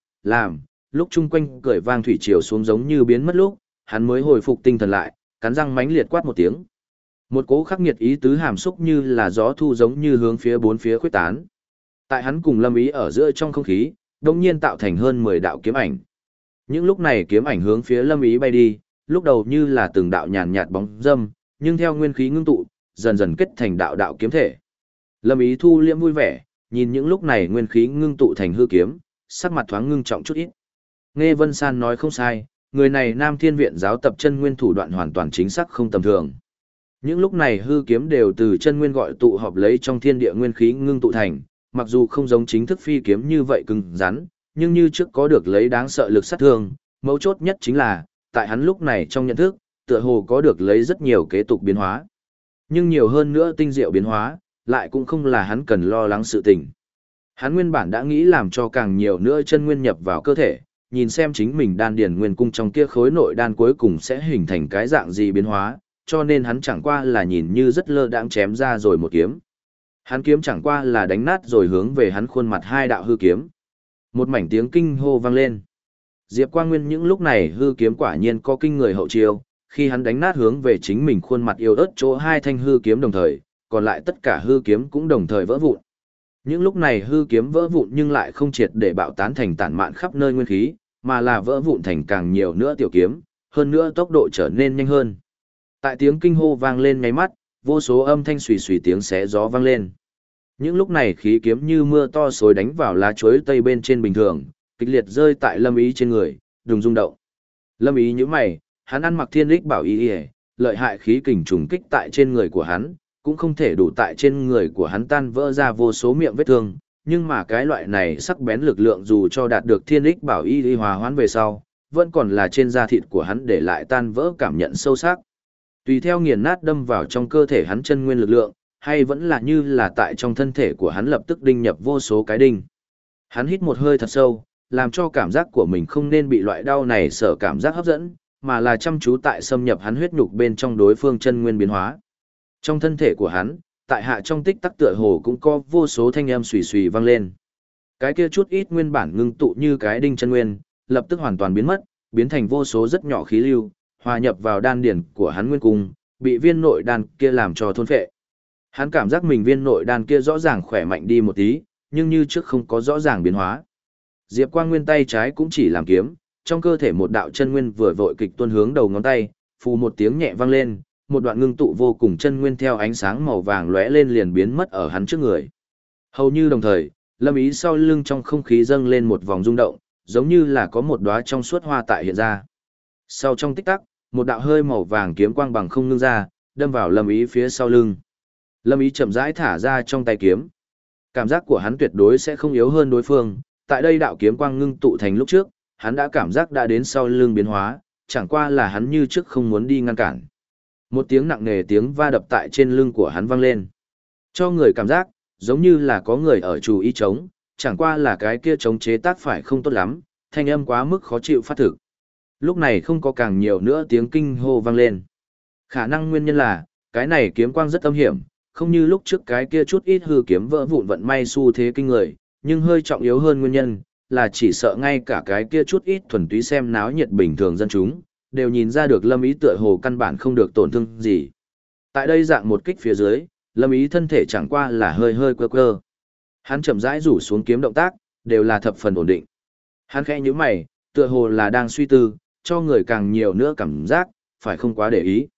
lúc chung quanh cười vang thủy triều xuống giống như biến mất lúc, hắn mới hồi phục tinh thần lại, cắn răng mãnh liệt quát một tiếng. Một cỗ khắc nghiệt ý tứ hàm xúc như là gió thu giống như hướng phía bốn phía khuếch tán. Tại hắn cùng Lâm Ý ở giữa trong không khí, đột nhiên tạo thành hơn 10 đạo kiếm ảnh. Những lúc này kiếm ảnh hướng phía Lâm Ý bay đi, lúc đầu như là từng đạo nhàn nhạt bóng dâm, nhưng theo nguyên khí ngưng tụ, dần dần kết thành đạo đạo kiếm thể. Lâm Ý thu liễm vui vẻ, nhìn những lúc này nguyên khí ngưng tụ thành hư kiếm, sắc mặt thoáng ngưng trọng chút ít. Nghe Vân San nói không sai, người này Nam Thiên Viện giáo tập chân nguyên thủ đoạn hoàn toàn chính xác không tầm thường. Những lúc này hư kiếm đều từ chân nguyên gọi tụ họp lấy trong thiên địa nguyên khí ngưng tụ thành, mặc dù không giống chính thức phi kiếm như vậy cứng rắn, nhưng như trước có được lấy đáng sợ lực sát thương, mấu chốt nhất chính là, tại hắn lúc này trong nhận thức, tựa hồ có được lấy rất nhiều kế tục biến hóa. Nhưng nhiều hơn nữa tinh diệu biến hóa, lại cũng không là hắn cần lo lắng sự tình. Hắn nguyên bản đã nghĩ làm cho càng nhiều nữa chân nguyên nhập vào cơ thể, nhìn xem chính mình đan điền nguyên cung trong kia khối nội đan cuối cùng sẽ hình thành cái dạng gì biến hóa, cho nên hắn chẳng qua là nhìn như rất lơ đãng chém ra rồi một kiếm. Hắn kiếm chẳng qua là đánh nát rồi hướng về hắn khuôn mặt hai đạo hư kiếm. Một mảnh tiếng kinh hô vang lên. Diệp Quang Nguyên những lúc này hư kiếm quả nhiên có kinh người hậu chiêu, khi hắn đánh nát hướng về chính mình khuôn mặt yếu ớt chỗ hai thanh hư kiếm đồng thời, còn lại tất cả hư kiếm cũng đồng thời vỡ vụn. Những lúc này hư kiếm vỡ vụn nhưng lại không triệt để bạo tán thành tản mạn khắp nơi nguyên khí, mà là vỡ vụn thành càng nhiều nữa tiểu kiếm, hơn nữa tốc độ trở nên nhanh hơn. Tại tiếng kinh hô vang lên nháy mắt, vô số âm thanh xùy xùy tiếng xé gió vang lên. Những lúc này khí kiếm như mưa to xối đánh vào lá chuối tây bên trên bình thường, kịch liệt rơi tại Lâm Ý trên người, đùng rung động. Lâm Ý nhíu mày, hắn ăn mặc thiên lích bảo y, lợi hại khí kình trùng kích tại trên người của hắn, cũng không thể đủ tại trên người của hắn tan vỡ ra vô số miệng vết thương, nhưng mà cái loại này sắc bén lực lượng dù cho đạt được thiên lích bảo y hòa hoãn về sau, vẫn còn là trên da thịt của hắn để lại tan vỡ cảm nhận sâu sắc. Tùy theo nghiền nát đâm vào trong cơ thể hắn chân nguyên lực lượng, hay vẫn là như là tại trong thân thể của hắn lập tức đinh nhập vô số cái đinh. Hắn hít một hơi thật sâu, làm cho cảm giác của mình không nên bị loại đau này sở cảm giác hấp dẫn, mà là chăm chú tại xâm nhập hắn huyết nhục bên trong đối phương chân nguyên biến hóa. Trong thân thể của hắn, tại hạ trong tích tắc tựa hồ cũng có vô số thanh âm xùy xùy vang lên. Cái kia chút ít nguyên bản ngưng tụ như cái đinh chân nguyên, lập tức hoàn toàn biến mất, biến thành vô số rất nhỏ khí lưu, hòa nhập vào đan điển của hắn nguyên cung, bị viên nội đan kia làm cho thôn phệ. Hắn cảm giác mình viên nội đan kia rõ ràng khỏe mạnh đi một tí, nhưng như trước không có rõ ràng biến hóa. Diệp Quang Nguyên tay trái cũng chỉ làm kiếm, trong cơ thể một đạo chân nguyên vừa vội kịch tuôn hướng đầu ngón tay, phù một tiếng nhẹ vang lên, một đoạn ngưng tụ vô cùng chân nguyên theo ánh sáng màu vàng lóe lên liền biến mất ở hắn trước người. Hầu như đồng thời, Lâm Ý sau lưng trong không khí dâng lên một vòng rung động, giống như là có một đóa trong suốt hoa tại hiện ra. Sau trong tích tắc, một đạo hơi màu vàng kiếm quang bằng không ngưng ra, đâm vào Lâm Ý phía sau lưng. Lâm Ý chậm rãi thả ra trong tay kiếm. Cảm giác của hắn tuyệt đối sẽ không yếu hơn đối phương, tại đây đạo kiếm quang ngưng tụ thành lúc trước, hắn đã cảm giác đã đến sau lưng biến hóa, chẳng qua là hắn như trước không muốn đi ngăn cản. Một tiếng nặng nề tiếng va đập tại trên lưng của hắn vang lên. Cho người cảm giác, giống như là có người ở chủ ý chống, chẳng qua là cái kia chống chế tác phải không tốt lắm, thanh âm quá mức khó chịu phát thực. Lúc này không có càng nhiều nữa tiếng kinh hô vang lên. Khả năng nguyên nhân là, cái này kiếm quang rất âm hiểm, không như lúc trước cái kia chút ít hư kiếm vỡ vụn vận may xu thế kinh người, nhưng hơi trọng yếu hơn nguyên nhân, là chỉ sợ ngay cả cái kia chút ít thuần túy xem náo nhiệt bình thường dân chúng, đều nhìn ra được Lâm Ý tựa hồ căn bản không được tổn thương gì. Tại đây dạng một kích phía dưới, Lâm Ý thân thể chẳng qua là hơi hơi quơ quơ. Hắn chậm rãi rủ xuống kiếm động tác, đều là thập phần ổn định. Hắn khẽ nhíu mày, tựa hồ là đang suy tư, cho người càng nhiều nữa cảm giác, phải không quá để ý.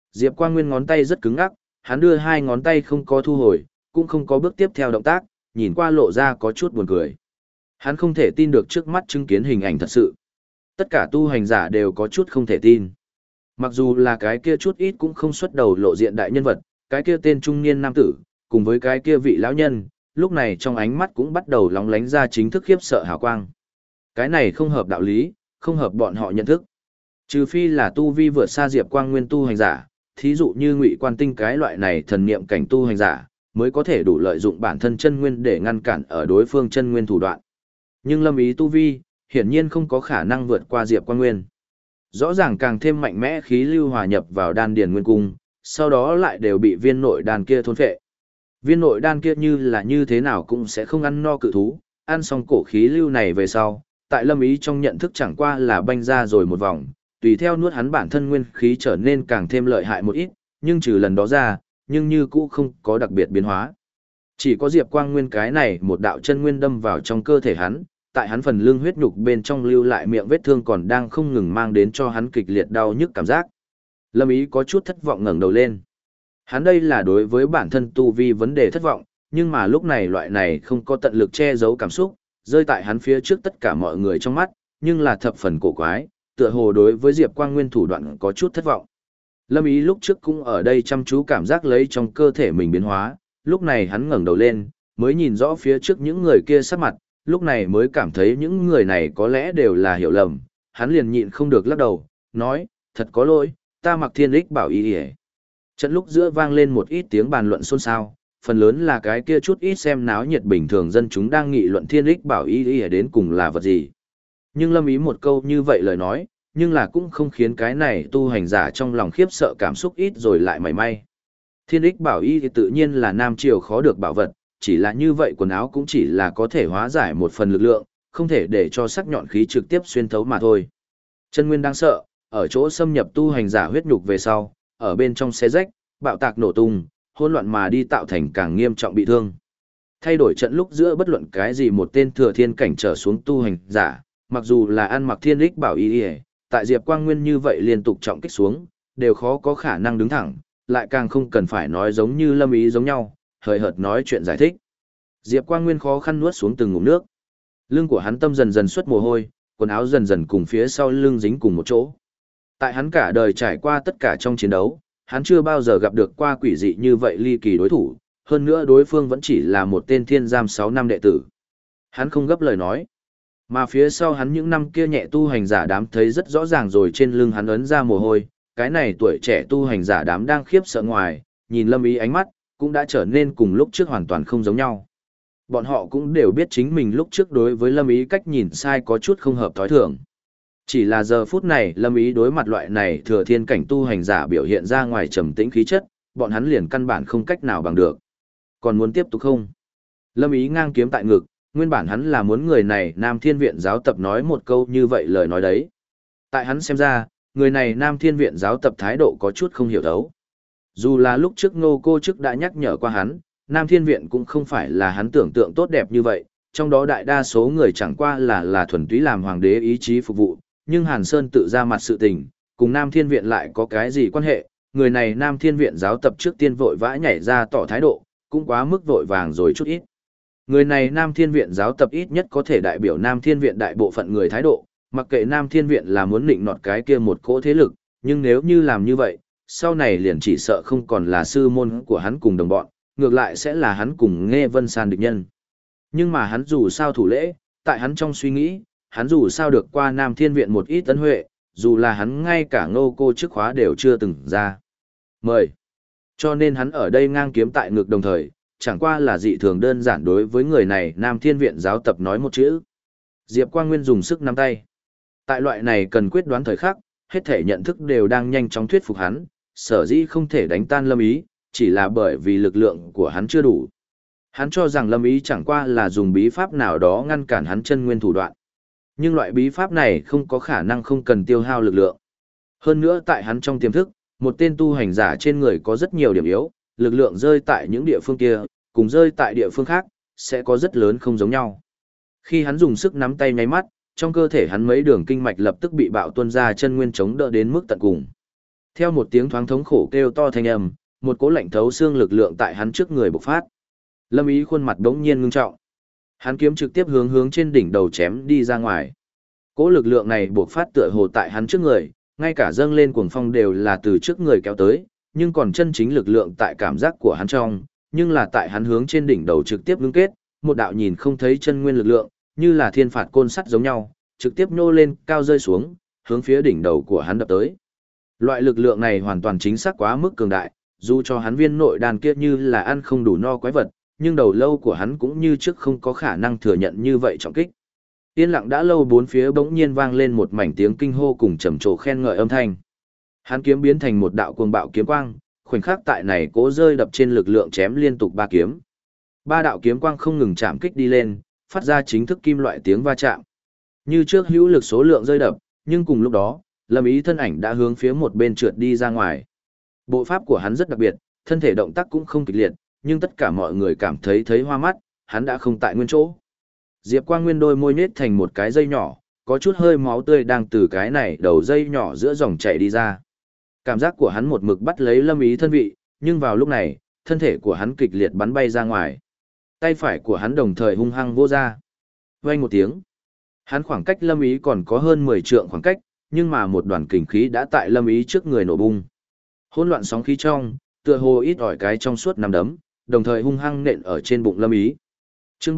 Diệp Quang Nguyên ngón tay rất cứng ngắc, hắn đưa hai ngón tay không có thu hồi, cũng không có bước tiếp theo động tác, nhìn qua lộ ra có chút buồn cười. Hắn không thể tin được trước mắt chứng kiến hình ảnh thật sự. Tất cả tu hành giả đều có chút không thể tin. Mặc dù là cái kia chút ít cũng không xuất đầu lộ diện đại nhân vật, cái kia tên trung niên nam tử, cùng với cái kia vị lão nhân, lúc này trong ánh mắt cũng bắt đầu lóng lánh ra chính thức khiếp sợ hào quang. Cái này không hợp đạo lý, không hợp bọn họ nhận thức. Trừ phi là tu vi vượt xa Diệp Quang Nguyên tu hành giả, thí dụ như Ngụy Quan Tinh cái loại này thần niệm cảnh tu hành giả, mới có thể đủ lợi dụng bản thân chân nguyên để ngăn cản ở đối phương chân nguyên thủ đoạn. Nhưng Lâm Ý tu vi, hiển nhiên không có khả năng vượt qua Diệp Quang Nguyên. Rõ ràng càng thêm mạnh mẽ khí lưu hòa nhập vào đan điền nguyên cung, sau đó lại đều bị viên nội đan kia thôn phệ. Viên nội đan kia như là như thế nào cũng sẽ không ăn no cự thú, ăn xong cổ khí lưu này về sau, tại Lâm Ý trong nhận thức chẳng qua là banh ra rồi một vòng, tùy theo nuốt hắn bản thân nguyên khí trở nên càng thêm lợi hại một ít, nhưng trừ lần đó ra, nhưng như cũ không có đặc biệt biến hóa. Chỉ có Diệp Quang Nguyên cái này một đạo chân nguyên đâm vào trong cơ thể hắn, tại hắn phần lưng huyết nhục bên trong lưu lại miệng vết thương còn đang không ngừng mang đến cho hắn kịch liệt đau nhức cảm giác. Lâm Ý có chút thất vọng ngẩng đầu lên. Hắn đây là đối với bản thân tu vi vấn đề thất vọng, nhưng mà lúc này loại này không có tận lực che giấu cảm xúc, rơi tại hắn phía trước tất cả mọi người trong mắt, nhưng là thập phần cổ quái, tựa hồ đối với Diệp Quang Nguyên thủ đoạn có chút thất vọng. Lâm Ý lúc trước cũng ở đây chăm chú cảm giác lấy trong cơ thể mình biến hóa, lúc này hắn ngẩng đầu lên, mới nhìn rõ phía trước những người kia sắc mặt, lúc này mới cảm thấy những người này có lẽ đều là hiểu lầm, hắn liền nhịn không được lắc đầu, nói, thật có lỗi, ta mặc thiên lích bảo y hề. Trận lúc giữa vang lên một ít tiếng bàn luận xôn xao, phần lớn là cái kia chút ít xem náo nhiệt bình thường dân chúng đang nghị luận thiên lích bảo y hề đến cùng là vật gì. Nhưng Lâm Ý một câu như vậy lời nói, nhưng là cũng không khiến cái này tu hành giả trong lòng khiếp sợ cảm xúc ít rồi lại mảy may. Thiên lích bảo y thì tự nhiên là nam triều khó được bảo vật, chỉ là như vậy quần áo cũng chỉ là có thể hóa giải một phần lực lượng, không thể để cho sắc nhọn khí trực tiếp xuyên thấu mà thôi. Chân nguyên đang sợ, ở chỗ xâm nhập tu hành giả huyết nhục về sau, ở bên trong xé rách, bạo tạc nổ tung, hỗn loạn mà đi tạo thành càng nghiêm trọng bị thương. Thay đổi trận lúc giữa bất luận cái gì một tên thừa thiên cảnh trở xuống tu hành giả, mặc dù là ăn mặc thiên lích bảo y, tại Diệp Quang Nguyên như vậy liên tục trọng kích xuống, đều khó có khả năng đứng thẳng, lại càng không cần phải nói giống như Lâm Ý giống nhau, hời hợt nói chuyện giải thích. Diệp Quang Nguyên khó khăn nuốt xuống từng ngụm nước. Lưng của hắn tâm dần dần xuất mồ hôi, quần áo dần dần cùng phía sau lưng dính cùng một chỗ. Tại hắn cả đời trải qua tất cả trong chiến đấu, hắn chưa bao giờ gặp được qua quỷ dị như vậy ly kỳ đối thủ, hơn nữa đối phương vẫn chỉ là một tên thiên giam 6 năm đệ tử. Hắn không gấp lời nói. Mà phía sau hắn những năm kia nhẹ tu hành giả đám thấy rất rõ ràng rồi trên lưng hắn ấn ra mồ hôi, cái này tuổi trẻ tu hành giả đám đang khiếp sợ ngoài, nhìn Lâm Ý ánh mắt, cũng đã trở nên cùng lúc trước hoàn toàn không giống nhau. Bọn họ cũng đều biết chính mình lúc trước đối với Lâm Ý cách nhìn sai có chút không hợp thói thường. Chỉ là giờ phút này Lâm Ý đối mặt loại này thừa thiên cảnh tu hành giả biểu hiện ra ngoài trầm tĩnh khí chất, bọn hắn liền căn bản không cách nào bằng được. Còn muốn tiếp tục không? Lâm Ý ngang kiếm tại ngực, nguyên bản hắn là muốn người này Nam Thiên Viện giáo tập nói một câu như vậy lời nói đấy. Tại hắn xem ra, người này Nam Thiên Viện giáo tập thái độ có chút không hiểu thấu. Dù là lúc trước Ngô Cô Chức đã nhắc nhở qua hắn, Nam Thiên Viện cũng không phải là hắn tưởng tượng tốt đẹp như vậy, trong đó đại đa số người chẳng qua là thuần túy làm hoàng đế ý chí phục vụ, nhưng Hàn Sơn tự ra mặt sự tình, cùng Nam Thiên Viện lại có cái gì quan hệ, người này Nam Thiên Viện giáo tập trước tiên vội vã nhảy ra tỏ thái độ, cũng quá mức vội vàng rồi chút ít. Người này Nam Thiên Viện giáo tập ít nhất có thể đại biểu Nam Thiên Viện đại bộ phận người thái độ, mặc kệ Nam Thiên Viện là muốn định nọt cái kia một cỗ thế lực, nhưng nếu như làm như vậy, sau này liền chỉ sợ không còn là sư môn của hắn cùng đồng bọn, ngược lại sẽ là hắn cùng Nghe Vân San địch nhân. Nhưng mà hắn dù sao thủ lễ, tại hắn trong suy nghĩ, hắn dù sao được qua Nam Thiên Viện một ít ân huệ, dù là hắn ngay cả Ngô Cô chức khóa đều chưa từng ra. Mời. Cho nên hắn ở đây ngang kiếm tại ngực đồng thời, chẳng qua là dị thường đơn giản đối với người này Nam Thiên Viện giáo tập nói một chữ. Diệp Quang Nguyên dùng sức nắm tay. Tại loại này cần quyết đoán thời khắc, hết thể nhận thức đều đang nhanh chóng thuyết phục hắn, sở dĩ không thể đánh tan Lâm Ý, chỉ là bởi vì lực lượng của hắn chưa đủ. Hắn cho rằng Lâm Ý chẳng qua là dùng bí pháp nào đó ngăn cản hắn chân nguyên thủ đoạn. Nhưng loại bí pháp này không có khả năng không cần tiêu hao lực lượng. Hơn nữa tại hắn trong tiềm thức, một tên tu hành giả trên người có rất nhiều điểm yếu, lực lượng rơi tại những địa phương kia, cùng rơi tại địa phương khác, sẽ có rất lớn không giống nhau. Khi hắn dùng sức nắm tay nháy mắt, trong cơ thể hắn mấy đường kinh mạch lập tức bị bạo tuôn ra chân nguyên chống đỡ đến mức tận cùng. Theo một tiếng thoáng thống khổ kêu to thanh âm, một cỗ lạnh thấu xương lực lượng tại hắn trước người bộc phát. Lâm Ý khuôn mặt đống nhiên ngưng trọng. Hắn kiếm trực tiếp hướng trên đỉnh đầu chém đi ra ngoài. Cỗ lực lượng này bộc phát tựa hồ tại hắn trước người, ngay cả dâng lên cuồng phong đều là từ trước người kéo tới, nhưng còn chân chính lực lượng tại cảm giác của hắn trong, nhưng là tại hắn hướng trên đỉnh đầu trực tiếp ngưng kết, một đạo nhìn không thấy chân nguyên lực lượng, như là thiên phạt côn sắt giống nhau, trực tiếp nhô lên, cao rơi xuống, hướng phía đỉnh đầu của hắn đập tới. Loại lực lượng này hoàn toàn chính xác quá mức cường đại, dù cho hắn viên nội đàn kia như là ăn không đủ no quái vật, nhưng đầu lâu của hắn cũng như trước không có khả năng thừa nhận như vậy trọng kích. Yên lặng đã lâu, bốn phía bỗng nhiên vang lên một mảnh tiếng kinh hô cùng trầm trồ khen ngợi âm thanh. Hắn kiếm biến thành một đạo cuồng bạo kiếm quang, khoảnh khắc tại này cố rơi đập trên lực lượng chém liên tục ba kiếm. Ba đạo kiếm quang không ngừng chạm kích đi lên, phát ra chính thức kim loại tiếng va chạm. Như trước hữu lực số lượng rơi đập, nhưng cùng lúc đó, Lâm Ý thân ảnh đã hướng phía một bên trượt đi ra ngoài. Bộ pháp của hắn rất đặc biệt, thân thể động tác cũng không kịch liệt, nhưng tất cả mọi người cảm thấy hoa mắt, hắn đã không tại nguyên chỗ. Diệp Quang Nguyên đôi môi nhếch thành một cái dây nhỏ, có chút hơi máu tươi đang từ cái này đầu dây nhỏ giữa dòng chảy đi ra. Cảm giác của hắn một mực bắt lấy Lâm Ý thân vị, nhưng vào lúc này, thân thể của hắn kịch liệt bắn bay ra ngoài. Tay phải của hắn đồng thời hung hăng vỗ ra. Vang một tiếng. Hắn khoảng cách Lâm Ý còn có hơn 10 trượng khoảng cách, nhưng mà một đoàn kình khí đã tại Lâm Ý trước người nổ bung. Hỗn loạn sóng khí trong, tựa hồ ít ỏi cái trong suốt nằm đấm, đồng thời hung hăng nện ở trên bụng Lâm Ý. Chương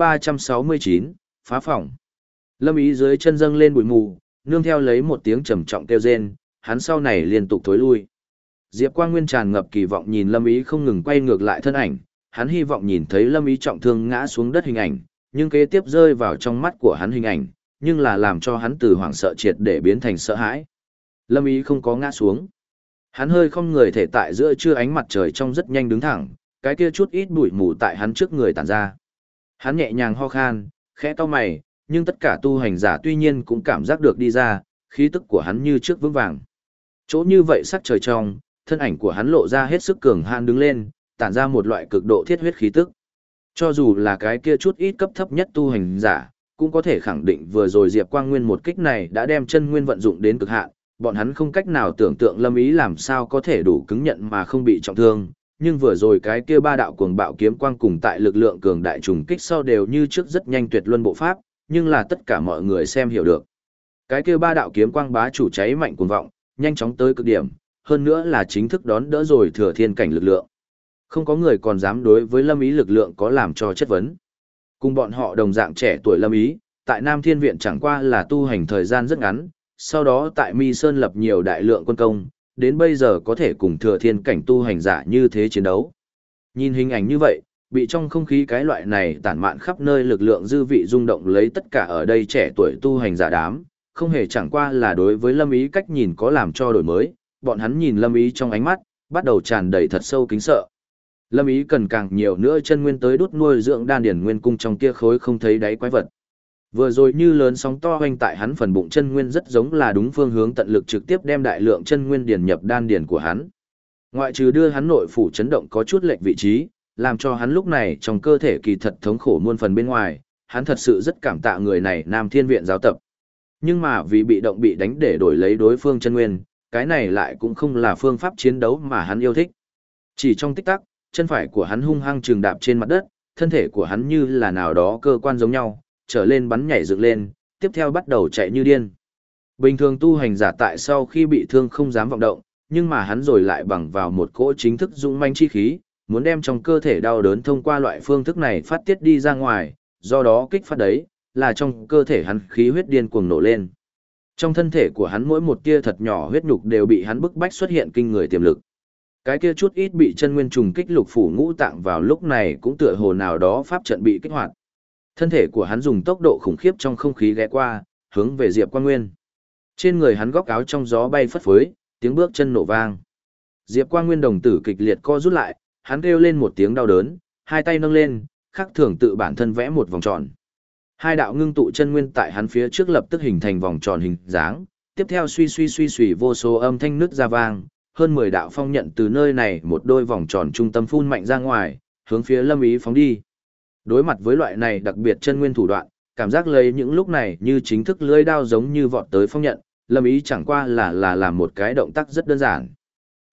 369, phá phỏng. Lâm Ý dưới chân dâng lên bụi mù, nương theo lấy một tiếng trầm trọng kêu rên, hắn sau này liên tục thối lui. Diệp Quang Nguyên tràn ngập kỳ vọng nhìn Lâm Ý không ngừng quay ngược lại thân ảnh, hắn hy vọng nhìn thấy Lâm Ý trọng thương ngã xuống đất hình ảnh, nhưng kế tiếp rơi vào trong mắt của hắn hình ảnh, nhưng là làm cho hắn từ hoảng sợ triệt để biến thành sợ hãi. Lâm Ý không có ngã xuống. Hắn hơi không người thể tại giữa trưa ánh mặt trời trong rất nhanh đứng thẳng, cái kia chút ít bụi mù tại hắn trước người tản ra. Hắn nhẹ nhàng ho khan, khẽ cau mày, nhưng tất cả tu hành giả tuy nhiên cũng cảm giác được đi ra, khí tức của hắn như trước vững vàng. Chỗ như vậy sắc trời trong, thân ảnh của hắn lộ ra hết sức cường hãn đứng lên, tản ra một loại cực độ thiết huyết khí tức. Cho dù là cái kia chút ít cấp thấp nhất tu hành giả, cũng có thể khẳng định vừa rồi Diệp Quang Nguyên một kích này đã đem chân nguyên vận dụng đến cực hạn, bọn hắn không cách nào tưởng tượng Lâm Ý làm sao có thể đủ cứng nhận mà không bị trọng thương, nhưng vừa rồi cái kia ba đạo cuồng bạo kiếm quang cùng tại lực lượng cường đại trùng kích sau đều như trước rất nhanh tuyệt luân bộ pháp, nhưng là tất cả mọi người xem hiểu được. Cái kia ba đạo kiếm quang bá chủ cháy mạnh cuồng vọng, nhanh chóng tới cực điểm, hơn nữa là chính thức đón đỡ rồi thừa thiên cảnh lực lượng. Không có người còn dám đối với Lâm Ý lực lượng có làm cho chất vấn. Cùng bọn họ đồng dạng trẻ tuổi Lâm Ý, tại Nam Thiên Viện chẳng qua là tu hành thời gian rất ngắn, sau đó tại Mi Sơn lập nhiều đại lượng quân công, đến bây giờ có thể cùng thừa thiên cảnh tu hành giả như thế chiến đấu. Nhìn hình ảnh như vậy, bị trong không khí cái loại này tản mạn khắp nơi lực lượng dư vị rung động lấy tất cả ở đây trẻ tuổi tu hành giả đám, không hề chẳng qua là đối với Lâm Ý cách nhìn có làm cho đổi mới, bọn hắn nhìn Lâm Ý trong ánh mắt, bắt đầu tràn đầy thật sâu kính sợ. Lâm Ý cần càng nhiều nữa chân nguyên tới đốt nuôi dưỡng đan điển nguyên cung trong kia khối không thấy đáy quái vật. Vừa rồi như lớn sóng to hoành tại hắn phần bụng chân nguyên rất giống là đúng phương hướng tận lực trực tiếp đem đại lượng chân nguyên điển nhập đan điển của hắn. Ngoại trừ đưa hắn nội phủ chấn động có chút lệch vị trí, làm cho hắn lúc này trong cơ thể kỳ thật thống khổ muôn phần bên ngoài, hắn thật sự rất cảm tạ người này Nam Thiên Viện giáo tập. Nhưng mà vì bị động bị đánh để đổi lấy đối phương chân nguyên, cái này lại cũng không là phương pháp chiến đấu mà hắn yêu thích. Chỉ trong tích tắc, chân phải của hắn hung hăng trừng đạp trên mặt đất, thân thể của hắn như là nào đó cơ quan giống nhau, trở lên bắn nhảy dựng lên, tiếp theo bắt đầu chạy như điên. Bình thường tu hành giả tại sau khi bị thương không dám vọng động, nhưng mà hắn rồi lại bằng vào một cỗ chính thức dũng manh chi khí, muốn đem trong cơ thể đau đớn thông qua loại phương thức này phát tiết đi ra ngoài, do đó kích phát đấy, là trong cơ thể hắn khí huyết điên cuồng nổ lên. Trong thân thể của hắn mỗi một tia thật nhỏ huyết nhục đều bị hắn bức bách xuất hiện kinh người tiềm lực. Cái kia chút ít bị chân nguyên trùng kích lục phủ ngũ tạng vào lúc này cũng tựa hồ nào đó pháp trận bị kích hoạt. Thân thể của hắn dùng tốc độ khủng khiếp trong không khí ghé qua, hướng về Diệp Quang Nguyên. Trên người hắn góc áo trong gió bay phất phới, tiếng bước chân nổ vang. Diệp Quang Nguyên đồng tử kịch liệt co rút lại, hắn kêu lên một tiếng đau đớn, hai tay nâng lên, khắc thường tự bản thân vẽ một vòng tròn. Hai đạo ngưng tụ chân nguyên tại hắn phía trước lập tức hình thành vòng tròn hình dáng, tiếp theo suy suy vô số âm thanh nứt ra vang, hơn 10 đạo phong nhận từ nơi này một đôi vòng tròn trung tâm phun mạnh ra ngoài, hướng phía Lâm Ý phóng đi. Đối mặt với loại này đặc biệt chân nguyên thủ đoạn, cảm giác lấy những lúc này như chính thức lưỡi đao giống như vọt tới phong nhận, Lâm Ý chẳng qua là làm một cái động tác rất đơn giản.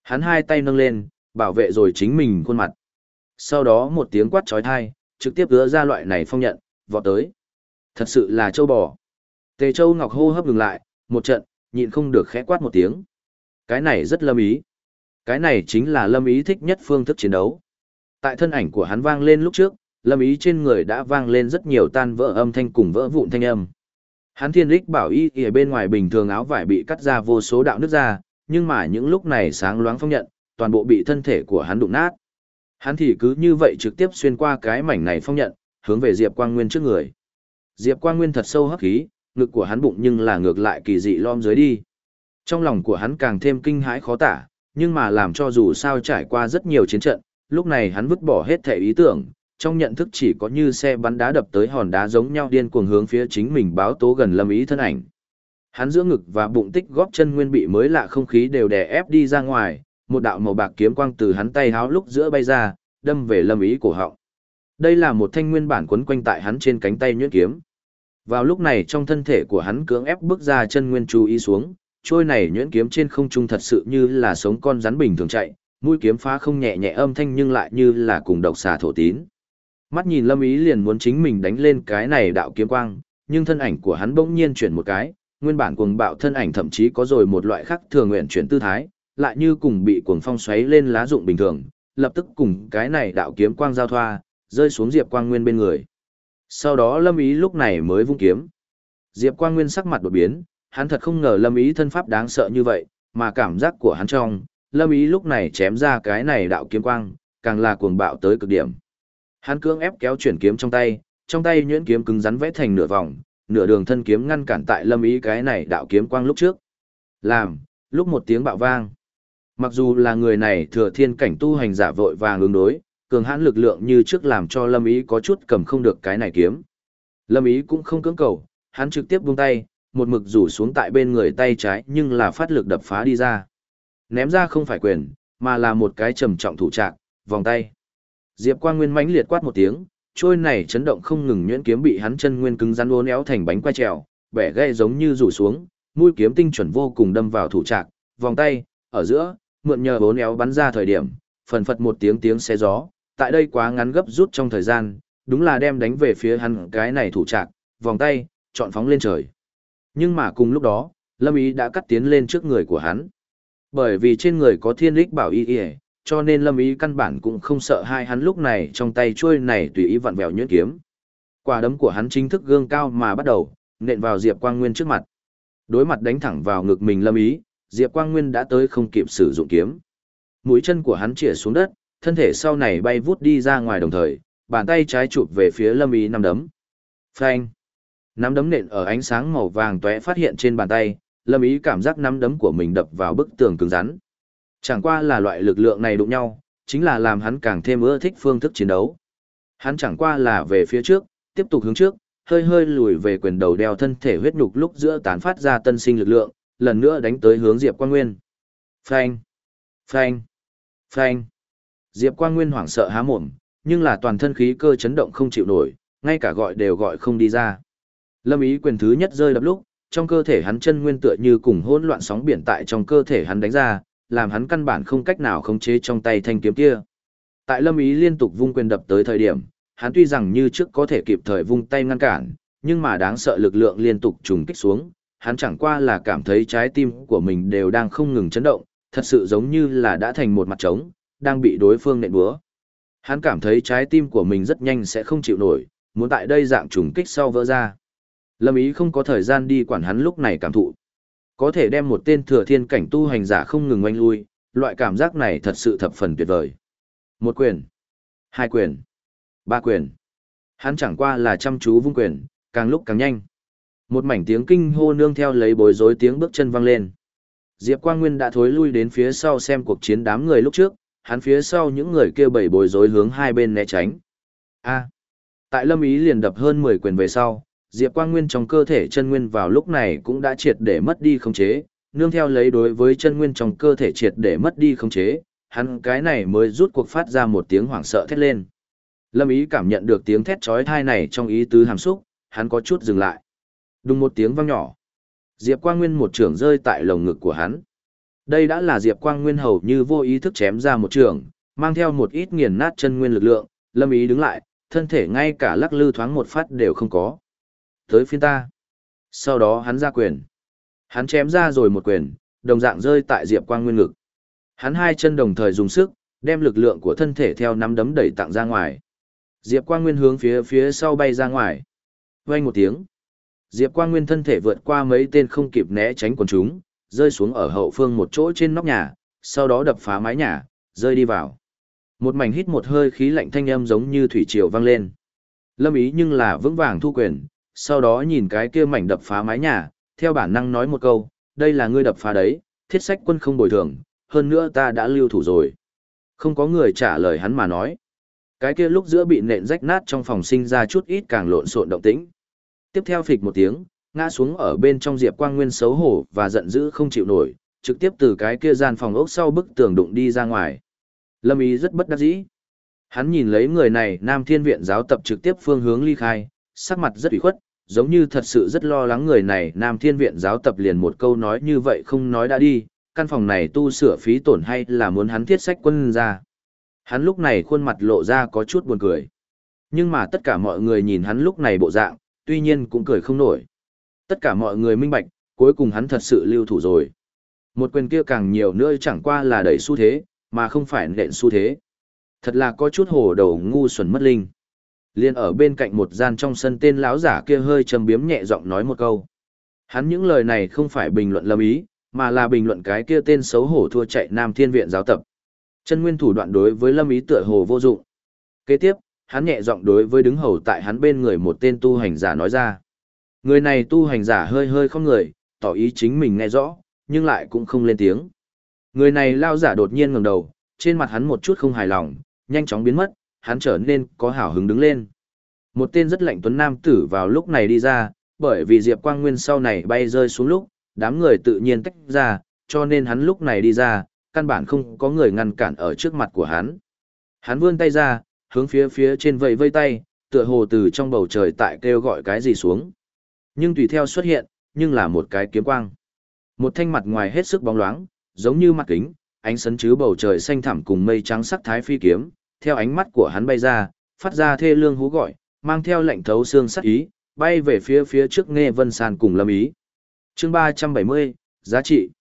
Hắn hai tay nâng lên, bảo vệ rồi chính mình khuôn mặt. Sau đó một tiếng quát chói tai, trực tiếp ứa ra loại này phong nhận, vọt tới. Thật sự là châu bò. Tề Châu Ngọc hô hấp ngừng lại, một trận, nhịn không được khẽ quát một tiếng. Cái này rất Lâm Ý. Cái này chính là Lâm Ý thích nhất phương thức chiến đấu. Tại thân ảnh của hắn vang lên lúc trước, Lâm Ý trên người đã vang lên rất nhiều tan vỡ âm thanh cùng vỡ vụn thanh âm. Hắn Thiên Lịch Bảo Y ở bên ngoài bình thường áo vải bị cắt ra vô số đạo nứt ra, nhưng mà những lúc này sáng loáng phong nhận, toàn bộ bị thân thể của hắn đụng nát. Hắn thì cứ như vậy trực tiếp xuyên qua cái mảnh này phong nhận, hướng về Diệp Quang Nguyên trước người. Diệp Quang Nguyên thật sâu hấp khí, ngực của hắn bụng nhưng là ngược lại kỳ dị lom dưới đi. Trong lòng của hắn càng thêm kinh hãi khó tả, nhưng mà làm cho dù sao trải qua rất nhiều chiến trận, lúc này hắn vứt bỏ hết thể ý tưởng, trong nhận thức chỉ có như xe bắn đá đập tới hòn đá giống nhau điên cuồng hướng phía chính mình báo tố gần Lâm Ý thân ảnh. Hắn giữa ngực và bụng tích góp chân nguyên bị mới lạ không khí đều đè ép đi ra ngoài, một đạo màu bạc kiếm quang từ hắn tay háo lúc giữa bay ra, đâm về Lâm Ý cổ họng. Đây là một thanh nguyên bản quấn quanh tại hắn trên cánh tay nhuyễn kiếm. Vào lúc này trong thân thể của hắn cưỡng ép bước ra chân nguyên chú ý xuống, trôi này nhuyễn kiếm trên không trung thật sự như là sống con rắn bình thường chạy, mũi kiếm phá không nhẹ nhẹ âm thanh nhưng lại như là cùng độc xà thổ tín. Mắt nhìn Lâm Ý liền muốn chính mình đánh lên cái này đạo kiếm quang, nhưng thân ảnh của hắn bỗng nhiên chuyển một cái, nguyên bản cuồng bạo thân ảnh thậm chí có rồi một loại khác thường nguyện chuyển tư thái, lại như cùng bị cuồng phong xoáy lên lá rụng bình thường, lập tức cùng cái này đạo kiếm quang giao thoa, rơi xuống Diệp Quang Nguyên bên người. Sau đó Lâm Ý lúc này mới vung kiếm. Diệp Quang Nguyên sắc mặt đột biến, hắn thật không ngờ Lâm Ý thân pháp đáng sợ như vậy, mà cảm giác của hắn trong, Lâm Ý lúc này chém ra cái này đạo kiếm quang, càng là cuồng bạo tới cực điểm. Hắn cưỡng ép kéo chuyển kiếm trong tay nhuyễn kiếm cứng rắn vẽ thành nửa vòng, nửa đường thân kiếm ngăn cản tại Lâm Ý cái này đạo kiếm quang lúc trước. Lúc một tiếng bạo vang. Mặc dù là người này thừa thiên cảnh tu hành giả vội vàng ứng đối, cường hãn lực lượng như trước làm cho Lâm Ý có chút cầm không được cái này kiếm. Lâm Ý cũng không cưỡng cầu, hắn trực tiếp buông tay, một mực rủ xuống tại bên người tay trái nhưng là phát lực đập phá đi ra. Ném ra không phải quyền, mà là một cái trầm trọng thủ trạc, vòng tay. Diệp Quang Nguyên mãnh liệt quát một tiếng, trôi này chấn động không ngừng nhuyễn kiếm bị hắn chân nguyên cứng rắn uốn éo thành bánh quay trèo, bẻ gãy giống như rủ xuống, mũi kiếm tinh chuẩn vô cùng đâm vào thủ trạc, vòng tay, ở giữa, mượn nhờ uốn éo bắn ra thời điểm, phần phật một tiếng tiếng xé gió, tại đây quá ngắn gấp rút trong thời gian, đúng là đem đánh về phía hắn cái này thủ trạc, vòng tay, chọn phóng lên trời. Nhưng mà cùng lúc đó, Lâm Ý đã cắt tiến lên trước người của hắn. Bởi vì trên người có Thiên Lịch Bảo Y, cho nên Lâm Ý căn bản cũng không sợ hai hắn lúc này trong tay chuôi này tùy ý vặn vẹo nhuyễn kiếm. Quả đấm của hắn chính thức gương cao mà bắt đầu, nện vào Diệp Quang Nguyên trước mặt. Đối mặt đánh thẳng vào ngực mình Lâm Ý, Diệp Quang Nguyên đã tới không kịp sử dụng kiếm. Mũi chân của hắn chĩa xuống đất, thân thể sau này bay vút đi ra ngoài đồng thời, bàn tay trái chụp về phía Lâm Ý nắm đấm. Phanh! Nắm đấm nện ở ánh sáng màu vàng tóe phát hiện trên bàn tay, Lâm Ý cảm giác nắm đấm của mình đập vào bức tường cứng rắn. Chẳng qua là loại lực lượng này đụng nhau, chính là làm hắn càng thêm ưa thích phương thức chiến đấu. Hắn chẳng qua là về phía trước, tiếp tục hướng trước, hơi hơi lùi về quyền đầu đeo thân thể huyết nhục lúc giữa tán phát ra tân sinh lực lượng, lần nữa đánh tới hướng Diệp Quang Nguyên. Phanh! Phanh! Phanh! Diệp Quang Nguyên hoảng sợ há mồm, nhưng là toàn thân khí cơ chấn động không chịu nổi, ngay cả gọi đều gọi không đi ra. Lâm Ý quyền thứ nhất rơi đập lúc, trong cơ thể hắn chân nguyên tựa như cùng hỗn loạn sóng biển tại trong cơ thể hắn đánh ra, làm hắn căn bản không cách nào khống chế trong tay thanh kiếm kia. Tại Lâm Ý liên tục vung quyền đập tới thời điểm, hắn tuy rằng như trước có thể kịp thời vung tay ngăn cản, nhưng mà đáng sợ lực lượng liên tục trùng kích xuống, hắn chẳng qua là cảm thấy trái tim của mình đều đang không ngừng chấn động, thật sự giống như là đã thành một mặt trống, đang bị đối phương nện búa. Hắn cảm thấy trái tim của mình rất nhanh sẽ không chịu nổi, muốn tại đây dạng trùng kích sau vỡ ra. Lâm Ý không có thời gian đi quản hắn lúc này cảm thụ. Có thể đem một tên thừa thiên cảnh tu hành giả không ngừng oanh lui, loại cảm giác này thật sự thập phần tuyệt vời. Một quyền, hai quyền, ba quyền. Hắn chẳng qua là chăm chú vung quyền, càng lúc càng nhanh. Một mảnh tiếng kinh hô nương theo lấy bối rối tiếng bước chân vang lên. Diệp Quang Nguyên đã thối lui đến phía sau xem cuộc chiến đám người lúc trước, hắn phía sau những người kia bầy bối rối hướng hai bên né tránh. Tại Lâm Ý liền đập hơn 10 quyền về sau, Diệp Quang Nguyên trong cơ thể chân nguyên vào lúc này cũng đã triệt để mất đi khống chế, nương theo lấy đối với chân nguyên trong cơ thể triệt để mất đi khống chế, hắn cái này mới rút cuộc phát ra một tiếng hoảng sợ thét lên. Lâm Ý cảm nhận được tiếng thét chói tai này trong ý tứ hàm xúc, hắn có chút dừng lại. Đùng một tiếng vang nhỏ. Diệp Quang Nguyên một chưởng rơi tại lồng ngực của hắn. Đây đã là Diệp Quang Nguyên hầu như vô ý thức chém ra một trường, mang theo một ít nghiền nát chân nguyên lực lượng, Lâm Ý đứng lại, thân thể ngay cả lắc lư thoáng một phát đều không có. Tới phiên ta. Sau đó hắn ra quyền. Hắn chém ra rồi một quyền, đồng dạng rơi tại Diệp Quang Nguyên ngực. Hắn hai chân đồng thời dùng sức, đem lực lượng của thân thể theo nắm đấm đẩy tặng ra ngoài. Diệp Quang Nguyên hướng phía sau bay ra ngoài. Vang một tiếng. Diệp Quang Nguyên thân thể vượt qua mấy tên không kịp né tránh quần chúng, rơi xuống ở hậu phương một chỗ trên nóc nhà, sau đó đập phá mái nhà, rơi đi vào. Một mảnh hít một hơi khí lạnh thanh âm giống như thủy triều vang lên. Lâm Ý nhưng là vững vàng thu quyền, sau đó nhìn cái kia mảnh đập phá mái nhà, theo bản năng nói một câu, đây là ngươi đập phá đấy, Thiết Sách Quân không bồi thường, hơn nữa ta đã lưu thủ rồi. Không có người trả lời hắn mà nói. Cái kia lúc giữa bị nện rách nát trong phòng sinh ra chút ít càng lộn xộn động tĩnh. Tiếp theo phịch một tiếng, ngã xuống ở bên trong Diệp Quang Nguyên xấu hổ và giận dữ không chịu nổi, trực tiếp từ cái kia gian phòng ốc sau bức tường đụng đi ra ngoài. Lâm Ý rất bất đắc dĩ. Hắn nhìn lấy người này Nam Thiên Viện giáo tập trực tiếp phương hướng ly khai, sắc mặt rất ủy khuất, giống như thật sự rất lo lắng người này Nam Thiên Viện giáo tập liền một câu nói như vậy không nói đã đi, căn phòng này tu sửa phí tổn hay là muốn hắn Thiết Sách Quân ra. Hắn lúc này khuôn mặt lộ ra có chút buồn cười. Nhưng mà tất cả mọi người nhìn hắn lúc này bộ dạng, tuy nhiên cũng cười không nổi. Tất cả mọi người minh bạch, cuối cùng hắn thật sự lưu thủ rồi. Một quyền kia càng nhiều nữa chẳng qua là đẩy xu thế, mà không phải nện xu thế. Thật là có chút hồ đầu ngu xuẩn mất linh. Liên ở bên cạnh một gian trong sân tên lão giả kia hơi trầm biếm nhẹ giọng nói một câu. Hắn những lời này không phải bình luận Lâm Ý, mà là bình luận cái kia tên xấu hổ thua chạy Nam Thiên Viện giáo tập. Chân nguyên thủ đoạn đối với Lâm Ý tựa hồ vô dụng. Kế tiếp, hắn nhẹ giọng đối với đứng hầu tại hắn bên người một tên tu hành giả nói ra. Người này tu hành giả hơi hơi không người, tỏ ý chính mình nghe rõ, nhưng lại cũng không lên tiếng. Người này lao giả đột nhiên ngẩng đầu, trên mặt hắn một chút không hài lòng, nhanh chóng biến mất, hắn trở nên có hào hứng đứng lên. Một tên rất lạnh tuấn nam tử vào lúc này đi ra, bởi vì Diệp Quang Nguyên sau này bay rơi xuống lúc, đám người tự nhiên tách ra, cho nên hắn lúc này đi ra, căn bản không có người ngăn cản ở trước mặt của hắn. Hắn vươn tay ra, hướng phía trên vẫy vây tay, tựa hồ từ trong bầu trời tại kêu gọi cái gì xuống. Nhưng tùy theo xuất hiện, nhưng là một cái kiếm quang. Một thanh mặt ngoài hết sức bóng loáng, giống như mặt kính, ánh sấn chứ bầu trời xanh thẳm cùng mây trắng sắc thái phi kiếm, theo ánh mắt của hắn bay ra, phát ra thê lương hú gọi, mang theo lệnh thấu xương sắc ý, bay về phía trước Nghe Vân San cùng Lâm Ý. Chương 370, giá trị.